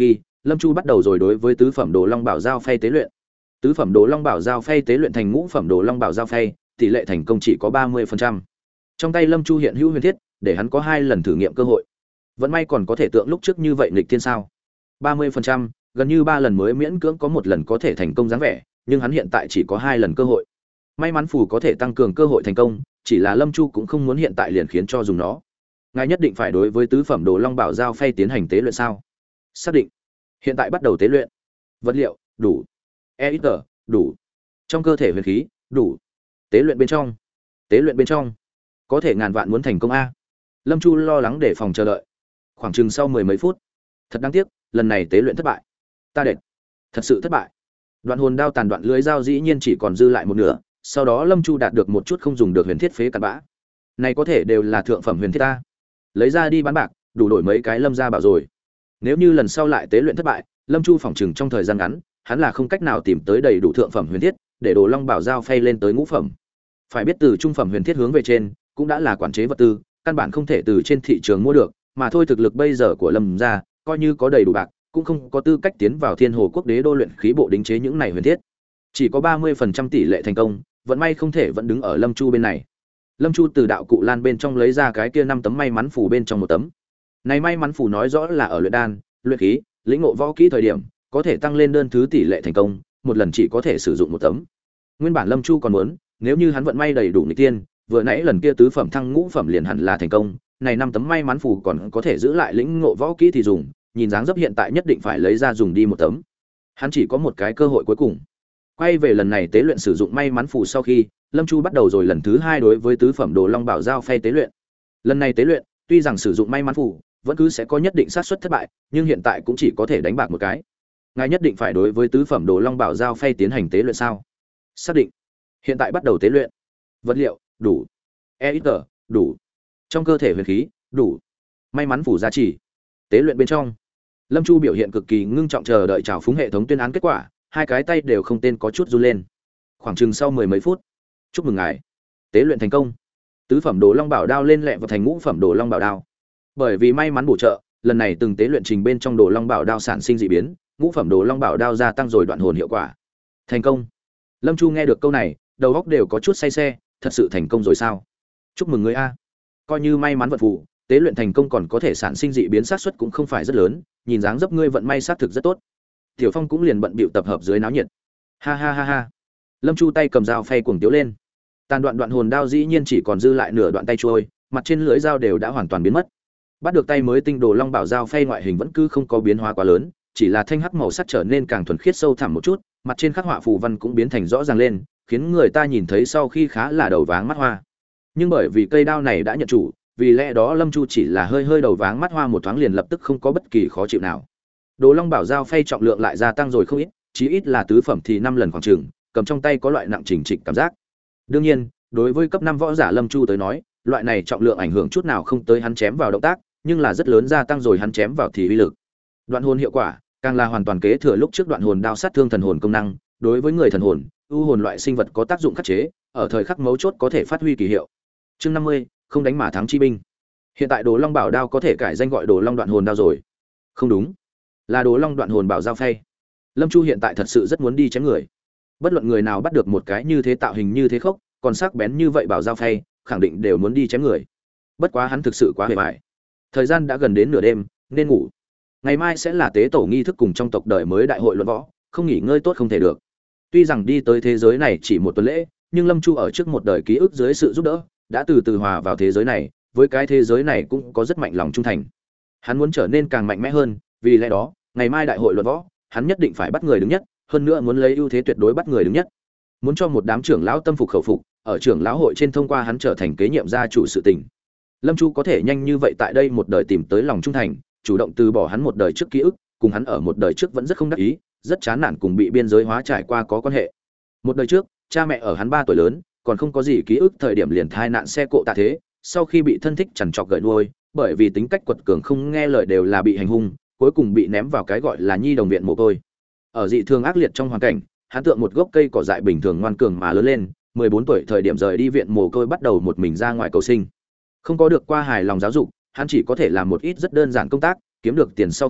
Lâm Chu bắt đầu rồi đối với tứ phẩm đồ long bảo giao phay tế luyện. Tứ phẩm đồ long bảo giao phay tế luyện thành ngũ phẩm đồ long bảo giao phay, tỷ lệ thành công chỉ có ba mươi phần trăm. Trong tay Lâm Chu hiện hữu huyền thiết, để hắn có hai lần thử nghiệm cơ hội. Vẫn may còn có thể tượng lúc trước như vậy nghịch thiên sao. ba mươi phần trăm, gần như ba lần mới miễn cưỡng có một lần có thể thành công dáng vẻ, nhưng hắn hiện tại chỉ có hai lần cơ hội. May mắn phù có thể tăng cường cơ hội thành công, chỉ là Lâm Chu cũng không muốn hiện tại liền khiến cho dùng nó. Ngài nhất định phải đối với tứ phẩm đồ long bảo giao phay tiến hành tế luyện sao? Xác định. Hiện tại bắt đầu tế luyện. Vật liệu đủ. E ít tờ đủ. Trong cơ thể huyền khí đủ. Tế luyện bên trong. Tế luyện bên trong. Có thể ngàn vạn muốn thành công a. Lâm Chu lo lắng để phòng chờ đợi. Khoảng chừng sau mười mấy phút. Thật đáng tiếc, lần này tế luyện thất bại. Ta đệt. Thật sự thất bại. Đoạn hồn đao tàn đoạn lưới dao dĩ nhiên chỉ còn dư lại một nửa, sau đó Lâm Chu đạt được một chút không dùng được huyền thiết phế cặn bã. Này có thể đều là thượng phẩm huyền thiết ta. Lấy ra đi bán bạc, đủ đổi mấy cái Lâm gia bảo rồi. Nếu như lần sau lại tế luyện thất bại, Lâm Chu phỏng chừng trong thời gian ngắn, hắn là không cách nào tìm tới đầy đủ thượng phẩm huyền thiết, để Đồ Long bảo giao phay lên tới ngũ phẩm. Phải biết từ trung phẩm huyền thiết hướng về trên, cũng đã là quản chế vật tư, căn bản không thể từ trên thị trường mua được, mà thôi thực lực bây giờ của Lâm gia, coi như có đầy đủ bạc, cũng không có tư cách tiến vào Thiên Hồ Quốc đế đô luyện khí bộ đính chế những này huyền thiết. Chỉ có ba mươi phần trăm tỷ lệ thành công, vận may không thể vẫn đứng ở Lâm Chu bên này. Lâm Chu từ đạo cụ lan bên trong lấy ra cái kia năm tấm may mắn phù bên trong một tấm. Này may mắn phù nói rõ là ở luyện đan, luyện khí, lĩnh ngộ võ kỹ thời điểm, có thể tăng lên đơn thứ tỷ lệ thành công, một lần chỉ có thể sử dụng một tấm. Nguyên bản Lâm Chu còn muốn, nếu như hắn vận may đầy đủ nghịch tiên, vừa nãy lần kia tứ phẩm thăng ngũ phẩm liền hẳn là thành công, này năm tấm may mắn phù còn có thể giữ lại lĩnh ngộ võ kỹ thì dùng, nhìn dáng dấp hiện tại nhất định phải lấy ra dùng đi một tấm. Hắn chỉ có một cái cơ hội cuối cùng. Quay về lần này tế luyện sử dụng may mắn phù sau khi, Lâm Chu bắt đầu rồi lần thứ hai đối với tứ phẩm đồ long bảo giao phay tế luyện. Lần này tế luyện, tuy rằng sử dụng may mắn phù, vẫn cứ sẽ có nhất định xác suất thất bại, nhưng hiện tại cũng chỉ có thể đánh bạc một cái. Ngài nhất định phải đối với tứ phẩm đồ long bảo giao phay tiến hành tế luyện sao? Xác định. Hiện tại bắt đầu tế luyện. Vật liệu đủ. E ít tờ đủ. Trong cơ thể huyền khí đủ. May mắn phù giá trị. Tế luyện bên trong. Lâm Chu biểu hiện cực kỳ ngưng trọng chờ đợi trào phúng hệ thống tuyên án kết quả, hai cái tay đều không tên có chút run lên. Khoảng chừng sau mười mấy phút, chúc mừng ngài, tế luyện thành công. Tứ phẩm đồ long bảo đao lên lẹ vào thành ngũ phẩm đồ long bảo đao. Bởi vì may mắn bổ trợ, lần này từng tế luyện trình bên trong đồ long bảo đao sản sinh dị biến, ngũ phẩm đồ long bảo đao gia tăng rồi đoạn hồn hiệu quả. Thành công. Lâm Chu nghe được câu này, đầu óc đều có chút say xe, thật sự thành công rồi sao? Chúc mừng ngươi a. Coi như may mắn vật phụ, tế luyện thành công còn có thể sản sinh dị biến xác suất cũng không phải rất lớn, nhìn dáng dấp ngươi vận may xác thực rất tốt. Tiểu Phong cũng liền bận bịu tập hợp dưới náo nhiệt. Ha ha ha ha. Lâm Chu tay cầm dao phay cuồng tiếu lên. Tàn đoạn đoạn hồn đao dĩ nhiên chỉ còn dư lại nửa đoạn tay trôi, mặt trên lưỡi dao đều đã hoàn toàn biến mất. Bắt được tay mới tinh đồ long bảo dao phay ngoại hình vẫn cứ không có biến hóa quá lớn, chỉ là thanh hắc màu sắc trở nên càng thuần khiết sâu thẳm một chút, mặt trên khắc họa phù văn cũng biến thành rõ ràng lên, khiến người ta nhìn thấy sau khi khá là đầu váng mắt hoa. Nhưng bởi vì cây đao này đã nhận chủ, vì lẽ đó Lâm Chu chỉ là hơi hơi đầu váng mắt hoa một thoáng liền lập tức không có bất kỳ khó chịu nào. Đồ long bảo dao phay trọng lượng lại gia tăng rồi không ít, chí ít là tứ phẩm thì năm lần khoảng chừng, cầm trong tay có loại nặng chỉnh trịch cảm giác. Đương nhiên, đối với cấp năm võ giả Lâm Chu tới nói, loại này trọng lượng ảnh hưởng chút nào không tới hắn chém vào động tác, nhưng là rất lớn gia tăng rồi hắn chém vào thì uy lực. Đoạn hồn hiệu quả, càng là hoàn toàn kế thừa lúc trước đoạn hồn đao sát thương thần hồn công năng, đối với người thần hồn, ưu hồn loại sinh vật có tác dụng khắc chế, ở thời khắc mấu chốt có thể phát huy kỳ hiệu. Chương năm mươi, không đánh mà thắng chi binh. Hiện tại Đồ Long Bảo đao có thể cải danh gọi Đồ Long Đoạn Hồn đao rồi. Không đúng, là Đồ Long Đoạn Hồn Bảo dao phay. Lâm Chu hiện tại thật sự rất muốn đi chém người. Bất luận người nào bắt được một cái như thế tạo hình như thế khốc, còn sắc bén như vậy bảo dao phay, khẳng định đều muốn đi chém người. Bất quá hắn thực sự quá hề bại. Thời gian đã gần đến nửa đêm, nên ngủ. Ngày mai sẽ là tế tổ nghi thức cùng trong tộc đời mới đại hội luận võ, không nghỉ ngơi tốt không thể được. Tuy rằng đi tới thế giới này chỉ một tuần lễ, nhưng Lâm Chu ở trước một đời ký ức dưới sự giúp đỡ, đã từ từ hòa vào thế giới này, với cái thế giới này cũng có rất mạnh lòng trung thành. Hắn muốn trở nên càng mạnh mẽ hơn, vì lẽ đó, ngày mai đại hội luận võ, hắn nhất định phải bắt người đứng nhất, hơn nữa muốn lấy ưu thế tuyệt đối bắt người đứng nhất. Muốn cho một đám trưởng lão tâm phục khẩu phục, ở trưởng lão hội trên thông qua hắn trở thành kế nhiệm gia chủ sự tình. Lâm Chu có thể nhanh như vậy tại đây một đời tìm tới lòng trung thành, chủ động từ bỏ hắn một đời trước ký ức, cùng hắn ở một đời trước vẫn rất không đắc ý, rất chán nản cùng bị biên giới hóa trải qua có quan hệ. Một đời trước, cha mẹ ở hắn ba tuổi lớn, còn không có gì ký ức thời điểm liền thai nạn xe cộ tạ thế, sau khi bị thân thích chằn chọc gợi nuôi, bởi vì tính cách quật cường không nghe lời đều là bị hành hung, cuối cùng bị ném vào cái gọi là nhi đồng viện mồ côi. Ở dị thường ác liệt trong hoàn cảnh, hắn tượng một gốc cây cỏ dại bình thường ngoan cường mà lớn lên, mười bốn tuổi thời điểm rời đi viện mồ côi bắt đầu một mình ra ngoài cầu sinh. Không có được qua hài lòng giáo dục, hắn chỉ có thể làm một ít rất đơn giản công tác, kiếm được tiền sau khi,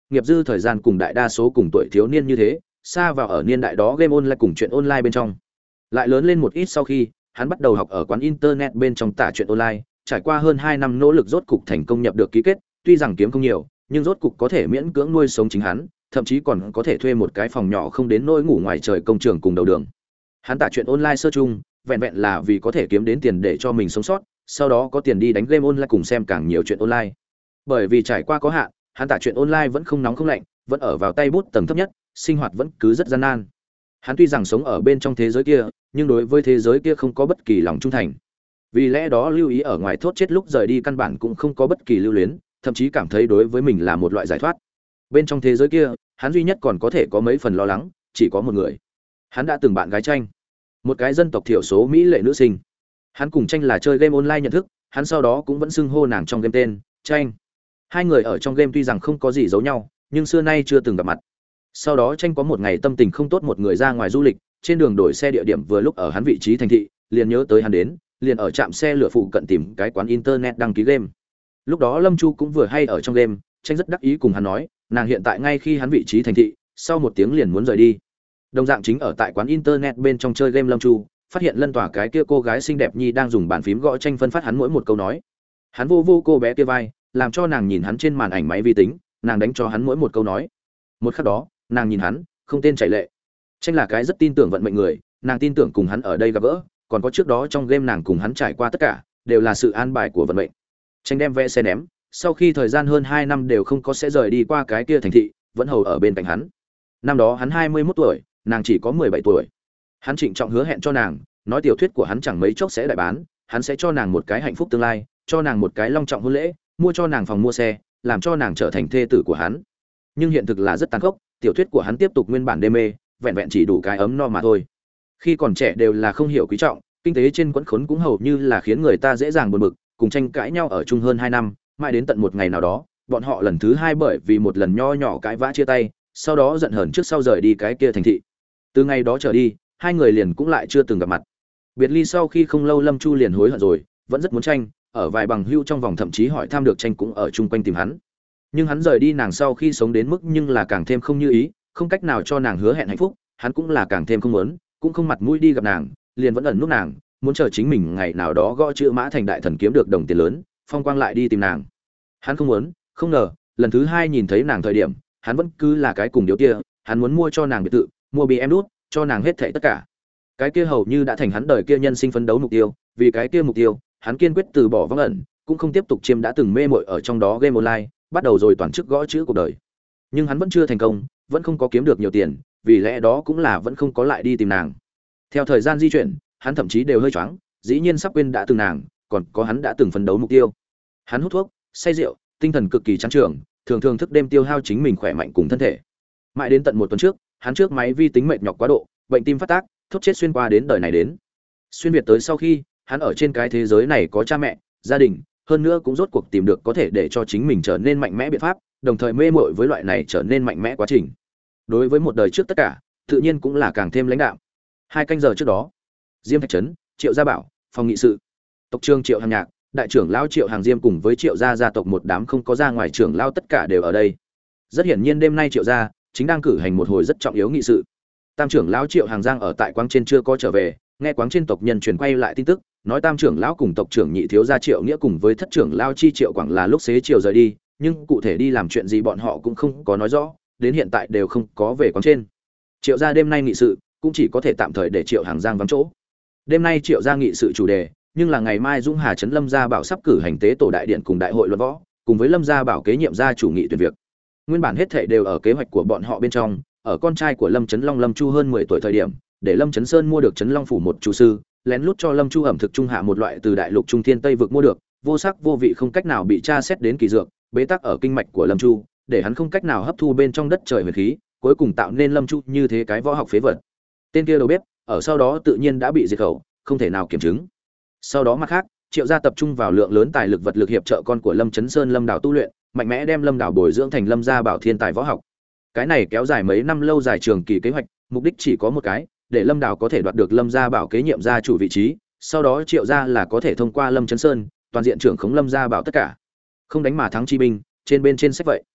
nghiệp dư thời gian cùng đại đa số cùng tuổi thiếu niên như thế, xa vào ở niên đại đó game online cùng chuyện online bên trong. Lại lớn lên một ít sau khi, hắn bắt đầu học ở quán internet bên trong tả chuyện online, trải qua hơn hai năm nỗ lực rốt cục thành công nhập được ký kết, tuy rằng kiếm không nhiều, nhưng rốt cục có thể miễn cưỡng nuôi sống chính hắn, thậm chí còn có thể thuê một cái phòng nhỏ không đến nỗi ngủ ngoài trời công trường cùng đầu đường. Hắn tả chuyện online sơ chung, vẹn vẹn là vì có thể kiếm đến tiền để cho mình sống sót, sau đó có tiền đi đánh game online cùng xem càng nhiều chuyện online. Bởi vì trải qua có hạn, hắn tả chuyện online vẫn không nóng không lạnh, vẫn ở vào tay bút tầng thấp nhất, sinh hoạt vẫn cứ rất gian nan. Hắn tuy rằng sống ở bên trong thế giới kia, nhưng đối với thế giới kia không có bất kỳ lòng trung thành. Vì lẽ đó lưu ý ở ngoài thốt chết lúc rời đi căn bản cũng không có bất kỳ lưu luyến, thậm chí cảm thấy đối với mình là một loại giải thoát. Bên trong thế giới kia, hắn duy nhất còn có thể có mấy phần lo lắng, chỉ có một người. Hắn đã từng bạn gái Tranh, một cái dân tộc thiểu số mỹ lệ nữ sinh. Hắn cùng Tranh là chơi game online nhận thức, hắn sau đó cũng vẫn xưng hô nàng trong game tên Tranh. Hai người ở trong game tuy rằng không có gì giấu nhau, nhưng xưa nay chưa từng gặp mặt. Sau đó Tranh có một ngày tâm tình không tốt, một người ra ngoài du lịch, trên đường đổi xe địa điểm vừa lúc ở hắn vị trí thành thị, liền nhớ tới hắn đến, liền ở trạm xe lửa phụ cận tìm cái quán internet đăng ký game. Lúc đó Lâm Chu cũng vừa hay ở trong game, Tranh rất đắc ý cùng hắn nói, nàng hiện tại ngay khi hắn vị trí thành thị, sau một tiếng liền muốn rời đi. Đồng dạng chính ở tại quán internet bên trong chơi game Lâm Chu, phát hiện Lân Tỏa cái kia cô gái xinh đẹp nhi đang dùng bàn phím gõ Tranh phân phát hắn mỗi một câu nói. Hắn vô vô cô bé kia vai, làm cho nàng nhìn hắn trên màn ảnh máy vi tính, nàng đánh cho hắn mỗi một câu nói. Một khắc đó, nàng nhìn hắn, không tên chảy lệ. Tranh là cái rất tin tưởng vận mệnh người, nàng tin tưởng cùng hắn ở đây gặp gỡ, còn có trước đó trong game nàng cùng hắn trải qua tất cả, đều là sự an bài của vận mệnh. Tranh đem vé xe ném, sau khi thời gian hơn hai năm đều không có sẽ rời đi qua cái kia thành thị, vẫn hầu ở bên cạnh hắn. Năm đó hắn hai mươi mốt tuổi, nàng chỉ có mười bảy tuổi. Hắn trịnh trọng hứa hẹn cho nàng, nói tiểu thuyết của hắn chẳng mấy chốc sẽ đại bán, hắn sẽ cho nàng một cái hạnh phúc tương lai, cho nàng một cái long trọng hôn lễ, mua cho nàng phòng mua xe, làm cho nàng trở thành thê tử của hắn. Nhưng hiện thực là rất tàn khốc, tiểu thuyết của hắn tiếp tục nguyên bản đê mê, vẹn vẹn chỉ đủ cái ấm no mà thôi. Khi còn trẻ đều là không hiểu quý trọng, kinh tế trên quẫn khốn cũng hầu như là khiến người ta dễ dàng buồn bực, cùng tranh cãi nhau ở chung hơn hai năm, mãi đến tận một ngày nào đó, bọn họ lần thứ hai bởi vì một lần nho nhỏ cãi vã chia tay, sau đó giận hờn trước sau rời đi cái kia thành thị. Từ ngày đó trở đi, hai người liền cũng lại chưa từng gặp mặt. Biệt ly sau khi không lâu, Lâm Chu liền hối hận rồi, vẫn rất muốn Tranh, ở vài bằng hữu trong vòng thậm chí hỏi thăm được Tranh cũng ở chung quanh tìm hắn. Nhưng hắn rời đi nàng sau khi sống đến mức nhưng là càng thêm không như ý, không cách nào cho nàng hứa hẹn hạnh phúc, hắn cũng là càng thêm không muốn, cũng không mặt mũi đi gặp nàng, liền vẫn ẩn núp nàng, muốn chờ chính mình ngày nào đó gõ chữ mã thành đại thần kiếm được đồng tiền lớn, phong quang lại đi tìm nàng. Hắn không muốn, không ngờ, lần thứ hai nhìn thấy nàng thời điểm, hắn vẫn cứ là cái cùng điều kia, hắn muốn mua cho nàng biệt thự, mua bê em đút, cho nàng hết thảy tất cả. Cái kia hầu như đã thành hắn đời kia nhân sinh phấn đấu mục tiêu, vì cái kia mục tiêu, hắn kiên quyết từ bỏ vắng ẩn, cũng không tiếp tục chiêm đã từng mê mội ở trong đó game online, bắt đầu rồi toàn chức gõ chữ cuộc đời. Nhưng hắn vẫn chưa thành công, vẫn không có kiếm được nhiều tiền, vì lẽ đó cũng là vẫn không có lại đi tìm nàng. Theo thời gian di chuyển, hắn thậm chí đều hơi choáng, dĩ nhiên sắp quên đã từng nàng, còn có hắn đã từng phấn đấu mục tiêu. Hắn hút thuốc, say rượu, tinh thần cực kỳ chán trường, thường thường thức đêm tiêu hao chính mình khỏe mạnh cùng thân thể. Mãi đến tận một tuần trước, hắn trước máy vi tính mệt nhọc quá độ, bệnh tim phát tác, thốt chết xuyên qua đến đời này đến. Xuyên việt tới sau khi, hắn ở trên cái thế giới này có cha mẹ, gia đình, hơn nữa cũng rốt cuộc tìm được có thể để cho chính mình trở nên mạnh mẽ biện pháp, đồng thời mê mội với loại này trở nên mạnh mẽ quá trình. Đối với một đời trước tất cả, tự nhiên cũng là càng thêm lãnh đạm. Hai canh giờ trước đó, Diêm Thạch Trấn, Triệu Gia Bảo, phòng nghị sự, tộc trưởng Triệu Hàng Nhạc, đại trưởng lão Triệu Hàng Diêm cùng với Triệu gia gia tộc một đám không có ra ngoài trưởng lão tất cả đều ở đây. Rất hiển nhiên đêm nay Triệu gia chính đang cử hành một hồi rất trọng yếu nghị sự. Tam trưởng lão Triệu Hàng Giang ở tại quán trên chưa có trở về, nghe quán trên tộc nhân truyền quay lại tin tức, nói tam trưởng lão cùng tộc trưởng nhị thiếu gia Triệu Nghĩa cùng với thất trưởng lão Chi Triệu Quảng là lúc xế chiều rời đi, nhưng cụ thể đi làm chuyện gì bọn họ cũng không có nói rõ, đến hiện tại đều không có về quán trên. Triệu gia đêm nay nghị sự cũng chỉ có thể tạm thời để Triệu Hàng Giang vắng chỗ. Đêm nay Triệu gia nghị sự chủ đề, nhưng là ngày mai Dũng Hà trấn Lâm gia bảo sắp cử hành tế tổ đại điện cùng đại hội luận võ, cùng với Lâm gia bảo kế nhiệm gia chủ nghị tuyển việc. Nguyên bản hết thảy đều ở kế hoạch của bọn họ bên trong, ở con trai của Lâm Trấn Long Lâm Chu hơn mười tuổi thời điểm, để Lâm Trấn Sơn mua được Trấn Long phủ một chủ sư, lén lút cho Lâm Chu ẩm thực trung hạ một loại từ đại lục trung thiên tây vực mua được, vô sắc vô vị không cách nào bị tra xét đến kỳ dược, bế tắc ở kinh mạch của Lâm Chu, để hắn không cách nào hấp thu bên trong đất trời huyền khí, cuối cùng tạo nên Lâm Chu như thế cái võ học phế vật. Tên kia đầu bếp, ở sau đó tự nhiên đã bị diệt khẩu, không thể nào kiểm chứng. Sau đó mặt khác, Triệu gia tập trung vào lượng lớn tài lực vật lực hiệp trợ con của Lâm Trấn Sơn Lâm Đào tu luyện, mạnh mẽ đem Lâm Đào bồi dưỡng thành Lâm gia bảo thiên tài võ học. Cái này kéo dài mấy năm lâu dài trường kỳ kế hoạch, mục đích chỉ có một cái, để Lâm Đào có thể đoạt được Lâm gia bảo kế nhiệm gia chủ vị trí, sau đó Triệu gia là có thể thông qua Lâm Trấn Sơn, toàn diện trưởng khống Lâm gia bảo tất cả. Không đánh mà thắng chi binh, trên bên trên sách vậy.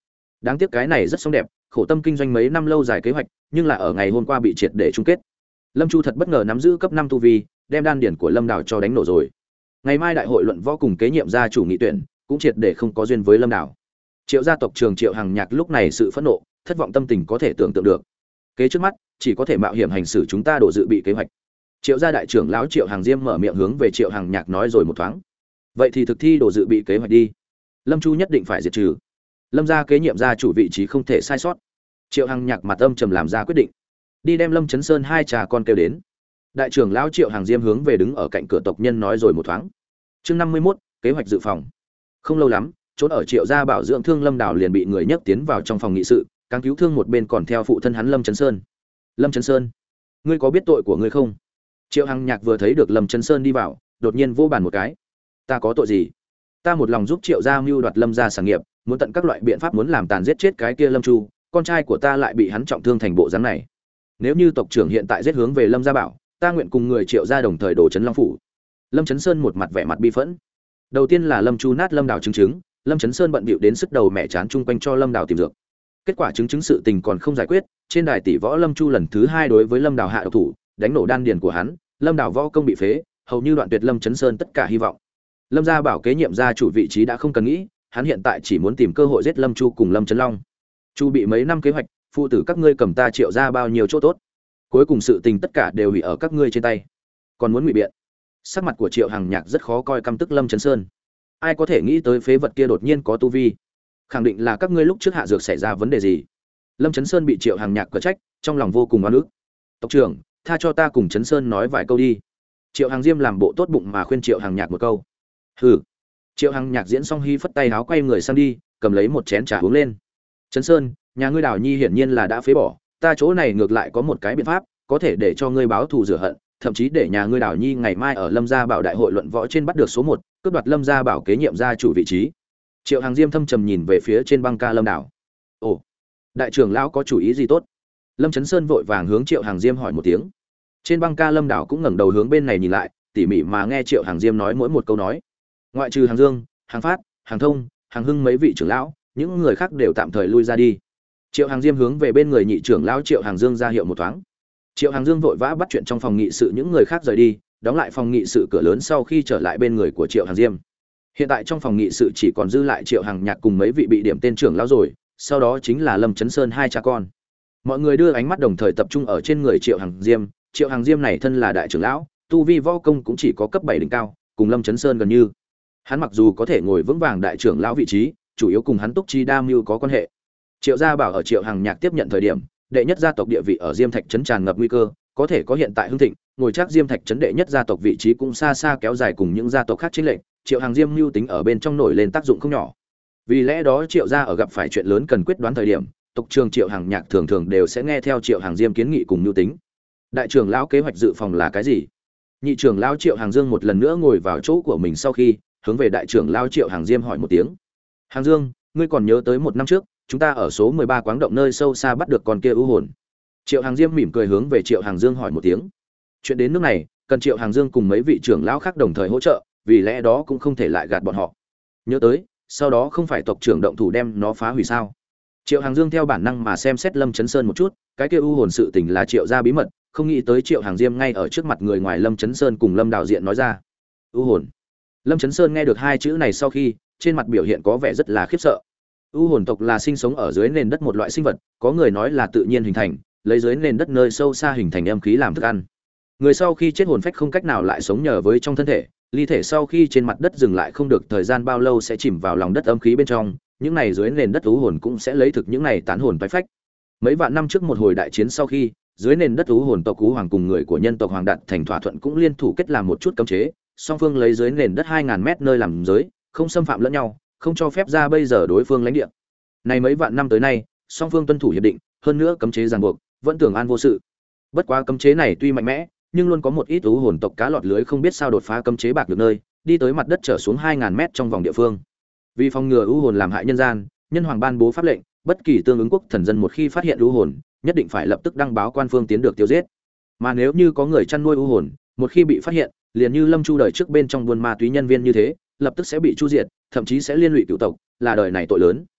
Đáng tiếc cái này rất sống đẹp, khổ tâm kinh doanh mấy năm lâu dài kế hoạch, nhưng là ở ngày hôm qua bị triệt để chung kết. Lâm Chu thật bất ngờ nắm giữ cấp năm tu vi, đem đan điển của Lâm Đào cho đánh nổ rồi. Ngày mai đại hội luận võ cùng kế nhiệm gia chủ nghị tuyển, cũng triệt để không có duyên với Lâm Đào. Triệu gia tộc trưởng Triệu Hằng Nhạc lúc này sự phẫn nộ, thất vọng tâm tình có thể tưởng tượng được. Kế trước mắt, chỉ có thể mạo hiểm hành xử chúng ta đổ dự bị kế hoạch. Triệu gia đại trưởng lão Triệu Hằng Diêm mở miệng hướng về Triệu Hằng Nhạc nói rồi một thoáng. Vậy thì thực thi đổ dự bị kế hoạch đi. Lâm Chu nhất định phải diệt trừ. Lâm gia kế nhiệm gia chủ vị trí không thể sai sót. Triệu Hằng Nhạc mặt âm trầm làm ra quyết định, đi đem Lâm Chấn Sơn hai cha con kêu đến. Đại trưởng lão Triệu Hằng Diêm hướng về đứng ở cạnh cửa tộc nhân nói rồi một thoáng. Chương năm mươi mốt, kế hoạch dự phòng. Không lâu lắm, trốn ở Triệu gia bảo dưỡng thương Lâm Đào liền bị người nhấc tiến vào trong phòng nghị sự, càng cứu thương một bên còn theo phụ thân hắn Lâm Chấn Sơn. Lâm Chấn Sơn, ngươi có biết tội của ngươi không? Triệu Hằng Nhạc vừa thấy được Lâm Chấn Sơn đi vào, đột nhiên vô bàn một cái. Ta có tội gì? Ta một lòng giúp Triệu gia mưu đoạt Lâm gia sản nghiệp, muốn tận các loại biện pháp muốn làm tàn giết chết cái kia Lâm Chu, con trai của ta lại bị hắn trọng thương thành bộ dáng này. Nếu như tộc trưởng hiện tại giết hướng về Lâm gia bảo, ta nguyện cùng người Triệu gia đồng thời đổ trấn Long phủ. Lâm Chấn Sơn một mặt vẻ mặt bi phẫn. Đầu tiên là Lâm Chu nát Lâm Đào chứng chứng, Lâm Chấn Sơn bận bịu đến sức đầu mẹ chán chung quanh cho Lâm Đào tìm dược. Kết quả chứng chứng sự tình còn không giải quyết, trên đài tỷ võ Lâm Chu lần thứ hai đối với Lâm Đào hạ độc thủ, đánh nổ đan điền của hắn, Lâm Đào võ công bị phế, hầu như đoạn tuyệt Lâm Chấn Sơn tất cả hy vọng. Lâm gia bảo kế nhiệm gia chủ vị trí đã không cần nghĩ, hắn hiện tại chỉ muốn tìm cơ hội giết Lâm Chu cùng Lâm Chấn Long. Chu bị mấy năm kế hoạch, phụ tử các ngươi cầm ta Triệu ra bao nhiêu chỗ tốt, cuối cùng sự tình tất cả đều hủy ở các ngươi trên tay, còn muốn ngụy biện. Sắc mặt của Triệu Hằng Nhạc rất khó coi, căm tức Lâm Chấn Sơn. Ai có thể nghĩ tới phế vật kia đột nhiên có tu vi? Khẳng định là các ngươi lúc trước hạ dược xảy ra vấn đề gì. Lâm Chấn Sơn bị Triệu Hằng Nhạc cở trách, trong lòng vô cùng oan ức. Tộc trưởng, tha cho ta cùng Chấn Sơn nói vài câu đi. Triệu Hằng Diêm làm bộ tốt bụng mà khuyên Triệu Hằng Nhạc một câu. Hừ. Triệu Hằng Nhạc diễn xong hy phất tay áo quay người sang đi, cầm lấy một chén trà uống lên. Chấn Sơn, nhà ngươi Đào Nhi hiển nhiên là đã phế bỏ, ta chỗ này ngược lại có một cái biện pháp, có thể để cho ngươi báo thù rửa hận, thậm chí để nhà ngươi Đào Nhi ngày mai ở Lâm gia bảo đại hội luận võ trên bắt được số một, cướp đoạt Lâm gia bảo kế nhiệm gia chủ vị trí. Triệu Hằng Diêm thâm trầm nhìn về phía trên băng ca Lâm Đào. Ồ, đại trưởng lão có chủ ý gì tốt? Lâm Chấn Sơn vội vàng hướng Triệu Hằng Diêm hỏi một tiếng. Trên băng ca Lâm Đào cũng ngẩng đầu hướng bên này nhìn lại, tỉ mỉ mà nghe Triệu Hằng Diêm nói mỗi một câu nói. Ngoại trừ Hàng Dương, Hàng Phát, Hàng Thông, Hàng Hưng mấy vị trưởng lão, những người khác đều tạm thời lui ra đi. Triệu Hằng Diêm hướng về bên người nhị trưởng lão Triệu Hàng Dương ra hiệu một thoáng. Triệu Hàng Dương vội vã bắt chuyện trong phòng nghị sự những người khác rời đi, đóng lại phòng nghị sự cửa lớn sau khi trở lại bên người của Triệu Hàng Diêm. Hiện tại trong phòng nghị sự chỉ còn dư lại Triệu Hằng Nhạc cùng mấy vị bị điểm tên trưởng lão rồi, sau đó chính là Lâm Chấn Sơn hai cha con. Mọi người đưa ánh mắt đồng thời tập trung ở trên người Triệu Hằng Diêm. Triệu Hằng Diêm này thân là đại trưởng lão, tu vi võ công cũng chỉ có cấp bảy đỉnh cao, cùng Lâm Chấn Sơn gần như. Hắn mặc dù có thể ngồi vững vàng đại trưởng lão vị trí, chủ yếu cùng hắn Túc Chi Đa Mưu có quan hệ. Triệu gia bảo ở Triệu Hằng Nhạc tiếp nhận thời điểm, đệ nhất gia tộc địa vị ở Diêm Thạch trấn tràn ngập nguy cơ, có thể có hiện tại hưng thịnh, ngồi chắc Diêm Thạch trấn đệ nhất gia tộc vị trí cũng xa xa kéo dài cùng những gia tộc khác chênh lệch, Triệu Hằng Diêm mưu tính ở bên trong nổi lên tác dụng không nhỏ. Vì lẽ đó Triệu gia ở gặp phải chuyện lớn cần quyết đoán thời điểm, tộc trưởng Triệu Hằng Nhạc thường thường đều sẽ nghe theo Triệu Hằng Diêm kiến nghị cùng mưu tính. Đại trưởng lão kế hoạch dự phòng là cái gì? Nhị trưởng lão Triệu Hằng Dương một lần nữa ngồi vào chỗ của mình sau khi, hướng về đại trưởng lão Triệu Hằng Diêm hỏi một tiếng. Hàng Dương, ngươi còn nhớ tới một năm trước, chúng ta ở số mười ba quáng động nơi sâu xa bắt được con kia ưu hồn? Triệu Hằng Diêm mỉm cười hướng về Triệu Hằng Dương hỏi một tiếng. Chuyện đến nước này, cần Triệu Hằng Dương cùng mấy vị trưởng lão khác đồng thời hỗ trợ, vì lẽ đó cũng không thể lại gạt bọn họ. Nhớ tới, sau đó không phải tộc trưởng động thủ đem nó phá hủy sao? Triệu Hằng Dương theo bản năng mà xem xét Lâm Chấn Sơn một chút, cái kia ưu hồn sự tình là Triệu gia bí mật, không nghĩ tới Triệu Hằng Diêm ngay ở trước mặt người ngoài Lâm Chấn Sơn cùng Lâm Đào Diện nói ra. Ưu hồn. Lâm Chấn Sơn nghe được hai chữ này sau khi, trên mặt biểu hiện có vẻ rất là khiếp sợ. U hồn tộc là sinh sống ở dưới nền đất một loại sinh vật, có người nói là tự nhiên hình thành, lấy dưới nền đất nơi sâu xa hình thành âm khí làm thức ăn. Người sau khi chết hồn phách không cách nào lại sống nhờ với trong thân thể, ly thể sau khi trên mặt đất dừng lại không được thời gian bao lâu sẽ chìm vào lòng đất âm khí bên trong, những này dưới nền đất u hồn cũng sẽ lấy thực những này tán hồn phách phách. Mấy vạn năm trước một hồi đại chiến sau khi, dưới nền đất u hồn tộc Ú Hoàng cùng người của nhân tộc Hoàng Đạt thành thỏa thuận cũng liên thủ kết làm một chút cấm chế, song phương lấy dưới nền đất hai ngàn mét nơi làm giới, không xâm phạm lẫn nhau, không cho phép ra bây giờ đối phương lãnh địa. Này mấy vạn năm tới nay, song phương tuân thủ hiệp định, hơn nữa cấm chế ràng buộc, vẫn tưởng an vô sự. Bất quá cấm chế này tuy mạnh mẽ, nhưng luôn có một ít u hồn tộc cá lọt lưới không biết sao đột phá cấm chế bạc được nơi, đi tới mặt đất trở xuống hai ngàn mét trong vòng địa phương. Vì phòng ngừa u hồn làm hại nhân gian, nhân hoàng ban bố pháp lệnh, bất kỳ tương ứng quốc thần dân một khi phát hiện u hồn, nhất định phải lập tức đăng báo quan phương tiến được tiêu giết. Mà nếu như có người chăn nuôi u hồn, một khi bị phát hiện, liền như Lâm Chu đời trước bên trong buôn ma túy nhân viên như thế, lập tức sẽ bị chu diệt, thậm chí sẽ liên lụy cựu tộc, là đời này tội lớn.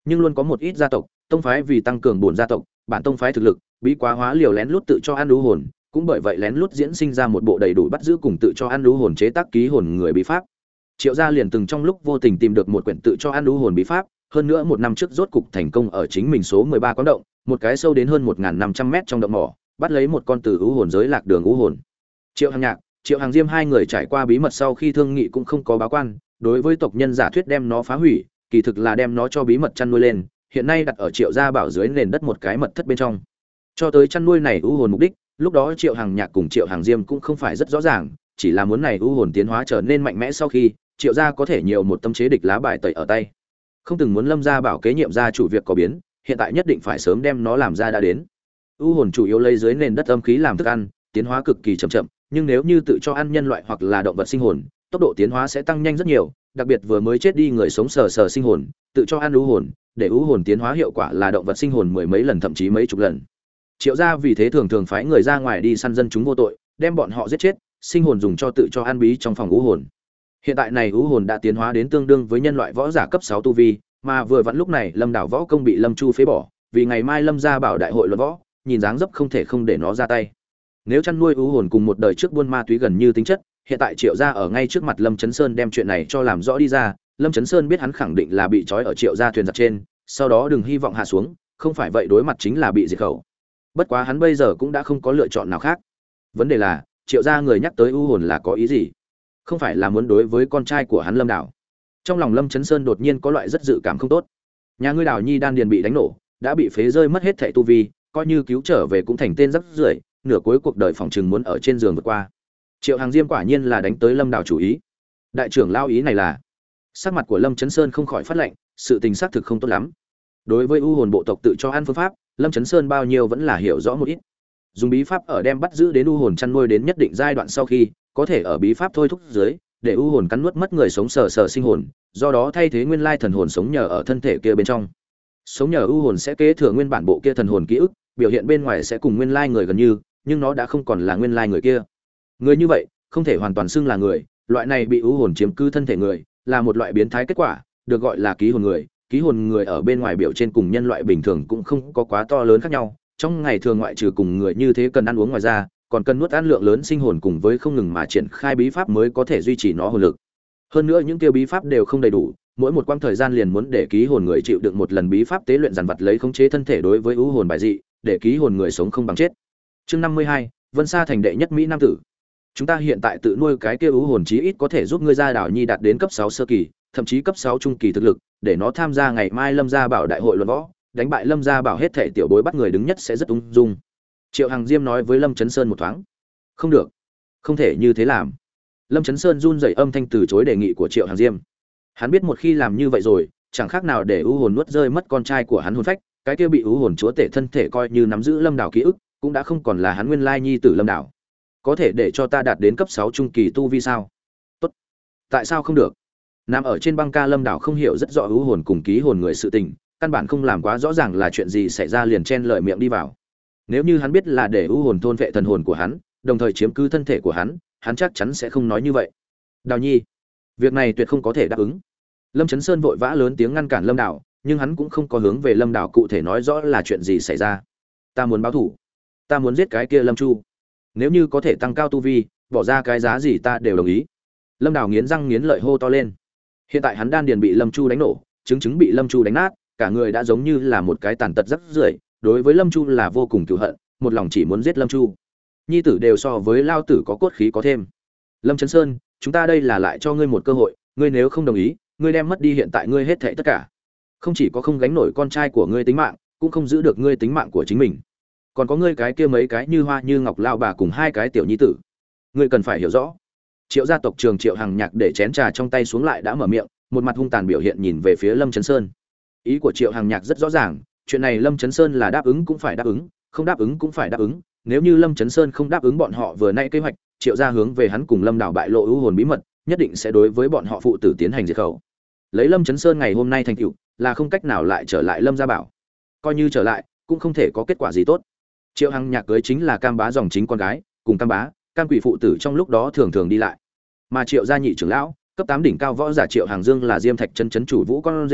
nhưng luôn có một ít gia tộc tông phái vì tăng cường bổn gia tộc bản tông phái thực lực bí quá hóa liều lén lút tự cho ăn đú hồn, cũng bởi vậy lén lút diễn sinh ra một bộ đầy đủ bắt giữ cùng tự cho ăn đú hồn chế tác ký hồn người bí pháp. Triệu gia liền từng trong lúc vô tình tìm được một quyển tự cho ăn đú hồn bí pháp, hơn nữa một năm trước rốt cục thành công ở chính mình số mười ba quán động, một cái sâu đến hơn một nghìn năm trăm mét trong động mỏ, bắt lấy một con từ ưu hồn giới lạc đường ưu hồn. Triệu Hằng Nhạc, Triệu Hằng Diêm hai người trải qua bí mật sau khi thương nghị cũng không có báo quan, đối với tộc nhân giả thuyết đem nó phá hủy, kỳ thực là đem nó cho bí mật chăn nuôi lên, hiện nay đặt ở Triệu gia bảo dưới nền đất một cái mật thất bên trong. Cho tới chăn nuôi này ưu hồn mục đích, lúc đó Triệu Hằng Nhạc cùng Triệu Hằng Diêm cũng không phải rất rõ ràng, chỉ là muốn này ưu hồn tiến hóa trở nên mạnh mẽ sau khi Triệu gia có thể nhiều một tâm chế địch lá bài tẩy ở tay. Không từng muốn Lâm gia bảo kế nhiệm gia chủ việc có biến, hiện tại nhất định phải sớm đem nó làm ra đã đến. U hồn chủ yếu lấy dưới nền đất âm khí làm thức ăn, tiến hóa cực kỳ chậm chậm, nhưng nếu như tự cho ăn nhân loại hoặc là động vật sinh hồn, tốc độ tiến hóa sẽ tăng nhanh rất nhiều, đặc biệt vừa mới chết đi người sống sờ sờ sinh hồn, tự cho ăn u hồn, để u hồn tiến hóa hiệu quả là động vật sinh hồn mười mấy lần thậm chí mấy chục lần. Triệu gia vì thế thường thường phái người ra ngoài đi săn dân chúng vô tội, đem bọn họ giết chết, sinh hồn dùng cho tự cho ăn bí trong phòng u hồn. Hiện tại này u hồn đã tiến hóa đến tương đương với nhân loại võ giả cấp sáu tu vi, mà vừa vặn lúc này Lâm Đảo võ công bị Lâm Chu phế bỏ, vì ngày mai Lâm gia bảo đại hội luận võ, nhìn dáng dấp không thể không để nó ra tay. Nếu chăn nuôi u hồn cùng một đời trước buôn ma túy gần như tính chất, hiện tại Triệu gia ở ngay trước mặt Lâm Chấn Sơn đem chuyện này cho làm rõ đi ra, Lâm Chấn Sơn biết hắn khẳng định là bị trói ở Triệu gia thuyền giặc trên, sau đó đừng hy vọng hạ xuống, không phải vậy đối mặt chính là bị diệt khẩu. Bất quá hắn bây giờ cũng đã không có lựa chọn nào khác. Vấn đề là, Triệu gia người nhắc tới u hồn là có ý gì? Không phải là muốn đối với con trai của hắn Lâm Đảo. Trong lòng Lâm Chấn Sơn đột nhiên có loại rất dự cảm không tốt. Nhà ngươi Đào Nhi đan điền bị đánh nổ, đã bị phế rơi mất hết thảy tu vi, coi như cứu trở về cũng thành tên rắc rưởi, nửa cuối cuộc đời phòng trừng muốn ở trên giường vượt qua. Triệu Hàng Diêm quả nhiên là đánh tới Lâm Đảo chủ ý. Đại trưởng lao ý này là. Sắc mặt của Lâm Chấn Sơn không khỏi phát lạnh, sự tình xác thực không tốt lắm. Đối với u hồn bộ tộc tự cho ăn phương pháp, Lâm Chấn Sơn bao nhiêu vẫn là hiểu rõ một ít. Dùng bí pháp ở đem bắt giữ đến u hồn chăn nuôi đến nhất định giai đoạn sau khi, có thể ở bí pháp thôi thúc dưới, để u hồn cắn nuốt mất người sống sờ sờ sinh hồn, do đó thay thế nguyên lai thần hồn sống nhờ ở thân thể kia bên trong. Sống nhờ u hồn sẽ kế thừa nguyên bản bộ kia thần hồn ký ức, biểu hiện bên ngoài sẽ cùng nguyên lai người gần như, nhưng nó đã không còn là nguyên lai người kia. Người như vậy, không thể hoàn toàn xưng là người, loại này bị u hồn chiếm cứ thân thể người, là một loại biến thái kết quả, được gọi là ký hồn người. Ký hồn người ở bên ngoài biểu trên cùng nhân loại bình thường cũng không có quá to lớn khác nhau, trong ngày thường ngoại trừ cùng người như thế cần ăn uống ngoài ra, còn cần nuốt ăn lượng lớn sinh hồn cùng với không ngừng mà triển khai bí pháp mới có thể duy trì nó hồn lực. Hơn nữa những tiêu bí pháp đều không đầy đủ, mỗi một quãng thời gian liền muốn để ký hồn người chịu đựng một lần bí pháp tế luyện dàn vật lấy khống chế thân thể đối với u hồn bài dị, để ký hồn người sống không bằng chết. Chương năm mươi hai, Vân Sa thành đệ nhất mỹ nam tử. Chúng ta hiện tại tự nuôi cái kia u hồn chí ít có thể giúp ngươi gia Đảo Nhi đạt đến cấp sáu sơ kỳ, thậm chí cấp sáu trung kỳ thực lực, để nó tham gia ngày mai Lâm gia bảo đại hội luận võ, đánh bại Lâm gia bảo hết thể tiểu bối bắt người đứng nhất sẽ rất ung dung. Triệu Hằng Diêm nói với Lâm Chấn Sơn một thoáng. Không được, không thể như thế làm. Lâm Chấn Sơn run rẩy âm thanh từ chối đề nghị của Triệu Hằng Diêm. Hắn biết một khi làm như vậy rồi, chẳng khác nào để u hồn nuốt rơi mất con trai của hắn hồn phách, cái kia bị u hồn chúa tể thân thể coi như nắm giữ Lâm Đảo ký ức, cũng đã không còn là hắn nguyên lai nhi tử Lâm Đảo. Có thể để cho ta đạt đến cấp sáu trung kỳ tu vi sao? Tốt. Tại sao không được? Nằm ở trên băng ca Lâm Đảo không hiểu rất rõ u hồn cùng ký hồn người sự tình, căn bản không làm quá rõ ràng là chuyện gì xảy ra liền chen lợi miệng đi vào. Nếu như hắn biết là để u hồn thôn vệ thần hồn của hắn, đồng thời chiếm cứ thân thể của hắn, hắn chắc chắn sẽ không nói như vậy. Đào Nhi, việc này tuyệt không có thể đáp ứng. Lâm Chấn Sơn vội vã lớn tiếng ngăn cản Lâm Đảo, nhưng hắn cũng không có hướng về Lâm Đảo cụ thể nói rõ là chuyện gì xảy ra. Ta muốn báo thủ, ta muốn giết cái kia Lâm Chu. Nếu như có thể tăng cao tu vi, bỏ ra cái giá gì ta đều đồng ý. Lâm Đảo nghiến răng nghiến lợi hô to lên. Hiện tại hắn đan điền bị Lâm Chu đánh nổ, chứng chứng bị Lâm Chu đánh nát, cả người đã giống như là một cái tàn tật rắc rưởi, đối với Lâm Chu là vô cùng cừu hận, một lòng chỉ muốn giết Lâm Chu. Nhi tử đều so với lao tử có cốt khí có thêm. Lâm Chấn Sơn, chúng ta đây là lại cho ngươi một cơ hội, ngươi nếu không đồng ý, ngươi đem mất đi hiện tại ngươi hết thảy tất cả. Không chỉ có không gánh nổi con trai của ngươi tính mạng, cũng không giữ được ngươi tính mạng của chính mình. Còn có ngươi cái kia mấy cái như hoa như ngọc lao bà cùng hai cái tiểu nhi tử. Ngươi cần phải hiểu rõ. Triệu gia tộc trưởng Triệu Hằng Nhạc để chén trà trong tay xuống lại đã mở miệng, một mặt hung tàn biểu hiện nhìn về phía Lâm Chấn Sơn. Ý của Triệu Hằng Nhạc rất rõ ràng, chuyện này Lâm Chấn Sơn là đáp ứng cũng phải đáp ứng, không đáp ứng cũng phải đáp ứng. Nếu như Lâm Chấn Sơn không đáp ứng bọn họ vừa nãy kế hoạch, Triệu gia hướng về hắn cùng Lâm Đảo bại lộ ưu hồn bí mật, nhất định sẽ đối với bọn họ phụ tử tiến hành diệt khẩu. Lấy Lâm Chấn Sơn ngày hôm nay thành tựu, là không cách nào lại trở lại Lâm gia bảo. Coi như trở lại, cũng không thể có kết quả gì tốt. Triệu Hằng Nhạc cưới chính là Cam Bá dòng chính con gái, cùng Cam Bá, Cam Quỷ phụ tử trong lúc đó thường thường đi lại. Mà Triệu gia nhị trưởng lão, cấp tám đỉnh cao võ giả Triệu Hàng Dương là Diêm Thạch chân chấn chủ vũ con rể,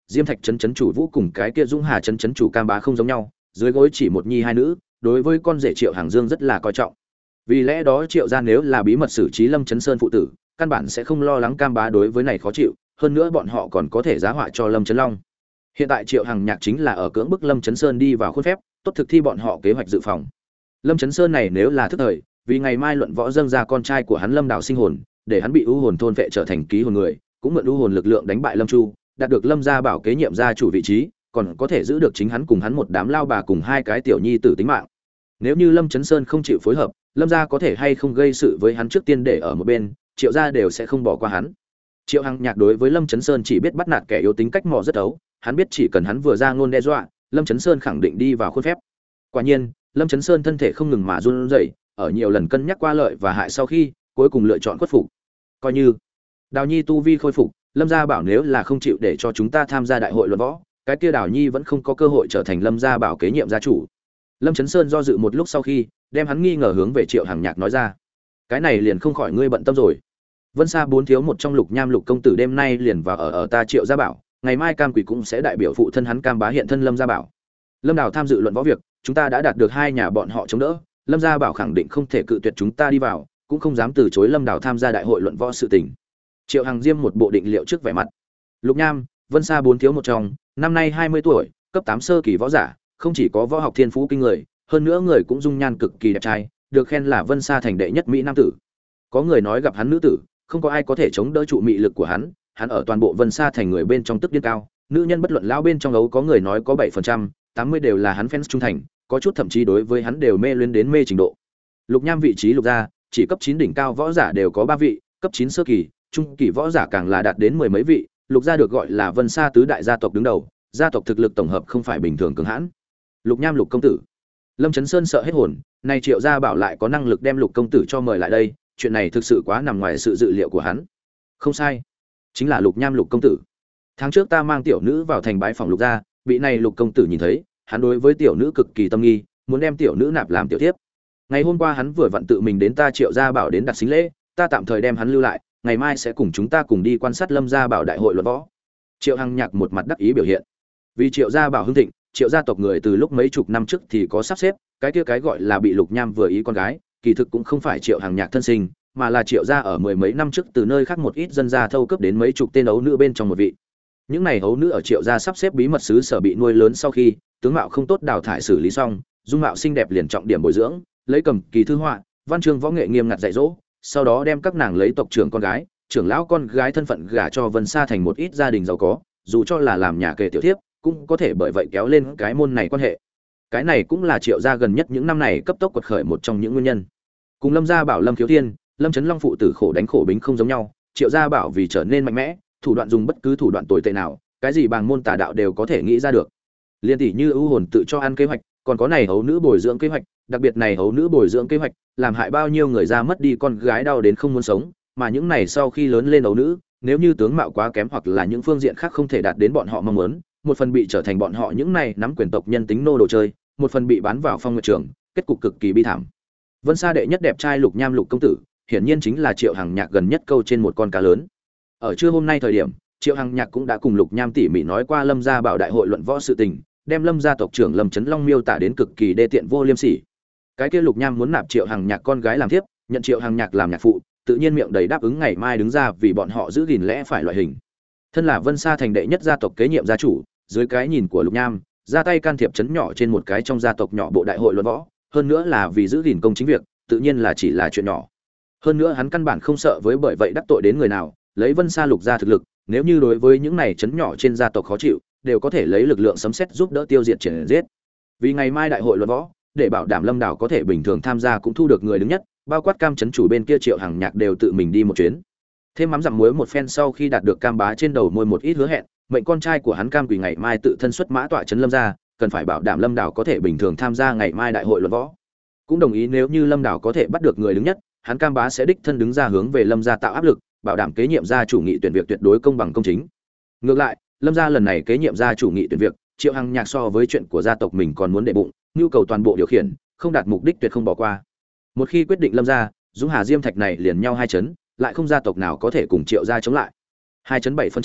Diêm Thạch trấn trấn chủ Vũ cùng cái kia Dũng Hà trấn trấn chủ Cam Bá không giống nhau, dưới gối chỉ một nhi hai nữ, đối với con rể Triệu Hàng Dương rất là coi trọng. Vì lẽ đó Triệu gia nếu là bí mật xử trí Lâm Chấn Sơn phụ tử, căn bản sẽ không lo lắng Cam Bá đối với này khó chịu, hơn nữa bọn họ còn có thể giá họa cho Lâm Chấn Long. Hiện tại Triệu Hằng Nhạc chính là ở cưỡng bức Lâm Chấn Sơn đi vào khuôn phép, tốt thực thi bọn họ kế hoạch dự phòng. Lâm Chấn Sơn này nếu là thức thời, vì ngày mai luận võ dâng ra con trai của hắn Lâm Đào sinh hồn, để hắn bị u hồn thôn vệ trở thành ký hồn người, cũng mượn u hồn lực lượng đánh bại Lâm Chu, đạt được Lâm gia bảo kế nhiệm gia chủ vị trí, còn có thể giữ được chính hắn cùng hắn một đám lao bà cùng hai cái tiểu nhi tử tính mạng. Nếu như Lâm Chấn Sơn không chịu phối hợp, Lâm gia có thể hay không gây sự với hắn trước tiên để ở một bên, Triệu gia đều sẽ không bỏ qua hắn. Triệu Hằng Nhạc đối với Lâm Chấn Sơn chỉ biết bắt nạt kẻ yếu tính cách mò rất ấu, hắn biết chỉ cần hắn vừa ra ngôn đe dọa, Lâm Chấn Sơn khẳng định đi vào khuôn phép. Quả nhiên, Lâm Chấn Sơn thân thể không ngừng mà run rẩy, ở nhiều lần cân nhắc qua lợi và hại sau khi, cuối cùng lựa chọn khuất phục. Coi như Đào Nhi tu vi khôi phục, Lâm gia bảo nếu là không chịu để cho chúng ta tham gia đại hội luận võ, cái kia Đào Nhi vẫn không có cơ hội trở thành Lâm gia bảo kế nhiệm gia chủ. Lâm Chấn Sơn do dự một lúc sau khi, đem hắn nghi ngờ hướng về Triệu Hằng Nhạc nói ra. Cái này liền không khỏi ngươi bận tâm rồi. Vân Sa bốn thiếu một trong Lục Nham Lục công tử đêm nay liền vào ở ở ta Triệu gia bảo, ngày mai Cam Quỷ cũng sẽ đại biểu phụ thân hắn Cam Bá hiện thân Lâm gia bảo. Lâm Đào tham dự luận võ việc, chúng ta đã đạt được hai nhà bọn họ chống đỡ, Lâm gia bảo khẳng định không thể cự tuyệt chúng ta đi vào, cũng không dám từ chối Lâm Đào tham gia đại hội luận võ sự tình. Triệu Hằng Diêm một bộ định liệu trước vẻ mặt. Lục Nham, Vân Sa bốn thiếu một trong, năm nay hai mươi tuổi, cấp tám sơ kỳ võ giả, không chỉ có võ học thiên phú kinh người, hơn nữa người cũng dung nhan cực kỳ đẹp trai, được khen là Vân Sa thành đệ nhất mỹ nam tử. Có người nói gặp hắn nữ tử, không có ai có thể chống đỡ trụ mị lực của hắn, hắn ở toàn bộ Vân Sa thành người bên trong tức điên cao, nữ nhân bất luận lão bên trong ấu có người nói có bảy phần trăm, tám mươi đều là hắn fans trung thành, có chút thậm chí đối với hắn đều mê luyến đến mê trình độ. Lục Nham vị trí lục gia, chỉ cấp chín đỉnh cao võ giả đều có ba vị, cấp chín sơ kỳ, trung kỳ võ giả càng là đạt đến mười mấy vị, lục gia được gọi là Vân Sa tứ đại gia tộc đứng đầu, gia tộc thực lực tổng hợp không phải bình thường cường hãn. Lục Nham Lục công tử. Lâm Chấn Sơn sợ hết hồn, này Triệu gia bảo lại có năng lực đem Lục công tử cho mời lại đây, chuyện này thực sự quá nằm ngoài sự dự liệu của hắn. Không sai, chính là Lục Nham Lục công tử. Tháng trước ta mang tiểu nữ vào thành bái phòng Lục gia, bị này Lục công tử nhìn thấy, hắn đối với tiểu nữ cực kỳ tâm nghi, muốn đem tiểu nữ nạp làm tiểu thiếp. Ngày hôm qua hắn vừa vặn tự mình đến ta Triệu gia bảo đến đặt xính lễ, ta tạm thời đem hắn lưu lại, ngày mai sẽ cùng chúng ta cùng đi quan sát Lâm gia bảo đại hội luận võ. Triệu Hằng Nhạc một mặt đắc ý biểu hiện. Vì Triệu gia bảo hưng thịnh, Triệu gia tộc người từ lúc mấy chục năm trước thì có sắp xếp, cái kia cái gọi là bị Lục Nham vừa ý con gái, kỳ thực cũng không phải Triệu Hằng Nhạc thân sinh, mà là Triệu gia ở mười mấy năm trước từ nơi khác một ít dân gia thâu cướp đến mấy chục tên ấu nữ bên trong một vị. Những này ấu nữ ở Triệu gia sắp xếp bí mật xứ sở bị nuôi lớn sau khi, tướng mạo không tốt đào thải xử lý xong, dung mạo xinh đẹp liền trọng điểm bồi dưỡng, lấy cầm kỳ thư họa, văn chương võ nghệ nghiêm ngặt dạy dỗ, sau đó đem các nàng lấy tộc trưởng con gái, trưởng lão con gái thân phận gả cho Vân Sa thành một ít gia đình giàu có, dù cho là làm nhà kề tiểu thiếp, cũng có thể bởi vậy kéo lên cái môn này quan hệ. Cái này cũng là Triệu gia gần nhất những năm này cấp tốc quật khởi một trong những nguyên nhân. Cùng Lâm gia bảo Lâm Khiếu Thiên, Lâm Chấn Long phụ tử khổ đánh khổ bính không giống nhau, Triệu gia bảo vì trở nên mạnh mẽ, thủ đoạn dùng bất cứ thủ đoạn tồi tệ nào, cái gì bằng môn tà đạo đều có thể nghĩ ra được. Liên tỷ như ưu hồn tự cho ăn kế hoạch, còn có này hấu nữ bồi dưỡng kế hoạch, đặc biệt này hấu nữ bồi dưỡng kế hoạch, làm hại bao nhiêu người ra mất đi con gái đau đến không muốn sống, mà những này sau khi lớn lên ấu nữ, nếu như tướng mạo quá kém hoặc là những phương diện khác không thể đạt đến bọn họ mong muốn, một phần bị trở thành bọn họ những này nắm quyền tộc nhân tính nô đồ chơi, một phần bị bán vào phong nguyệt trường, kết cục cực kỳ bi thảm. Vân Sa đệ nhất đẹp trai Lục Nham Lục công tử, hiển nhiên chính là Triệu Hằng Nhạc gần nhất câu trên một con cá lớn. Ở trưa hôm nay thời điểm, Triệu Hằng Nhạc cũng đã cùng Lục Nham tỉ mỉ nói qua Lâm gia bảo đại hội luận võ sự tình, đem Lâm gia tộc trưởng Lâm Chấn Long miêu tả đến cực kỳ đê tiện vô liêm sỉ. Cái kia Lục Nham muốn nạp Triệu Hằng Nhạc con gái làm thiếp, nhận Triệu Hằng Nhạc làm nhạc phụ, tự nhiên miệng đầy đáp ứng ngày mai đứng ra vì bọn họ giữ gìn lẽ phải loại hình. Thân là Vân Sa thành đệ nhất gia tộc kế nhiệm gia chủ, dưới cái nhìn của Lục Nham, ra tay can thiệp chấn nhỏ trên một cái trong gia tộc nhỏ bộ đại hội luận võ, hơn nữa là vì giữ gìn công chính việc, tự nhiên là chỉ là chuyện nhỏ. Hơn nữa hắn căn bản không sợ với bởi vậy đắc tội đến người nào, lấy Vân Sa Lục gia thực lực, nếu như đối với những này chấn nhỏ trên gia tộc khó chịu, đều có thể lấy lực lượng sấm sét giúp đỡ tiêu diệt triển giết. Vì ngày mai đại hội luận võ, để bảo đảm Lâm Đảo có thể bình thường tham gia cũng thu được người đứng nhất, bao quát Cam chấn chủ bên kia Triệu Hằng Nhạc đều tự mình đi một chuyến. Thêm mắm dặm muối một phen sau khi đạt được Cam Bá trên đầu môi một ít hứa hẹn, mệnh con trai của hắn Cam Quỳ ngày mai tự thân xuất mã tọa trấn Lâm gia, cần phải bảo đảm Lâm Đảo có thể bình thường tham gia ngày mai đại hội luận võ. Cũng đồng ý nếu như Lâm Đảo có thể bắt được người đứng nhất, hắn Cam Bá sẽ đích thân đứng ra hướng về Lâm gia tạo áp lực, bảo đảm kế nhiệm gia chủ nghị tuyển việc tuyệt đối công bằng công chính. Ngược lại, Lâm gia lần này kế nhiệm gia chủ nghị tuyển việc, Triệu Hằng Nhạc so với chuyện của gia tộc mình còn muốn để bụng, nhu cầu toàn bộ điều khiển, không đạt mục đích tuyệt không bỏ qua. Một khi quyết định Lâm gia, Dũng Hà Diêm Thạch này liền nhau hai chấn, lại không gia tộc nào có thể cùng Triệu gia chống lại. Hai chấn bảy phần trăm,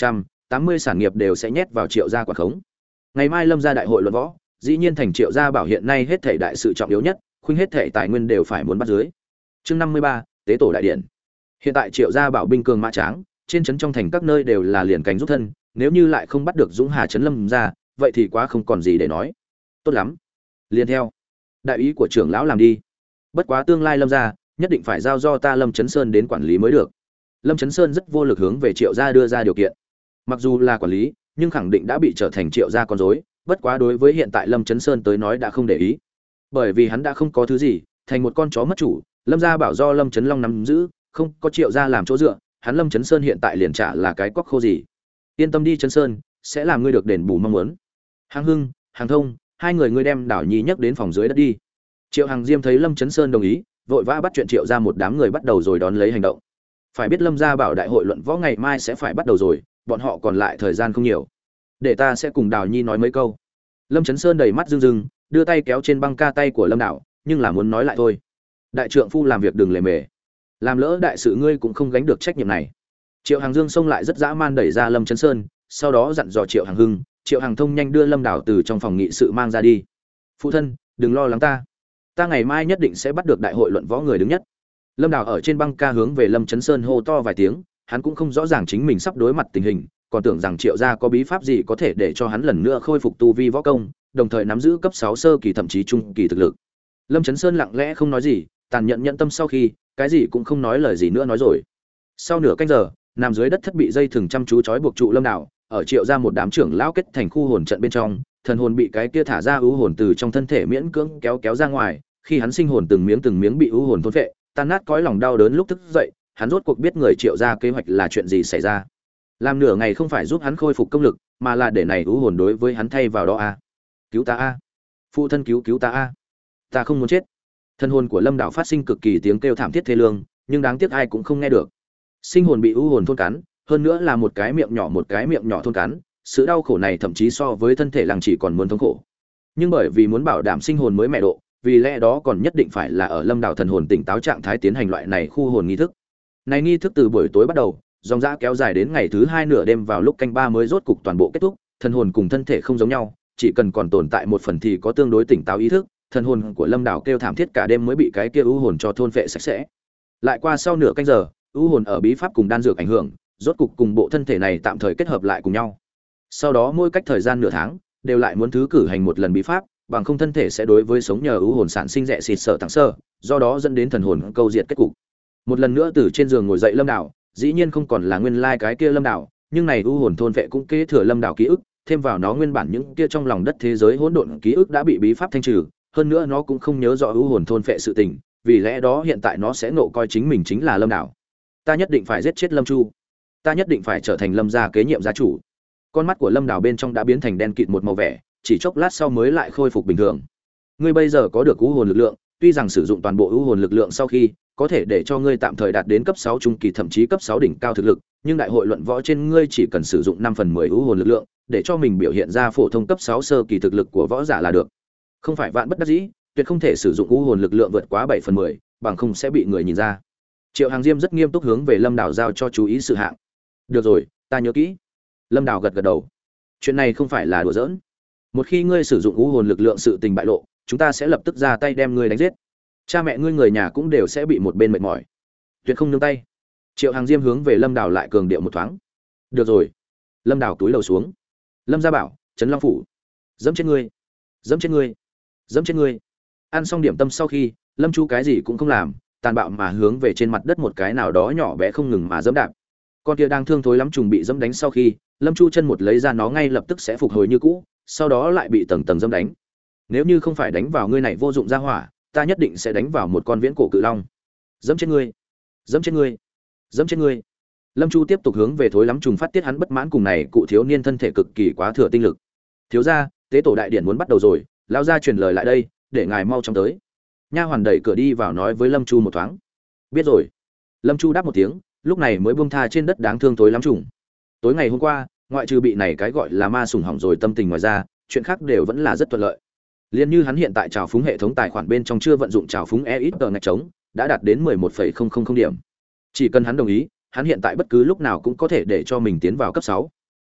tám mươi sản nghiệp đều sẽ nhét vào Triệu gia quản khống. Ngày mai Lâm gia đại hội luận võ, dĩ nhiên thành Triệu gia bảo hiện nay hết thảy đại sự trọng yếu nhất, khuynh hết thảy tài nguyên đều phải muốn bắt dưới. Chương năm mươi ba, tế tổ đại điện. Hiện tại Triệu gia bảo binh cường mã tráng, trên trấn trong thành các nơi đều là liền cánh giúp thân, nếu như lại không bắt được Dũng Hà trấn Lâm gia, vậy thì quá không còn gì để nói. Tốt lắm, liền theo đại ý của trưởng lão làm đi. Bất quá tương lai Lâm gia nhất định phải giao do ta Lâm Chấn Sơn đến quản lý mới được. Lâm Chấn Sơn rất vô lực hướng về Triệu gia đưa ra điều kiện. Mặc dù là quản lý, nhưng khẳng định đã bị trở thành Triệu gia con rối, bất quá đối với hiện tại Lâm Chấn Sơn tới nói đã không để ý. Bởi vì hắn đã không có thứ gì, thành một con chó mất chủ, Lâm gia bảo do Lâm Chấn Long nắm giữ, không có Triệu gia làm chỗ dựa, hắn Lâm Chấn Sơn hiện tại liền trả là cái quắc khô gì. Yên tâm đi Chấn Sơn, sẽ làm ngươi được đền bù mong muốn. Hàng Hưng, Hàng Thông, hai người ngươi đem Đảo Nhi nhấc đến phòng dưới đất đi. Triệu Hàng Diêm thấy Lâm Chấn Sơn đồng ý, vội vã bắt chuyện Triệu gia một đám người bắt đầu rồi đón lấy hành động. Phải biết Lâm gia bảo đại hội luận võ ngày mai sẽ phải bắt đầu rồi, bọn họ còn lại thời gian không nhiều. Để ta sẽ cùng Đào Nhi nói mấy câu. Lâm Chấn Sơn đầy mắt rưng rưng, đưa tay kéo trên băng ca tay của Lâm Đảo, nhưng là muốn nói lại thôi. Đại trượng phu làm việc đừng lề mề, làm lỡ đại sự ngươi cũng không gánh được trách nhiệm này. Triệu Hàng Dương xông lại rất dã man đẩy ra Lâm Chấn Sơn, sau đó dặn dò Triệu Hàng Hưng, Triệu Hàng Thông nhanh đưa Lâm Đảo từ trong phòng nghị sự mang ra đi. Phụ thân, đừng lo lắng ta, ta ngày mai nhất định sẽ bắt được đại hội luận võ người đứng nhất. Lâm Đảo ở trên băng ca hướng về Lâm Chấn Sơn hô to vài tiếng, hắn cũng không rõ ràng chính mình sắp đối mặt tình hình, còn tưởng rằng Triệu gia có bí pháp gì có thể để cho hắn lần nữa khôi phục tu vi võ công, đồng thời nắm giữ cấp sáu sơ kỳ thậm chí trung kỳ thực lực. Lâm Chấn Sơn lặng lẽ không nói gì, tàn nhẫn nhận tâm sau khi, cái gì cũng không nói lời gì nữa nói rồi. Sau nửa canh giờ, nằm dưới đất thất bị dây thừng chăm chú trói buộc trụ Lâm Đảo, ở Triệu gia một đám trưởng lão kết thành khu hồn trận bên trong, thần hồn bị cái kia thả ra ưu hồn từ trong thân thể miễn cưỡng kéo kéo ra ngoài, khi hắn sinh hồn từng miếng từng miếng bị ưu hồn thôn phệ, tan nát cõi lòng đau đớn lúc thức dậy, hắn rốt cuộc biết người Triệu gia kế hoạch là chuyện gì xảy ra. Làm nửa ngày không phải giúp hắn khôi phục công lực, mà là để này ưu hồn đối với hắn thay vào đó a. Cứu ta a, phụ thân cứu cứu ta a, ta không muốn chết. Thân hồn của Lâm Đảo phát sinh cực kỳ tiếng kêu thảm thiết thê lương, nhưng đáng tiếc ai cũng không nghe được. Sinh hồn bị ưu hồn thôn cắn, hơn nữa là một cái miệng nhỏ một cái miệng nhỏ thôn cắn, sự đau khổ này thậm chí so với thân thể làng chỉ còn muốn thống khổ. Nhưng bởi vì muốn bảo đảm sinh hồn mới mẹ độ, vì lẽ đó còn nhất định phải là ở Lâm Đảo thần hồn tỉnh táo trạng thái tiến hành loại này khu hồn nghi thức. Này nghi thức từ buổi tối bắt đầu, dòng dã kéo dài đến ngày thứ hai nửa đêm vào lúc canh ba mới rốt cục toàn bộ kết thúc. Thần hồn cùng thân thể không giống nhau, chỉ cần còn tồn tại một phần thì có tương đối tỉnh táo ý thức. Thần hồn của Lâm Đảo kêu thảm thiết cả đêm mới bị cái kia u hồn cho thôn phệ sạch sẽ. Lại qua sau nửa canh giờ, u hồn ở bí pháp cùng đan dược ảnh hưởng, rốt cục cùng bộ thân thể này tạm thời kết hợp lại cùng nhau. Sau đó mỗi cách thời gian nửa tháng, đều lại muốn thứ cử hành một lần bí pháp, bằng không thân thể sẽ đối với sống nhờ u hồn sản sinh rẻ xịt sợ tặng sơ, do đó dẫn đến thần hồn câu diệt kết cục. Một lần nữa từ trên giường ngồi dậy Lâm Đảo, dĩ nhiên không còn là nguyên lai cái kia Lâm Đảo, nhưng này u hồn thôn vệ cũng kế thừa Lâm Đảo ký ức, thêm vào nó nguyên bản những kia trong lòng đất thế giới hỗn độn ký ức đã bị bí pháp thanh trừ, hơn nữa nó cũng không nhớ rõ u hồn thôn vệ sự tình, vì lẽ đó hiện tại nó sẽ nộ coi chính mình chính là Lâm Đảo. Ta nhất định phải giết chết Lâm Chu, ta nhất định phải trở thành Lâm gia kế nhiệm gia chủ. Con mắt của Lâm Đảo bên trong đã biến thành đen kịt một màu vẻ, chỉ chốc lát sau mới lại khôi phục bình thường. Ngươi bây giờ có được u hồn lực lượng, tuy rằng sử dụng toàn bộ u hồn lực lượng sau khi có thể để cho ngươi tạm thời đạt đến cấp sáu trung kỳ thậm chí cấp sáu đỉnh cao thực lực, nhưng đại hội luận võ trên ngươi chỉ cần sử dụng năm phần mười u hồn lực lượng, để cho mình biểu hiện ra phổ thông cấp sáu sơ kỳ thực lực của võ giả là được. Không phải vạn bất đắc dĩ, tuyệt không thể sử dụng u hồn lực lượng vượt quá bảy phần mười, bằng không sẽ bị người nhìn ra. Triệu Hàng Diêm rất nghiêm túc hướng về Lâm Đảo giao cho chú ý sự hạng. Được rồi, ta nhớ kỹ. Lâm Đảo gật gật đầu. Chuyện này không phải là đùa giỡn. Một khi ngươi sử dụng u hồn lực lượng sự tình bại lộ, chúng ta sẽ lập tức ra tay đem ngươi đánh giết. Cha mẹ ngươi người nhà cũng đều sẽ bị một bên mệt mỏi. Tuyệt không nương tay. Triệu Hàng Diêm hướng về Lâm Đảo lại cường điệu một thoáng. Được rồi. Lâm Đảo túi lầu xuống. Lâm gia bảo, Trấn Long phủ. Dẫm chết ngươi, dẫm chết ngươi, dẫm chết ngươi. Ăn xong điểm tâm sau khi, Lâm Chu cái gì cũng không làm, tàn bạo mà hướng về trên mặt đất một cái nào đó nhỏ bé không ngừng mà dẫm đạp. Con kia đang thương thối lắm trùng bị dẫm đánh sau khi, Lâm Chu chân một lấy ra nó ngay lập tức sẽ phục hồi như cũ, sau đó lại bị tầng tầng dẫm đánh. Nếu như không phải đánh vào ngươi này vô dụng ra hỏa, ta nhất định sẽ đánh vào một con viễn cổ cự long. Dẫm chết ngươi, dẫm chết ngươi, dẫm chết ngươi. Lâm Chu tiếp tục hướng về thối lắm trùng phát tiết hắn bất mãn cùng này cụ thiếu niên thân thể cực kỳ quá thừa tinh lực. Thiếu gia, tế tổ đại điển muốn bắt đầu rồi, lão gia truyền lời lại đây, để ngài mau chóng tới. Nha hoàn đẩy cửa đi vào nói với Lâm Chu một thoáng. Biết rồi. Lâm Chu đáp một tiếng, lúc này mới buông tha trên đất đáng thương thối lắm trùng. Tối ngày hôm qua, ngoại trừ bị này cái gọi là ma sủng hỏng rồi tâm tình ngoài ra, chuyện khác đều vẫn là rất thuận lợi. Liên như hắn hiện tại trào phúng hệ thống tài khoản bên trong chưa vận dụng trào phúng e ít tờ ngạch trống, đã đạt đến mười một phẩy không không không điểm. Chỉ cần hắn đồng ý, hắn hiện tại bất cứ lúc nào cũng có thể để cho mình tiến vào cấp sáu.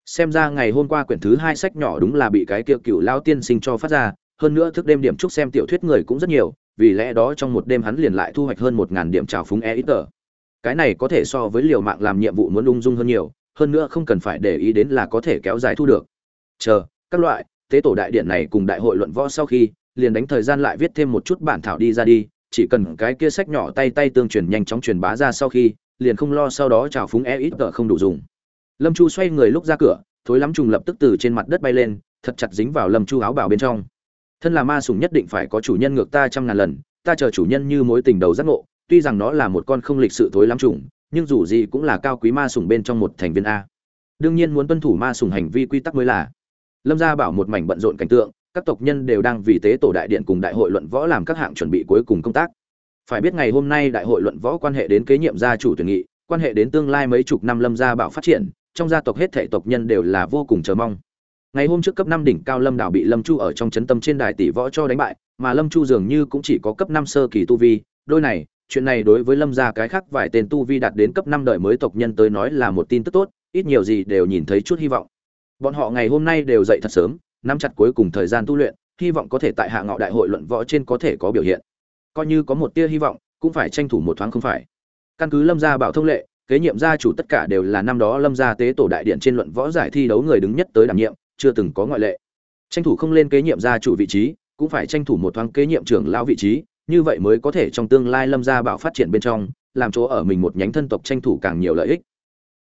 Xem ra ngày hôm qua quyển thứ hai sách nhỏ đúng là bị cái kiệu cựu lao tiên sinh cho phát ra, hơn nữa thức đêm điểm chúc xem tiểu thuyết người cũng rất nhiều, vì lẽ đó trong một đêm hắn liền lại thu hoạch hơn một ngàn điểm trào phúng e ít tờ. Cái này có thể so với liều mạng làm nhiệm vụ muốn ung dung hơn nhiều, hơn nữa không cần phải để ý đến là có thể kéo dài thu được. Chờ, các loại, tế tổ đại điện này cùng đại hội luận võ sau khi, liền đánh thời gian lại viết thêm một chút bản thảo đi ra đi, chỉ cần cái kia sách nhỏ tay tay tương truyền nhanh chóng truyền bá ra sau khi, liền không lo sau đó trào phúng e ít tờ không đủ dùng. Lâm Chu xoay người lúc ra cửa, thối lắm trùng lập tức từ trên mặt đất bay lên, thật chặt dính vào Lâm Chu áo bào bên trong. Thân là ma sủng nhất định phải có chủ nhân ngược ta trăm ngàn lần, ta chờ chủ nhân như mối tình đầu giác ngộ, tuy rằng nó là một con không lịch sự thối lắm trùng, nhưng dù gì cũng là cao quý ma sủng bên trong một thành viên a. Đương nhiên muốn tuân thủ ma sủng hành vi quy tắc mới là. Lâm gia bảo một mảnh bận rộn cảnh tượng, các tộc nhân đều đang vì tế tổ đại điện cùng đại hội luận võ làm các hạng chuẩn bị cuối cùng công tác. Phải biết ngày hôm nay đại hội luận võ quan hệ đến kế nhiệm gia chủ tuyển nghị, quan hệ đến tương lai mấy chục năm Lâm gia bảo phát triển, trong gia tộc hết thảy tộc nhân đều là vô cùng chờ mong. Ngày hôm trước cấp năm đỉnh cao Lâm Đảo bị Lâm Chu ở trong chấn tâm trên đài tỷ võ cho đánh bại, mà Lâm Chu dường như cũng chỉ có cấp năm sơ kỳ tu vi, đôi này, chuyện này đối với Lâm gia cái khác vài tên tu vi đạt đến cấp năm đời mới tộc nhân tới nói là một tin tức tốt, ít nhiều gì đều nhìn thấy chút hy vọng. Bọn họ ngày hôm nay đều dậy thật sớm, nắm chặt cuối cùng thời gian tu luyện, hy vọng có thể tại hạ ngọ đại hội luận võ trên có thể có biểu hiện. Coi như có một tia hy vọng, cũng phải tranh thủ một thoáng không phải. Căn cứ Lâm gia bảo thông lệ, kế nhiệm gia chủ tất cả đều là năm đó Lâm gia tế tổ đại điện trên luận võ giải thi đấu người đứng nhất tới đảm nhiệm, chưa từng có ngoại lệ. Tranh thủ không lên kế nhiệm gia chủ vị trí, cũng phải tranh thủ một thoáng kế nhiệm trưởng lão vị trí, như vậy mới có thể trong tương lai Lâm gia bảo phát triển bên trong, làm chỗ ở mình một nhánh thân tộc tranh thủ càng nhiều lợi ích.